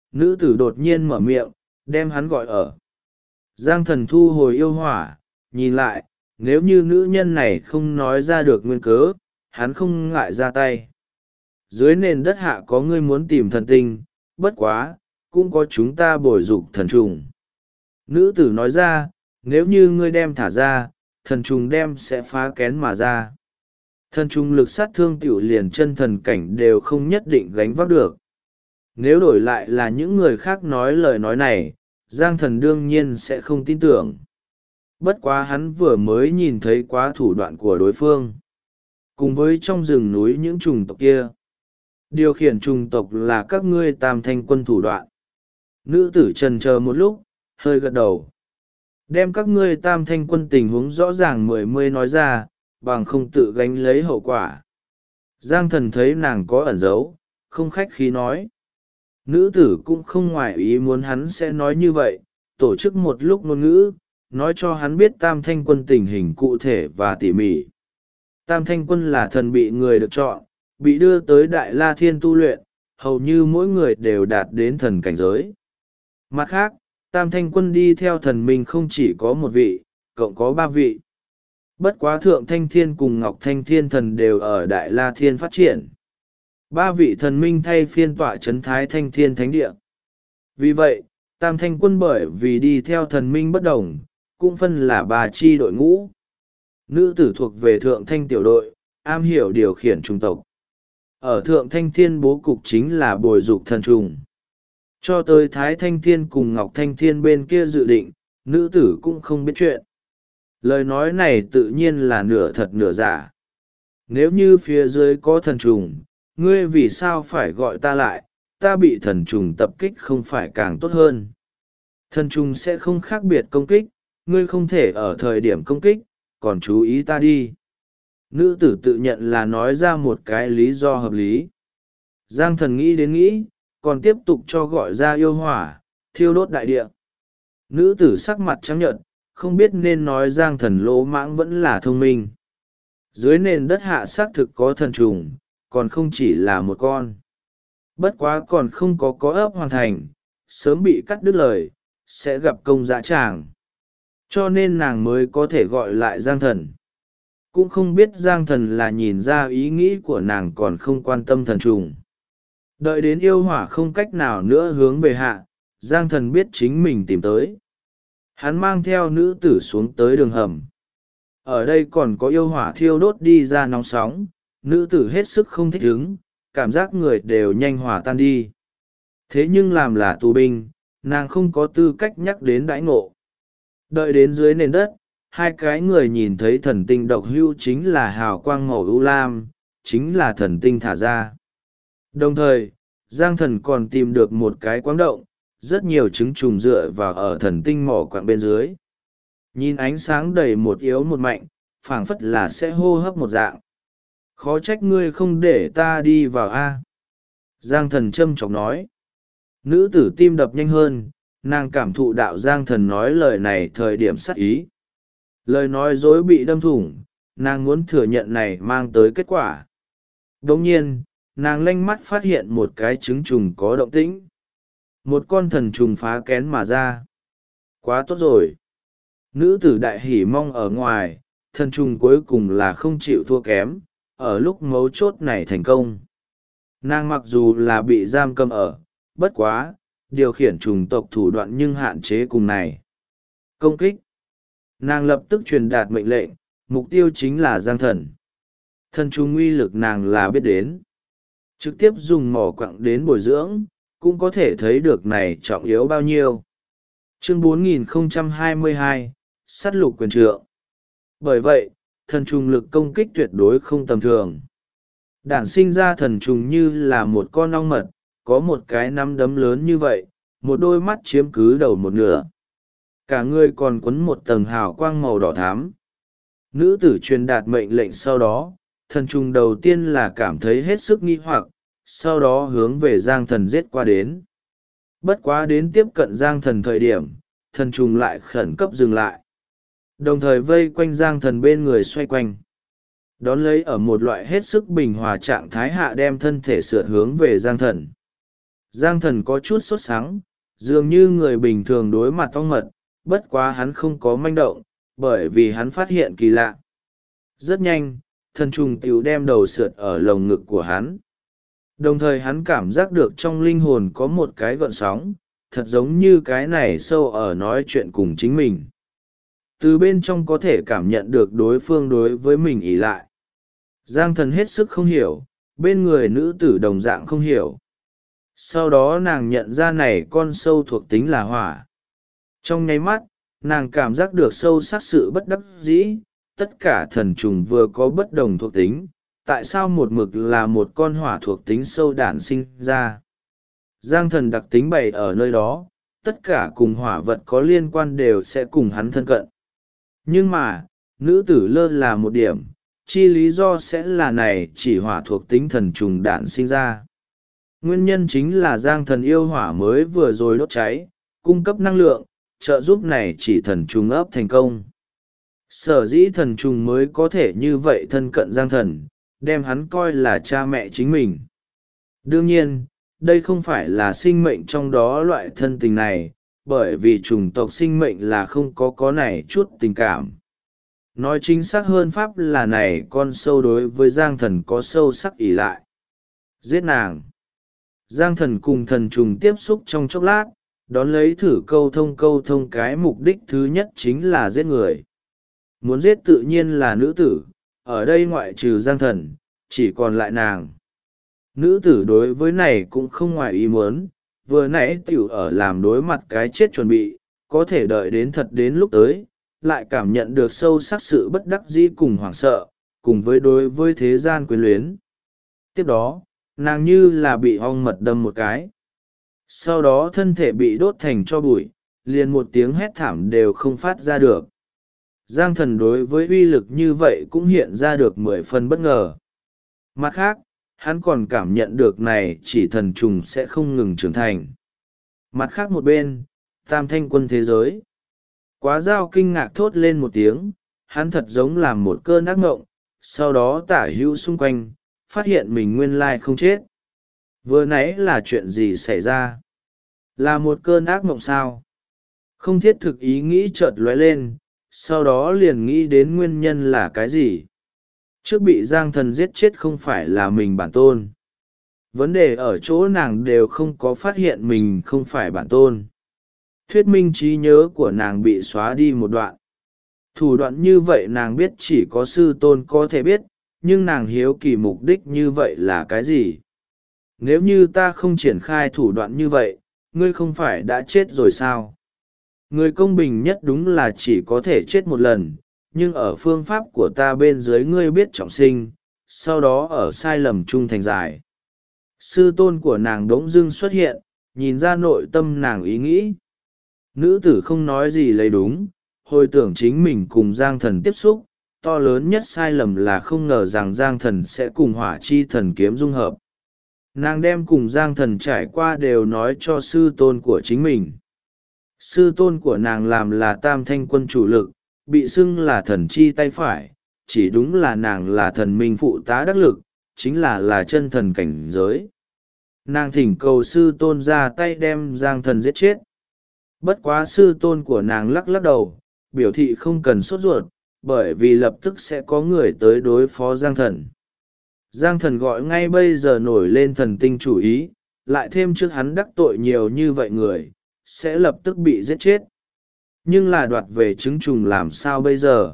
nữ tử đột nhiên mở miệng, đem hắn gọi ở. Giang thần thu hồi yêu hỏa, nhìn lại, nếu như nữ nhân này không nói ra được nguyên cớ, hắn không ngại ra tay. Dưới nền đất hạ có ngươi muốn tìm thần tinh, bất quá, cũng có chúng ta bồi dục thần trùng. Nữ tử nói ra, nếu như ngươi đem thả ra, thần trùng đem sẽ phá kén mà ra. Thần trùng lực sát thương tiểu liền chân thần cảnh đều không nhất định gánh vác được. Nếu đổi lại là những người khác nói lời nói này, Giang thần đương nhiên sẽ không tin tưởng. Bất quá hắn vừa mới nhìn thấy quá thủ đoạn của đối phương. Cùng với trong rừng núi những chủng tộc kia. Điều khiển chủng tộc là các ngươi Tam Thanh quân thủ đoạn. Nữ tử trần chờ một lúc, hơi gật đầu. Đem các ngươi Tam Thanh quân tình huống rõ ràng mươi nói ra, bằng không tự gánh lấy hậu quả. Giang thần thấy nàng có ẩn giấu, không khách khí nói. Nữ tử cũng không ngoại ý muốn hắn sẽ nói như vậy, tổ chức một lúc ngôn ngữ, nói cho hắn biết Tam Thanh quân tình hình cụ thể và tỉ mỉ. Tam Thanh quân là thần bị người được chọn, bị đưa tới Đại La Thiên tu luyện, hầu như mỗi người đều đạt đến thần cảnh giới. Mặt khác, Tam Thanh quân đi theo thần minh không chỉ có một vị, cộng có 3 vị. Bất quá Thượng Thanh Thiên cùng Ngọc Thanh Thiên thần đều ở Đại La Thiên phát triển. 3 vị thần minh thay phiên tọa chấn Thái Thanh Thiên Thánh Địa. Vì vậy, Tam Thanh quân bởi vì đi theo thần minh bất đồng, cũng phân là 3 chi đội ngũ. Nữ tử thuộc về Thượng Thanh tiểu đội, am hiểu điều khiển chủng tộc. Ở Thượng Thanh Thiên bố cục chính là bồi dục thần trùng. Cho tới Thái Thanh Thiên cùng Ngọc Thanh Thiên bên kia dự định, nữ tử cũng không biết chuyện. Lời nói này tự nhiên là nửa thật nửa giả. Nếu như phía dưới có thần trùng, ngươi vì sao phải gọi ta lại, ta bị thần trùng tập kích không phải càng tốt hơn. Thần trùng sẽ không khác biệt công kích, ngươi không thể ở thời điểm công kích, còn chú ý ta đi. Nữ tử tự nhận là nói ra một cái lý do hợp lý. Giang thần nghĩ đến nghĩ, còn tiếp tục cho gọi ra yêu hỏa, thiêu đốt đại địa. Nữ tử sắc mặt trắng nhợt, không biết nên nói Giang thần lỗ mãng vẫn là thông minh. Dưới nền đất hạ xác thực có thần trùng, còn không chỉ là một con. Bất quá còn không có ấp hoàn thành, sớm bị cắt đứt lời, sẽ gặp công dã tràng. Cho nên nàng mới có thể gọi lại Giang thần. Cũng không biết Giang thần là nhìn ra ý nghĩ của nàng còn không quan tâm thần trùng. Đợi đến yêu hỏa không cách nào nữa hướng về hạ, Giang thần biết chính mình tìm tới. Hắn mang theo nữ tử xuống tới đường hầm. Ở đây còn có yêu hỏa thiêu đốt đi ra nóng sóng, nữ tử hết sức không thích ứng, cảm giác người đều nhanh hòa tan đi. Thế nhưng làm là tù binh, nàng không có tư cách nhắc đến đãi ngộ. Đợi đến dưới nền đất, 2 cái người nhìn thấy thần tinh độc hưu chính là hào quang màu ưu lam, chính là thần tinh thả ra. Đồng thời, Giang thần còn tìm được một cái quáng động, rất nhiều trứng trùng dựa vào ở thần tinh mỏ quạng bên dưới. Nhìn ánh sáng đầy một yếu một mạnh, phảng phất là sẽ hô hấp một dạng. Khó trách ngươi không để ta đi vào a. Giang thần châm chọc nói. Nữ tử tim đập nhanh hơn, nàng cảm thụ đạo Giang thần nói lời này thời điểm sát ý. Lời nói dối bị đâm thủng, nàng muốn thừa nhận này mang tới kết quả. Đồng nhiên, nàng lanh mắt phát hiện một cái trứng trùng có động tĩnh. Một con thần trùng phá kén mà ra. Quá tốt rồi. Nữ tử đại hỉ mong ở ngoài, thần trùng cuối cùng là không chịu thua kém, ở lúc mấu chốt này thành công. Nàng mặc dù là bị giam cầm ở, bất quá, điều khiển trùng tộc thủ đoạn nhưng hạn chế cùng này. Công kích. Nàng lập tức truyền đạt mệnh lệnh, mục tiêu chính là Giang thần. Thần trùng uy lực nàng là biết đến. Trực tiếp dùng mỏ quặng đến bồi dưỡng, cũng có thể thấy được này trọng yếu bao nhiêu. Chương 4022, sát lục quyền trượng. Bởi vậy, thần trùng lực công kích tuyệt đối không tầm thường. Đản sinh ra thần trùng như là một con ong mật, có một cái nắm đấm lớn như vậy, một đôi mắt chiếm cứ đầu một nửa. Cả người còn quấn một tầng hào quang màu đỏ thắm. Nữ tử truyền đạt mệnh lệnh sau đó, thần trùng đầu tiên là cảm thấy hết sức nghi hoặc, sau đó hướng về Giang thần giết qua đến. Bất quá đến tiếp cận Giang thần thời điểm, thần trùng lại khẩn cấp dừng lại. Đồng thời vây quanh Giang thần bên người xoay quanh. Đón lấy ở một loại hết sức bình hòa trạng thái hạ đem thân thể sượt hướng về Giang thần. Giang thần có chút sốt sắng, dường như người bình thường đối mặt ong mật, bất quá hắn không có manh động, bởi vì hắn phát hiện kỳ lạ. Rất nhanh, thần trùng tiểu đem đầu sượt ở lồng ngực của hắn. Đồng thời hắn cảm giác được trong linh hồn có một cái gợn sóng, thật giống như cái này sâu ở nói chuyện cùng chính mình. Từ bên trong có thể cảm nhận được đối phương đối với mình ỷ lại. Giang thần hết sức không hiểu, bên người nữ tử đồng dạng không hiểu. Sau đó nàng nhận ra này con sâu thuộc tính là hỏa. Trong nháy mắt, nàng cảm giác được sâu sắc sự bất đắc dĩ, tất cả thần trùng vừa có bất đồng thuộc tính, tại sao một mực là một con hỏa thuộc tính sâu đản sinh ra. Giang thần đặc tính bày ở nơi đó, tất cả cùng hỏa vật có liên quan đều sẽ cùng hắn thân cận. Nhưng mà, nữ tử lơ là một điểm, chi lý do sẽ là này chỉ hỏa thuộc tính thần trùng đản sinh ra. Nguyên nhân chính là Giang thần yêu hỏa mới vừa rồi đốt cháy, cung cấp năng lượng, trợ giúp này chỉ thần trùng ấp thành công. Sở dĩ thần trùng mới có thể như vậy thân cận Giang thần, đem hắn coi là cha mẹ chính mình. Đương nhiên, đây không phải là sinh mệnh trong đó loại thân tình này, bởi vì chủng tộc sinh mệnh là không có này chút tình cảm. Nói chính xác hơn pháp là này con sâu đối với Giang thần có sâu sắc ỷ lại. Giết nàng. Giang thần cùng thần trùng tiếp xúc trong chốc lát, đón lấy thử câu thông cái mục đích thứ nhất chính là giết người. Muốn giết tự nhiên là nữ tử, ở đây ngoại trừ Giang thần, chỉ còn lại nàng. Nữ tử đối với này cũng không ngoài ý muốn, vừa nãy tiểu ở làm đối mặt cái chết chuẩn bị, có thể đợi đến thật đến lúc tới, lại cảm nhận được sâu sắc sự bất đắc dĩ cùng hoảng sợ, cùng với đối với thế gian quyến luyến. Tiếp đó, nàng như là bị ong mật đâm một cái. Sau đó thân thể bị đốt thành tro bụi, liền một tiếng hét thảm đều không phát ra được. Giang thần đối với uy lực như vậy cũng hiện ra được 10 phần bất ngờ. Mặt khác, hắn còn cảm nhận được này chỉ thần trùng sẽ không ngừng trưởng thành. Mặt khác một bên, Tam Thanh quân thế giới. Quá Giao kinh ngạc thốt lên một tiếng, hắn thật giống làm một cơn ác mộng, sau đó tả hữu xung quanh, phát hiện mình nguyên lai không chết. Vừa nãy là chuyện gì xảy ra? Là một cơn ác mộng sao? Không thiết thực ý nghĩ chợt lóe lên, sau đó liền nghĩ đến nguyên nhân là cái gì? Trước bị Giang thần giết chết không phải là mình bản tôn. Vấn đề ở chỗ nàng đều không có phát hiện mình không phải bản tôn. Thuyết minh trí nhớ của nàng bị xóa đi một đoạn. Thủ đoạn như vậy nàng biết chỉ có sư tôn có thể biết, nhưng nàng hiếu kỳ mục đích như vậy là cái gì? Nếu như ta không triển khai thủ đoạn như vậy, ngươi không phải đã chết rồi sao? Người công bình nhất đúng là chỉ có thể chết một lần, nhưng ở phương pháp của ta bên dưới ngươi biết trọng sinh, sau đó ở sai lầm trung thành giải. Sư tôn của nàng đống dưng xuất hiện, nhìn ra nội tâm nàng ý nghĩ. Nữ tử không nói gì lấy đúng, hồi tưởng chính mình cùng Giang thần tiếp xúc, to lớn nhất sai lầm là không ngờ rằng Giang thần sẽ cùng hỏa chi thần kiếm dung hợp. Nàng đem cùng Giang thần trải qua đều nói cho sư tôn của chính mình. Sư tôn của nàng làm là Tam Thanh quân chủ lực, bị xưng là thần chi tay phải, chỉ đúng là nàng là thần minh phụ tá đắc lực, chính là chân thần cảnh giới. Nàng thỉnh cầu sư tôn ra tay đem Giang thần giết chết. Bất quá sư tôn của nàng lắc lắc đầu, biểu thị không cần sốt ruột, bởi vì lập tức sẽ có người tới đối phó Giang thần. Giang thần gọi ngay bây giờ nổi lên thần tinh chủ ý, lại thêm trước hắn đắc tội nhiều như vậy người, sẽ lập tức bị giết chết. Nhưng là đoạt về trứng trùng làm sao bây giờ?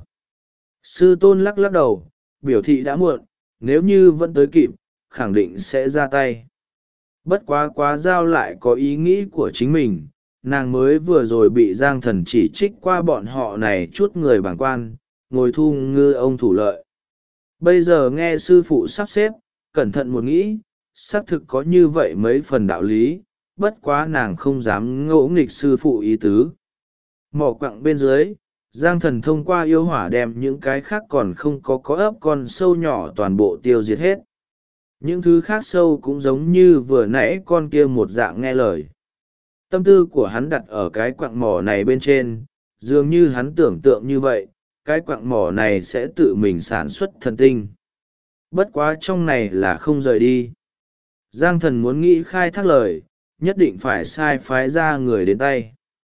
Sư tôn lắc lắc đầu, biểu thị đã muộn, nếu như vẫn tới kịp, khẳng định sẽ ra tay. Bất quá Giao lại có ý nghĩ của chính mình, nàng mới vừa rồi bị Giang thần chỉ trích qua bọn họ này chút người bàng quan, ngồi thu ngư ông thủ lợi. Bây giờ nghe sư phụ sắp xếp, cẩn thận một nghĩ, xác thực có như vậy mấy phần đạo lý, bất quá nàng không dám ngỗ nghịch sư phụ ý tứ. Mỏ quặng bên dưới, Giang thần thông qua yêu hỏa đem những cái khác còn không có ấp con sâu nhỏ toàn bộ tiêu diệt hết. Những thứ khác sâu cũng giống như vừa nãy con kia một dạng nghe lời. Tâm tư của hắn đặt ở cái quặng mỏ này bên trên, dường như hắn tưởng tượng như vậy, cái quặng mỏ này sẽ tự mình sản xuất thần tinh. Bất quá trong này là không rời đi. Giang thần muốn nghĩ khai thác lời, nhất định phải sai phái ra người đến tay.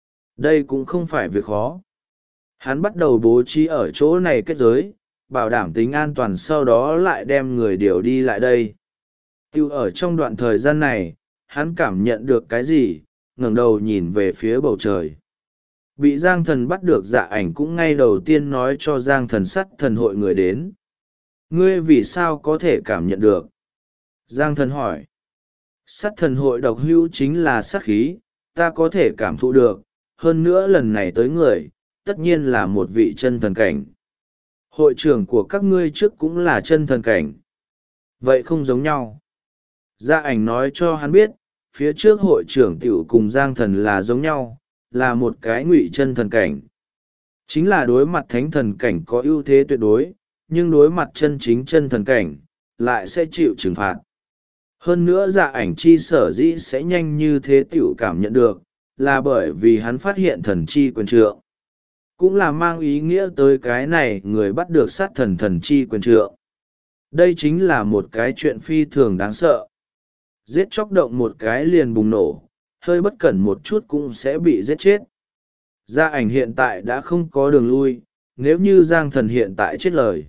Đây cũng không phải việc khó. Hắn bắt đầu bố trí ở chỗ này kết giới, bảo đảm tính an toàn, sau đó lại đem người điều đi lại đây. Tiêu ở trong đoạn thời gian này, hắn cảm nhận được cái gì, ngẩng đầu nhìn về phía bầu trời. Bị Giang Thần bắt được, Dạ Ảnh cũng ngay đầu tiên nói cho Giang Thần sắt thần hội người đến. Ngươi vì sao có thể cảm nhận được? Giang Thần hỏi. Sắt thần hội độc hữu chính là sát khí, ta có thể cảm thụ được, hơn nữa lần này tới người, tất nhiên là một vị chân thần cảnh. Hội trưởng của các ngươi trước cũng là chân thần cảnh. Vậy không giống nhau. Dạ Ảnh nói cho hắn biết, phía trước hội trưởng tiểu cùng Giang Thần là giống nhau, là một cái ngụy chân thần cảnh. Chính là đối mặt thánh thần cảnh có ưu thế tuyệt đối, nhưng đối mặt chân chính chân thần cảnh, lại sẽ chịu trừng phạt. Hơn nữa Dạ Ảnh chi sở dĩ sẽ nhanh như thế tiểu cảm nhận được, là bởi vì hắn phát hiện thần chi quyền trượng. Cũng là mang ý nghĩa tới cái này người bắt được sát thần thần chi quyền trượng. Đây chính là một cái chuyện phi thường đáng sợ. Giết chóc động một cái liền bùng nổ, hơi bất cẩn một chút cũng sẽ bị giết chết. Gia Ảnh hiện tại đã không có đường lui, nếu như Giang Thần hiện tại chết lời.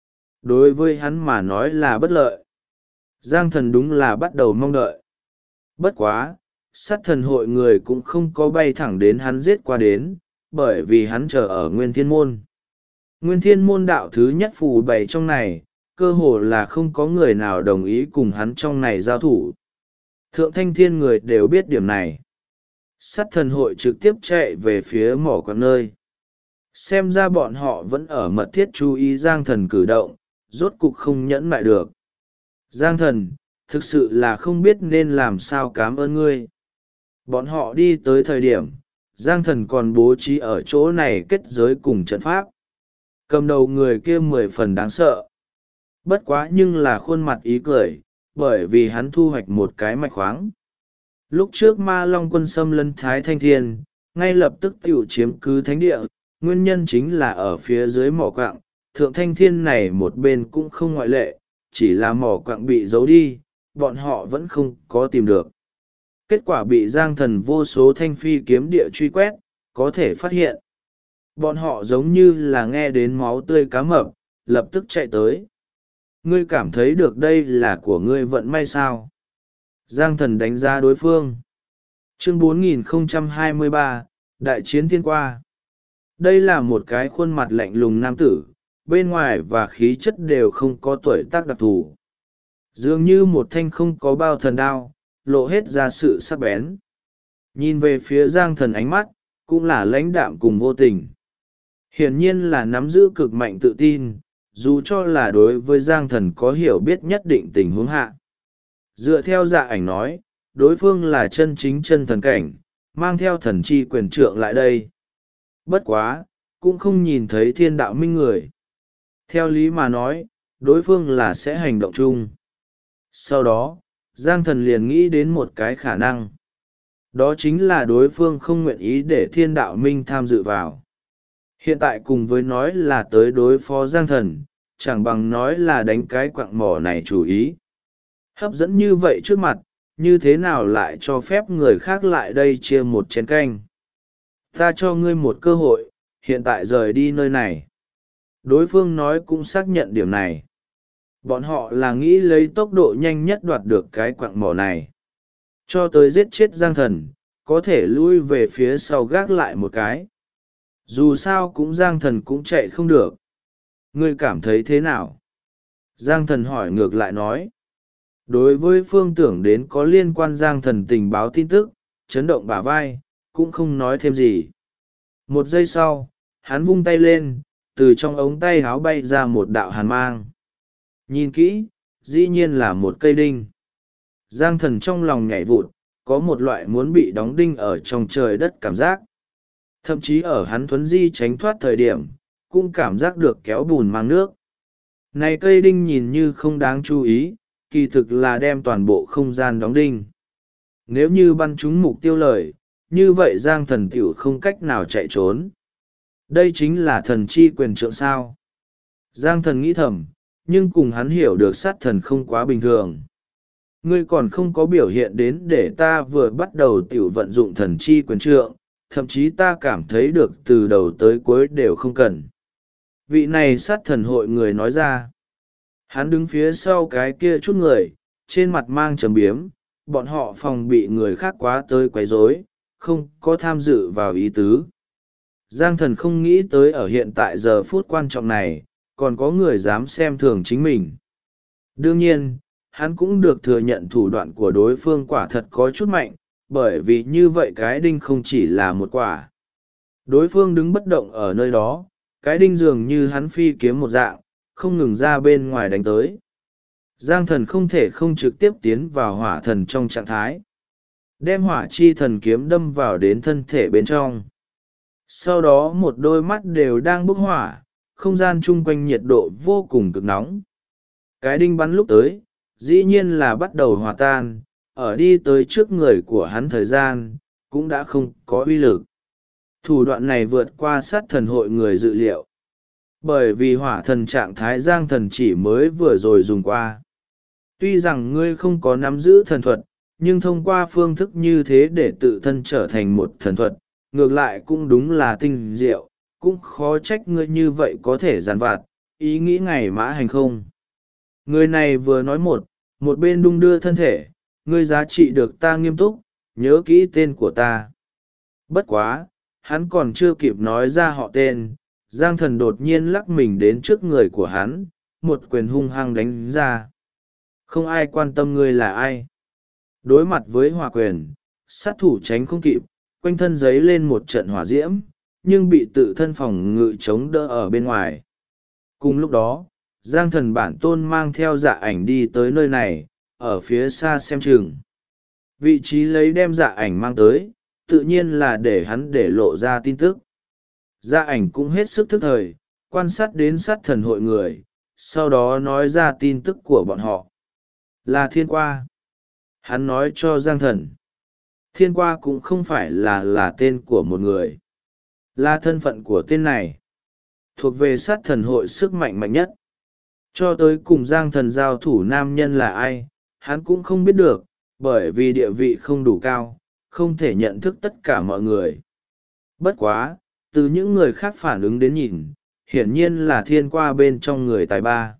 Đối với hắn mà nói là bất lợi. Giang Thần đúng là bắt đầu mong đợi. Bất quá, sát thần hội người cũng không có bay thẳng đến hắn giết qua đến, bởi vì hắn chờ ở Nguyên Thiên Môn. Nguyên Thiên Môn đạo thứ nhất phù bày trong này, cơ hồ là không có người nào đồng ý cùng hắn trong này giao thủ. Thượng Thanh Thiên người đều biết điểm này. Sát thần hội trực tiếp chạy về phía mỏ quặng nơi. Xem ra bọn họ vẫn ở mật thiết chú ý Giang Thần cử động, rốt cục không nhẫn lại được. Giang Thần, thực sự là không biết nên làm sao cảm ơn ngươi. Bọn họ đi tới thời điểm, Giang Thần còn bố trí ở chỗ này kết giới cùng trận pháp. Cầm đầu người kia 10 phần đáng sợ. Bất quá nhưng là khuôn mặt ý cười, bởi vì hắn thu hoạch một cái mạch khoáng. Lúc trước Ma Long quân xâm lấn Thái Thanh Thiên, ngay lập tức tiểu chiếm cứ thánh địa, nguyên nhân chính là ở phía dưới mỏ quạng, Thượng Thanh Thiên này một bên cũng không ngoại lệ, chỉ là mỏ quạng bị giấu đi, bọn họ vẫn không có tìm được. Kết quả bị Giang Thần vô số thanh phi kiếm địa truy quét, có thể phát hiện. Bọn họ giống như là nghe đến máu tươi cá mập, lập tức chạy tới. Ngươi cảm thấy được đây là của ngươi vận may sao? Giang Thần đánh giá đối phương. Chương 4023, Đại chiến thiên qua. Đây là một cái khuôn mặt lạnh lùng nam tử, bên ngoài và khí chất đều không có tuổi tác đặc thù. Dường như một thanh không có bao thần đao, lộ hết ra sự sắc bén. Nhìn về phía Giang Thần ánh mắt, cũng là lãnh đạm cùng vô tình. Hiển nhiên là nắm giữ cực mạnh tự tin, dù cho là đối với Giang Thần có hiểu biết nhất định tình huống hạ. Dựa theo Dạ Ảnh nói, đối phương là chân chính chân thần cảnh, mang theo thần chi quyền trượng lại đây. Bất quá, cũng không nhìn thấy thiên đạo minh người. Theo lý mà nói, đối phương là sẽ hành động chung. Sau đó, Giang Thần liền nghĩ đến một cái khả năng. Đó chính là đối phương không nguyện ý để thiên đạo minh tham dự vào. Hiện tại cùng với nói là tới đối phó Giang Thần, chẳng bằng nói là đánh cái quạng mỏ này chủ ý. Hấp dẫn như vậy trước mặt, như thế nào lại cho phép người khác lại đây chia một chén canh. Ta cho ngươi một cơ hội, hiện tại rời đi nơi này. Đối phương nói cũng xác nhận điểm này. Bọn họ là nghĩ lấy tốc độ nhanh nhất đoạt được cái quạng mỏ này. Cho tới giết chết Giang Thần, có thể lui về phía sau gác lại một cái. Dù sao cũng Giang Thần cũng chạy không được. Ngươi cảm thấy thế nào? Giang Thần hỏi ngược lại nói. Đối với phương tưởng đến có liên quan Giang Thần tình báo tin tức, chấn động bả vai, cũng không nói thêm gì. Một giây sau, hắn vung tay lên, từ trong ống tay háo bay ra một đạo hàn mang. Nhìn kỹ, dĩ nhiên là một cây đinh. Giang Thần trong lòng nhảy vụt, có một loại muốn bị đóng đinh ở trong trời đất cảm giác. Thậm chí ở hắn thuấn di tránh thoát thời điểm, cũng cảm giác được kéo bùn mang nước. Này cây đinh nhìn như không đáng chú ý, kỳ thực là đem toàn bộ không gian đóng đinh. Nếu như bắn trúng mục tiêu lời, như vậy Giang Thần tiểu không cách nào chạy trốn. Đây chính là thần chi quyền trượng sao. Giang Thần nghĩ thầm, nhưng cùng hắn hiểu được sát thần không quá bình thường. ngươi còn không có biểu hiện đến để ta vừa bắt đầu tiểu vận dụng thần chi quyền trượng, thậm chí ta cảm thấy được từ đầu tới cuối đều không cần. Vị này sát thần hội người nói ra. Hắn đứng phía sau cái kia chút người, trên mặt mang trầm biếm, bọn họ phòng bị người khác quá tới quấy rối, không có tham dự vào ý tứ. Giang thần không nghĩ tới ở hiện tại giờ phút quan trọng này, còn có người dám xem thường chính mình. Đương nhiên, hắn cũng được thừa nhận thủ đoạn của đối phương quả thật có chút mạnh, bởi vì như vậy cái đinh không chỉ là một quả. Đối phương đứng bất động ở nơi đó, cái đinh dường như hắn phi kiếm một dạng, không ngừng ra bên ngoài đánh tới. Giang thần không thể không trực tiếp tiến vào hỏa thần trong trạng thái. Đem hỏa chi thần kiếm đâm vào đến thân thể bên trong. Sau đó một đôi mắt đều đang bốc hỏa, không gian chung quanh nhiệt độ vô cùng cực nóng. Cái đinh bắn lúc tới, dĩ nhiên là bắt đầu hòa tan, ở đi tới trước người của hắn thời gian, cũng đã không có uy lực. Thủ đoạn này vượt qua sát thần hội người dự liệu. Bởi vì hỏa thần trạng thái Giang thần chỉ mới vừa rồi dùng qua. Tuy rằng ngươi không có nắm giữ thần thuật, nhưng thông qua phương thức như thế để tự thân trở thành một thần thuật, ngược lại cũng đúng là tinh diệu, cũng khó trách ngươi như vậy có thể giàn vặt, ý nghĩ ngày mã hành không. Người này vừa nói một bên đung đưa thân thể, ngươi giá trị được ta nghiêm túc, nhớ kỹ tên của ta. Bất quá, hắn còn chưa kịp nói ra họ tên, Giang thần đột nhiên lắc mình đến trước người của hắn, một quyền hung hăng đánh ra. Không ai quan tâm ngươi là ai. Đối mặt với hỏa quyền, sát thủ tránh không kịp, quanh thân giấy lên một trận hỏa diễm, nhưng bị tự thân phòng ngự chống đỡ ở bên ngoài. Cùng lúc đó, Giang thần bản tôn mang theo dạ ảnh đi tới nơi này, ở phía xa xem chừng. Vị trí lấy đem dạ ảnh mang tới, tự nhiên là để hắn để lộ ra tin tức. Dạ ảnh cũng hết sức thức thời, quan sát đến sát thần hội người, sau đó nói ra tin tức của bọn họ. Là thiên qua. Hắn nói cho Giang thần. Thiên qua cũng không phải là tên của một người. Là thân phận của tên này. Thuộc về sát thần hội sức mạnh mạnh nhất. Cho tới cùng Giang thần giao thủ nam nhân là ai, hắn cũng không biết được, bởi vì địa vị không đủ cao, không thể nhận thức tất cả mọi người. Bất quá, từ những người khác phản ứng đến nhìn, hiển nhiên là thiên qua bên trong người tài ba.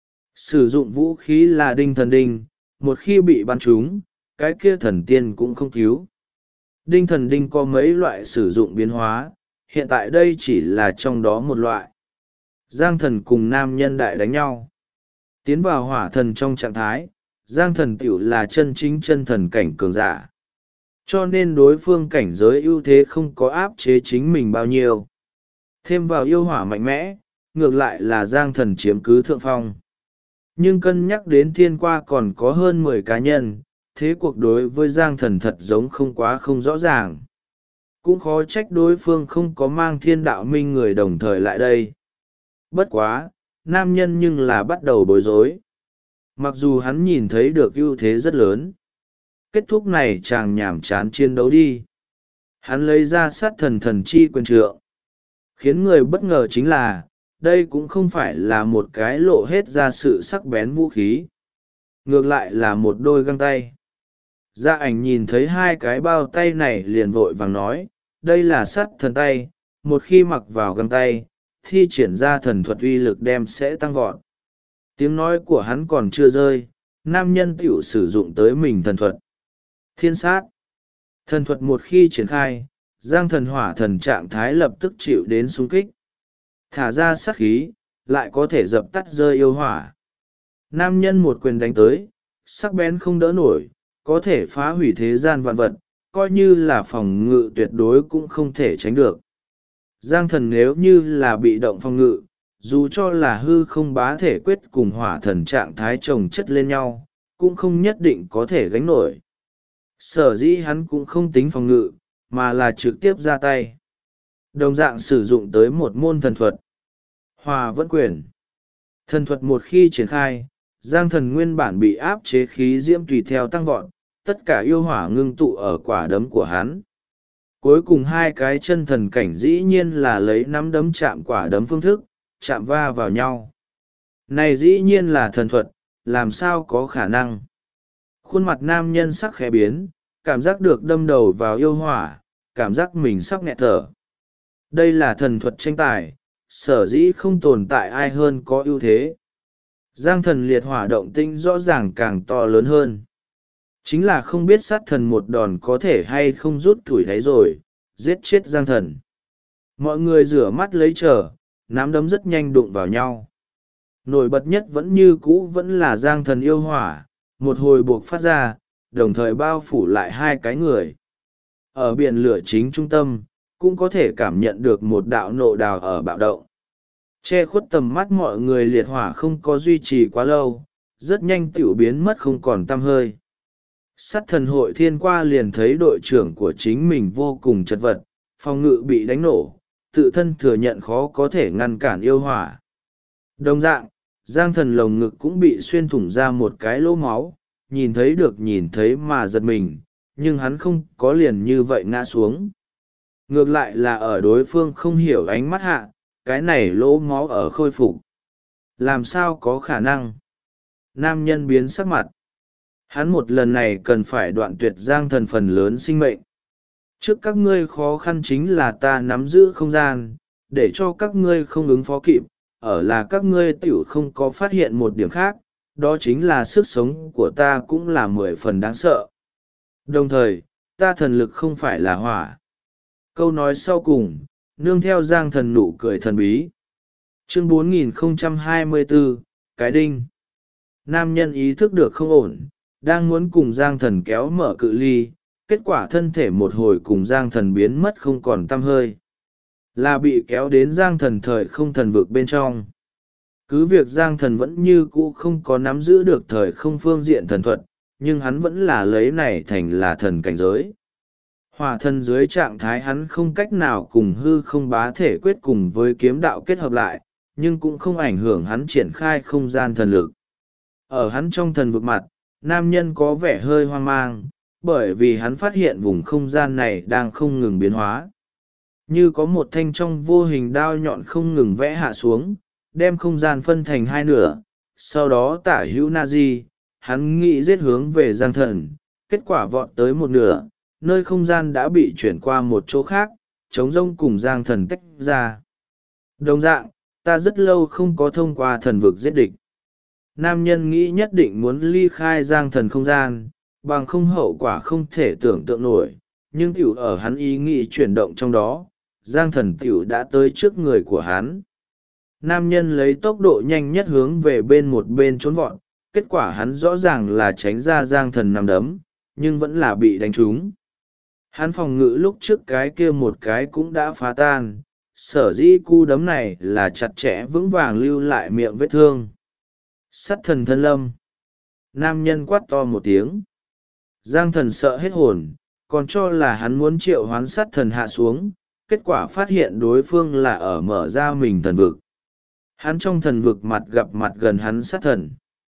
Sử dụng vũ khí là đinh thần đinh, một khi bị bắn trúng, cái kia thần tiên cũng không cứu. Đinh thần đinh có mấy loại sử dụng biến hóa, hiện tại đây chỉ là trong đó một loại. Giang thần cùng nam nhân đại đánh nhau. Tiến vào hỏa thần trong trạng thái, Giang thần tiểu là chân chính chân thần cảnh cường giả. Cho nên đối phương cảnh giới ưu thế không có áp chế chính mình bao nhiêu. Thêm vào yêu hỏa mạnh mẽ, ngược lại là Giang thần chiếm cứ thượng phong. Nhưng cân nhắc đến thiên qua còn có hơn 10 cá nhân, thế cuộc đối với Giang thần thật giống không quá không rõ ràng. Cũng khó trách đối phương không có mang thiên đạo minh người đồng thời lại đây. Bất quá, nam nhân nhưng là bắt đầu bối rối. Mặc dù hắn nhìn thấy được ưu thế rất lớn. Kết thúc này chàng nhảm chán chiến đấu đi. Hắn lấy ra sát thần thần chi quyền trượng. Khiến người bất ngờ chính là, đây cũng không phải là một cái lộ hết ra sự sắc bén vũ khí. Ngược lại là một đôi găng tay. Dạ ảnh nhìn thấy hai cái bao tay này liền vội vàng nói, đây là sát thần tay, một khi mặc vào găng tay, thi triển ra thần thuật uy lực đem sẽ tăng vọt. Tiếng nói của hắn còn chưa rơi, nam nhân tiểu sử dụng tới mình thần thuật. Thiên sát. Thần thuật một khi triển khai, Giang thần hỏa thần trạng thái lập tức chịu đến xung kích. Thả ra sát khí, lại có thể dập tắt rơi yêu hỏa. Nam nhân một quyền đánh tới, sắc bén không đỡ nổi, có thể phá hủy thế gian vạn vật, coi như là phòng ngự tuyệt đối cũng không thể tránh được. Giang thần nếu như là bị động phòng ngự, dù cho là hư không bá thể quyết cùng hỏa thần trạng thái chồng chất lên nhau, cũng không nhất định có thể gánh nổi. Sở dĩ hắn cũng không tính phòng ngự, mà là trực tiếp ra tay. Đồng dạng sử dụng tới một môn thần thuật. Hòa vẫn quyền. Thần thuật một khi triển khai, Giang thần nguyên bản bị áp chế khí diễm tùy theo tăng vọt, tất cả yêu hỏa ngưng tụ ở quả đấm của hắn. Cuối cùng hai cái chân thần cảnh dĩ nhiên là lấy nắm đấm chạm quả đấm phương thức, chạm va vào nhau. Này dĩ nhiên là thần thuật, làm sao có khả năng. Khuôn mặt nam nhân sắc khẽ biến, cảm giác được đâm đầu vào yêu hỏa, cảm giác mình sắp nghẹt thở. Đây là thần thuật tranh tài, sở dĩ không tồn tại ai hơn có ưu thế. Giang thần liệt hỏa động tinh rõ ràng càng to lớn hơn. Chính là không biết sát thần một đòn có thể hay không rút tuổi đáy rồi, giết chết giang thần. Mọi người rửa mắt lấy chờ, nắm đấm rất nhanh đụng vào nhau. Nổi bật nhất vẫn như cũ vẫn là giang thần yêu hỏa, một hồi buộc phát ra, đồng thời bao phủ lại hai cái người. Ở biển lửa chính trung tâm, cũng có thể cảm nhận được một đạo nộ đào ở bạo động. Che khuất tầm mắt mọi người liệt hỏa không có duy trì quá lâu, rất nhanh tiểu biến mất không còn tăm hơi. Sắt thần hội thiên qua liền thấy đội trưởng của chính mình vô cùng chật vật, phòng ngự bị đánh nổ, tự thân thừa nhận khó có thể ngăn cản yêu hỏa. Đồng dạng, giang thần lồng ngực cũng bị xuyên thủng ra một cái lỗ máu, nhìn thấy mà giật mình, nhưng hắn không có liền như vậy ngã xuống. Ngược lại là ở đối phương không hiểu ánh mắt hạ, cái này lỗ máu ở khôi phục. Làm sao có khả năng? Nam nhân biến sắc mặt. Hắn một lần này cần phải đoạn tuyệt giang thần phần lớn sinh mệnh. Trước các ngươi khó khăn chính là ta nắm giữ không gian, để cho các ngươi không ứng phó kịp, ở là các ngươi tiểu không có phát hiện một điểm khác, đó chính là sức sống của ta cũng là 10 phần đáng sợ. Đồng thời, ta thần lực không phải là hỏa. Câu nói sau cùng, nương theo giang thần nụ cười thần bí. Chương 4024, Cái Đinh. Nam nhân ý thức được không ổn, đang muốn cùng giang thần kéo mở cự ly, kết quả thân thể một hồi cùng giang thần biến mất không còn tăm hơi. Là bị kéo đến giang thần thời không thần vực bên trong. Cứ việc giang thần vẫn như cũ không có nắm giữ được thời không phương diện thần thuật, nhưng hắn vẫn là lấy này thành là thần cảnh giới. Hỏa thần dưới trạng thái hắn không cách nào cùng hư không bá thể quyết cùng với kiếm đạo kết hợp lại, nhưng cũng không ảnh hưởng hắn triển khai không gian thần lực. Ở hắn trong thần vực mặt, nam nhân có vẻ hơi hoang mang, bởi vì hắn phát hiện vùng không gian này đang không ngừng biến hóa. Như có một thanh trong vô hình đao nhọn không ngừng vẽ hạ xuống, đem không gian phân thành hai nửa, sau đó tả hữu Nazi, hắn nghĩ giết hướng về giang thần, kết quả vọt tới một nửa, nơi không gian đã bị chuyển qua một chỗ khác, trống rông cùng giang thần tách ra. Đồng dạng, ta rất lâu không có thông qua thần vực giết địch. Nam nhân nghĩ nhất định muốn ly khai giang thần không gian, bằng không hậu quả không thể tưởng tượng nổi, nhưng tiểu ở hắn ý nghĩ chuyển động trong đó, giang thần tiểu đã tới trước người của hắn. Nam nhân lấy tốc độ nhanh nhất hướng về một bên trốn vọt, kết quả hắn rõ ràng là tránh ra giang thần nằm đấm, nhưng vẫn là bị đánh trúng. Hắn phòng ngự lúc trước cái kia một cái cũng đã phá tan, sở dĩ cú đấm này là chặt chẽ vững vàng lưu lại miệng vết thương. Sắt thần thân lâm. Nam nhân quát to một tiếng. Giang thần sợ hết hồn, còn cho là hắn muốn triệu hoán sắt thần hạ xuống, kết quả phát hiện đối phương là ở mở ra mình thần vực. Hắn trong thần vực mặt gặp mặt gần hắn sát thần.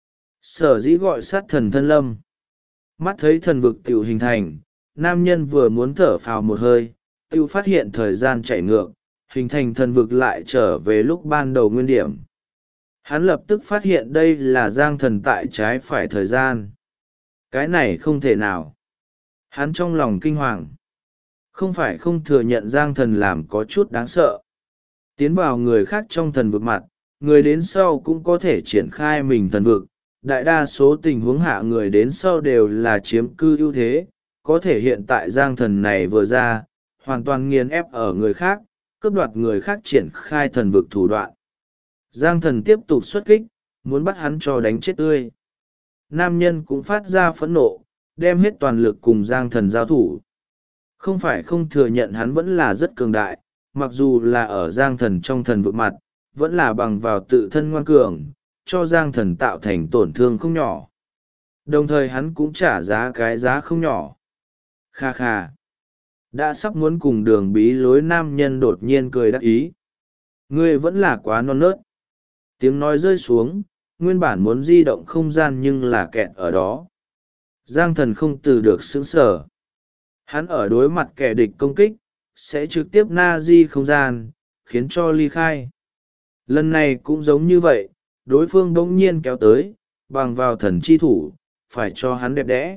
Sở dĩ gọi sát thần thân lâm. Mắt thấy thần vực tiểu hình thành, nam nhân vừa muốn thở phào một hơi, tiểu phát hiện thời gian chạy ngược, hình thành thần vực lại trở về lúc ban đầu nguyên điểm. Hắn lập tức phát hiện đây là giang thần tại trái phải thời gian. Cái này không thể nào. Hắn trong lòng kinh hoàng. Không phải không thừa nhận giang thần làm có chút đáng sợ. Tiến vào người khác trong thần vực mặt, người đến sau cũng có thể triển khai mình thần vực. Đại đa số tình huống hạ người đến sau đều là chiếm cư ưu thế. Có thể hiện tại giang thần này vừa ra, hoàn toàn nghiền ép ở người khác, cướp đoạt người khác triển khai thần vực thủ đoạn. Giang thần tiếp tục xuất kích, muốn bắt hắn cho đánh chết tươi. Nam nhân cũng phát ra phẫn nộ, đem hết toàn lực cùng giang thần giao thủ. Không phải không thừa nhận hắn vẫn là rất cường đại, mặc dù là ở giang thần trong thần vực mặt, vẫn là bằng vào tự thân ngoan cường, cho giang thần tạo thành tổn thương không nhỏ. Đồng thời hắn cũng trả giá cái giá không nhỏ. Kha kha. Đã sắp muốn cùng đường bí lối nam nhân đột nhiên cười đắc ý. Ngươi vẫn là quá non nớt. Tiếng nói rơi xuống, nguyên bản muốn di động không gian nhưng là kẹt ở đó. Giang thần không từ được sững sờ. Hắn ở đối mặt kẻ địch công kích, sẽ trực tiếp na di không gian, khiến cho ly khai. Lần này cũng giống như vậy, đối phương bỗng nhiên kéo tới, bằng vào thần chi thủ, phải cho hắn đẹp đẽ.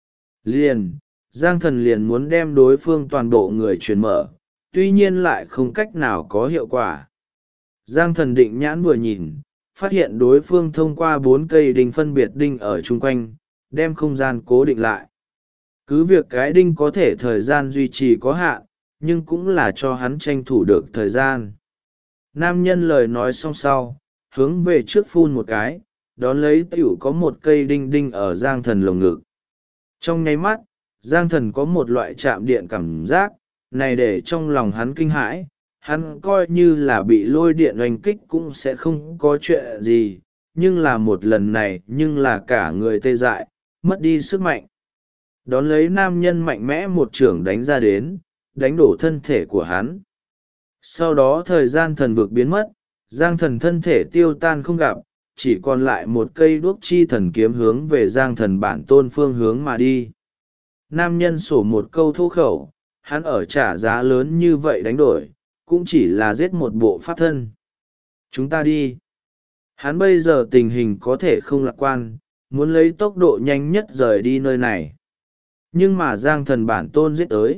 Liền, Giang Thần liền muốn đem đối phương toàn bộ người truyền mở, tuy nhiên lại không cách nào có hiệu quả. Giang Thần định nhãn vừa nhìn, phát hiện đối phương thông qua 4 cây đinh phân biệt đinh ở chung quanh, đem không gian cố định lại. Cứ việc cái đinh có thể thời gian duy trì có hạn, nhưng cũng là cho hắn tranh thủ được thời gian. Nam nhân lời nói xong sau, hướng về trước phun một cái, đón lấy tiểu có một cây đinh đinh ở Giang Thần lồng ngực. Trong nháy mắt, Giang Thần có một loại chạm điện cảm giác, này để trong lòng hắn kinh hãi, hắn coi như là bị lôi điện oanh kích cũng sẽ không có chuyện gì, nhưng là một lần này nhưng là cả người tê dại, mất đi sức mạnh. Đón lấy nam nhân mạnh mẽ một chưởng đánh ra đến, đánh đổ thân thể của hắn. Sau đó thời gian thần vực biến mất, Giang Thần thân thể tiêu tan không gặp, chỉ còn lại một cây đuốc chi thần kiếm hướng về Giang Thần bản tôn phương hướng mà đi. Nam nhân sổ một câu thô khẩu, hắn ở trả giá lớn như vậy đánh đổi, cũng chỉ là giết một bộ pháp thân. Chúng ta đi. Hắn bây giờ tình hình có thể không lạc quan, muốn lấy tốc độ nhanh nhất rời đi nơi này. Nhưng mà Giang Thần bản tôn giết tới.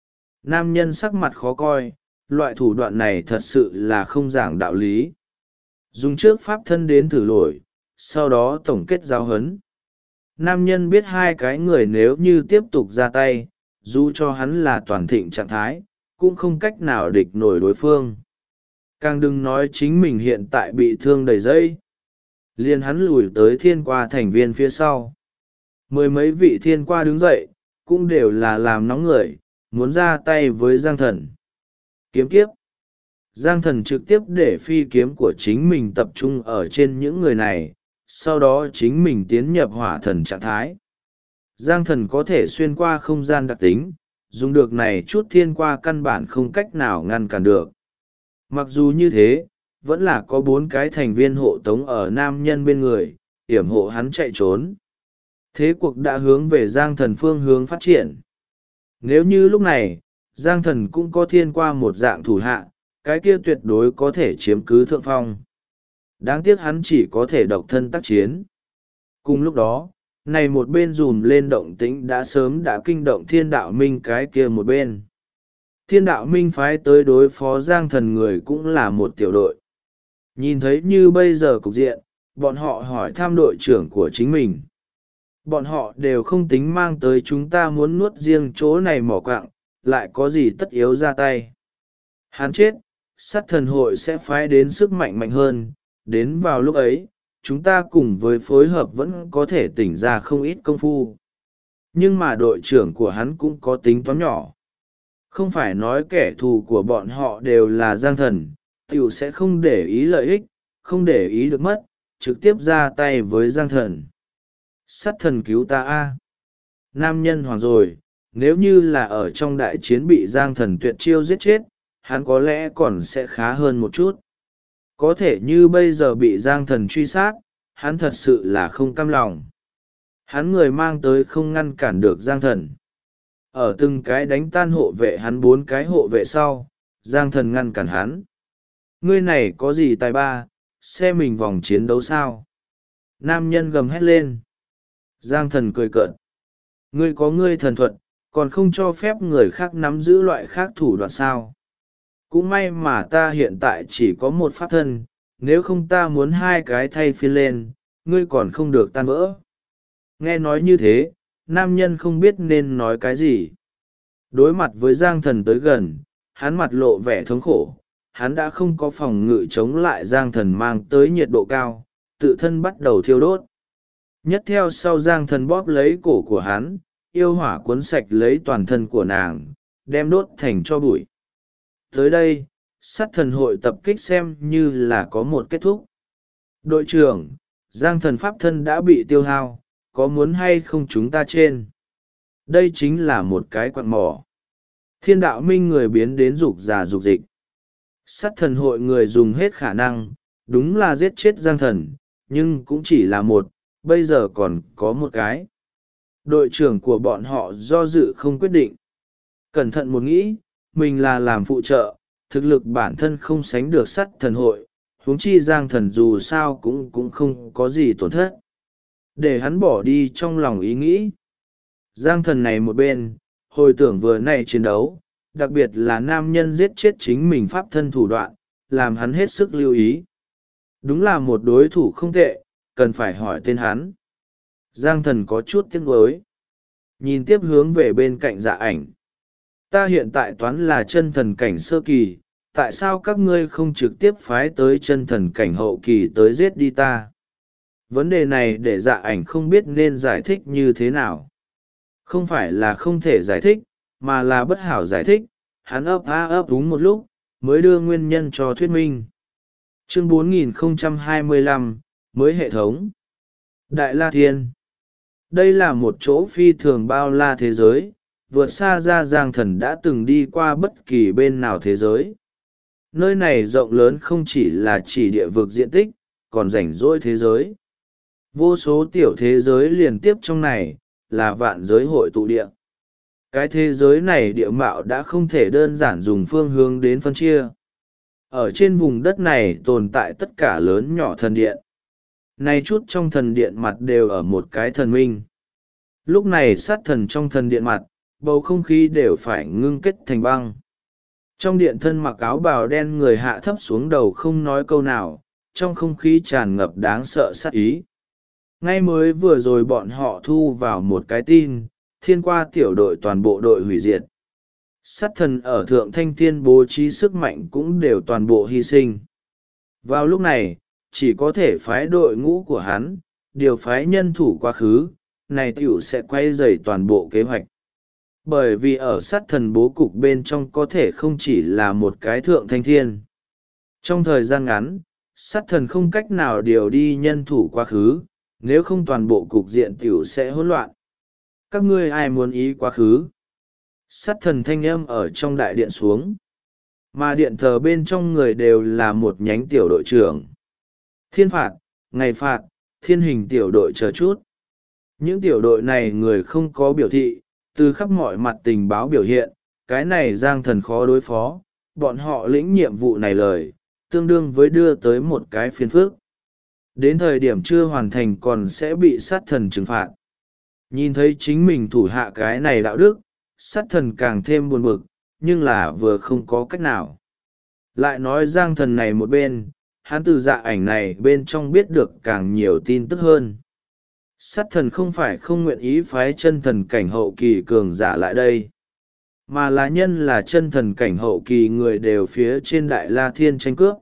Nam nhân sắc mặt khó coi, loại thủ đoạn này thật sự là không giảng đạo lý. Dùng trước pháp thân đến thử lỗi, sau đó tổng kết giáo huấn. Nam nhân biết hai cái người nếu như tiếp tục ra tay, dù cho hắn là toàn thịnh trạng thái, cũng không cách nào địch nổi đối phương. Càng đừng nói chính mình hiện tại bị thương đầy dây. Liền hắn lùi tới thiên qua thành viên phía sau. Mười mấy vị thiên qua đứng dậy, cũng đều là làm nóng người, muốn ra tay với Giang Thần. Kiếm kiếp. Giang Thần trực tiếp để phi kiếm của chính mình tập trung ở trên những người này, sau đó chính mình tiến nhập hỏa thần trạng thái. Giang Thần có thể xuyên qua không gian đặc tính, dùng được này chút thiên qua căn bản không cách nào ngăn cản được. Mặc dù như thế, vẫn là có 4 cái thành viên hộ tống ở nam nhân bên người, yểm hộ hắn chạy trốn. Thế cuộc đã hướng về Giang Thần phương hướng phát triển. Nếu như lúc này, Giang Thần cũng có thiên qua một dạng thủ hạ, cái kia tuyệt đối có thể chiếm cứ thượng phong. Đáng tiếc hắn chỉ có thể độc thân tác chiến. Cùng lúc đó, này một bên dùm lên động tĩnh đã sớm đã kinh động thiên đạo minh cái kia một bên. Thiên đạo minh phái tới đối phó Giang Thần người cũng là một tiểu đội. Nhìn thấy như bây giờ cục diện, bọn họ hỏi thăm đội trưởng của chính mình. Bọn họ đều không tính mang tới chúng ta muốn nuốt riêng chỗ này mỏ quạng, lại có gì tất yếu ra tay. Hắn chết, sát thần hội sẽ phái đến sức mạnh mạnh hơn, đến vào lúc ấy, chúng ta cùng với phối hợp vẫn có thể tỉnh ra không ít công phu. Nhưng mà đội trưởng của hắn cũng có tính toán nhỏ. Không phải nói kẻ thù của bọn họ đều là Giang Thần, tiểu sẽ không để ý lợi ích, không để ý được mất, trực tiếp ra tay với Giang Thần. Sát thần cứu ta a! Nam nhân hoàng rồi, nếu như là ở trong đại chiến bị Giang Thần tuyệt chiêu giết chết, hắn có lẽ còn sẽ khá hơn một chút. Có thể như bây giờ bị Giang Thần truy sát, hắn thật sự là không cam lòng. Hắn người mang tới không ngăn cản được Giang Thần. Ở từng cái đánh tan hộ vệ hắn 4 cái hộ vệ sau, Giang Thần ngăn cản hắn. Ngươi này có gì tài ba, xe mình vòng chiến đấu sao? Nam nhân gầm hét lên. Giang Thần cười cợt. Ngươi có ngươi thần thuật, còn không cho phép người khác nắm giữ loại khác thủ đoạn sao? Cũng may mà ta hiện tại chỉ có một pháp thân, nếu không ta muốn 2 cái thay phiên lên, ngươi còn không được tan vỡ. Nghe nói như thế, nam nhân không biết nên nói cái gì. Đối mặt với Giang Thần tới gần, hắn mặt lộ vẻ thống khổ, hắn đã không có phòng ngự chống lại Giang Thần mang tới nhiệt độ cao, tự thân bắt đầu thiêu đốt. Nhất theo sau Giang Thần bóp lấy cổ của hắn, yêu hỏa cuốn sạch lấy toàn thân của nàng, đem đốt thành tro bụi. Tới đây, sát thần hội tập kích xem như là có một kết thúc. Đội trưởng, Giang Thần pháp thân đã bị tiêu hao, có muốn hay không chúng ta trên? Đây chính là một cái quặng mỏ. Thiên đạo minh người biến đến dục già dục dịch. Sát thần hội người dùng hết khả năng, đúng là giết chết Giang Thần, nhưng cũng chỉ là một, bây giờ còn có một cái. Đội trưởng của bọn họ do dự không quyết định. Cẩn thận một nghĩ, mình là làm phụ trợ, thực lực bản thân không sánh được sát thần hội, huống chi Giang Thần dù sao cũng không có gì tổn thất. để hắn bỏ đi trong lòng ý nghĩ. Giang thần này một bên hồi tưởng vừa nãy chiến đấu, đặc biệt là nam nhân giết chết chính mình pháp thân thủ đoạn, làm hắn hết sức lưu ý. Đúng là một đối thủ không tệ, cần phải hỏi tên hắn. Giang thần có chút tiếc nuối, nhìn tiếp hướng về bên cạnh Dạ Ảnh. Ta hiện tại toán là chân thần cảnh sơ kỳ, tại sao các ngươi không trực tiếp phái tới chân thần cảnh hậu kỳ tới giết đi ta? Vấn đề này để Dạ Ảnh không biết nên giải thích như thế nào. Không phải là không thể giải thích, mà là bất hảo giải thích. Hắn ấp úng một lúc, mới đưa nguyên nhân cho thuyết minh. Chương 4025, mới hệ thống. Đại La Thiên. Đây là một chỗ phi thường bao la thế giới, vượt xa ra Giang Thần đã từng đi qua bất kỳ bên nào thế giới. Nơi này rộng lớn không chỉ là chỉ địa vực diện tích, còn rảnh rỗi thế giới. Vô số tiểu thế giới liên tiếp trong này, là vạn giới hội tụ địa. Cái thế giới này địa mạo đã không thể đơn giản dùng phương hướng đến phân chia. Ở trên vùng đất này tồn tại tất cả lớn nhỏ thần điện. Này chút trong thần điện mặt đều ở một cái thần minh. Lúc này sát thần trong thần điện mặt, bầu không khí đều phải ngưng kết thành băng. Trong điện thân mặc áo bào đen người hạ thấp xuống đầu không nói câu nào, trong không khí tràn ngập đáng sợ sát ý. Ngay mới vừa rồi bọn họ thu vào một cái tin, thiên qua tiểu đội toàn bộ đội hủy diệt. Sát thần ở Thượng Thanh Thiên bố trí sức mạnh cũng đều toàn bộ hy sinh. Vào lúc này, chỉ có thể phái đội ngũ của hắn, điều phái nhân thủ quá khứ, này tiểu sẽ quay dày toàn bộ kế hoạch. Bởi vì ở sát thần bố cục bên trong có thể không chỉ là một cái Thượng Thanh Thiên. Trong thời gian ngắn, sát thần không cách nào điều đi nhân thủ quá khứ, nếu không toàn bộ cục diện tiểu sẽ hỗn loạn. Các ngươi ai muốn ý quá khứ? Sát thần thanh âm ở trong đại điện xuống. Mà điện thờ bên trong người đều là một nhánh tiểu đội trưởng. Thiên phạt, ngày phạt, thiên hình tiểu đội chờ chút. Những tiểu đội này người không có biểu thị, từ khắp mọi mặt tình báo biểu hiện, cái này Giang Thần khó đối phó, bọn họ lĩnh nhiệm vụ này lời, tương đương với đưa tới một cái phiền phức. Đến thời điểm chưa hoàn thành còn sẽ bị sát thần trừng phạt. Nhìn thấy chính mình thủ hạ cái này đạo đức, sát thần càng thêm buồn bực, nhưng là vừa không có cách nào. Lại nói Giang Thần này một bên, hắn từ Dạ Ảnh này bên trong biết được càng nhiều tin tức hơn. Sát thần không phải không nguyện ý phái chân thần cảnh hậu kỳ cường giả lại đây, mà là nhân là chân thần cảnh hậu kỳ người đều phía trên Đại La Thiên tranh cướp.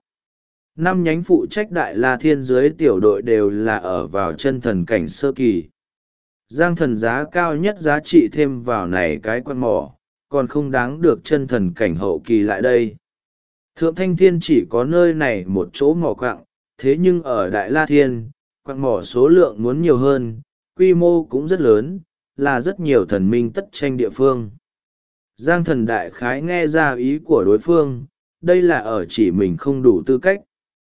5 nhánh phụ trách Đại La Thiên dưới tiểu đội đều là ở vào chân thần cảnh sơ kỳ. Giang thần giá cao nhất giá trị thêm vào này cái quan mỏ, còn không đáng được chân thần cảnh hậu kỳ lại đây. Thượng Thanh Thiên chỉ có nơi này một chỗ mỏ quặng, thế nhưng ở Đại La Thiên, quặng mỏ số lượng muốn nhiều hơn, quy mô cũng rất lớn, là rất nhiều thần minh tất tranh địa phương. Giang thần đại khái nghe ra ý của đối phương, đây là ở chỉ mình không đủ tư cách.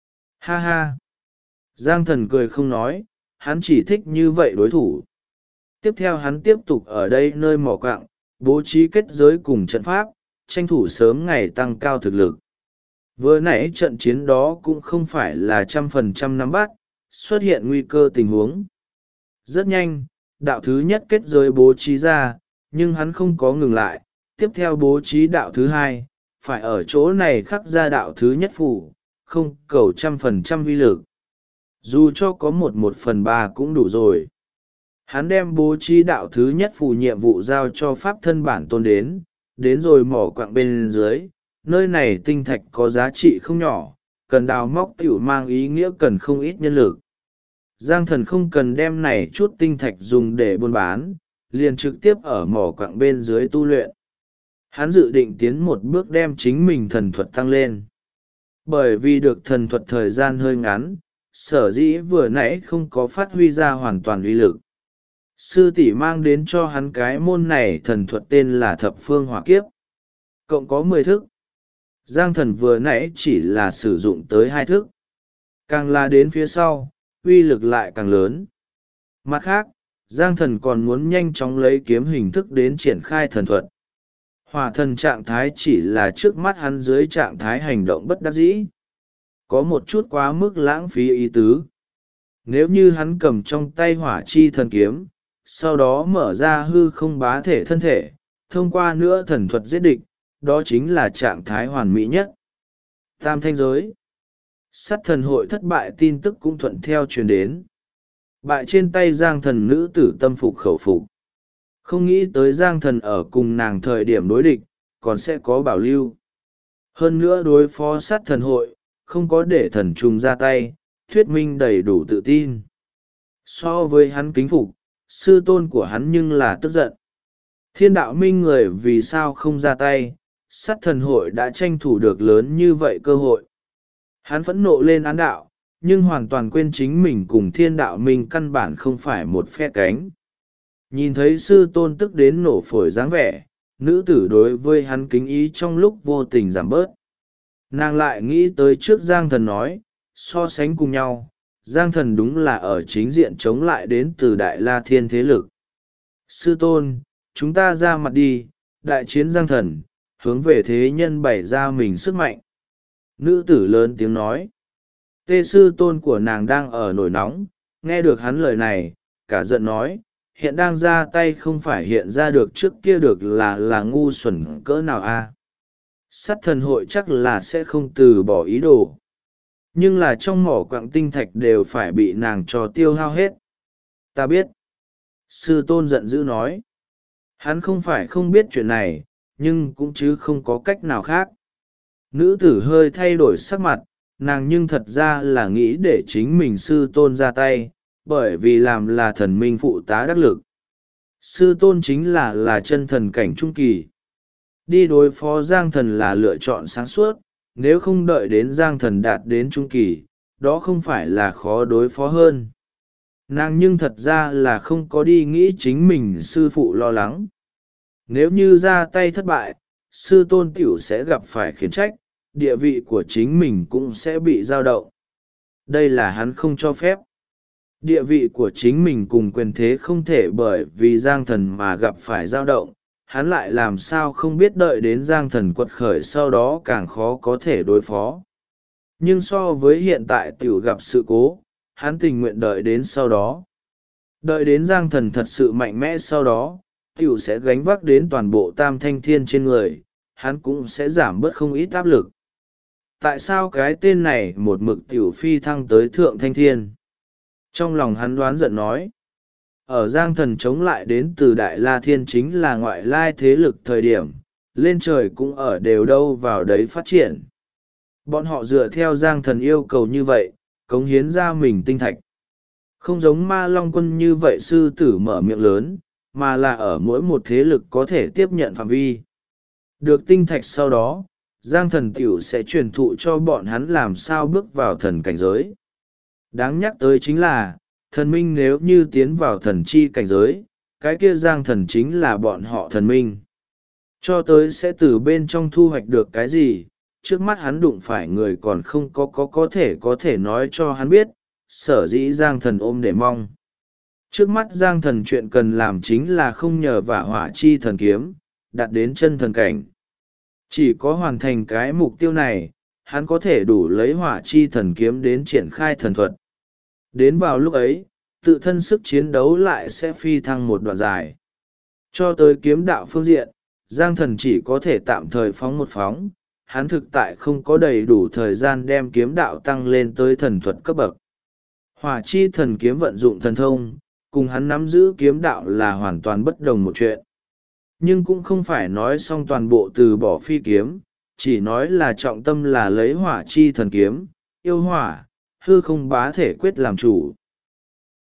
Ha ha! Giang thần cười không nói, hắn chỉ thích như vậy đối thủ. Tiếp theo hắn tiếp tục ở đây nơi mỏ quặng, bố trí kết giới cùng trận pháp, tranh thủ sớm ngày tăng cao thực lực. Vừa nãy trận chiến đó cũng không phải là 100% nắm bắt, xuất hiện nguy cơ tình huống. Rất nhanh, đạo thứ nhất kết giới bố trí ra, nhưng hắn không có ngừng lại, tiếp theo bố trí đạo thứ hai, phải ở chỗ này khắc ra đạo thứ nhất phủ, không cầu 100% uy lực. Dù cho có 1/3 cũng đủ rồi. Hắn đem bố trí đạo thứ nhất phù nhiệm vụ giao cho pháp thân bản tôn đến rồi mỏ quặng bên dưới, nơi này tinh thạch có giá trị không nhỏ, cần đào móc tiểu mang ý nghĩa cần không ít nhân lực. Giang thần không cần đem này chút tinh thạch dùng để buôn bán, liền trực tiếp ở mỏ quặng bên dưới tu luyện. Hắn dự định tiến một bước đem chính mình thần thuật tăng lên. Bởi vì được thần thuật thời gian hơi ngắn, sở dĩ vừa nãy không có phát huy ra hoàn toàn uy lực. Sư tỷ mang đến cho hắn cái môn này thần thuật tên là Thập Phương Hỏa Kiếp. Cộng có 10 thức. Giang thần vừa nãy chỉ là sử dụng tới 2 thức. Càng là đến phía sau, uy lực lại càng lớn. Mặt khác, Giang thần còn muốn nhanh chóng lấy kiếm hình thức đến triển khai thần thuật. Hỏa thần trạng thái chỉ là trước mắt hắn dưới trạng thái hành động bất đắc dĩ. Có một chút quá mức lãng phí ý tứ. Nếu như hắn cầm trong tay hỏa chi thần kiếm, sau đó mở ra hư không bá thể thân thể, thông qua nữa thần thuật giết địch, đó chính là trạng thái hoàn mỹ nhất. Tam thanh giới. Sắt thần hội thất bại tin tức cũng thuận theo truyền đến. Bại trên tay Giang Thần nữ tử tâm phục khẩu phục. Không nghĩ tới Giang Thần ở cùng nàng thời điểm đối địch, còn sẽ có bảo lưu. Hơn nữa đối phó sát thần hội, không có để thần trùng ra tay, thuyết minh đầy đủ tự tin. So với hắn kính phục, sư tôn của hắn nhưng là tức giận. Thiên đạo minh người vì sao không ra tay, sát thần hội đã tranh thủ được lớn như vậy cơ hội. Hắn phẫn nộ lên án đạo, nhưng hoàn toàn quên chính mình cùng thiên đạo minh căn bản không phải một phe cánh. Nhìn thấy sư tôn tức đến nổ phổi dáng vẻ, nữ tử đối với hắn kính ý trong lúc vô tình giảm bớt. Nàng lại nghĩ tới trước Giang Thần nói, so sánh cùng nhau, Giang Thần đúng là ở chính diện chống lại đến từ Đại La Thiên thế lực. Sư tôn, chúng ta ra mặt đi, đại chiến Giang Thần, hướng về thế nhân bày ra mình sức mạnh. Nữ tử lớn tiếng nói. Tê sư tôn của nàng đang ở nổi nóng, nghe được hắn lời này, cả giận nói, hiện đang ra tay không phải hiện ra được trước kia được là ngu xuẩn cỡ nào a. Sát thần hội chắc là sẽ không từ bỏ ý đồ. Nhưng là trong mỏ quặng tinh thạch đều phải bị nàng cho tiêu hao hết. Ta biết. Sư tôn giận dữ nói. Hắn không phải không biết chuyện này, nhưng cũng chứ không có cách nào khác. Nữ tử hơi thay đổi sắc mặt, nàng nhưng thật ra là nghĩ để chính mình sư tôn ra tay, bởi vì làm là thần minh phụ tá đắc lực. Sư tôn chính là chân thần cảnh trung kỳ. Đi đối phó Giang Thần là lựa chọn sáng suốt, nếu không đợi đến Giang Thần đạt đến trung kỳ, đó không phải là khó đối phó hơn. Nàng nhưng thật ra là không có đi nghĩ chính mình sư phụ lo lắng. Nếu như ra tay thất bại, sư tôn tiểu sẽ gặp phải khiển trách, địa vị của chính mình cũng sẽ bị dao động. Đây là hắn không cho phép. Địa vị của chính mình cùng quyền thế không thể bởi vì Giang Thần mà gặp phải dao động, hắn lại làm sao không biết đợi đến Giang Thần quật khởi sau đó càng khó có thể đối phó. Nhưng so với hiện tại tiểu gặp sự cố, hắn tình nguyện đợi đến sau đó. Đợi đến Giang Thần thật sự mạnh mẽ sau đó, tiểu sẽ gánh vác đến toàn bộ tam thanh thiên trên người, hắn cũng sẽ giảm bớt không ít áp lực. Tại sao cái tên này một mực tiểu phi thăng tới thượng thanh thiên? Trong lòng hắn đoán giận nói. Ở Giang Thần chống lại đến từ Đại La Thiên chính là ngoại lai thế lực thời điểm, lên trời cũng ở đều đâu vào đấy phát triển. Bọn họ dựa theo Giang Thần yêu cầu như vậy, cống hiến ra mình tinh thạch. Không giống Ma Long Quân như vậy sư tử mở miệng lớn, mà là ở mỗi một thế lực có thể tiếp nhận phạm vi. Được tinh thạch sau đó, Giang Thần tiểu sẽ truyền thụ cho bọn hắn làm sao bước vào thần cảnh giới. Đáng nhắc tới chính là, thần minh nếu như tiến vào thần chi cảnh giới, cái kia Giang Thần chính là bọn họ thần minh. Cho tới sẽ từ bên trong thu hoạch được cái gì, trước mắt hắn đụng phải người còn không có thể nói cho hắn biết, sở dĩ Giang Thần ôm để mong. Trước mắt Giang Thần chuyện cần làm chính là không nhờ vả hỏa chi thần kiếm, đạt đến chân thần cảnh. Chỉ có hoàn thành cái mục tiêu này, hắn có thể đủ lấy hỏa chi thần kiếm đến triển khai thần thuật. Đến vào lúc ấy, tự thân sức chiến đấu lại sẽ phi thăng một đoạn dài. Cho tới kiếm đạo phương diện, Giang Thần chỉ có thể tạm thời phóng một phóng, hắn thực tại không có đầy đủ thời gian đem kiếm đạo tăng lên tới thần thuật cấp bậc. Hỏa chi thần kiếm vận dụng thần thông, cùng hắn nắm giữ kiếm đạo là hoàn toàn bất đồng một chuyện. Nhưng cũng không phải nói xong toàn bộ từ bỏ phi kiếm, chỉ nói là trọng tâm là lấy hỏa chi thần kiếm, yêu hỏa, hư không bá thể quyết làm chủ.